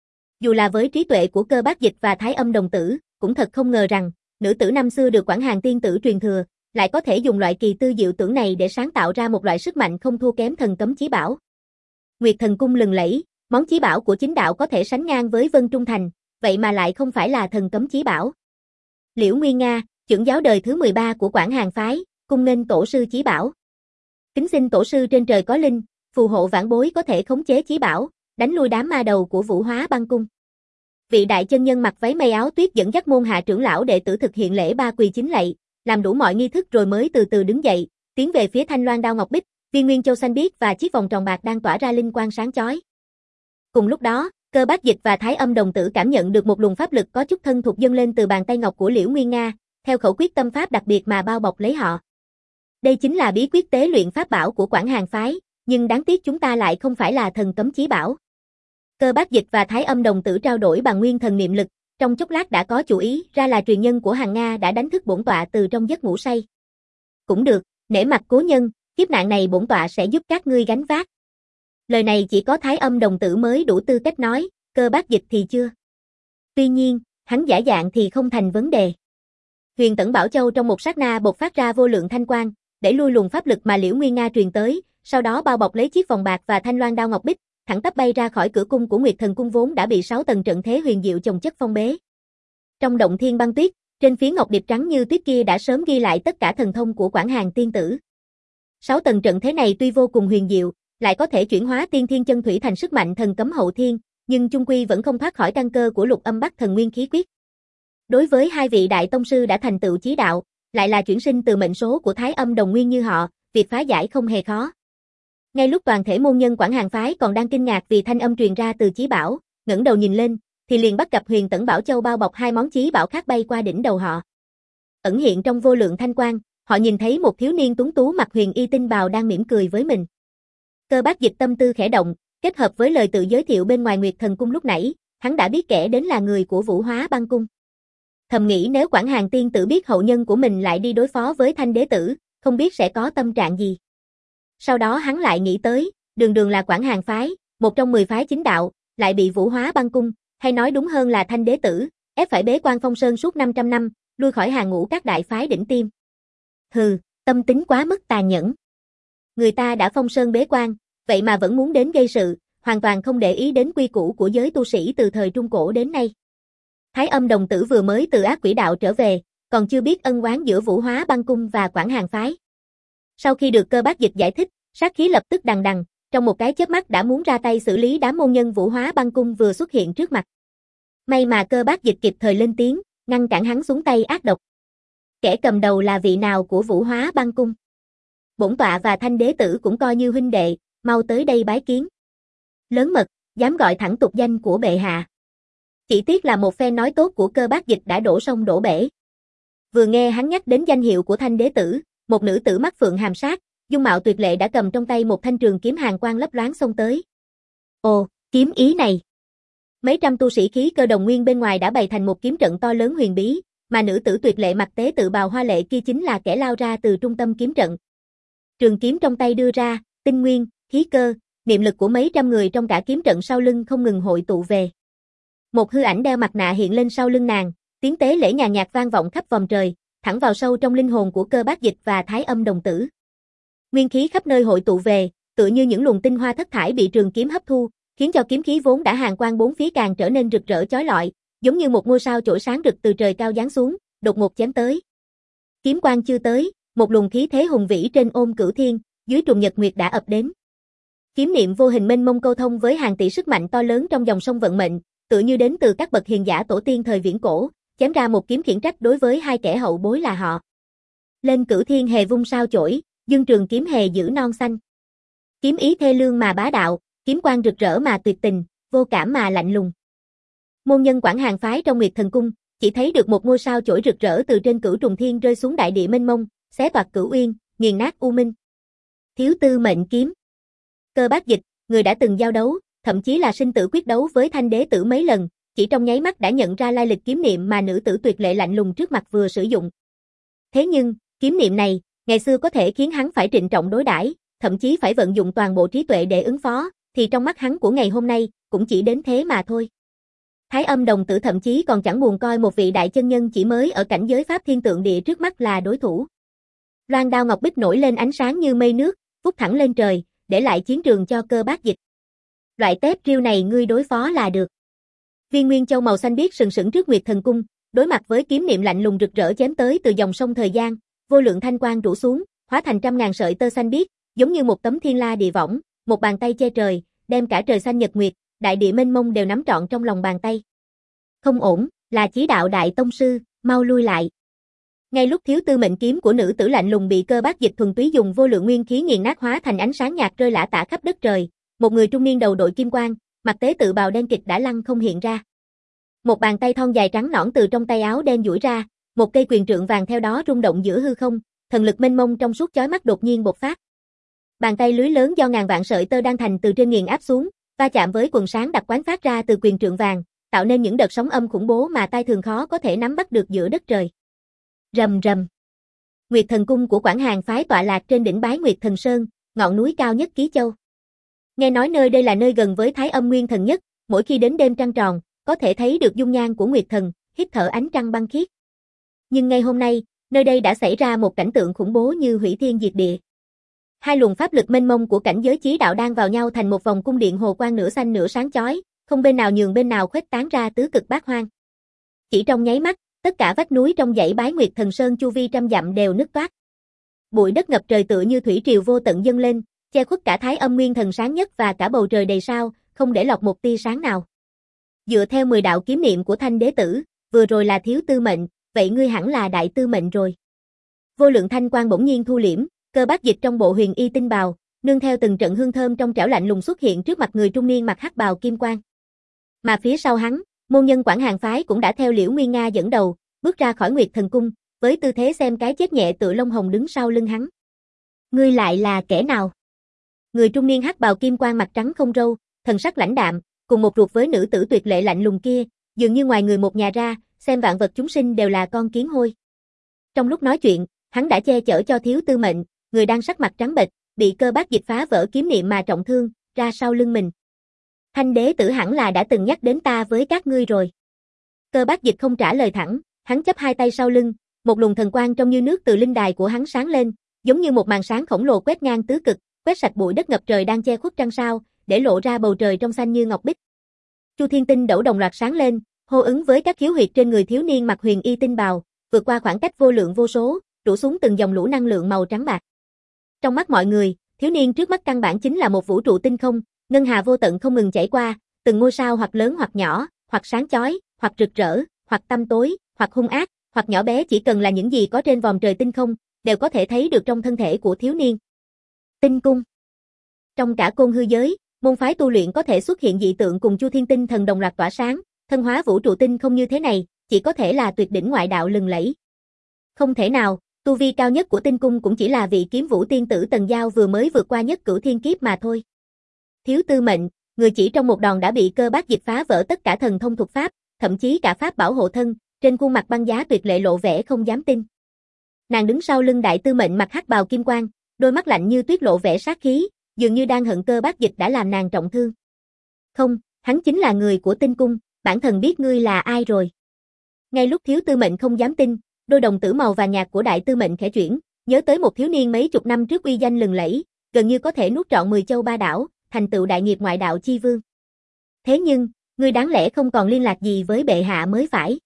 Dù là với trí tuệ của Cơ Bác Dịch và Thái Âm đồng tử, cũng thật không ngờ rằng, nữ tử năm xưa được Quảng Hàn tiên tử truyền thừa, lại có thể dùng loại kỳ tư diệu tưởng này để sáng tạo ra một loại sức mạnh không thua kém thần cấm chí bảo. Nguyệt Thần cung lừng lẫy, món chí bảo của chính đạo có thể sánh ngang với Vân Trung Thành, vậy mà lại không phải là thần cấm chí bảo. Liễu Nguyên Nga, trưởng giáo đời thứ mười ba của Quảng Hàn phái, cung nghênh tổ sư chí bảo. Kính xin tổ sư trên trời có linh, phù hộ vãn bối có thể khống chế chí bảo, đánh lui đám ma đầu của Vũ Hóa Băng cung. Vị đại chân nhân mặc váy mây áo tuyết dẫn dắt môn hạ trưởng lão đệ tử thực hiện lễ ba quỳ chính lạy, làm đủ mọi nghi thức rồi mới từ từ đứng dậy, tiến về phía thanh loan đao ngọc bích, viên nguyên châu xanh biếc và chiếc vòng tròn bạc đang tỏa ra linh quang sáng chói. Cùng lúc đó, Cơ Bác Dịch và Thái Âm đồng tử cảm nhận được một luồng pháp lực có chút thân thuộc dâng lên từ bàn tay ngọc của Liễu Nguyên Nga, theo khẩu quyết tâm pháp đặc biệt mà bao bọc lấy họ. Đây chính là bí quyết tế luyện pháp bảo của Quảng Hàn phái, nhưng đáng tiếc chúng ta lại không phải là thần cấm chí bảo. Cơ Bác Dịch và Thái Âm đồng tử trao đổi bằng nguyên thần niệm lực, trong chốc lát đã có chủ ý, ra là truyền nhân của Hằng Nga đã đánh thức bổn tọa từ trong giấc ngủ say. Cũng được, nể mặt cố nhân, kiếp nạn này bổn tọa sẽ giúp các ngươi gánh vác. Lời này chỉ có Thái Âm đồng tử mới đủ tư cách nói, Cơ Bác Dịch thì chưa. Tuy nhiên, hắn giả dạng thì không thành vấn đề. Huyền Tẩn Bảo Châu trong một sát na bộc phát ra vô lượng thanh quang, để lui luồng pháp lực mà Liễu Nguyên Nga truyền tới, sau đó bao bọc lấy chiếc vòng bạc và thanh loan đao ngọc bích, thẳng tắp bay ra khỏi cửa cung của Nguyệt Thần cung vốn đã bị sáu tầng trận thế huyền diệu chồng chất phong bế. Trong động thiên băng tuyết, trên phía ngọc điệp trắng như tuyết kia đã sớm ghi lại tất cả thần thông của Quảng Hàn tiên tử. Sáu tầng trận thế này tuy vô cùng huyền diệu, lại có thể chuyển hóa tiên thiên chân thủy thành sức mạnh thần cấm hậu thiên, nhưng chung quy vẫn không thoát khỏi căn cơ của Lục Âm Bắc Thần Nguyên khí quyết. Đối với hai vị đại tông sư đã thành tựu chí đạo, lại là chuyển sinh từ mệnh số của Thái Âm đồng nguyên như họ, việc phá giải không hề khó. Ngay lúc toàn thể môn nhân Quảng Hàn phái còn đang kinh ngạc vì thanh âm truyền ra từ Chí Bảo, ngẩng đầu nhìn lên, thì liền bắt gặp Huyền Tẩn Bảo Châu bao bọc hai món chí bảo khác bay qua đỉnh đầu họ. Ẩn hiện trong vô lượng thanh quang, họ nhìn thấy một thiếu niên tuấn tú mặc huyền y tinh bào đang mỉm cười với mình. Cơ Bác Dịch tâm tư khẽ động, kết hợp với lời tự giới thiệu bên ngoài Nguyệt Thần Cung lúc nãy, hắn đã biết kẻ đến là người của Vũ Hóa Băng Cung. Thầm nghĩ nếu Quảng Hàn tiên tử biết hậu nhân của mình lại đi đối phó với Thanh đế tử, không biết sẽ có tâm trạng gì. Sau đó hắn lại nghĩ tới, đường đường là Quảng Hàn phái, một trong mười phái chính đạo, lại bị Vũ Hóa Băng Cung, hay nói đúng hơn là Thanh đế tử, ép phải bế quan Phong Sơn suốt năm trăm năm, lui khỏi hàng ngũ các đại phái đỉnh tiêm. Hừ, tâm tính quá mức tàn nhẫn. Người ta đã Phong Sơn bế quan, vậy mà vẫn muốn đến gây sự, hoàn toàn không để ý đến quy củ của giới tu sĩ từ thời Trung Cổ đến nay. Thái Âm đồng tử vừa mới từ ác quỷ đạo trở về, còn chưa biết ân oán giữa Vũ Hóa Băng Cung và Quảng Hàn phái. Sau khi được Cơ Bác Dịch giải thích, sát khí lập tức đằng đằng, trong một cái chớp mắt đã muốn ra tay xử lý đám môn nhân Vũ Hóa Băng Cung vừa xuất hiện trước mặt. May mà Cơ Bác Dịch kịp thời lên tiếng, ngăn cản hắn xuống tay ác độc. Kẻ cầm đầu là vị nào của Vũ Hóa Băng Cung? Bổn tọa và Thanh đế tử cũng coi như huynh đệ, mau tới đây bái kiến. Lớn mật, dám gọi thẳng tục danh của bệ hạ. Chỉ tiếc là một phen nói tốt của Cơ Bác Dịch đã đổ sông đổ bể. Vừa nghe hắn nhắc đến danh hiệu của Thanh đế tử, một nữ tử mắt phượng hàm sát, dung mạo tuyệt lệ đã cầm trong tay một thanh trường kiếm hàn quang lấp loáng xông tới. Ồ, kiếm ý này. Mấy trăm tu sĩ khí cơ đồng nguyên bên ngoài đã bày thành một kiếm trận to lớn huyền bí, mà nữ tử tuyệt lệ mặc tế tự bào hoa lệ kia chính là kẻ lao ra từ trung tâm kiếm trận. Trường kiếm trong tay đưa ra, tinh nguyên, khí cơ, niệm lực của mấy trăm người trong cả kiếm trận sau lưng không ngừng hội tụ về. Một hư ảnh đeo mặt nạ hiện lên sau lưng nàng, tiếng tế lễ nhàn nhạt vang vọng khắp vòng trời, thẳng vào sâu trong linh hồn của Cơ Bác Dịch và Thái Âm đồng tử. Nguyên khí khắp nơi hội tụ về, tựa như những luồng tinh hoa thất thải bị trường kiếm hấp thu, khiến cho kiếm khí vốn đã hàn quang bốn phía càng trở nên rực rỡ chói lọi, giống như một ngôi sao chổi sáng rực từ trời cao giáng xuống, đột ngột chém tới. Kiếm quang chưa tới, một luồng khí thế hùng vĩ trên ôm cửu thiên, dưới trùng nhật nguyệt đã ập đến. Kiếm niệm vô hình mênh mông câu thông với hàng tỷ sức mạnh to lớn trong dòng sông vận mệnh, tựa như đến từ các bậc hiền giả tổ tiên thời viễn cổ, chém ra một kiếm khiển trách đối với hai kẻ hậu bối là họ. Lên cửu thiên hề vung sao chổi, dương trường kiếm hề giữ non xanh. Kiếm ý thê lương mà bá đạo, kiếm quang rực rỡ mà tuyệt tình, vô cảm mà lạnh lùng. Môn nhân Quảng Hàn phái trong Nguyệt Thần Cung, chỉ thấy được một ngôi sao chổi rực rỡ từ trên cửu trùng thiên rơi xuống đại địa mênh mông, xé toạc cửu uyên, nghiền nát u minh. Thiếu tư mệnh kiếm. Cơ Bác Dịch, người đã từng giao đấu, thậm chí là sinh tử quyết đấu với Thanh đế tử mấy lần, chỉ trong nháy mắt đã nhận ra lai lịch kiếm niệm mà nữ tử tuyệt lệ lạnh lùng trước mặt vừa sử dụng. Thế nhưng, kiếm niệm này, ngày xưa có thể khiến hắn phải trịnh trọng đối đãi, thậm chí phải vận dụng toàn bộ trí tuệ để ứng phó, thì trong mắt hắn của ngày hôm nay, cũng chỉ đến thế mà thôi. Thái Âm đồng tử thậm chí còn chẳng buồn coi một vị đại chân nhân chỉ mới ở cảnh giới pháp thiên tượng địa trước mắt là đối thủ. Loan đao ngọc bích nổi lên ánh sáng như mây nước, vút thẳng lên trời, để lại chiến trường cho Cơ Bác Dịch. Loại tép riêu này ngươi đối phó là được. Viên Nguyên Châu màu xanh biếc sừng sững trước Nguyệt Thần Cung, đối mặt với kiếm niệm lạnh lùng rực rỡ chém tới từ dòng sông thời gian, vô lượng thanh quang rủ xuống, hóa thành trăm ngàn sợi tơ xanh biếc, giống như một tấm thiên la địa võng, một bàn tay che trời, đem cả trời xanh nhật nguyệt, đại địa mênh mông đều nắm trọn trong lòng bàn tay. Không ổn, là Chí Đạo đại tông sư, mau lui lại. Ngay lúc thiếu tư mệnh kiếm của nữ tử lạnh lùng bị Cơ Bác Dịch thuần túy dùng vô lượng nguyên khí nghiền nát hóa thành ánh sáng nhạt rơi lả tả khắp đất trời, một người trung niên đầu đội kim quang, mặc tế tự bào đen kịch đã lăng không hiện ra. Một bàn tay thon dài trắng nõn từ trong tay áo đen duỗi ra, một cây quyền trượng vàng theo đó rung động giữa hư không, thần lực mênh mông trong suốt chói mắt đột nhiên bộc phát. Bàn tay lưới lớn do ngàn vạn sợi tơ đan thành từ trên nghiền áp xuống, va chạm với quần sáng đặc quánh phát ra từ quyền trượng vàng, tạo nên những đợt sóng âm khủng bố mà tai thường khó có thể nắm bắt được giữa đất trời. Rầm rầm. Nguyệt Thần Cung của Quảng Hàn phái tọa lạc trên đỉnh Bái Nguyệt Thần Sơn, ngọn núi cao nhất Ký Châu. Nghe nói nơi đây là nơi gần với Thái Âm Nguyên Thần nhất, mỗi khi đến đêm trăng tròn, có thể thấy được dung nhan của Nguyệt Thần, hít thở ánh trăng băng khiết. Nhưng ngay hôm nay, nơi đây đã xảy ra một cảnh tượng khủng bố như hủy thiên diệt địa. Hai luồng pháp lực mênh mông của cảnh giới chí đạo đang vào nhau thành một vòng cung điện hồ quang nửa xanh nửa sáng chói, không bên nào nhường bên nào khuếch tán ra tứ cực bát hoang. Chỉ trong nháy mắt, tất cả vách núi trong dãy Bái Nguyệt Thần Sơn chu vi trăm dặm đều nứt toác. Bụi đất ngập trời tựa như thủy triều vô tận dâng lên, che khuất cả Thái Âm Nguyên Thần sáng nhất và cả bầu trời đầy sao, không để lọt một tia sáng nào. Dựa theo mười đạo kiếm niệm của Thanh đế tử, vừa rồi là thiếu tư mệnh, vậy ngươi hẳn là đại tư mệnh rồi. Vô lượng thanh quang bỗng nhiên thu liễm, Cơ Bác Dịch trong bộ huyền y tinh bào, nương theo từng trận hương thơm trong trẻo lạnh lùng xuất hiện trước mặt người trung niên mặc hắc bào kim quang. Mà phía sau hắn, môn nhân Quảng Hàn phái cũng đã theo Liễu Nguyên Nga dẫn đầu, bước ra khỏi Nguyệt Thần Cung, với tư thế xem cái chết nhẹ tựa lông hồng đứng sau lưng hắn. Ngươi lại là kẻ nào? Người trung niên hắc bào kim quang mặt trắng không râu, thần sắc lãnh đạm, cùng một ruột với nữ tử tuyệt lệ lạnh lùng kia, dường như ngoài người một nhà ra, xem vạn vật chúng sinh đều là con kiến hôi. Trong lúc nói chuyện, hắn đã che chở cho Thiếu Tư Mệnh, người đang sắc mặt trắng bệch, bị cơ bác dịch phá vỡ kiếm niệm mà trọng thương, ra sau lưng mình. Thanh đế tử hẳn là đã từng nhắc đến ta với các ngươi rồi. Cơ bác dịch không trả lời thẳng, hắn chắp hai tay sau lưng, một luồng thần quang trong như nước từ linh đài của hắn sáng lên, giống như một màn sáng khổng lồ quét ngang tứ cực, quét sạch bụi đất ngập trời đang che khuất trăng sao, để lộ ra bầu trời trong xanh như ngọc bích. Chu Thiên Tinh đẩu đồng loạt sáng lên, hô ứng với các khiếu huyệt trên người thiếu niên mặc huyền y tinh bào, vượt qua khoảng cách vô lượng vô số, rủ xuống từng dòng lũ năng lượng màu trắng bạc. Trong mắt mọi người, thiếu niên trước mắt căn bản chính là một vũ trụ tinh không, ngân hà vô tận không ngừng chảy qua, từng ngôi sao hoặc lớn hoặc nhỏ, hoặc sáng chói, hoặc rực rỡ, hoặc tăm tối, hoặc hung ác, hoặc nhỏ bé, chỉ cần là những gì có trên vòm trời tinh không, đều có thể thấy được trong thân thể của thiếu niên. Tinh cung. Trong cả côn hư giới, môn phái tu luyện có thể xuất hiện dị tượng cùng Chu Thiên Tinh thần đồng loạt tỏa sáng, thân hóa vũ trụ tinh không như thế này, chỉ có thể là tuyệt đỉnh ngoại đạo lừng lẫy. Không thể nào, tu vi cao nhất của tinh cung cũng chỉ là vị kiếm vũ tiên tử Tần Giao vừa mới vượt qua nhất cửu thiên kiếp mà thôi. Thiếu Tư Mệnh, người chỉ trong một đòn đã bị cơ bác dịch phá vỡ tất cả thần thông thuật pháp, thậm chí cả pháp bảo hộ thân, trên khuôn mặt băng giá tuyệt lệ lộ vẻ không dám tin. Nàng đứng sau lưng Đại Tư Mệnh mặc hắc bào kim quang, đôi mắt lạnh như tuyết lộ vẻ sát khí, dường như đang hận cơ bác dịch đã làm nàng trọng thương. Không, hắn chính là người của tinh cung, bản thần biết ngươi là ai rồi. Ngay lúc Thiếu Tư Mệnh không dám tin, đôi đồng tử màu vàng nhạt của Đại Tư Mệnh khẽ chuyển, nhớ tới một thiếu niên mấy chục năm trước uy danh lừng lẫy, gần như có thể nuốt trọn mười châu ba đảo, thành tựu đại nghiệp ngoại đạo chi vương. Thế nhưng, ngươi đáng lẽ không còn liên lạc gì với bệ hạ mới phải.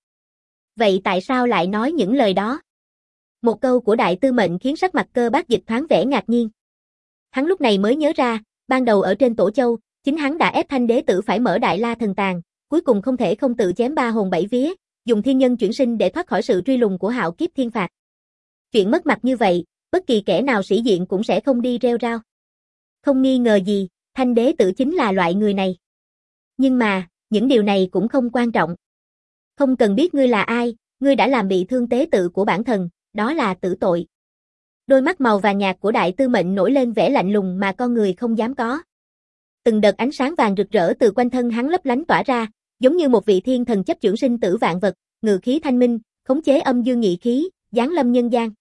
Vậy tại sao lại nói những lời đó? Một câu của Đại Tư Mệnh khiến sắc mặt cơ bác dịch thoáng vẻ ngạc nhiên. Hắn lúc này mới nhớ ra, ban đầu ở trên Tổ Châu, chính hắn đã ép Thanh đế tử phải mở Đại La thần tàng, cuối cùng không thể không tự chém ba hồn bảy vía, dùng thiên nhân chuyển sinh để thoát khỏi sự truy lùng của hạo kiếp thiên phạt. Chuyện mất mặt như vậy, bất kỳ kẻ nào sĩ diện cũng sẽ không đi rêu rao. Không nghi ngờ gì, Thanh đế tử chính là loại người này. Nhưng mà, những điều này cũng không quan trọng. Không cần biết ngươi là ai, ngươi đã làm bị thương tế tự của bản thần, đó là tử tội. Đôi mắt màu vàng nhạt của Đại Tư Mệnh nổi lên vẻ lạnh lùng mà con người không dám có. Từng đợt ánh sáng vàng rực rỡ từ quanh thân hắn lấp lánh tỏa ra, giống như một vị thiên thần chấp chưởng sinh tử vạn vật, ngự khí thanh minh, khống chế âm dương nhị khí, giáng lâm nhân gian.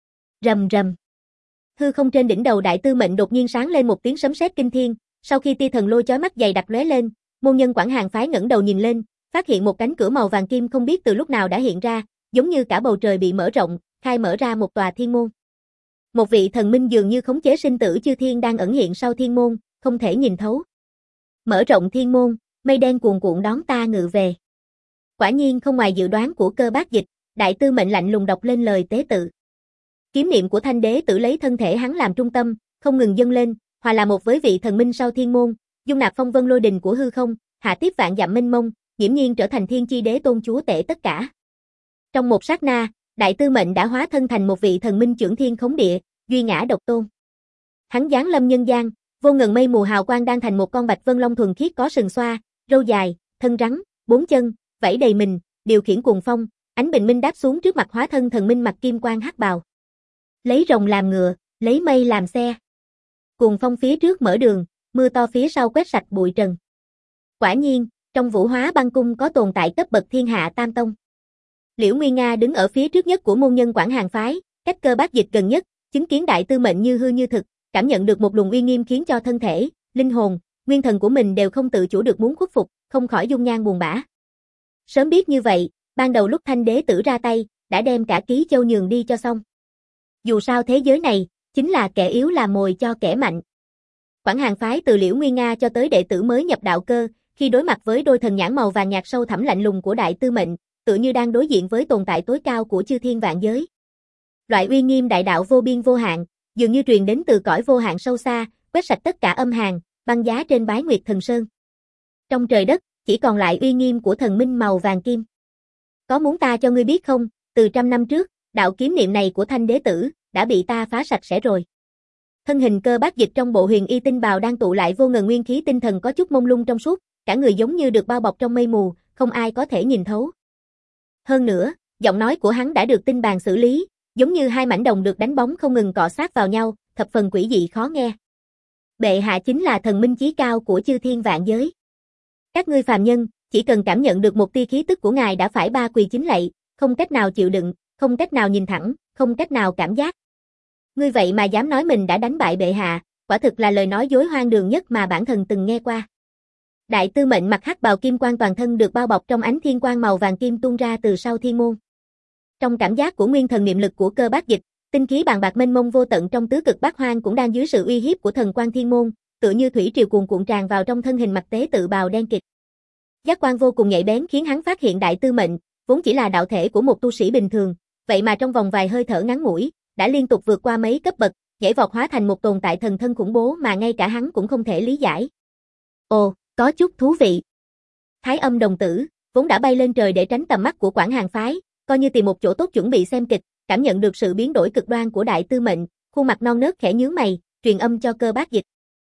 Rầm rầm. Hư không trên đỉnh đầu Đại Tư Mệnh đột nhiên sáng lên một tiếng sấm sét kinh thiên, sau khi tia thần lôi chói mắt dày đặc lóe lên, môn nhân Quảng Hàn phái ngẩng đầu nhìn lên, phát hiện một cánh cửa màu vàng kim không biết từ lúc nào đã hiện ra, giống như cả bầu trời bị mở rộng, khai mở ra một tòa thiên môn. Một vị thần minh dường như khống chế sinh tử chư thiên đang ẩn hiện sau thiên môn, không thể nhìn thấu. Mở rộng thiên môn, mây đen cuồn cuộn đón ta ngự về. Quả nhiên không ngoài dự đoán của cơ bác dịch, Đại Tư Mệnh lạnh lùng đọc lên lời tế tự. Kiếm niệm của Thanh đế tử lấy thân thể hắn làm trung tâm, không ngừng dâng lên, hòa là một với vị thần minh sau thiên môn, dung nạp phong vân lôi đình của hư không, hạ tiếp vạn dặm mênh mông, nghiễm nhiên trở thành thiên chi đế tôn chúa tể tất cả. Trong một sát na, Đại Tư Mệnh đã hóa thân thành một vị thần minh trưởng thiên khống địa, duy ngã độc tôn. Hắn giáng lâm nhân gian, vô ngần mây mù hào quang đang thành một con bạch vân long thuần khiết có sừng xoa, râu dài, thân rắn, bốn chân, vẫy đầy mình, điều khiển cuồng phong, ánh bình minh đáp xuống trước mặt hóa thân thần minh mặc kim quang hắc bào. Lấy rồng làm ngựa, lấy mây làm xe. Cuồng phong phía trước mở đường, mưa to phía sau quét sạch bụi trần. Quả nhiên, trong Vũ Hóa Băng Cung có tồn tại cấp bậc thiên hạ tam tông. Liễu Nguyên Nga đứng ở phía trước nhất của môn nhân Quảng Hàn phái, cách cơ bác dịch gần nhất, chứng kiến Đại Tư Mệnh như hư như thực, cảm nhận được một luồng uy nghiêm khiến cho thân thể, linh hồn, nguyên thần của mình đều không tự chủ được muốn khuất phục, không khỏi dung nhan buồn bã. Sớm biết như vậy, ban đầu lúc Thanh đế tử ra tay, đã đem cả Ký Châu nhường đi cho xong. Dù sao thế giới này, chính là kẻ yếu làm mồi cho kẻ mạnh. Quảng Hàn phái từ Liễu Nguyên Nga cho tới đệ tử mới nhập đạo cơ, khi đối mặt với đôi thần nhãn màu vàng nhạt sâu thẳm lạnh lùng của Đại Tư Mệnh, tự như đang đối diện với tồn tại tối cao của chư thiên vạn giới. Loại uy nghiêm đại đạo vô biên vô hạn, dường như truyền đến từ cõi vô hạn sâu xa, quét sạch tất cả âm hàn, băng giá trên Bái Nguyệt Thần Sơn. Trong trời đất, chỉ còn lại uy nghiêm của thần minh màu vàng kim. Có muốn ta cho ngươi biết không, từ trăm năm trước, đạo kiếm niệm này của Thanh đế tử, đã bị ta phá sạch sẽ rồi. Thân hình Cơ Bác Dịch trong bộ huyền y tinh bào đang tụ lại vô ngần nguyên khí tinh thần có chút mông lung trong suốt, cả người giống như được bao bọc trong mây mù, không ai có thể nhìn thấu. Hơn nữa, giọng nói của hắn đã được tinh bàn xử lý, giống như hai mảnh đồng được đánh bóng không ngừng cọ sát vào nhau, thập phần quỷ dị khó nghe. Bệ hạ chính là thần minh chí cao của chư thiên vạn giới. Các ngươi phàm nhân, chỉ cần cảm nhận được một tia khí tức của ngài đã phải ba quỳ chính lạy, không cách nào chịu đựng, không cách nào nhìn thẳng, không cách nào cảm giác. Ngươi vậy mà dám nói mình đã đánh bại bệ hạ, quả thực là lời nói dối hoang đường nhất mà bản thần từng nghe qua. Đại tư mệnh mặc hắc bào kim quang toàn thân được bao bọc trong ánh thiên quang màu vàng kim tuôn ra từ sau thiên môn. Trong cảm giác của nguyên thần niệm lực của Cơ Bác Dịch, tinh khí bàn bạc mênh mông vô tận trong tứ cực bát hoang cũng đang dưới sự uy hiếp của thần quang thiên môn, tựa như thủy triều cuồn cuộn tràn vào trong thân hình mặt tế tự bào đen kịt. Giác quan vô cùng nhạy bén khiến hắn phát hiện đại tư mệnh, vốn chỉ là đạo thể của một tu sĩ bình thường, vậy mà trong vòng vài hơi thở ngắn ngủi, đã liên tục vượt qua mấy cấp bậc, nhảy vọt hóa thành một tồn tại thần thân khủng bố mà ngay cả hắn cũng không thể lý giải. Ồ, có chút thú vị. Thái Âm đồng tử, vốn đã bay lên trời để tránh tầm mắt của Quảng Hàn phái, coi như tìm một chỗ tốt chuẩn bị xem kịch, cảm nhận được sự biến đổi cực đoan của đại tư mệnh, khuôn mặt non nớt khẽ nhướng mày, truyền âm cho Cơ Bác Dịch.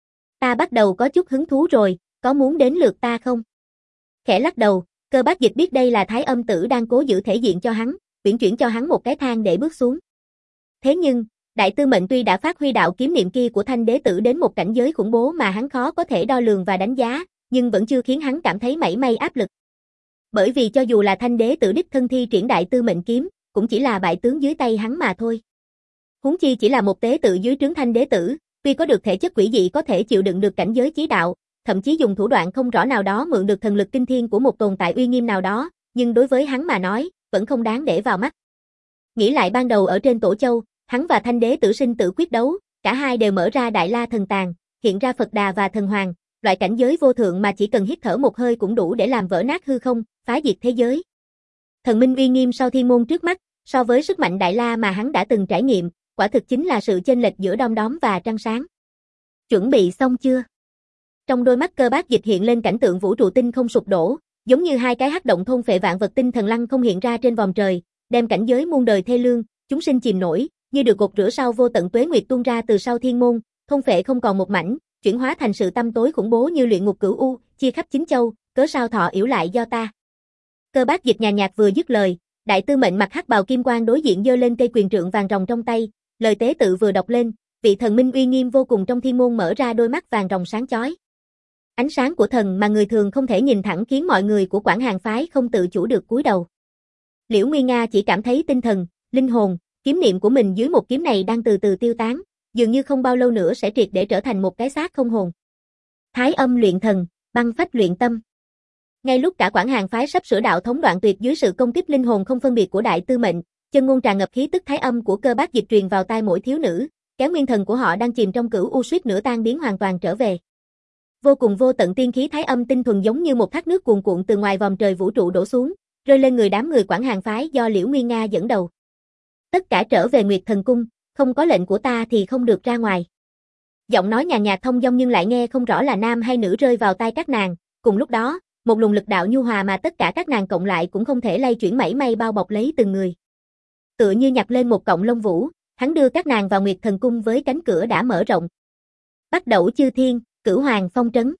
Ta bắt đầu có chút hứng thú rồi, có muốn đến lượt ta không? Khẽ lắc đầu, Cơ Bác Dịch biết đây là Thái Âm tử đang cố giữ thể diện cho hắn, uyển chuyển cho hắn một cái thang để bước xuống. Thế nhưng, đại tư mệnh tuy đã phát huy đạo kiếm niệm kia của Thanh đế tử đến một cảnh giới khủng bố mà hắn khó có thể đo lường và đánh giá, nhưng vẫn chưa khiến hắn cảm thấy mảy may áp lực. Bởi vì cho dù là Thanh đế tử đích thân thi triển đại tư mệnh kiếm, cũng chỉ là bại tướng dưới tay hắn mà thôi. Huống chi chỉ là một tế tự dưới trướng Thanh đế tử, tuy có được thể chất quỷ dị có thể chịu đựng được cảnh giới chí đạo, thậm chí dùng thủ đoạn không rõ nào đó mượn được thần lực kinh thiên của một tồn tại uy nghiêm nào đó, nhưng đối với hắn mà nói, vẫn không đáng để vào mắt. Nghĩ lại ban đầu ở trên Tổ Châu, hắn và Thanh đế tử sinh tử quyết đấu, cả hai đều mở ra Đại La thần tàng, hiện ra Phật Đà và Thần Hoàng, loại cảnh giới vô thượng mà chỉ cần hít thở một hơi cũng đủ để làm vỡ nát hư không, phá diệt thế giới. Thần minh uy nghiêm sau thiên môn trước mắt, so với sức mạnh Đại La mà hắn đã từng trải nghiệm, quả thực chính là sự chênh lệch giữa đom đóm và trăng sáng. Chuẩn bị xong chưa? Trong đôi mắt Cơ Bác Dịch hiện lên cảnh tượng vũ trụ tinh không sụp đổ, giống như hai cái hắc động thôn phệ vạn vật tinh thần lăng không hiện ra trên vòm trời, đem cảnh giới muôn đời thê lương, chúng sinh chìm nổi, như được gột rửa sau vô tận tuế nguyệt tuôn ra từ sau thiên môn, thôn phệ không còn một mảnh, chuyển hóa thành sự tăm tối khủng bố như luyện ngục cửu u, chia khắp chín châu, cớ sao thọ yểu lại do ta. Cơ Bác Dịch nhàn nhạt vừa dứt lời, đại tư mệnh mặc hắc bào kim quang đối diện giơ lên cây quyền trượng vàng ròng trong tay, lời tế tự vừa đọc lên, vị thần minh uy nghiêm vô cùng trong thiên môn mở ra đôi mắt vàng ròng sáng chói. Ánh sáng của thần mà người thường không thể nhìn thẳng khiến mọi người của Quảng Hàn phái không tự chủ được cúi đầu. Liễu Nguyên Nga chỉ cảm thấy tinh thần, linh hồn, kiếm niệm của mình dưới một kiếm này đang từ từ tiêu tán, dường như không bao lâu nữa sẽ triệt để trở thành một cái xác không hồn. Thái âm luyện thần, băng phách luyện tâm. Ngay lúc cả Quảng Hàn phái sắp sửa đạo thống đoạn tuyệt dưới sự công kích linh hồn không phân biệt của đại tư mệnh, chân ngôn tràn ngập khí tức thái âm của Cơ Bác Dịch truyền vào tai mỗi thiếu nữ, kéo nguyên thần của họ đang chìm trong cửu u suýt nửa tan biến hoàn toàn trở về. Vô cùng vô tận tiên khí thái âm tinh thuần giống như một thác nước cuồn cuộn từ ngoài vòm trời vũ trụ đổ xuống, rơi lên người đám người Quảng Hàn phái do Liễu Nguyên Nga dẫn đầu. Tất cả trở về Nguyệt Thần Cung, không có lệnh của ta thì không được ra ngoài. Giọng nói nhàn nhạt thông dong nhưng lại nghe không rõ là nam hay nữ rơi vào tai các nàng, cùng lúc đó, một luồng lực đạo nhu hòa mà tất cả các nàng cộng lại cũng không thể lay chuyển mảy may bao bọc lấy từng người. Tựa như nhặt lên một cọng lông vũ, hắn đưa các nàng vào Nguyệt Thần Cung với cánh cửa đã mở rộng. Bắt đầu chư thiên, Cửu Hoàng phong trấn.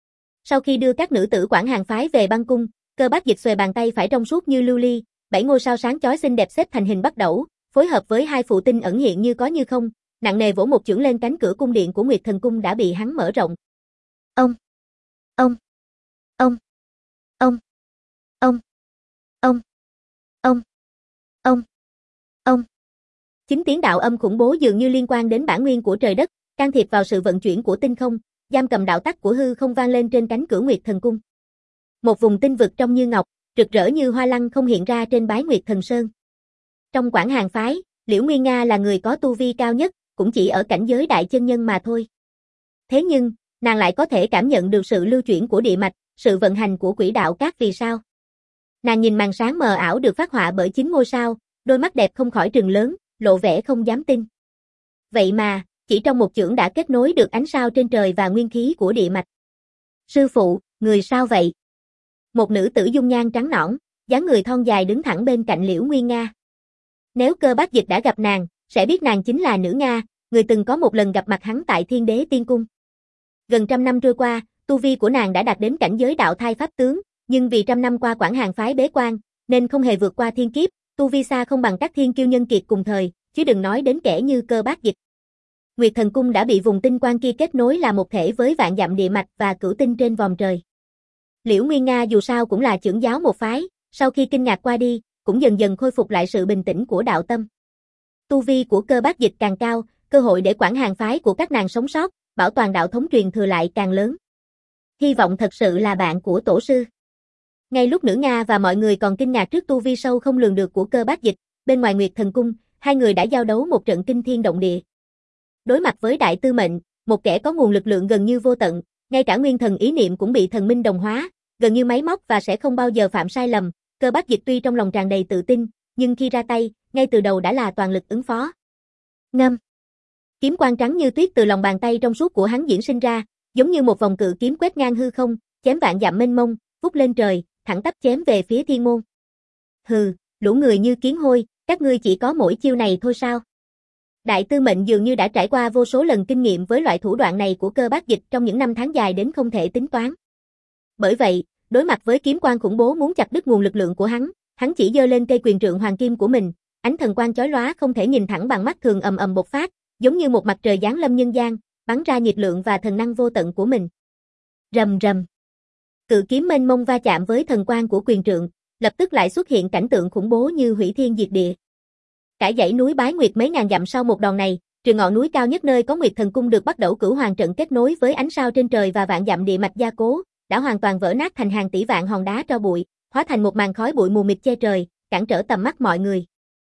Sau khi đưa các nữ tử Quảng Hàn phái về băng cung, Cơ Bác Dịch xuề bàn tay phải trong suốt như lưu ly, bảy ngôi sao sáng chói xinh đẹp xếp thành hình bắt đẩu, phối hợp với hai phụ tinh ẩn hiện như có như không, nặng nề vỗ một chưởng lên cánh cửa cung điện của Nguyệt Thần Cung đã bị hắn mở rộng. Ông, ông, ông, ông, ông, ông, ông, ông, ông. Chính tiếng đạo âm khủng bố dường như liên quan đến bản nguyên của trời đất, can thiệp vào sự vận chuyển của tinh không, giam cầm đạo tắc của hư không vang lên trên cánh cửa Nguyệt Thần Cung. Một vùng tinh vực trong như ngọc, rực rỡ như hoa lăng không hiện ra trên bái Nguyệt Thần Sơn. Trong Quảng Hàn phái, Liễu Nguyên Nga là người có tu vi cao nhất, cũng chỉ ở cảnh giới đại chân nhân mà thôi. Thế nhưng, nàng lại có thể cảm nhận được sự lưu chuyển của địa mạch, sự vận hành của quỹ đạo các vì sao. Nàng nhìn màn sáng mờ ảo được phát họa bởi chín ngôi sao, đôi mắt đẹp không khỏi trừng lớn, lộ vẻ không dám tin. Vậy mà, chỉ trong một chưởng đã kết nối được ánh sao trên trời và nguyên khí của địa mạch. Sư phụ, người sao vậy? Một nữ tử dung nhan trắng nõn, dáng người thon dài đứng thẳng bên cạnh Liễu Nguyên Nga. Nếu Cơ Bác Dịch đã gặp nàng, sẽ biết nàng chính là nữ Nga, người từng có một lần gặp mặt hắn tại Thiên Đế Tiên Cung. Gần trăm năm trôi qua, tu vi của nàng đã đạt đến cảnh giới đạo thai pháp tướng, nhưng vì trăm năm qua quản hàng phái bế quan, nên không hề vượt qua thiên kiếp, tu vi xa không bằng các thiên kiêu nhân kiệt cùng thời, chứ đừng nói đến kẻ như Cơ Bác Dịch. Nguyệt Thần Cung đã bị vùng tinh quang kia kết nối là một thể với vạn dặm địa mạch và cửu tinh trên vòm trời. Liễu Nguyên Nga dù sao cũng là trưởng giáo một phái, sau khi kinh ngạc qua đi, cũng dần dần khôi phục lại sự bình tĩnh của đạo tâm. Tu vi của Cơ Bác Dịch càng cao, cơ hội để quản hàng phái của các nàng sống sót, bảo toàn đạo thống truyền thừa lại càng lớn. Hy vọng thật sự là bạn của tổ sư. Ngay lúc Nữ Nga và mọi người còn kinh ngạc trước tu vi sâu không lường được của Cơ Bác Dịch, bên ngoài Nguyệt Thần Cung, hai người đã giao đấu một trận kinh thiên động địa. Đối mặt với Đại Tư Mệnh, một kẻ có nguồn lực lượng gần như vô tận, ngay cả nguyên thần ý niệm cũng bị thần minh đồng hóa, gần như máy móc và sẽ không bao giờ phạm sai lầm. Cơ Bác Dịch tuy trong lòng tràn đầy tự tin, nhưng khi ra tay, ngay từ đầu đã là toàn lực ứng phó. Ngâm. Kiếm quang trắng như tuyết từ lòng bàn tay trong suốt của hắn diễn sinh ra, giống như một vòng cự kiếm quét ngang hư không, chém vạn dặm mênh mông, vút lên trời, thẳng tắp chém về phía thiên môn. Hừ, lũ người như kiến hôi, các ngươi chỉ có mỗi chiêu này thôi sao? Đại Tư Mệnh dường như đã trải qua vô số lần kinh nghiệm với loại thủ đoạn này của Cơ Bác Dịch trong những năm tháng dài đến không thể tính toán. Bởi vậy, đối mặt với kiếm quang khủng bố muốn chặt đứt nguồn lực lượng của hắn, hắn chỉ giơ lên cây quyền trượng hoàng kim của mình, ánh thần quang chói lóa không thể nhìn thẳng bằng mắt thường ầm ầm bộc phát, giống như một mặt trời giáng lâm nhân gian, bắn ra nhiệt lượng và thần năng vô tận của mình. Rầm rầm. Cự kiếm mênh mông va chạm với thần quang của quyền trượng, lập tức lại xuất hiện cảnh tượng khủng bố như hủy thiên diệt địa. Cả dãy núi Bái Nguyệt mấy ngàn dặm sau một đòn này, trừ ngọn núi cao nhất nơi có Nguyệt Thần Cung được bắt đầu Cửu Hoàng trận kết nối với ánh sao trên trời và vạn dặm địa mạch gia cố, đã hoàn toàn vỡ nát thành hàng tỷ vạn hòn đá tro bụi, hóa thành một màn khói bụi mù mịt che trời, cản trở tầm mắt mọi người.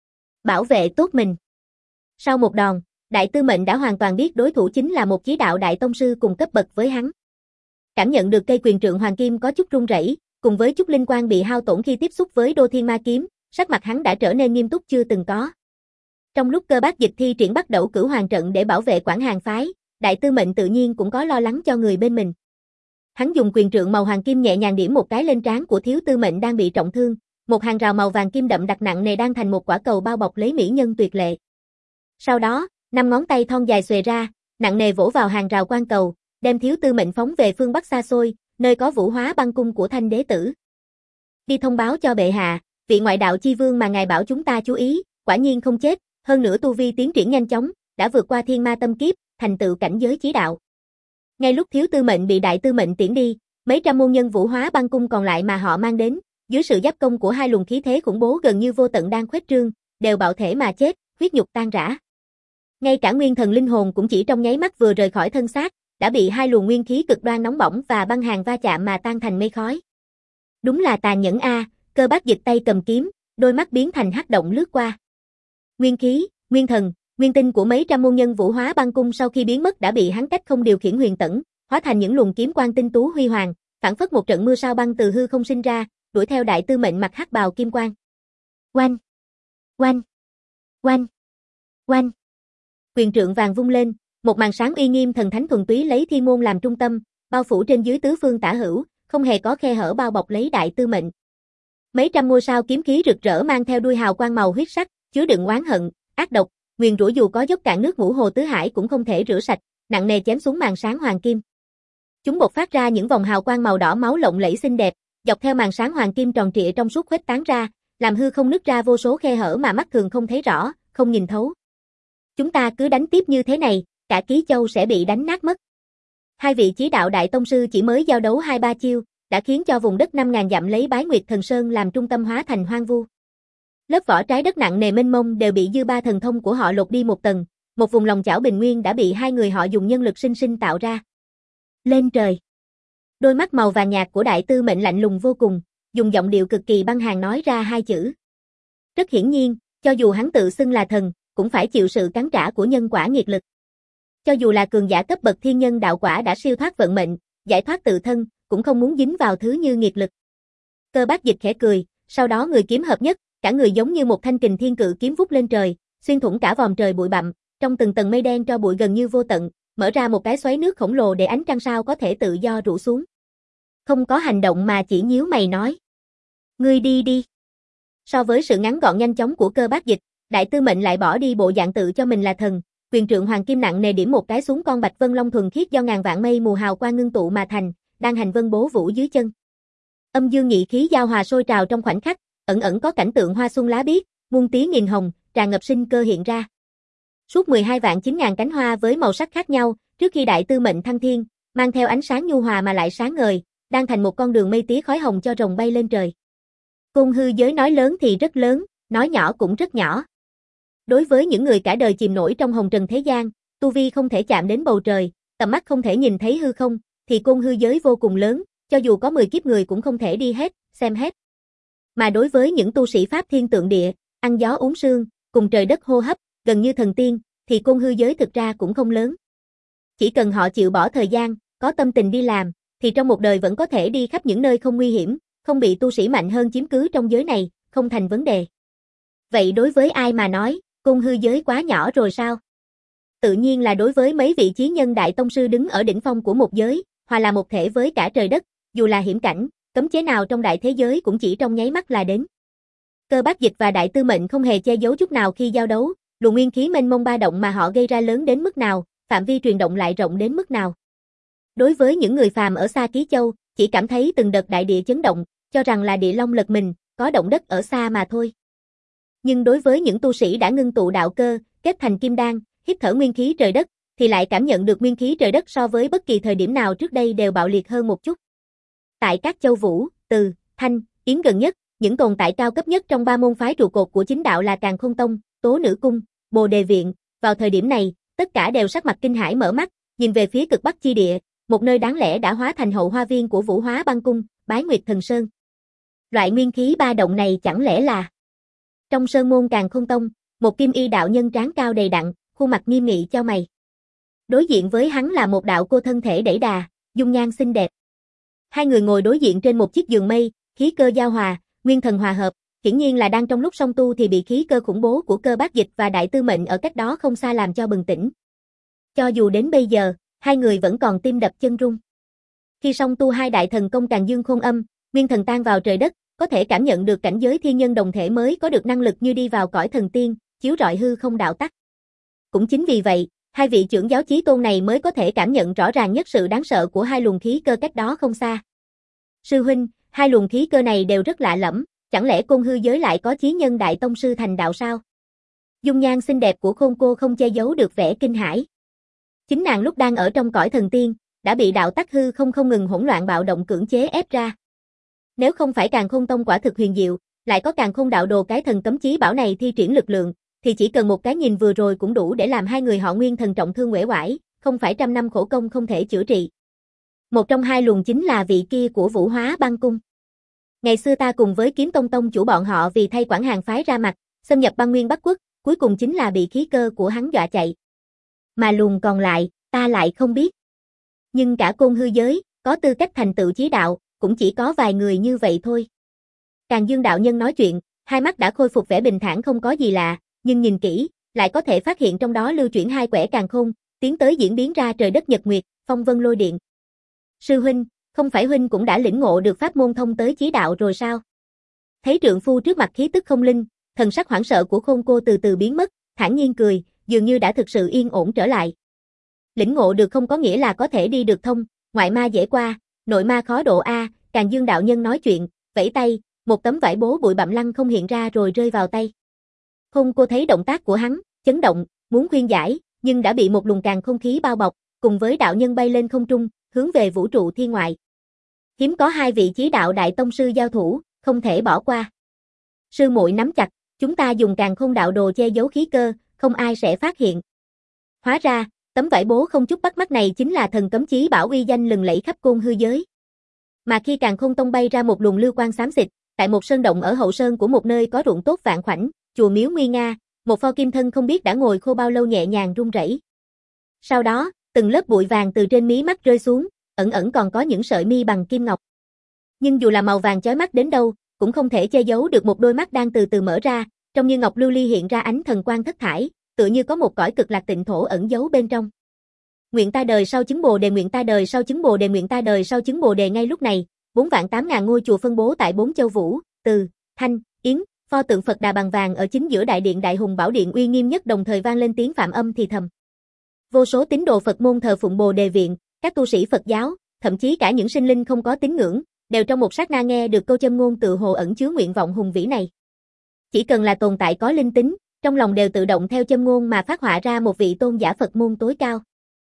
Bảo vệ tốt mình. Sau một đòn, Đại Tư Mệnh đã hoàn toàn biết đối thủ chính là một chí đạo đại tông sư cùng cấp bậc với hắn. Cảm nhận được cây quyền trượng hoàng kim có chút rung rẩy, cùng với chút linh quang bị hao tổn khi tiếp xúc với Đô Thiên Ma kiếm, sắc mặt hắn đã trở nên nghiêm túc chưa từng có. Trong lúc Cơ Bác Dịch thi triển bắt đầu Cửu Hoàng trận để bảo vệ quản hàng phái, Đại Tư Mệnh tự nhiên cũng có lo lắng cho người bên mình. Hắn dùng quyền trượng màu hoàng kim nhẹ nhàng điểm một cái lên trán của Thiếu Tư Mệnh đang bị trọng thương, một hàng rào màu vàng kim đậm đặc nặng nề đang thành một quả cầu bao bọc lấy mỹ nhân tuyệt lệ. Sau đó, năm ngón tay thon dài xuề ra, nặng nề vỗ vào hàng rào quan cầu, đem Thiếu Tư Mệnh phóng về phương bắc xa xôi, nơi có Vũ Hóa Băng cung của Thanh Đế tử. Đi thông báo cho bệ hạ, vị ngoại đạo chi vương mà ngài bảo chúng ta chú ý, quả nhiên không chết, hơn nữa tu vi tiến triển nhanh chóng, đã vượt qua thiên ma tâm kiếp, thành tựu cảnh giới chí đạo. Ngay lúc Thiếu Tư Mệnh bị Đại Tư Mệnh tiễn đi, mấy trăm môn nhân Vũ Hóa Băng cung còn lại mà họ mang đến, dưới sự giáp công của hai luồng khí thế khủng bố gần như vô tận đang khuếch trương, đều bạo thể mà chết, huyết nhục tan rã. Ngay cả nguyên thần linh hồn cũng chỉ trong nháy mắt vừa rời khỏi thân xác, đã bị hai luồng nguyên khí cực đoan nóng bỏng và băng hàn va chạm mà tan thành mây khói. Đúng là tàn nhẫn a, Cơ Bác Dịch tay cầm kiếm, đôi mắt biến thành hắc động lướt qua. Nguyên khí, nguyên thần, nguyên tinh của mấy trăm môn nhân Vũ Hóa Băng cung sau khi biến mất đã bị hắn cách không điều khiển huyền tẩn, hóa thành những luồng kiếm quang tinh tú huy hoàng, phảng phất một trận mưa sao băng từ hư không sinh ra, đuổi theo Đại Tư Mệnh mặc hắc bào kim quang. Oanh, oanh, oanh, oanh. Quyền trượng vàng vung lên, một màn sáng uy nghiêm thần thánh thuần túy lấy thiên môn làm trung tâm, bao phủ trên dưới tứ phương tả hữu, không hề có khe hở bao bọc lấy Đại Tư Mệnh. Mấy trăm ngôi sao kiếm khí rực rỡ mang theo đuôi hào quang màu huyết sắc, chứa đựng oán hận, ác độc, nguyền rủa dù có dốc cạn nước ngũ hồ tứ hải cũng không thể rửa sạch, nặng nề chém xuống màn sáng hoàng kim. Chúng bộc phát ra những vòng hào quang màu đỏ máu lộng lẫy xinh đẹp, dọc theo màn sáng hoàng kim tròn trịa trong suốt khuếch tán ra, làm hư không nứt ra vô số khe hở mà mắt thường không thấy rõ, không nhìn thấu. Chúng ta cứ đánh tiếp như thế này, cả Ký Châu sẽ bị đánh nát mất. Hai vị chí đạo đại tông sư chỉ mới giao đấu hai ba chiêu, đã khiến cho vùng đất năm ngàn dặm lấy Bái Nguyệt Thần Sơn làm trung tâm hóa thành hoang vu. Lớp vỏ trái đất nặng nề mênh mông đều bị dư ba thần thông của họ lột đi một tầng, một vùng lòng chảo bình nguyên đã bị hai người họ dùng nhân lực sinh sinh tạo ra. Lên trời. Đôi mắt màu vàng nhạt của Đại Tư Mệnh lạnh lùng vô cùng, dùng giọng điệu cực kỳ băng hàn nói ra hai chữ. Rất hiển nhiên, cho dù hắn tự xưng là thần, cũng phải chịu sự cắn trả của nhân quả nghiệt lực. Cho dù là cường giả cấp bậc thiên nhân đạo quả đã siêu thoát vận mệnh, giải thoát tự thân, cũng không muốn dính vào thứ như nghiệt lực. Cơ Bác Dịch khẽ cười, sau đó người kiếm hợp nhất, cả người giống như một thanh kình thiên cự kiếm vút lên trời, xuyên thủng cả vòm trời bụi bặm, trong từng tầng mây đen tro bụi gần như vô tận, mở ra một cái xoáy nước khổng lồ để ánh trăng sao có thể tự do rủ xuống. Không có hành động mà chỉ nhíu mày nói. Ngươi đi đi. So với sự ngắn gọn nhanh chóng của Cơ Bác Dịch, Đại Tư Mệnh lại bỏ đi bộ dạng tự cho mình là thần, quyền trượng hoàng kim nặng nề điểm một cái xuống con bạch vân long thuần khiết do ngàn vạn mây mù hào quang ngưng tụ mà thành, đang hành vân bố vũ dưới chân. Âm dương nhị khí giao hòa sôi trào trong khoảnh khắc, ẩn ẩn có cảnh tượng hoa xuân lá biếc, muôn tí nghìn hồng, tràn ngập sinh cơ hiện ra. Suốt mười hai vạn chín ngàn cánh hoa với màu sắc khác nhau, trước khi đại tư mệnh thăng thiên, mang theo ánh sáng nhu hòa mà lại sáng ngời, đang thành một con đường mây tía khói hồng cho rồng bay lên trời. Côn hư giới nói lớn thì rất lớn, nói nhỏ cũng rất nhỏ. Đối với những người cả đời chìm nổi trong hồng trần thế gian, tu vi không thể chạm đến bầu trời, tầm mắt không thể nhìn thấy hư không, thì côn hư giới vô cùng lớn, cho dù có mười kiếp người cũng không thể đi hết, xem hết. Mà đối với những tu sĩ pháp thiên tượng địa, ăn gió uống sương, cùng trời đất hô hấp, gần như thần tiên, thì côn hư giới thực ra cũng không lớn. Chỉ cần họ chịu bỏ thời gian, có tâm tình đi làm, thì trong một đời vẫn có thể đi khắp những nơi không nguy hiểm, không bị tu sĩ mạnh hơn chiếm cứ trong giới này, không thành vấn đề. Vậy đối với ai mà nói, côn hư giới quá nhỏ rồi sao? Tự nhiên là đối với mấy vị chí nhân đại tông sư đứng ở đỉnh phong của một giới, hòa là một thể với cả trời đất, dù là hiểm cảnh, cấm chế nào trong đại thế giới cũng chỉ trong nháy mắt là đến. Cơ Bác Dịch và Đại Tư Mệnh không hề che giấu chút nào khi giao đấu, luồng nguyên khí mênh mông ba động mà họ gây ra lớn đến mức nào, phạm vi truyền động lại rộng đến mức nào. Đối với những người phàm ở xa Ký Châu, chỉ cảm thấy từng đợt đại địa chấn động, cho rằng là địa long lật mình, có động đất ở xa mà thôi. Nhưng đối với những tu sĩ đã ngưng tụ đạo cơ, kết thành kim đan, hít thở nguyên khí trời đất, thì lại cảm nhận được nguyên khí trời đất so với bất kỳ thời điểm nào trước đây đều bạo liệt hơn một chút. Tại các châu Vũ, Từ, Thanh, Yến gần nhất, những tồn tại cao cấp nhất trong ba môn phái trụ cột của chính đạo là Càn Khôn Tông, Tố Nữ Cung, Bồ Đề Viện, vào thời điểm này, tất cả đều sắc mặt kinh hãi mở mắt, nhìn về phía cực bắc chi địa, một nơi đáng lẽ đã hóa thành hậu hoa viên của Vũ Hóa Băng Cung, Bái Nguyệt Thần Sơn. Loại nguyên khí ba động này chẳng lẽ là... Trong sơn môn Càn Khôn Tông, một kim y đạo nhân trán cao đầy đặn, khuôn mặt nghiêm nghị chau mày. Đối diện với hắn là một đạo cô thân thể đẩy đà, dung nhan xinh đẹp. Hai người ngồi đối diện trên một chiếc giường mây, khí cơ giao hòa, nguyên thần hòa hợp, hiển nhiên là đang trong lúc song tu thì bị khí cơ khủng bố của Cơ Bác Dịch và Đại Tư Mệnh ở cách đó không xa làm cho bừng tỉnh. Cho dù đến bây giờ, hai người vẫn còn tim đập chân rung. Khi song tu hai đại thần công Càn Dương Khôn Âm, nguyên thần tan vào trời đất, có thể cảm nhận được cảnh giới thiên nhân đồng thể mới có được năng lực như đi vào cõi thần tiên, chiếu rọi hư không đạo tắc. Cũng chính vì vậy, hai vị trưởng giáo chí tôn này mới có thể cảm nhận rõ ràng nhất sự đáng sợ của hai luồng khí cơ cách đó không xa. Sư huynh, hai luồng khí cơ này đều rất lạ lẫm, chẳng lẽ côn hư giới lại có chí nhân đại tông sư thành đạo sao? Dung nhan xinh đẹp của Khôn cô không che giấu được vẻ kinh hãi. Chính nàng lúc đang ở trong cõi thần tiên, đã bị đạo tắc hư không không ngừng hỗn loạn bạo động cưỡng chế ép ra. Nếu không phải Càn Khôn Tông quả thực huyền diệu, lại có Càn Khôn đạo đồ cái thần cấm chí bảo này thi triển lực lượng, thì chỉ cần một cái nhìn vừa rồi cũng đủ để làm hai người họ nguyên thần trọng thương uể oải, không phải trăm năm khổ công không thể chữa trị. Một trong hai luồng chính là vị kia của Vũ Hóa Băng Cung. Ngày xưa ta cùng với Kiếm Tông tông chủ bọn họ vì thay quản hàng phái ra mặt, xâm nhập băng nguyên Bắc Quốc, cuối cùng chính là bị khí cơ của hắn dọa chạy. Mà luồng còn lại, ta lại không biết. Nhưng cả côn hư giới, có tư cách thành tựu chí đạo, cũng chỉ có vài người như vậy thôi. Càn Dương đạo nhân nói chuyện, hai mắt đã khôi phục vẻ bình thản không có gì lạ, nhưng nhìn kỹ, lại có thể phát hiện trong đó lưu chuyển hai quẻ càn khôn, tiến tới diễn biến ra trời đất nhật nguyệt, phong vân lôi điện. Sư huynh, không phải huynh cũng đã lĩnh ngộ được pháp môn thông tới chí đạo rồi sao? Thấy trượng phu trước mặt khí tức không linh, thần sắc hoảng sợ của Khôn cô từ từ biến mất, thản nhiên cười, dường như đã thực sự yên ổn trở lại. Lĩnh ngộ được không có nghĩa là có thể đi được thông, ngoại ma dễ qua, nội ma khó độ a. Càn Dương đạo nhân nói chuyện, vẫy tay, một tấm vải bố bụi bặm lăng không hiện ra rồi rơi vào tay. Khôn cô thấy động tác của hắn, chấn động, muốn khuyên giải, nhưng đã bị một luồng càn không khí bao bọc, cùng với đạo nhân bay lên không trung, hướng về vũ trụ thiên ngoại. Hiếm có hai vị chí đạo đại tông sư giao thủ, không thể bỏ qua. Sư muội nắm chặt, chúng ta dùng càn khôn đạo đồ che giấu khí cơ, không ai sẽ phát hiện. Hóa ra, tấm vải bố không chút bắt mắt này chính là thần cấm chí bảo uy danh lừng lẫy khắp côn hư giới. Mà khi Càn Khôn Tông bay ra một luồng lưu quang xám xịt, tại một sơn động ở hậu sơn của một nơi có ruộng tốt vạn khoảnh, chùa miếu nguy nga, một pho kim thân không biết đã ngồi khô bao lâu nhẹ nhàng rung rẩy. Sau đó, từng lớp bụi vàng từ trên mí mắt rơi xuống, ẩn ẩn còn có những sợi mi bằng kim ngọc. Nhưng dù là màu vàng chói mắt đến đâu, cũng không thể che giấu được một đôi mắt đang từ từ mở ra, trong như ngọc lưu ly hiện ra ánh thần quang thất thải, tựa như có một cõi cực lạc tịnh thổ ẩn giấu bên trong. Nguyện ta đời sau chứng bồ đề, nguyện ta đời sau chứng bồ đề, nguyện ta đời sau chứng bồ đề. Ngay lúc này, bốn vạn tám ngàn ngôi chùa phân bố tại bốn châu Vũ, Từ, Thanh, Yến, pho tượng Phật Đà bằng vàng ở chính giữa đại điện Đại Hùng Bảo Điện uy nghiêm nhất đồng thời vang lên tiếng phạm âm thì thầm. Vô số tín đồ Phật môn thờ phụng Bồ Đề Viện, các tu sĩ Phật giáo, thậm chí cả những sinh linh không có tín ngưỡng, đều trong một sát na nghe được câu châm ngôn tự hồ ẩn chứa nguyện vọng hùng vĩ này. Chỉ cần là tồn tại có linh tính, trong lòng đều tự động theo châm ngôn mà phát họa ra một vị tôn giả Phật môn tối cao.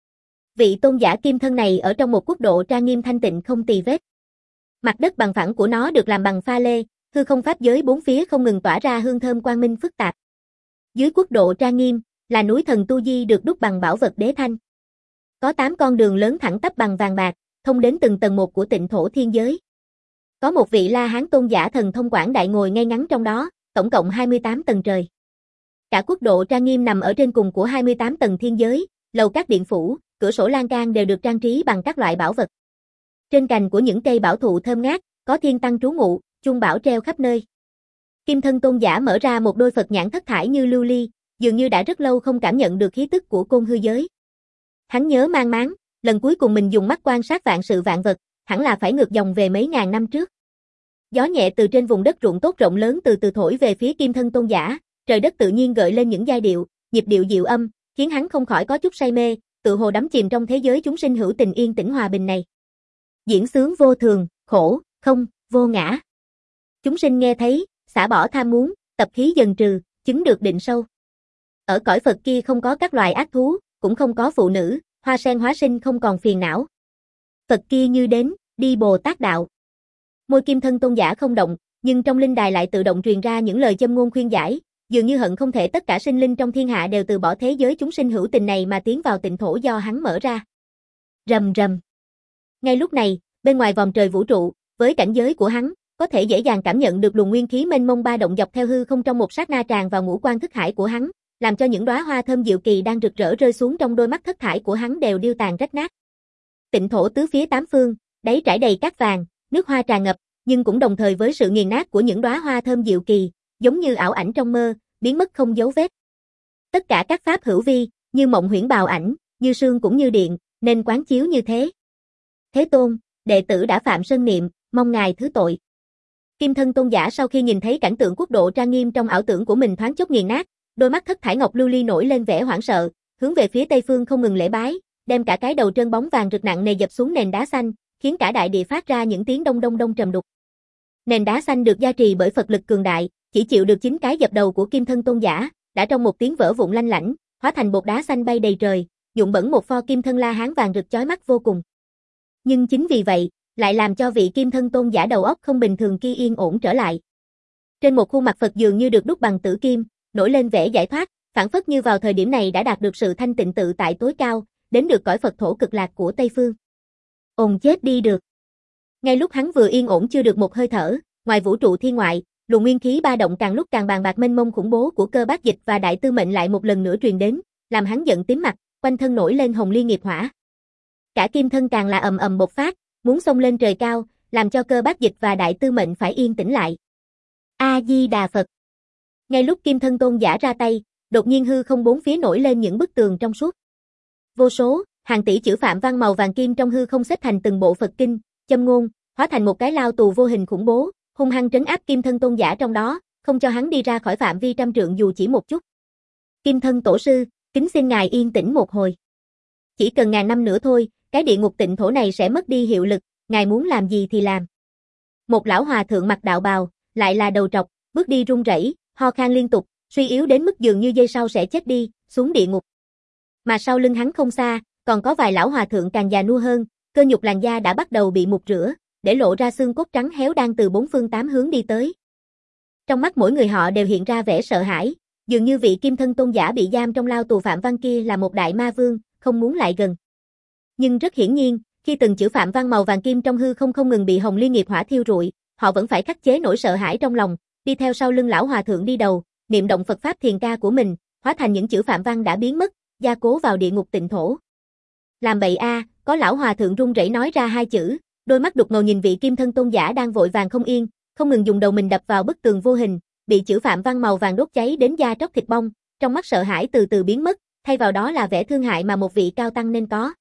Vị tôn giả kim thân này ở trong một quốc độ trang nghiêm thanh tịnh không tì vết. Mặt đất bằng phẳng của nó được làm bằng pha lê, hư không pháp giới bốn phía không ngừng tỏa ra hương thơm quang minh phức tạp. Dưới quốc độ trang nghiêm là núi thần Tu Di được đúc bằng bảo vật đế thanh. Có tám con đường lớn thẳng tắp bằng vàng bạc, thông đến từng tầng một của tịnh thổ thiên giới. Có một vị La Hán tôn giả thần thông quảng đại ngồi ngay ngắn trong đó, tổng cộng hai mươi tám tầng trời. Cả quốc độ trang nghiêm nằm ở trên cùng của hai mươi tám tầng thiên giới, lầu các điện phủ, cửa sổ lan can đều được trang trí bằng các loại bảo vật. Trên cành của những cây bảo thụ thơm ngát, có thiên tăng trú ngụ, chuông bảo treo khắp nơi. Kim thân tôn giả mở ra một đôi Phật nhãn thất thải như lưu ly, dường như đã rất lâu không cảm nhận được khí tức của côn hư giới. Hắn nhớ mang máng, lần cuối cùng mình dùng mắt quan sát vạn sự vạn vật, hẳn là phải ngược dòng về mấy ngàn năm trước. Gió nhẹ từ trên vùng đất ruộng tốt rộng lớn từ từ thổi về phía kim thân tôn giả, trời đất tự nhiên gợi lên những giai điệu, nhịp điệu diệu âm, khiến hắn không khỏi có chút say mê, tự hồ đắm chìm trong thế giới chúng sinh hữu tình yên tĩnh hòa bình này. Diễn sướng vô thường, khổ, không, vô ngã. Chúng sinh nghe thấy, xả bỏ tham muốn, tập khí dần trừ, chứng được định sâu. Ở cõi Phật kia không có các loài ác thú, cũng không có phụ nữ, hoa sen hóa sinh không còn phiền não. Phật kia như đến, đi Bồ Tát đạo. Môi kim thân tôn giả không động, nhưng trong linh đài lại tự động truyền ra những lời châm ngôn khuyên giải, dường như hận không thể tất cả sinh linh trong thiên hạ đều từ bỏ thế giới chúng sinh hữu tình này mà tiến vào tịnh thổ do hắn mở ra. Rầm rầm. Ngay lúc này, bên ngoài vòng trời vũ trụ, với cảnh giới của hắn, có thể dễ dàng cảm nhận được luồng nguyên khí mênh mông ba động dọc theo hư không trong một sát na tràn vào ngũ quan thức hải của hắn, làm cho những đóa hoa thơm diệu kỳ đang rực rỡ rơi xuống trong đôi mắt thất thải của hắn đều điêu tàn rách nát. Tịnh thổ tứ phía tám phương, đáy trải đầy cát vàng, nước hoa tràn ngập, nhưng cũng đồng thời với sự nghiền nát của những đóa hoa thơm diệu kỳ, giống như ảo ảnh trong mơ, biến mất không dấu vết. Tất cả các pháp hữu vi, như mộng huyễn bào ảnh, như sương cũng như điện, nên quán chiếu như thế. Thế Tôn, đệ tử đã phạm sân niệm, mong ngài thứ tội. Kim thân tôn giả sau khi nhìn thấy cảnh tượng quốc độ trang nghiêm trong ảo tưởng của mình thoáng chốc nghiền nát, đôi mắt thất thải ngọc lưu ly nổi lên vẻ hoảng sợ, hướng về phía tây phương không ngừng lễ bái, đem cả cái đầu trơn bóng vàng rực nặng nề dập xuống nền đá xanh, khiến cả đại địa phát ra những tiếng đông đông đông trầm đục. Nền đá xanh được gia trì bởi Phật lực cường đại, chỉ chịu được chín cái dập đầu của kim thân tôn giả, đã trong một tiếng vỡ vụn lanh lảnh, hóa thành bột đá xanh bay đầy trời, nhuộm bẩn một pho kim thân La Hán vàng rực chói mắt vô cùng. Nhưng chính vì vậy, lại làm cho vị kim thân tôn giả đầu óc không bình thường kia yên ổn trở lại. Trên một khuôn mặt Phật dường như được đúc bằng tử kim, nổi lên vẻ giải thoát, phảng phất như vào thời điểm này đã đạt được sự thanh tịnh tự tại tối cao, đến được cõi Phật thổ cực lạc của Tây phương. Ồn chết đi được. Ngay lúc hắn vừa yên ổn chưa được một hơi thở, ngoài vũ trụ thiên ngoại, luồng nguyên khí ba động càng lúc càng bàn bạc mênh mông khủng bố của Cơ Bát Dịch và Đại Tư Mệnh lại một lần nữa truyền đến, làm hắn giận tím mặt, quanh thân nổi lên hồng liên nghiệp hỏa. Cả kim thân càng là ầm ầm bộc phát, muốn xông lên trời cao, làm cho Cơ Bát Dịch và Đại Tư Mệnh phải yên tĩnh lại. A Di Đà Phật. Ngay lúc kim thân tôn giả ra tay, đột nhiên hư không bốn phía nổi lên những bức tường trong suốt. Vô số, hàng tỷ chữ phạm văn màu vàng kim trong hư không xếp thành từng bộ Phật kinh, châm ngôn, hóa thành một cái lao tù vô hình khủng bố, hung hăng trấn áp kim thân tôn giả trong đó, không cho hắn đi ra khỏi phạm vi trăm trượng dù chỉ một chút. Kim thân tổ sư, kính xin ngài yên tĩnh một hồi. Chỉ cần ngàn năm nữa thôi, cái địa ngục tịnh thổ này sẽ mất đi hiệu lực, ngài muốn làm gì thì làm. Một lão hòa thượng mặc đạo bào, lại là đầu trọc, bước đi run rẩy, ho khan liên tục, suy yếu đến mức dường như giây sau sẽ chết đi, xuống địa ngục. Mà sau lưng hắn không xa, còn có vài lão hòa thượng càng già nua hơn, cơ nhục làn da đã bắt đầu bị mục rửa, để lộ ra xương cốt trắng héo đang từ bốn phương tám hướng đi tới. Trong mắt mỗi người họ đều hiện ra vẻ sợ hãi, dường như vị kim thân tôn giả bị giam trong lao tù phạm văn kia là một đại ma vương, không muốn lại gần. Nhưng rất hiển nhiên, khi từng chữ phạm văn màu vàng kim trong hư không không ngừng bị hồng liên nghiệp hỏa thiêu rụi, họ vẫn phải khắc chế nỗi sợ hãi trong lòng, đi theo sau lưng lão hòa thượng đi đầu, niệm động Phật pháp thiền ca của mình, hóa thành những chữ phạm văn đã biến mất, gia cố vào địa ngục tịnh thổ. Làm bậy a, có lão hòa thượng run rẩy nói ra hai chữ, đôi mắt đục ngầu nhìn vị kim thân tôn giả đang vội vàng không yên, không ngừng dùng đầu mình đập vào bức tường vô hình, bị chữ phạm văn màu vàng đốt cháy đến da tróc thịt bong, trong mắt sợ hãi từ từ biến mất, thay vào đó là vẻ thương hại mà một vị cao tăng nên có.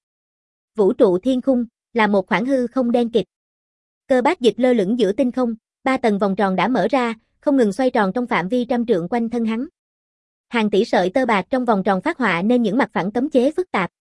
Vũ trụ thiên khung là một khoảng hư không đen kịt. Cơ Bát Dịch lơ lửng giữa tinh không, ba tầng vòng tròn đã mở ra, không ngừng xoay tròn trong phạm vi trăm trượng quanh thân hắn. Hàng tỷ sợi tơ bạc trong vòng tròn phát họa nên những mặt phẳng cấm chế phức tạp.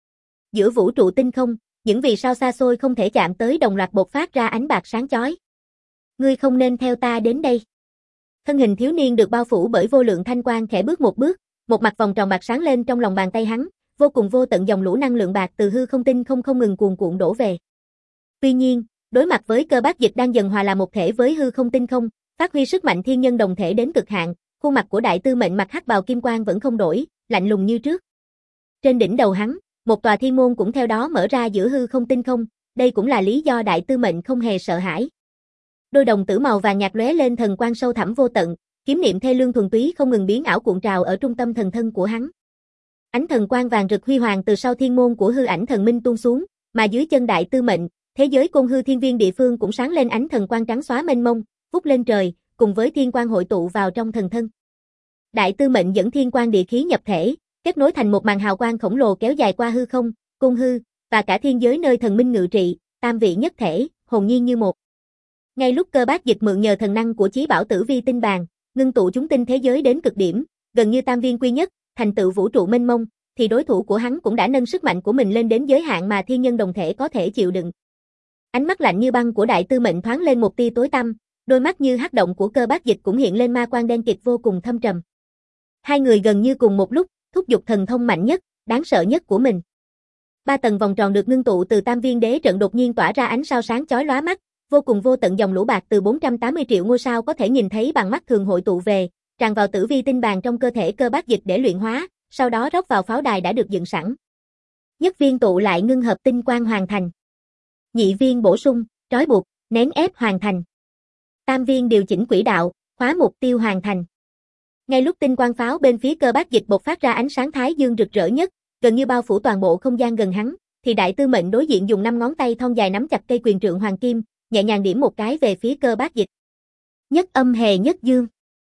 giữa vũ trụ tinh không, những vì sao xa xôi không thể chạm tới đồng loạt bộc phát ra ánh bạc sáng chói. Ngươi không nên theo ta đến đây. Thân hình thiếu niên được bao phủ bởi vô lượng thanh quang khẽ bước một bước, một mặt vòng tròn bạc sáng lên trong lòng bàn tay hắn, vô cùng vô tận dòng lũ năng lượng bạc từ hư không tinh không không ngừng cuồn cuộn đổ về. Tuy nhiên, đối mặt với cơ bát dịch đang dần hòa là một thể với hư không tinh không, phát huy sức mạnh thiên nhân đồng thể đến cực hạn, khuôn mặt của đại tư mệnh mặt hắc bào kim quang vẫn không đổi, lạnh lùng như trước. Trên đỉnh đầu hắn, một tòa thiên môn cũng theo đó mở ra giữa hư không tinh không, đây cũng là lý do đại tư mệnh không hề sợ hãi. Đôi đồng tử màu vàng nhạt lóe lên thần quang sâu thẳm vô tận, kiếm niệm thê lương thuần túy không ngừng biến ảo cuộn trào ở trung tâm thần thân của hắn. Ánh thần quang vàng rực huy hoàng từ sau thiên môn của hư ảnh thần minh tuôn xuống, mà dưới chân đại tư mệnh, thế giới côn hư thiên viên địa phương cũng sáng lên ánh thần quang trắng xóa mênh mông, vút lên trời, cùng với thiên quang hội tụ vào trong thần thân. Đại tư mệnh dẫn thiên quang địa khí nhập thể, kết nối thành một màn hào quang khổng lồ kéo dài qua hư không, côn hư và cả thiên giới nơi thần minh ngự trị, tam vị nhất thể, hồn nhiên như một. Ngay lúc cơ bát dịch mượn nhờ thần năng của chí bảo tử vi tinh bàn, ngưng tụ chúng tinh thế giới đến cực điểm, gần như tam viên quy nhất, thành tựu vũ trụ mênh mông, thì đối thủ của hắn cũng đã nâng sức mạnh của mình lên đến giới hạn mà thiên nhân đồng thể có thể chịu đựng. Ánh mắt lạnh như băng của đại tư mệnh thoáng lên một tia tối tăm, đôi mắt như hắc động của cơ bát dịch cũng hiện lên ma quang đen kịt vô cùng thâm trầm. Hai người gần như cùng một lúc, thúc giục thần thông mạnh nhất, đáng sợ nhất của mình. Ba tầng vòng tròn được ngưng tụ từ tam viên đế trận đột nhiên tỏa ra ánh sao sáng chói lóa mắt, vô cùng vô tận dòng lũ bạc từ bốn trăm tám mươi triệu ngôi sao có thể nhìn thấy bằng mắt thường hội tụ về, tràn vào tử vi tinh bàn trong cơ thể cơ bát dịch để luyện hóa, sau đó rót vào pháo đài đã được dựng sẵn. Nhất viên tụ lại ngưng hợp tinh quang hoàn thành. Nhị viên bổ sung, trói buộc, nén ép hoàn thành. Tam viên điều chỉnh quỹ đạo, khóa mục tiêu hoàn thành. Ngay lúc tinh quang pháo bên phía cơ bát dịch bộc phát ra ánh sáng thái dương rực rỡ nhất, gần như bao phủ toàn bộ không gian gần hắn, thì đại tư mệnh đối diện dùng năm ngón tay thon dài nắm chặt cây quyền trượng hoàng kim, nhẹ nhàng điểm một cái về phía cơ bát dịch. Nhất âm hề nhất dương.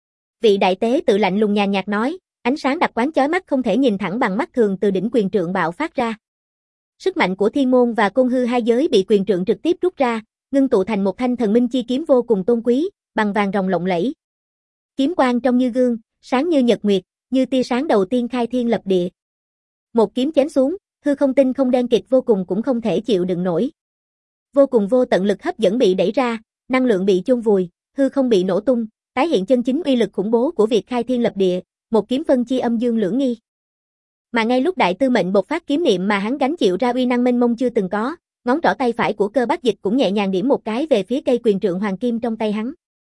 Vị đại tế tự lạnh lùng nhàn nhạt nói, ánh sáng đặc quán chói mắt không thể nhìn thẳng bằng mắt thường từ đỉnh quyền trượng bạo phát ra. Sức mạnh của thiên môn và côn hư hai giới bị quyền trượng trực tiếp rút ra, ngưng tụ thành một thanh thần minh chi kiếm vô cùng tôn quý, bằng vàng ròng lộng lẫy. Kiếm quang trong như gương, sáng như nhật nguyệt, như tia sáng đầu tiên khai thiên lập địa. Một kiếm chém xuống, hư không tinh không đen kịt vô cùng cũng không thể chịu đựng nổi. Vô cùng vô tận lực hấp dẫn bị đẩy ra, năng lượng bị chôn vùi, hư không bị nổ tung, tái hiện chân chính uy lực khủng bố của việc khai thiên lập địa, một kiếm phân chia âm dương lưỡng nghi. Mà ngay lúc đại tư mệnh bộc phát kiếm niệm mà hắn gánh chịu ra uy năng mênh mông chưa từng có, ngón trỏ tay phải của cơ bát dịch cũng nhẹ nhàng điểm một cái về phía cây quyền trượng hoàng kim trong tay hắn.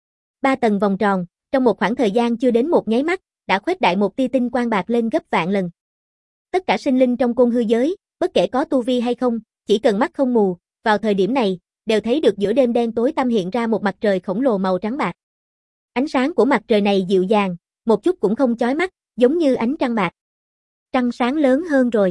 Ba tầng vòng tròn, trong một khoảng thời gian chưa đến một nháy mắt, đã khuếch đại một tia tinh quang bạc lên gấp vạn lần. Tất cả sinh linh trong côn hư giới, bất kể có tu vi hay không, chỉ cần mắt không mù, vào thời điểm này, đều thấy được giữa đêm đen tối tăm hiện ra một mặt trời khổng lồ màu trắng bạc. Ánh sáng của mặt trời này dịu dàng, một chút cũng không chói mắt, giống như ánh trăng bạc. Trăng sáng lớn hơn rồi.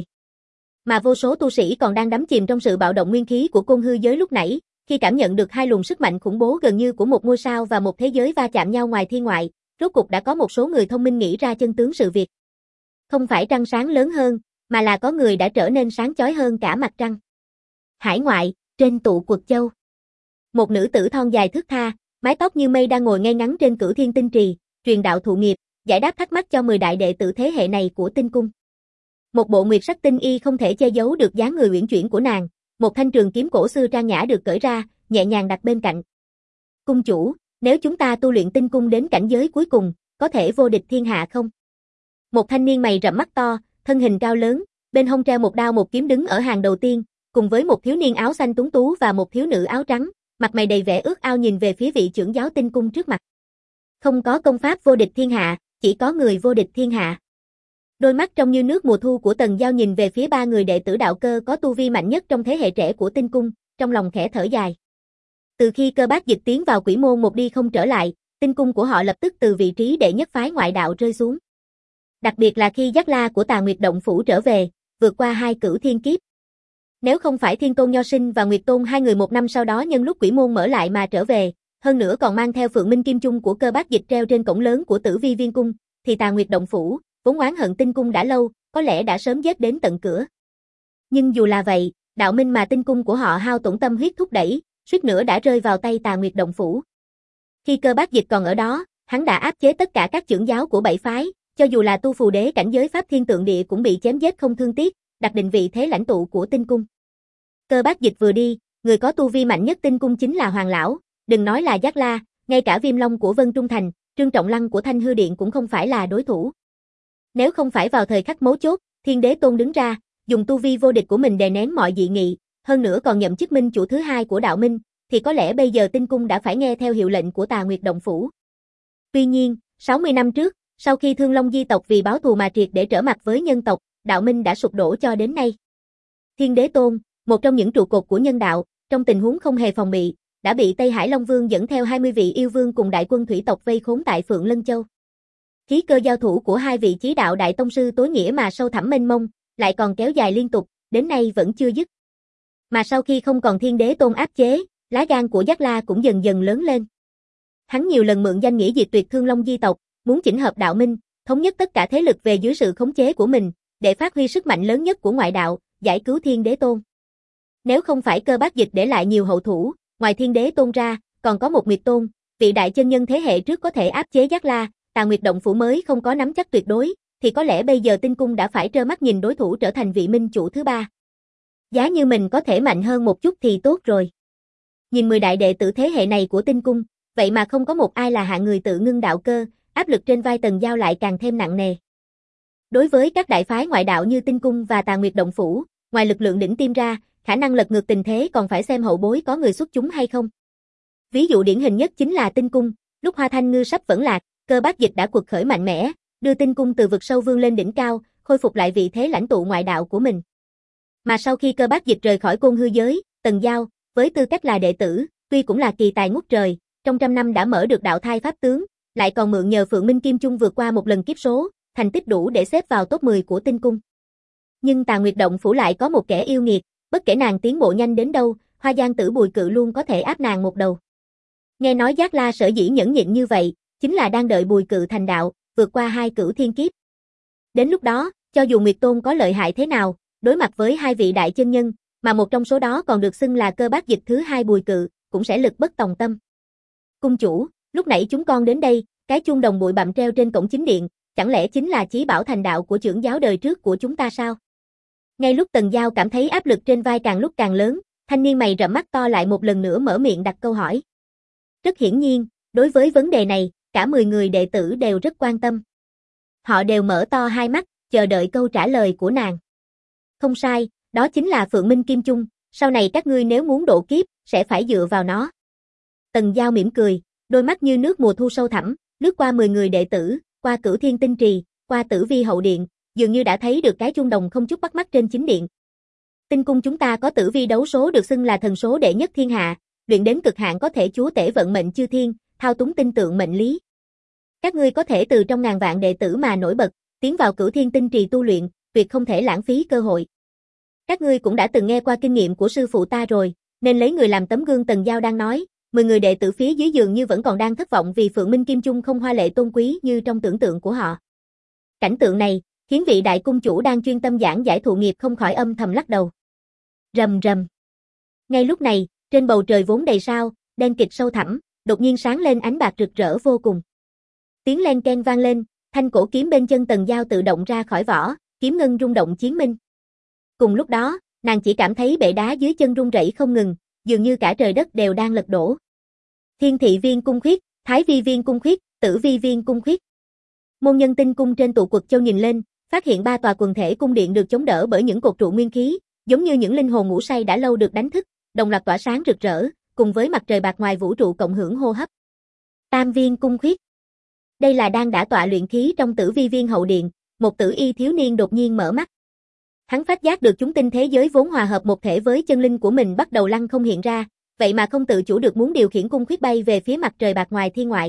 Mà vô số tu sĩ còn đang đắm chìm trong sự bạo động nguyên khí của côn hư giới lúc nãy, khi cảm nhận được hai luồng sức mạnh khủng bố gần như của một ngôi sao và một thế giới va chạm nhau ngoài thiên ngoại, rốt cục đã có một số người thông minh nghĩ ra chân tướng sự việc. Không phải trăng sáng lớn hơn, mà là có người đã trở nên sáng chói hơn cả mặt trăng. Hải ngoại, trên tụ Quật Châu. Một nữ tử thon dài thướt tha, mái tóc như mây đang ngồi ngay ngắn trên cửu thiên tinh trì, truyền đạo thụ nghiệp, giải đáp thắc mắc cho mười đại đệ tử thế hệ này của tinh cung. Một bộ nguyệt sắc tinh y không thể che giấu được dáng người uyển chuyển của nàng, một thanh trường kiếm cổ xưa trang nhã được cởi ra, nhẹ nhàng đặt bên cạnh. Cung chủ, nếu chúng ta tu luyện tinh cung đến cảnh giới cuối cùng, có thể vô địch thiên hạ không? Một thanh niên mày rậm mắt to, thân hình cao lớn, bên hông treo một đao một kiếm đứng ở hàng đầu tiên, cùng với một thiếu niên áo xanh tuấn tú và một thiếu nữ áo trắng, mặt mày đầy vẻ ước ao nhìn về phía vị trưởng giáo tinh cung trước mặt. Không có công pháp vô địch thiên hạ, chỉ có người vô địch thiên hạ. Đôi mắt trong như nước mùa thu của Tần Giao nhìn về phía ba người đệ tử đạo cơ có tu vi mạnh nhất trong thế hệ trẻ của tinh cung, trong lòng khẽ thở dài. Từ khi cơ bát dịch tiến vào quỷ môn một đi không trở lại, tinh cung của họ lập tức từ vị trí đệ nhất phái ngoại đạo rơi xuống. Đặc biệt là khi Giác La của Tà Nguyệt Động Phủ trở về, vượt qua hai cửu thiên kiếp. Nếu không phải Thiên Tôn Nho Sinh và Nguyệt Tôn hai người một năm sau đó nhân lúc quỷ môn mở lại mà trở về, hơn nữa còn mang theo Phượng Minh Kim Chung của cơ bát dịch treo trên cổng lớn của Tử Vi Viên Cung, thì Tà Nguyệt Động Phủ, vốn oán hận tinh cung đã lâu, có lẽ đã sớm giết đến tận cửa. Nhưng dù là vậy, đạo minh mà tinh cung của họ hao tổn tâm huyết thúc đẩy, suýt nữa đã rơi vào tay Tà Nguyệt Động Phủ. Khi cơ bát dịch còn ở đó, hắn đã áp chế tất cả các trưởng giáo của bảy phái, cho dù là tu phù đế cảnh giới pháp thiên tượng địa cũng bị chém giết không thương tiếc, đặt định vị thế lãnh tụ của tinh cung. Cơ Bác Dịch vừa đi, người có tu vi mạnh nhất tinh cung chính là Hoàng lão, đừng nói là Giác La, ngay cả Viêm Long của Vân Trung Thành, Trương Trọng Lăng của Thanh Hư Điện cũng không phải là đối thủ. Nếu không phải vào thời khắc mấu chốt, Thiên Đế Tôn đứng ra, dùng tu vi vô địch của mình đè nén mọi dị nghị, hơn nữa còn nhậm chức minh chủ thứ hai của đạo minh, thì có lẽ bây giờ tinh cung đã phải nghe theo hiệu lệnh của Tà Nguyệt Động Phủ. Tuy nhiên, sáu mươi năm trước, sau khi Thương Long Di tộc vì báo thù mà triệt để trở mặt với nhân tộc, đạo minh đã sụp đổ cho đến nay. Thiên Đế Tôn, một trong những trụ cột của nhân đạo, trong tình huống không hề phòng bị, đã bị Tây Hải Long Vương dẫn theo hai mươi vị yêu vương cùng đại quân thủy tộc vây khốn tại Phượng Lân Châu. Khí cơ giao thủ của hai vị chí đạo đại tông sư tối nghĩa mà sâu thẳm mênh mông, lại còn kéo dài liên tục, đến nay vẫn chưa dứt. Mà sau khi không còn Thiên Đế Tôn áp chế, lá gan của Giác La cũng dần dần lớn lên. Hắn nhiều lần mượn danh nghĩa diệt tuyệt Thương Long Di tộc, muốn chỉnh hợp đạo minh, thống nhất tất cả thế lực về dưới sự khống chế của mình, để phát huy sức mạnh lớn nhất của ngoại đạo, giải cứu Thiên Đế Tôn. Nếu không phải Cơ Bác Dịch để lại nhiều hậu thủ, ngoài Thiên Đế Tôn ra, còn có một Nguyệt Tôn, vị đại chân nhân thế hệ trước có thể áp chế Giác La, Tà Nguyệt Động Phủ mới không có nắm chắc tuyệt đối, thì có lẽ bây giờ tinh cung đã phải trơ mắt nhìn đối thủ trở thành vị minh chủ thứ ba. Giá như mình có thể mạnh hơn một chút thì tốt rồi. Nhìn mười đại đệ tử thế hệ này của tinh cung, vậy mà không có một ai là hạng người tự ngưng đạo cơ, áp lực trên vai Tần Giao lại càng thêm nặng nề. Đối với các đại phái ngoại đạo như tinh cung và Tà Nguyệt Động Phủ, ngoài lực lượng đỉnh tiêm ra, khả năng lật ngược tình thế còn phải xem hậu bối có người xuất chúng hay không. Ví dụ điển hình nhất chính là tinh cung, lúc Hoa Thanh Ngư sắp vẫn lạc, Cơ Bác Dịch đã quật khởi mạnh mẽ, đưa tinh cung từ vực sâu vươn lên đỉnh cao, khôi phục lại vị thế lãnh tụ ngoại đạo của mình. Mà sau khi Cơ Bác Dịch rời khỏi Côn Hư giới, Tần Giao, với tư cách là đệ tử, tuy cũng là kỳ tài ngút trời, trong trăm năm đã mở được đạo thai pháp tướng, lại còn mượn nhờ Phượng Minh Kim Chung vượt qua một lần kiếp số, thành tích đủ để xếp vào top mười của tinh cung. Nhưng Tà Nguyệt Động Phủ lại có một kẻ yêu nghiệt, bất kể nàng tiến bộ nhanh đến đâu, Hoa Giang Tử Bùi Cự luôn có thể áp nàng một đầu. Nghe nói Giác La sở dĩ nhẫn nhịn như vậy, chính là đang đợi Bùi Cự thành đạo, vượt qua hai cửu thiên kiếp. Đến lúc đó, cho dù Nguyệt Tôn có lợi hại thế nào, đối mặt với hai vị đại chân nhân, mà một trong số đó còn được xưng là Cơ Bác Dịch thứ hai Bùi Cự, cũng sẽ lực bất tòng tâm. Cung chủ, lúc nãy chúng con đến đây, cái chuông đồng bụi bặm treo trên cổng chính điện, chẳng lẽ chính là chí bảo thành đạo của trưởng giáo đời trước của chúng ta sao? Ngay lúc Tần Giao cảm thấy áp lực trên vai càng lúc càng lớn, thanh niên mày rậm mắt to lại một lần nữa mở miệng đặt câu hỏi. Rất hiển nhiên, đối với vấn đề này, cả mười người đệ tử đều rất quan tâm. Họ đều mở to hai mắt, chờ đợi câu trả lời của nàng. Không sai, đó chính là Phượng Minh Kim Chung, sau này các ngươi nếu muốn độ kiếp, sẽ phải dựa vào nó. Tần Giao mỉm cười, đôi mắt như nước mùa thu sâu thẳm, lướt qua mười người đệ tử, qua Cửu Thiên Tinh Trì, qua Tử Vi hậu điện, dường như đã thấy được cái chuông đồng không chút bắt mắt trên chính điện. Tinh cung chúng ta có Tử Vi đấu số được xưng là thần số đệ nhất thiên hạ, luyện đến cực hạn có thể chúa tể vận mệnh chư thiên, thao túng tinh tượng mệnh lý. Các ngươi có thể từ trong ngàn vạn đệ tử mà nổi bật, tiến vào Cửu Thiên Tinh Trì tu luyện, tuyệt không thể lãng phí cơ hội. Các ngươi cũng đã từng nghe qua kinh nghiệm của sư phụ ta rồi, nên lấy người làm tấm gương. Tần Giao đang nói, mười người đệ tử phía dưới dường như vẫn còn đang thất vọng vì Phượng Minh Kim Chung không hoa lệ tôn quý như trong tưởng tượng của họ. Cảnh tượng này khiến vị đại cung chủ đang chuyên tâm giảng giải thụ nghiệp không khỏi âm thầm lắc đầu. Rầm rầm. Ngay lúc này, trên bầu trời vốn đầy sao, đen kịt sâu thẳm, đột nhiên sáng lên ánh bạc rực rỡ vô cùng. Tiếng len ken vang lên, thanh cổ kiếm bên chân Tần Giao tự động ra khỏi vỏ, kiếm ngân rung động chiến minh. Cùng lúc đó, nàng chỉ cảm thấy bệ đá dưới chân rung rẩy không ngừng, dường như cả trời đất đều đang lật đổ. Thiên Thị Viên Cung Khuyết, Thái Vi Viên Cung Khuyết, Tử Vi Viên Cung Khuyết. Môn nhân tinh cung trên tụ quật châu nhìn lên, phát hiện ba tòa quần thể cung điện được chống đỡ bởi những cột trụ nguyên khí, giống như những linh hồn ngủ say đã lâu được đánh thức, đồng loạt tỏa sáng rực rỡ, cùng với mặt trời bạc ngoài vũ trụ cộng hưởng hô hấp. Tam Viên Cung Khuyết. Đây là đang đã tọa luyện khí trong Tử Vi Viên hậu điện, một tử y thiếu niên đột nhiên mở mắt. Hắn phát giác được chúng tinh thế giới vốn hòa hợp một thể với chân linh của mình bắt đầu lăng không hiện ra, vậy mà không tự chủ được muốn điều khiển cung khuyết bay về phía mặt trời bạc ngoài thiên ngoại.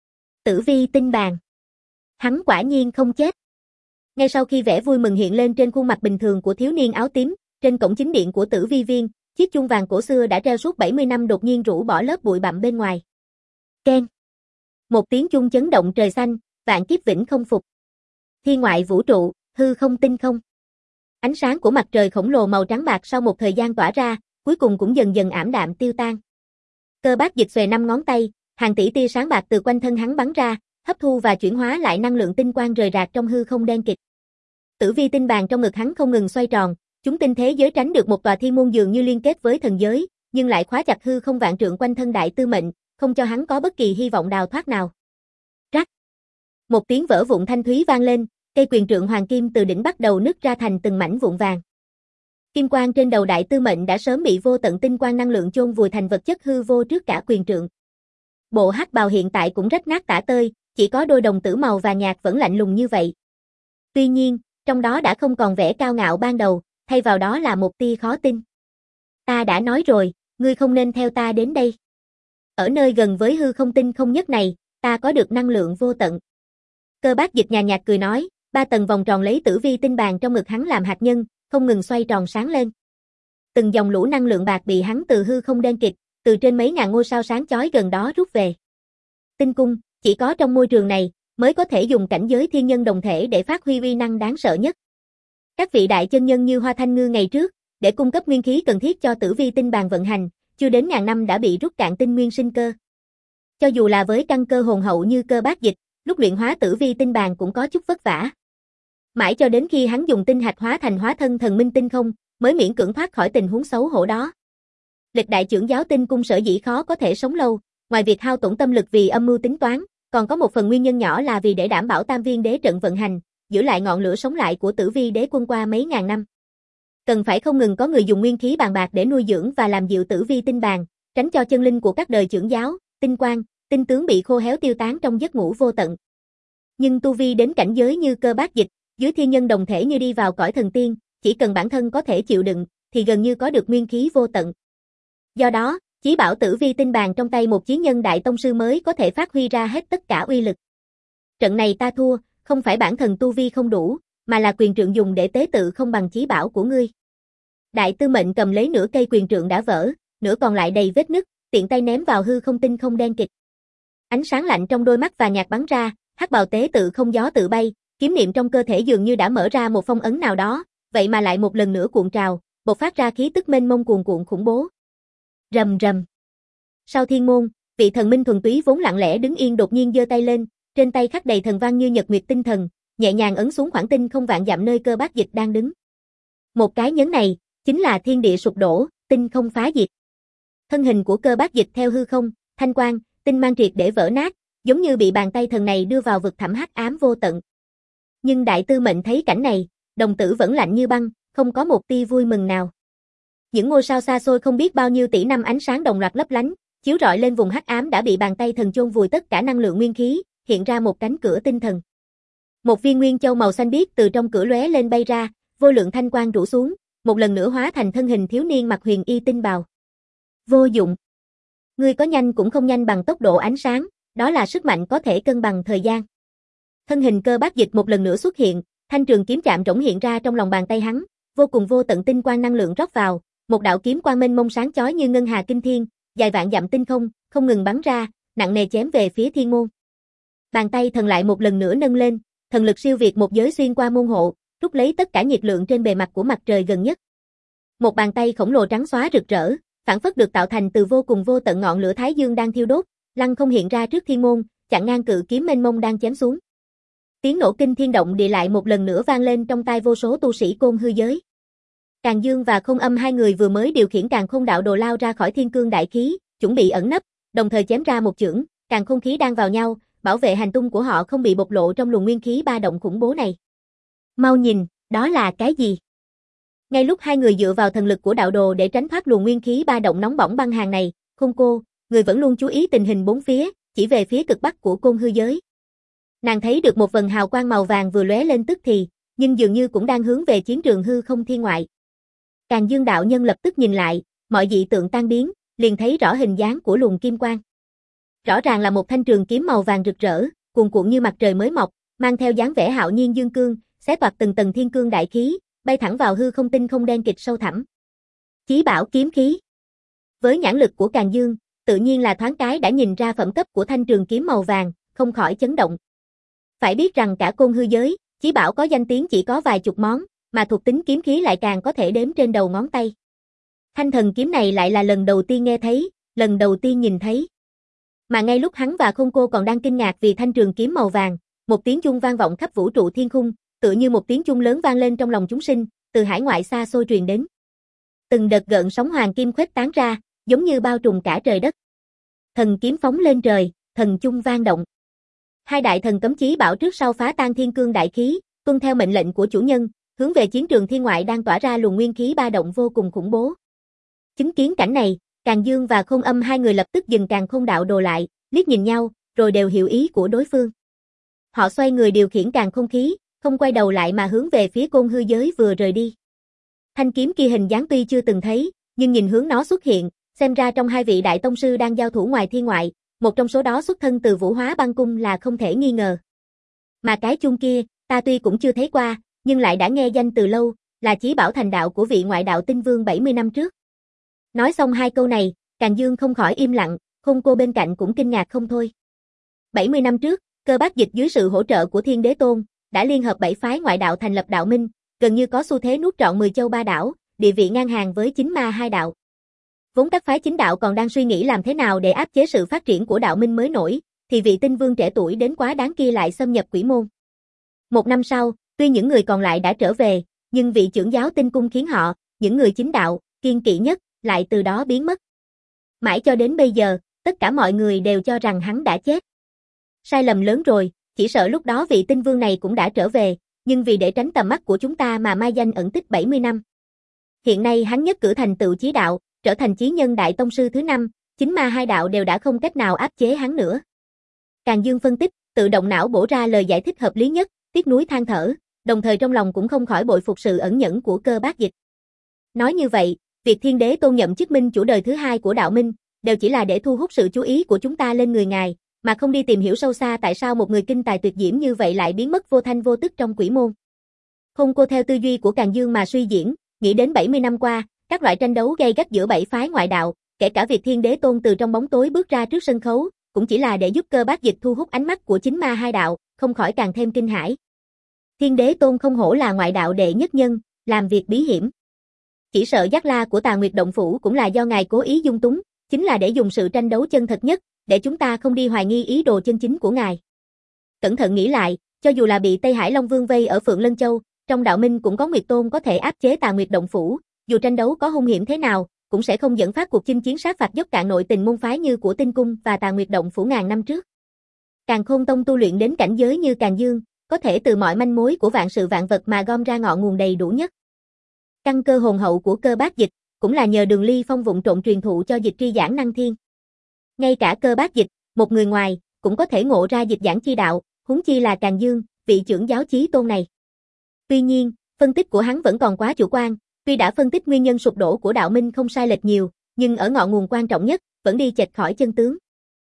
Tử Vi tinh bàn. Hắn quả nhiên không chết. Ngay sau khi vẻ vui mừng hiện lên trên khuôn mặt bình thường của thiếu niên áo tím, trên cổng chính điện của Tử Vi Viên, chiếc chuông vàng cổ xưa đã treo suốt bảy mươi năm đột nhiên rũ bỏ lớp bụi bặm bên ngoài. Keng. Một tiếng chuông chấn động trời xanh, vạn kiếp vĩnh không phục. Thiên ngoại vũ trụ, hư không tinh không. Ánh sáng của mặt trời khổng lồ màu trắng bạc sau một thời gian tỏa ra, cuối cùng cũng dần dần ảm đạm tiêu tan. Cơ Bác Dịch xuề năm ngón tay, hàng tỷ tia sáng bạc từ quanh thân hắn bắn ra, hấp thu và chuyển hóa lại năng lượng tinh quang rời rạc trong hư không đen kịt. Tử Vi tinh bàn trong ngực hắn không ngừng xoay tròn, Chúng tinh thế giới tránh được một tòa thiên môn dường như liên kết với thần giới, nhưng lại khóa chặt hư không vạn trượng quanh thân Đại Tư Mệnh, không cho hắn có bất kỳ hy vọng đào thoát nào. Rắc. Một tiếng vỡ vụn thanh thúy vang lên, cây quyền trượng hoàng kim từ đỉnh bắt đầu nứt ra thành từng mảnh vụn vàng. Kim quang trên đầu Đại Tư Mệnh đã sớm bị vô tận tinh quang năng lượng chôn vùi thành vật chất hư vô trước cả quyền trượng. Bộ hắc bào hiện tại cũng rách nát tả tơi, chỉ có đôi đồng tử màu vàng nhạt vẫn lạnh lùng như vậy. Tuy nhiên, trong đó đã không còn vẻ cao ngạo ban đầu, thay vào đó là một tia khó tin. Ta đã nói rồi, ngươi không nên theo ta đến đây. Ở nơi gần với hư không tinh không nhất này, ta có được năng lượng vô tận. Cơ Bác Dịch nhàn nhạt cười nói, ba tầng vòng tròn lấy tử vi tinh bàn trong ngực hắn làm hạt nhân, không ngừng xoay tròn sáng lên. Từng dòng lũ năng lượng bạc bị hắn từ hư không đen kịt, từ trên mấy ngàn ngôi sao sáng chói gần đó rút về. Tinh cung, chỉ có trong môi trường này, mới có thể dùng cảnh giới thiên nhân đồng thể để phát huy uy năng đáng sợ nhất. Các vị đại chân nhân như Hoa Thanh Ngư ngày trước, để cung cấp nguyên khí cần thiết cho tử vi tinh bàn vận hành, chưa đến ngàn năm đã bị rút cạn tinh nguyên sinh cơ. Cho dù là với căn cơ hồn hậu như Cơ Bác Dịch, lúc luyện hóa tử vi tinh bàn cũng có chút vất vả. Mãi cho đến khi hắn dùng tinh hạch hóa thành hóa thân thần minh tinh không, mới miễn cưỡng thoát khỏi tình huống xấu hổ đó. Lịch đại trưởng giáo tinh cung sở dĩ khó có thể sống lâu, ngoài việc hao tổn tâm lực vì âm mưu tính toán, còn có một phần nguyên nhân nhỏ là vì để đảm bảo Tam Viên Đế trận vận hành, giữ lại ngọn lửa sống lại của tử vi đế quân qua mấy ngàn năm. Cần phải không ngừng có người dùng nguyên khí bàn bạc để nuôi dưỡng và làm dịu tử vi tinh bàn, tránh cho chân linh của các đời trưởng giáo, tinh quang, tinh tướng bị khô héo tiêu tán trong giấc ngủ vô tận. Nhưng tu vi đến cảnh giới như Cơ Bác Dịch, dưới thiên nhân đồng thể như đi vào cõi thần tiên, chỉ cần bản thân có thể chịu đựng, thì gần như có được nguyên khí vô tận. Do đó, chí bảo tử vi tinh bàn trong tay một chí nhân đại tông sư mới có thể phát huy ra hết tất cả uy lực. Trận này ta thua, không phải bản thân tu vi không đủ, mà là quyền trượng dùng để tế tự không bằng chí bảo của ngươi. Đại Tư Mệnh cầm lấy nửa cây quyền trượng đã vỡ, nửa còn lại đầy vết nứt, tiện tay ném vào hư không tinh không đen kịt. Ánh sáng lạnh trong đôi mắt và nhạt bắn ra, hắc bào tế tự không gió tự bay, kiếm niệm trong cơ thể dường như đã mở ra một phong ấn nào đó, vậy mà lại một lần nữa cuộn trào, bộc phát ra khí tức mênh mông cuồn cuộn khủng bố. Rầm rầm. Sau thiên môn, vị thần minh thuần túy vốn lặng lẽ đứng yên đột nhiên giơ tay lên, trên tay khắc đầy thần văn như nhật nguyệt tinh thần, nhẹ nhàng ấn xuống khoảng tinh không vạn dặm nơi Cơ Bác Dịch đang đứng. Một cái nhấn này, chính là thiên địa sụp đổ, tinh không phá diệt. Thân hình của Cơ Bác Dịch theo hư không, thanh quang, tinh mang triệt để vỡ nát, giống như bị bàn tay thần này đưa vào vực thẳm hắc ám vô tận. Nhưng Đại Tư Mệnh thấy cảnh này, đồng tử vẫn lạnh như băng, không có một tia vui mừng nào. Những ngôi sao xa xôi không biết bao nhiêu tỷ năm ánh sáng đồng loạt lấp lánh, chiếu rọi lên vùng hắc ám đã bị bàn tay thần chôn vùi tất cả năng lượng nguyên khí, hiện ra một cánh cửa tinh thần. Một viên nguyên châu màu xanh biếc từ trong cửa lóe lên bay ra, vô lượng thanh quang rủ xuống, một lần nữa hóa thành thân hình thiếu niên mặc huyền y tinh bào. Vô dụng. Ngươi có nhanh cũng không nhanh bằng tốc độ ánh sáng, đó là sức mạnh có thể cân bằng thời gian. Thân hình Cơ Bác Dịch một lần nữa xuất hiện, thanh trường kiếm chạm rỗng hiện ra trong lòng bàn tay hắn, vô cùng vô tận tinh quang năng lượng rót vào, một đạo kiếm quang mênh mông sáng chói như ngân hà kinh thiên, dài vạn dặm tinh không, không ngừng bắn ra, nặng nề chém về phía thiên môn. Bàn tay thần lại một lần nữa nâng lên, thần lực siêu việt một giới xuyên qua môn hộ, rút lấy tất cả nhiệt lượng trên bề mặt của mặt trời gần nhất. Một bàn tay khổng lồ trắng xóa rực rỡ, phản phất được tạo thành từ vô cùng vô tận ngọn lửa thái dương đang thiêu đốt, lăng không hiện ra trước thiên môn, chặn ngang cự kiếm mênh mông đang chém xuống. Tiếng nổ kinh thiên động địa lại một lần nữa vang lên trong tai vô số tu sĩ Côn hư giới. Càn Dương và Không Âm hai người vừa mới điều khiển Càn Khôn đạo đồ lao ra khỏi thiên cương đại khí, chuẩn bị ẩn nấp, đồng thời chém ra một chưởng, Càn Khôn khí đang vào nhau, bảo vệ hành tung của họ không bị bộc lộ trong luồng nguyên khí ba động khủng bố này. Mau nhìn, đó là cái gì? Ngay lúc hai người dựa vào thần lực của đạo đồ để tránh thoát luồng nguyên khí ba động nóng bỏng băng hàng này, Khôn Cô, người vẫn luôn chú ý tình hình bốn phía, chỉ về phía cực bắc của Côn hư giới. Nàng thấy được một vần hào quang màu vàng vừa lóe lên tức thì, nhưng dường như cũng đang hướng về chiến trường hư không thiên ngoại. Càn Dương đạo nhân lập tức nhìn lại, mọi dị tượng tan biến, liền thấy rõ hình dáng của luồng kim quang. Rõ ràng là một thanh trường kiếm màu vàng rực rỡ, cuồn cuộn như mặt trời mới mọc, mang theo dáng vẻ hạo nhiên dương cương, xé toạc từng tầng thiên cương đại khí, bay thẳng vào hư không tinh không đen kịt sâu thẳm. Chí bảo kiếm khí. Với nhãn lực của Càn Dương, tự nhiên là thoáng cái đã nhìn ra phẩm cấp của thanh trường kiếm màu vàng, không khỏi chấn động. Phải biết rằng cả Côn hư giới, chí bảo có danh tiếng chỉ có vài chục món, mà thuộc tính kiếm khí lại càng có thể đếm trên đầu ngón tay. Thanh thần kiếm này lại là lần đầu tiên nghe thấy, lần đầu tiên nhìn thấy. Mà ngay lúc hắn và Khôn Cô còn đang kinh ngạc vì thanh trường kiếm màu vàng, một tiếng chuông vang vọng khắp vũ trụ thiên khung, tựa như một tiếng chuông lớn vang lên trong lòng chúng sinh, từ hải ngoại xa xôi truyền đến. Từng đợt gợn sóng hoàng kim khuếch tán ra, giống như bao trùm cả trời đất. Thần kiếm phóng lên trời, thần chung vang động. Hai đại thần cấm chí bảo trước sau phá tan thiên cương đại khí, tuân theo mệnh lệnh của chủ nhân, hướng về chiến trường thiên ngoại đang tỏa ra luồng nguyên khí ba động vô cùng khủng bố. Chứng kiến cảnh này, Càn Dương và Khôn Âm hai người lập tức dừng Càn Khôn đạo đồ lại, liếc nhìn nhau, rồi đều hiểu ý của đối phương. Họ xoay người điều khiển Càn Khôn khí, không quay đầu lại mà hướng về phía Côn hư giới vừa rời đi. Thanh kiếm kia hình dáng tuy chưa từng thấy, nhưng nhìn hướng nó xuất hiện, xem ra trong hai vị đại tông sư đang giao thủ ngoài thiên ngoại, một trong số đó xuất thân từ Vũ Hóa Băng Cung là không thể nghi ngờ. Mà cái chuông kia, ta tuy cũng chưa thấy qua, nhưng lại đã nghe danh từ lâu, là chí bảo thành đạo của vị ngoại đạo tinh vương bảy mươi năm trước. Nói xong hai câu này, Càn Dương không khỏi im lặng, Khôn cô bên cạnh cũng kinh ngạc không thôi. bảy mươi năm trước, Cơ Bác Dịch dưới sự hỗ trợ của Thiên Đế Tôn, đã liên hợp bảy phái ngoại đạo thành lập đạo minh, gần như có xu thế nuốt trọn mười châu ba đảo, địa vị ngang hàng với chính ma hai đạo. Vốn các phái chính đạo còn đang suy nghĩ làm thế nào để áp chế sự phát triển của đạo minh mới nổi, thì vị tinh vương trẻ tuổi đến quá đáng kia lại xâm nhập quỷ môn. Một năm sau, tuy những người còn lại đã trở về, nhưng vị trưởng giáo tinh cung khiến họ, những người chính đạo, kiên kỵ nhất, lại từ đó biến mất. Mãi cho đến bây giờ, tất cả mọi người đều cho rằng hắn đã chết. Sai lầm lớn rồi, chỉ sợ lúc đó vị tinh vương này cũng đã trở về, nhưng vì để tránh tầm mắt của chúng ta mà mai danh ẩn tích bảy mươi năm. Hiện nay hắn nhất cử thành tựu chí đạo, trở thành chí nhân đại tông sư thứ năm, chính ma hai đạo đều đã không cách nào áp chế hắn nữa. Càn Dương phân tích, tự động não bổ ra lời giải thích hợp lý nhất, tiếc nuối than thở, đồng thời trong lòng cũng không khỏi bội phục sự ẩn nhẫn của Cơ Bác Dịch. Nói như vậy, việc Thiên Đế Tôn nhậm chức minh chủ đời thứ hai của đạo minh, đều chỉ là để thu hút sự chú ý của chúng ta lên người ngài, mà không đi tìm hiểu sâu xa tại sao một người kinh tài tuyệt diễm như vậy lại biến mất vô thanh vô tức trong quỷ môn. Không cô theo tư duy của Càn Dương mà suy diễn, nghĩ đến bảy mươi năm qua, các loại tranh đấu gay gắt giữa bảy phái ngoại đạo, kể cả việc Thiên Đế Tôn từ trong bóng tối bước ra trước sân khấu, cũng chỉ là để giúp Cơ Bác Dịch thu hút ánh mắt của chính ma hai đạo, không khỏi càng thêm kinh hãi. Thiên Đế Tôn không hổ là ngoại đạo đệ nhất nhân, làm việc bí hiểm. Chỉ sợ Giác La của Tà Nguyệt Động Phủ cũng là do ngài cố ý dung túng, chính là để dùng sự tranh đấu chân thật nhất, để chúng ta không đi hoài nghi ý đồ chân chính của ngài. Cẩn thận nghĩ lại, cho dù là bị Tây Hải Long Vương vây ở Phượng Lân Châu, trong đạo minh cũng có Nguyệt Tôn có thể áp chế Tà Nguyệt Động Phủ, dù tranh đấu có hung hiểm thế nào, cũng sẽ không dẫn phát cuộc chinh chiến sát phạt dốc cạn nội tình môn phái như của Tinh Cung và Tà Nguyệt Động Phủ ngàn năm trước. Càn Khôn Tông tu luyện đến cảnh giới như Càn Dương, có thể từ mọi manh mối của vạn sự vạn vật mà gom ra ngọn nguồn đầy đủ nhất. Căn cơ hồn hậu của Cơ Bác Dịch, cũng là nhờ Đường Ly Phong vụng trộn truyền thụ cho Dịch Tri giảng năng thiên. Ngay cả Cơ Bác Dịch, một người ngoài, cũng có thể ngộ ra dịch giảng chi đạo, huống chi là Càn Dương, vị trưởng giáo chí tôn này. Tuy nhiên, phân tích của hắn vẫn còn quá chủ quan, tuy đã phân tích nguyên nhân sụp đổ của đạo minh không sai lệch nhiều, nhưng ở ngọn nguồn quan trọng nhất, vẫn đi chệch khỏi chân tướng.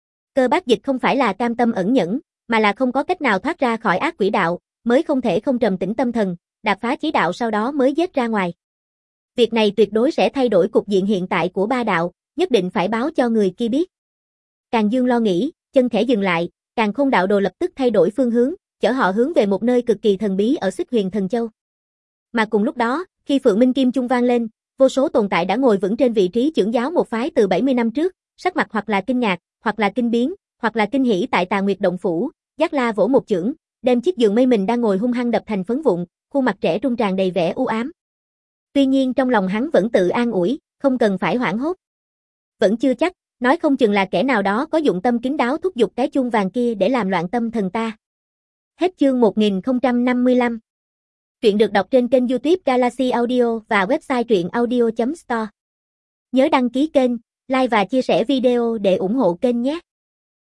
Cơ Bác Dịch không phải là cam tâm ẩn nhẫn, mà là không có cách nào thoát ra khỏi ác quỷ đạo, mới không thể không trầm tĩnh tâm thần, đạp phá chí đạo sau đó mới giết ra ngoài. Việc này tuyệt đối sẽ thay đổi cục diện hiện tại của ba đạo, nhất định phải báo cho người kia biết. Càn Dương lo nghĩ, chân khẽ dừng lại, Càn Khôn đạo đồ lập tức thay đổi phương hướng, chở họ hướng về một nơi cực kỳ thần bí ở Xích Huyền Thần Châu. Mà cùng lúc đó, khi Phượng Minh Kim Chung vang lên, vô số tồn tại đã ngồi vững trên vị trí trưởng giáo một phái từ bảy mươi năm trước, sắc mặt hoặc là kinh ngạc, hoặc là kinh biến, hoặc là kinh hỉ tại Tà Nguyệt Động Phủ, Giác La vỗ một chưởng, đem chiếc giường mây mình đang ngồi hung hăng đập thành phấn vụn, khuôn mặt trẻ trung tràn đầy vẻ u ám. Tuy nhiên trong lòng hắn vẫn tự an ủi, không cần phải hoảng hốt. Vẫn chưa chắc, nói không chừng là kẻ nào đó có dụng tâm kín đáo thúc giục cái chuông vàng kia để làm loạn tâm thần ta. Hết chương một nghìn không trăm năm mươi lăm. Truyện được đọc trên kênh YouTube Galaxy Audio và website truyện audio chấm store. Nhớ đăng ký kênh, like và chia sẻ video để ủng hộ kênh nhé.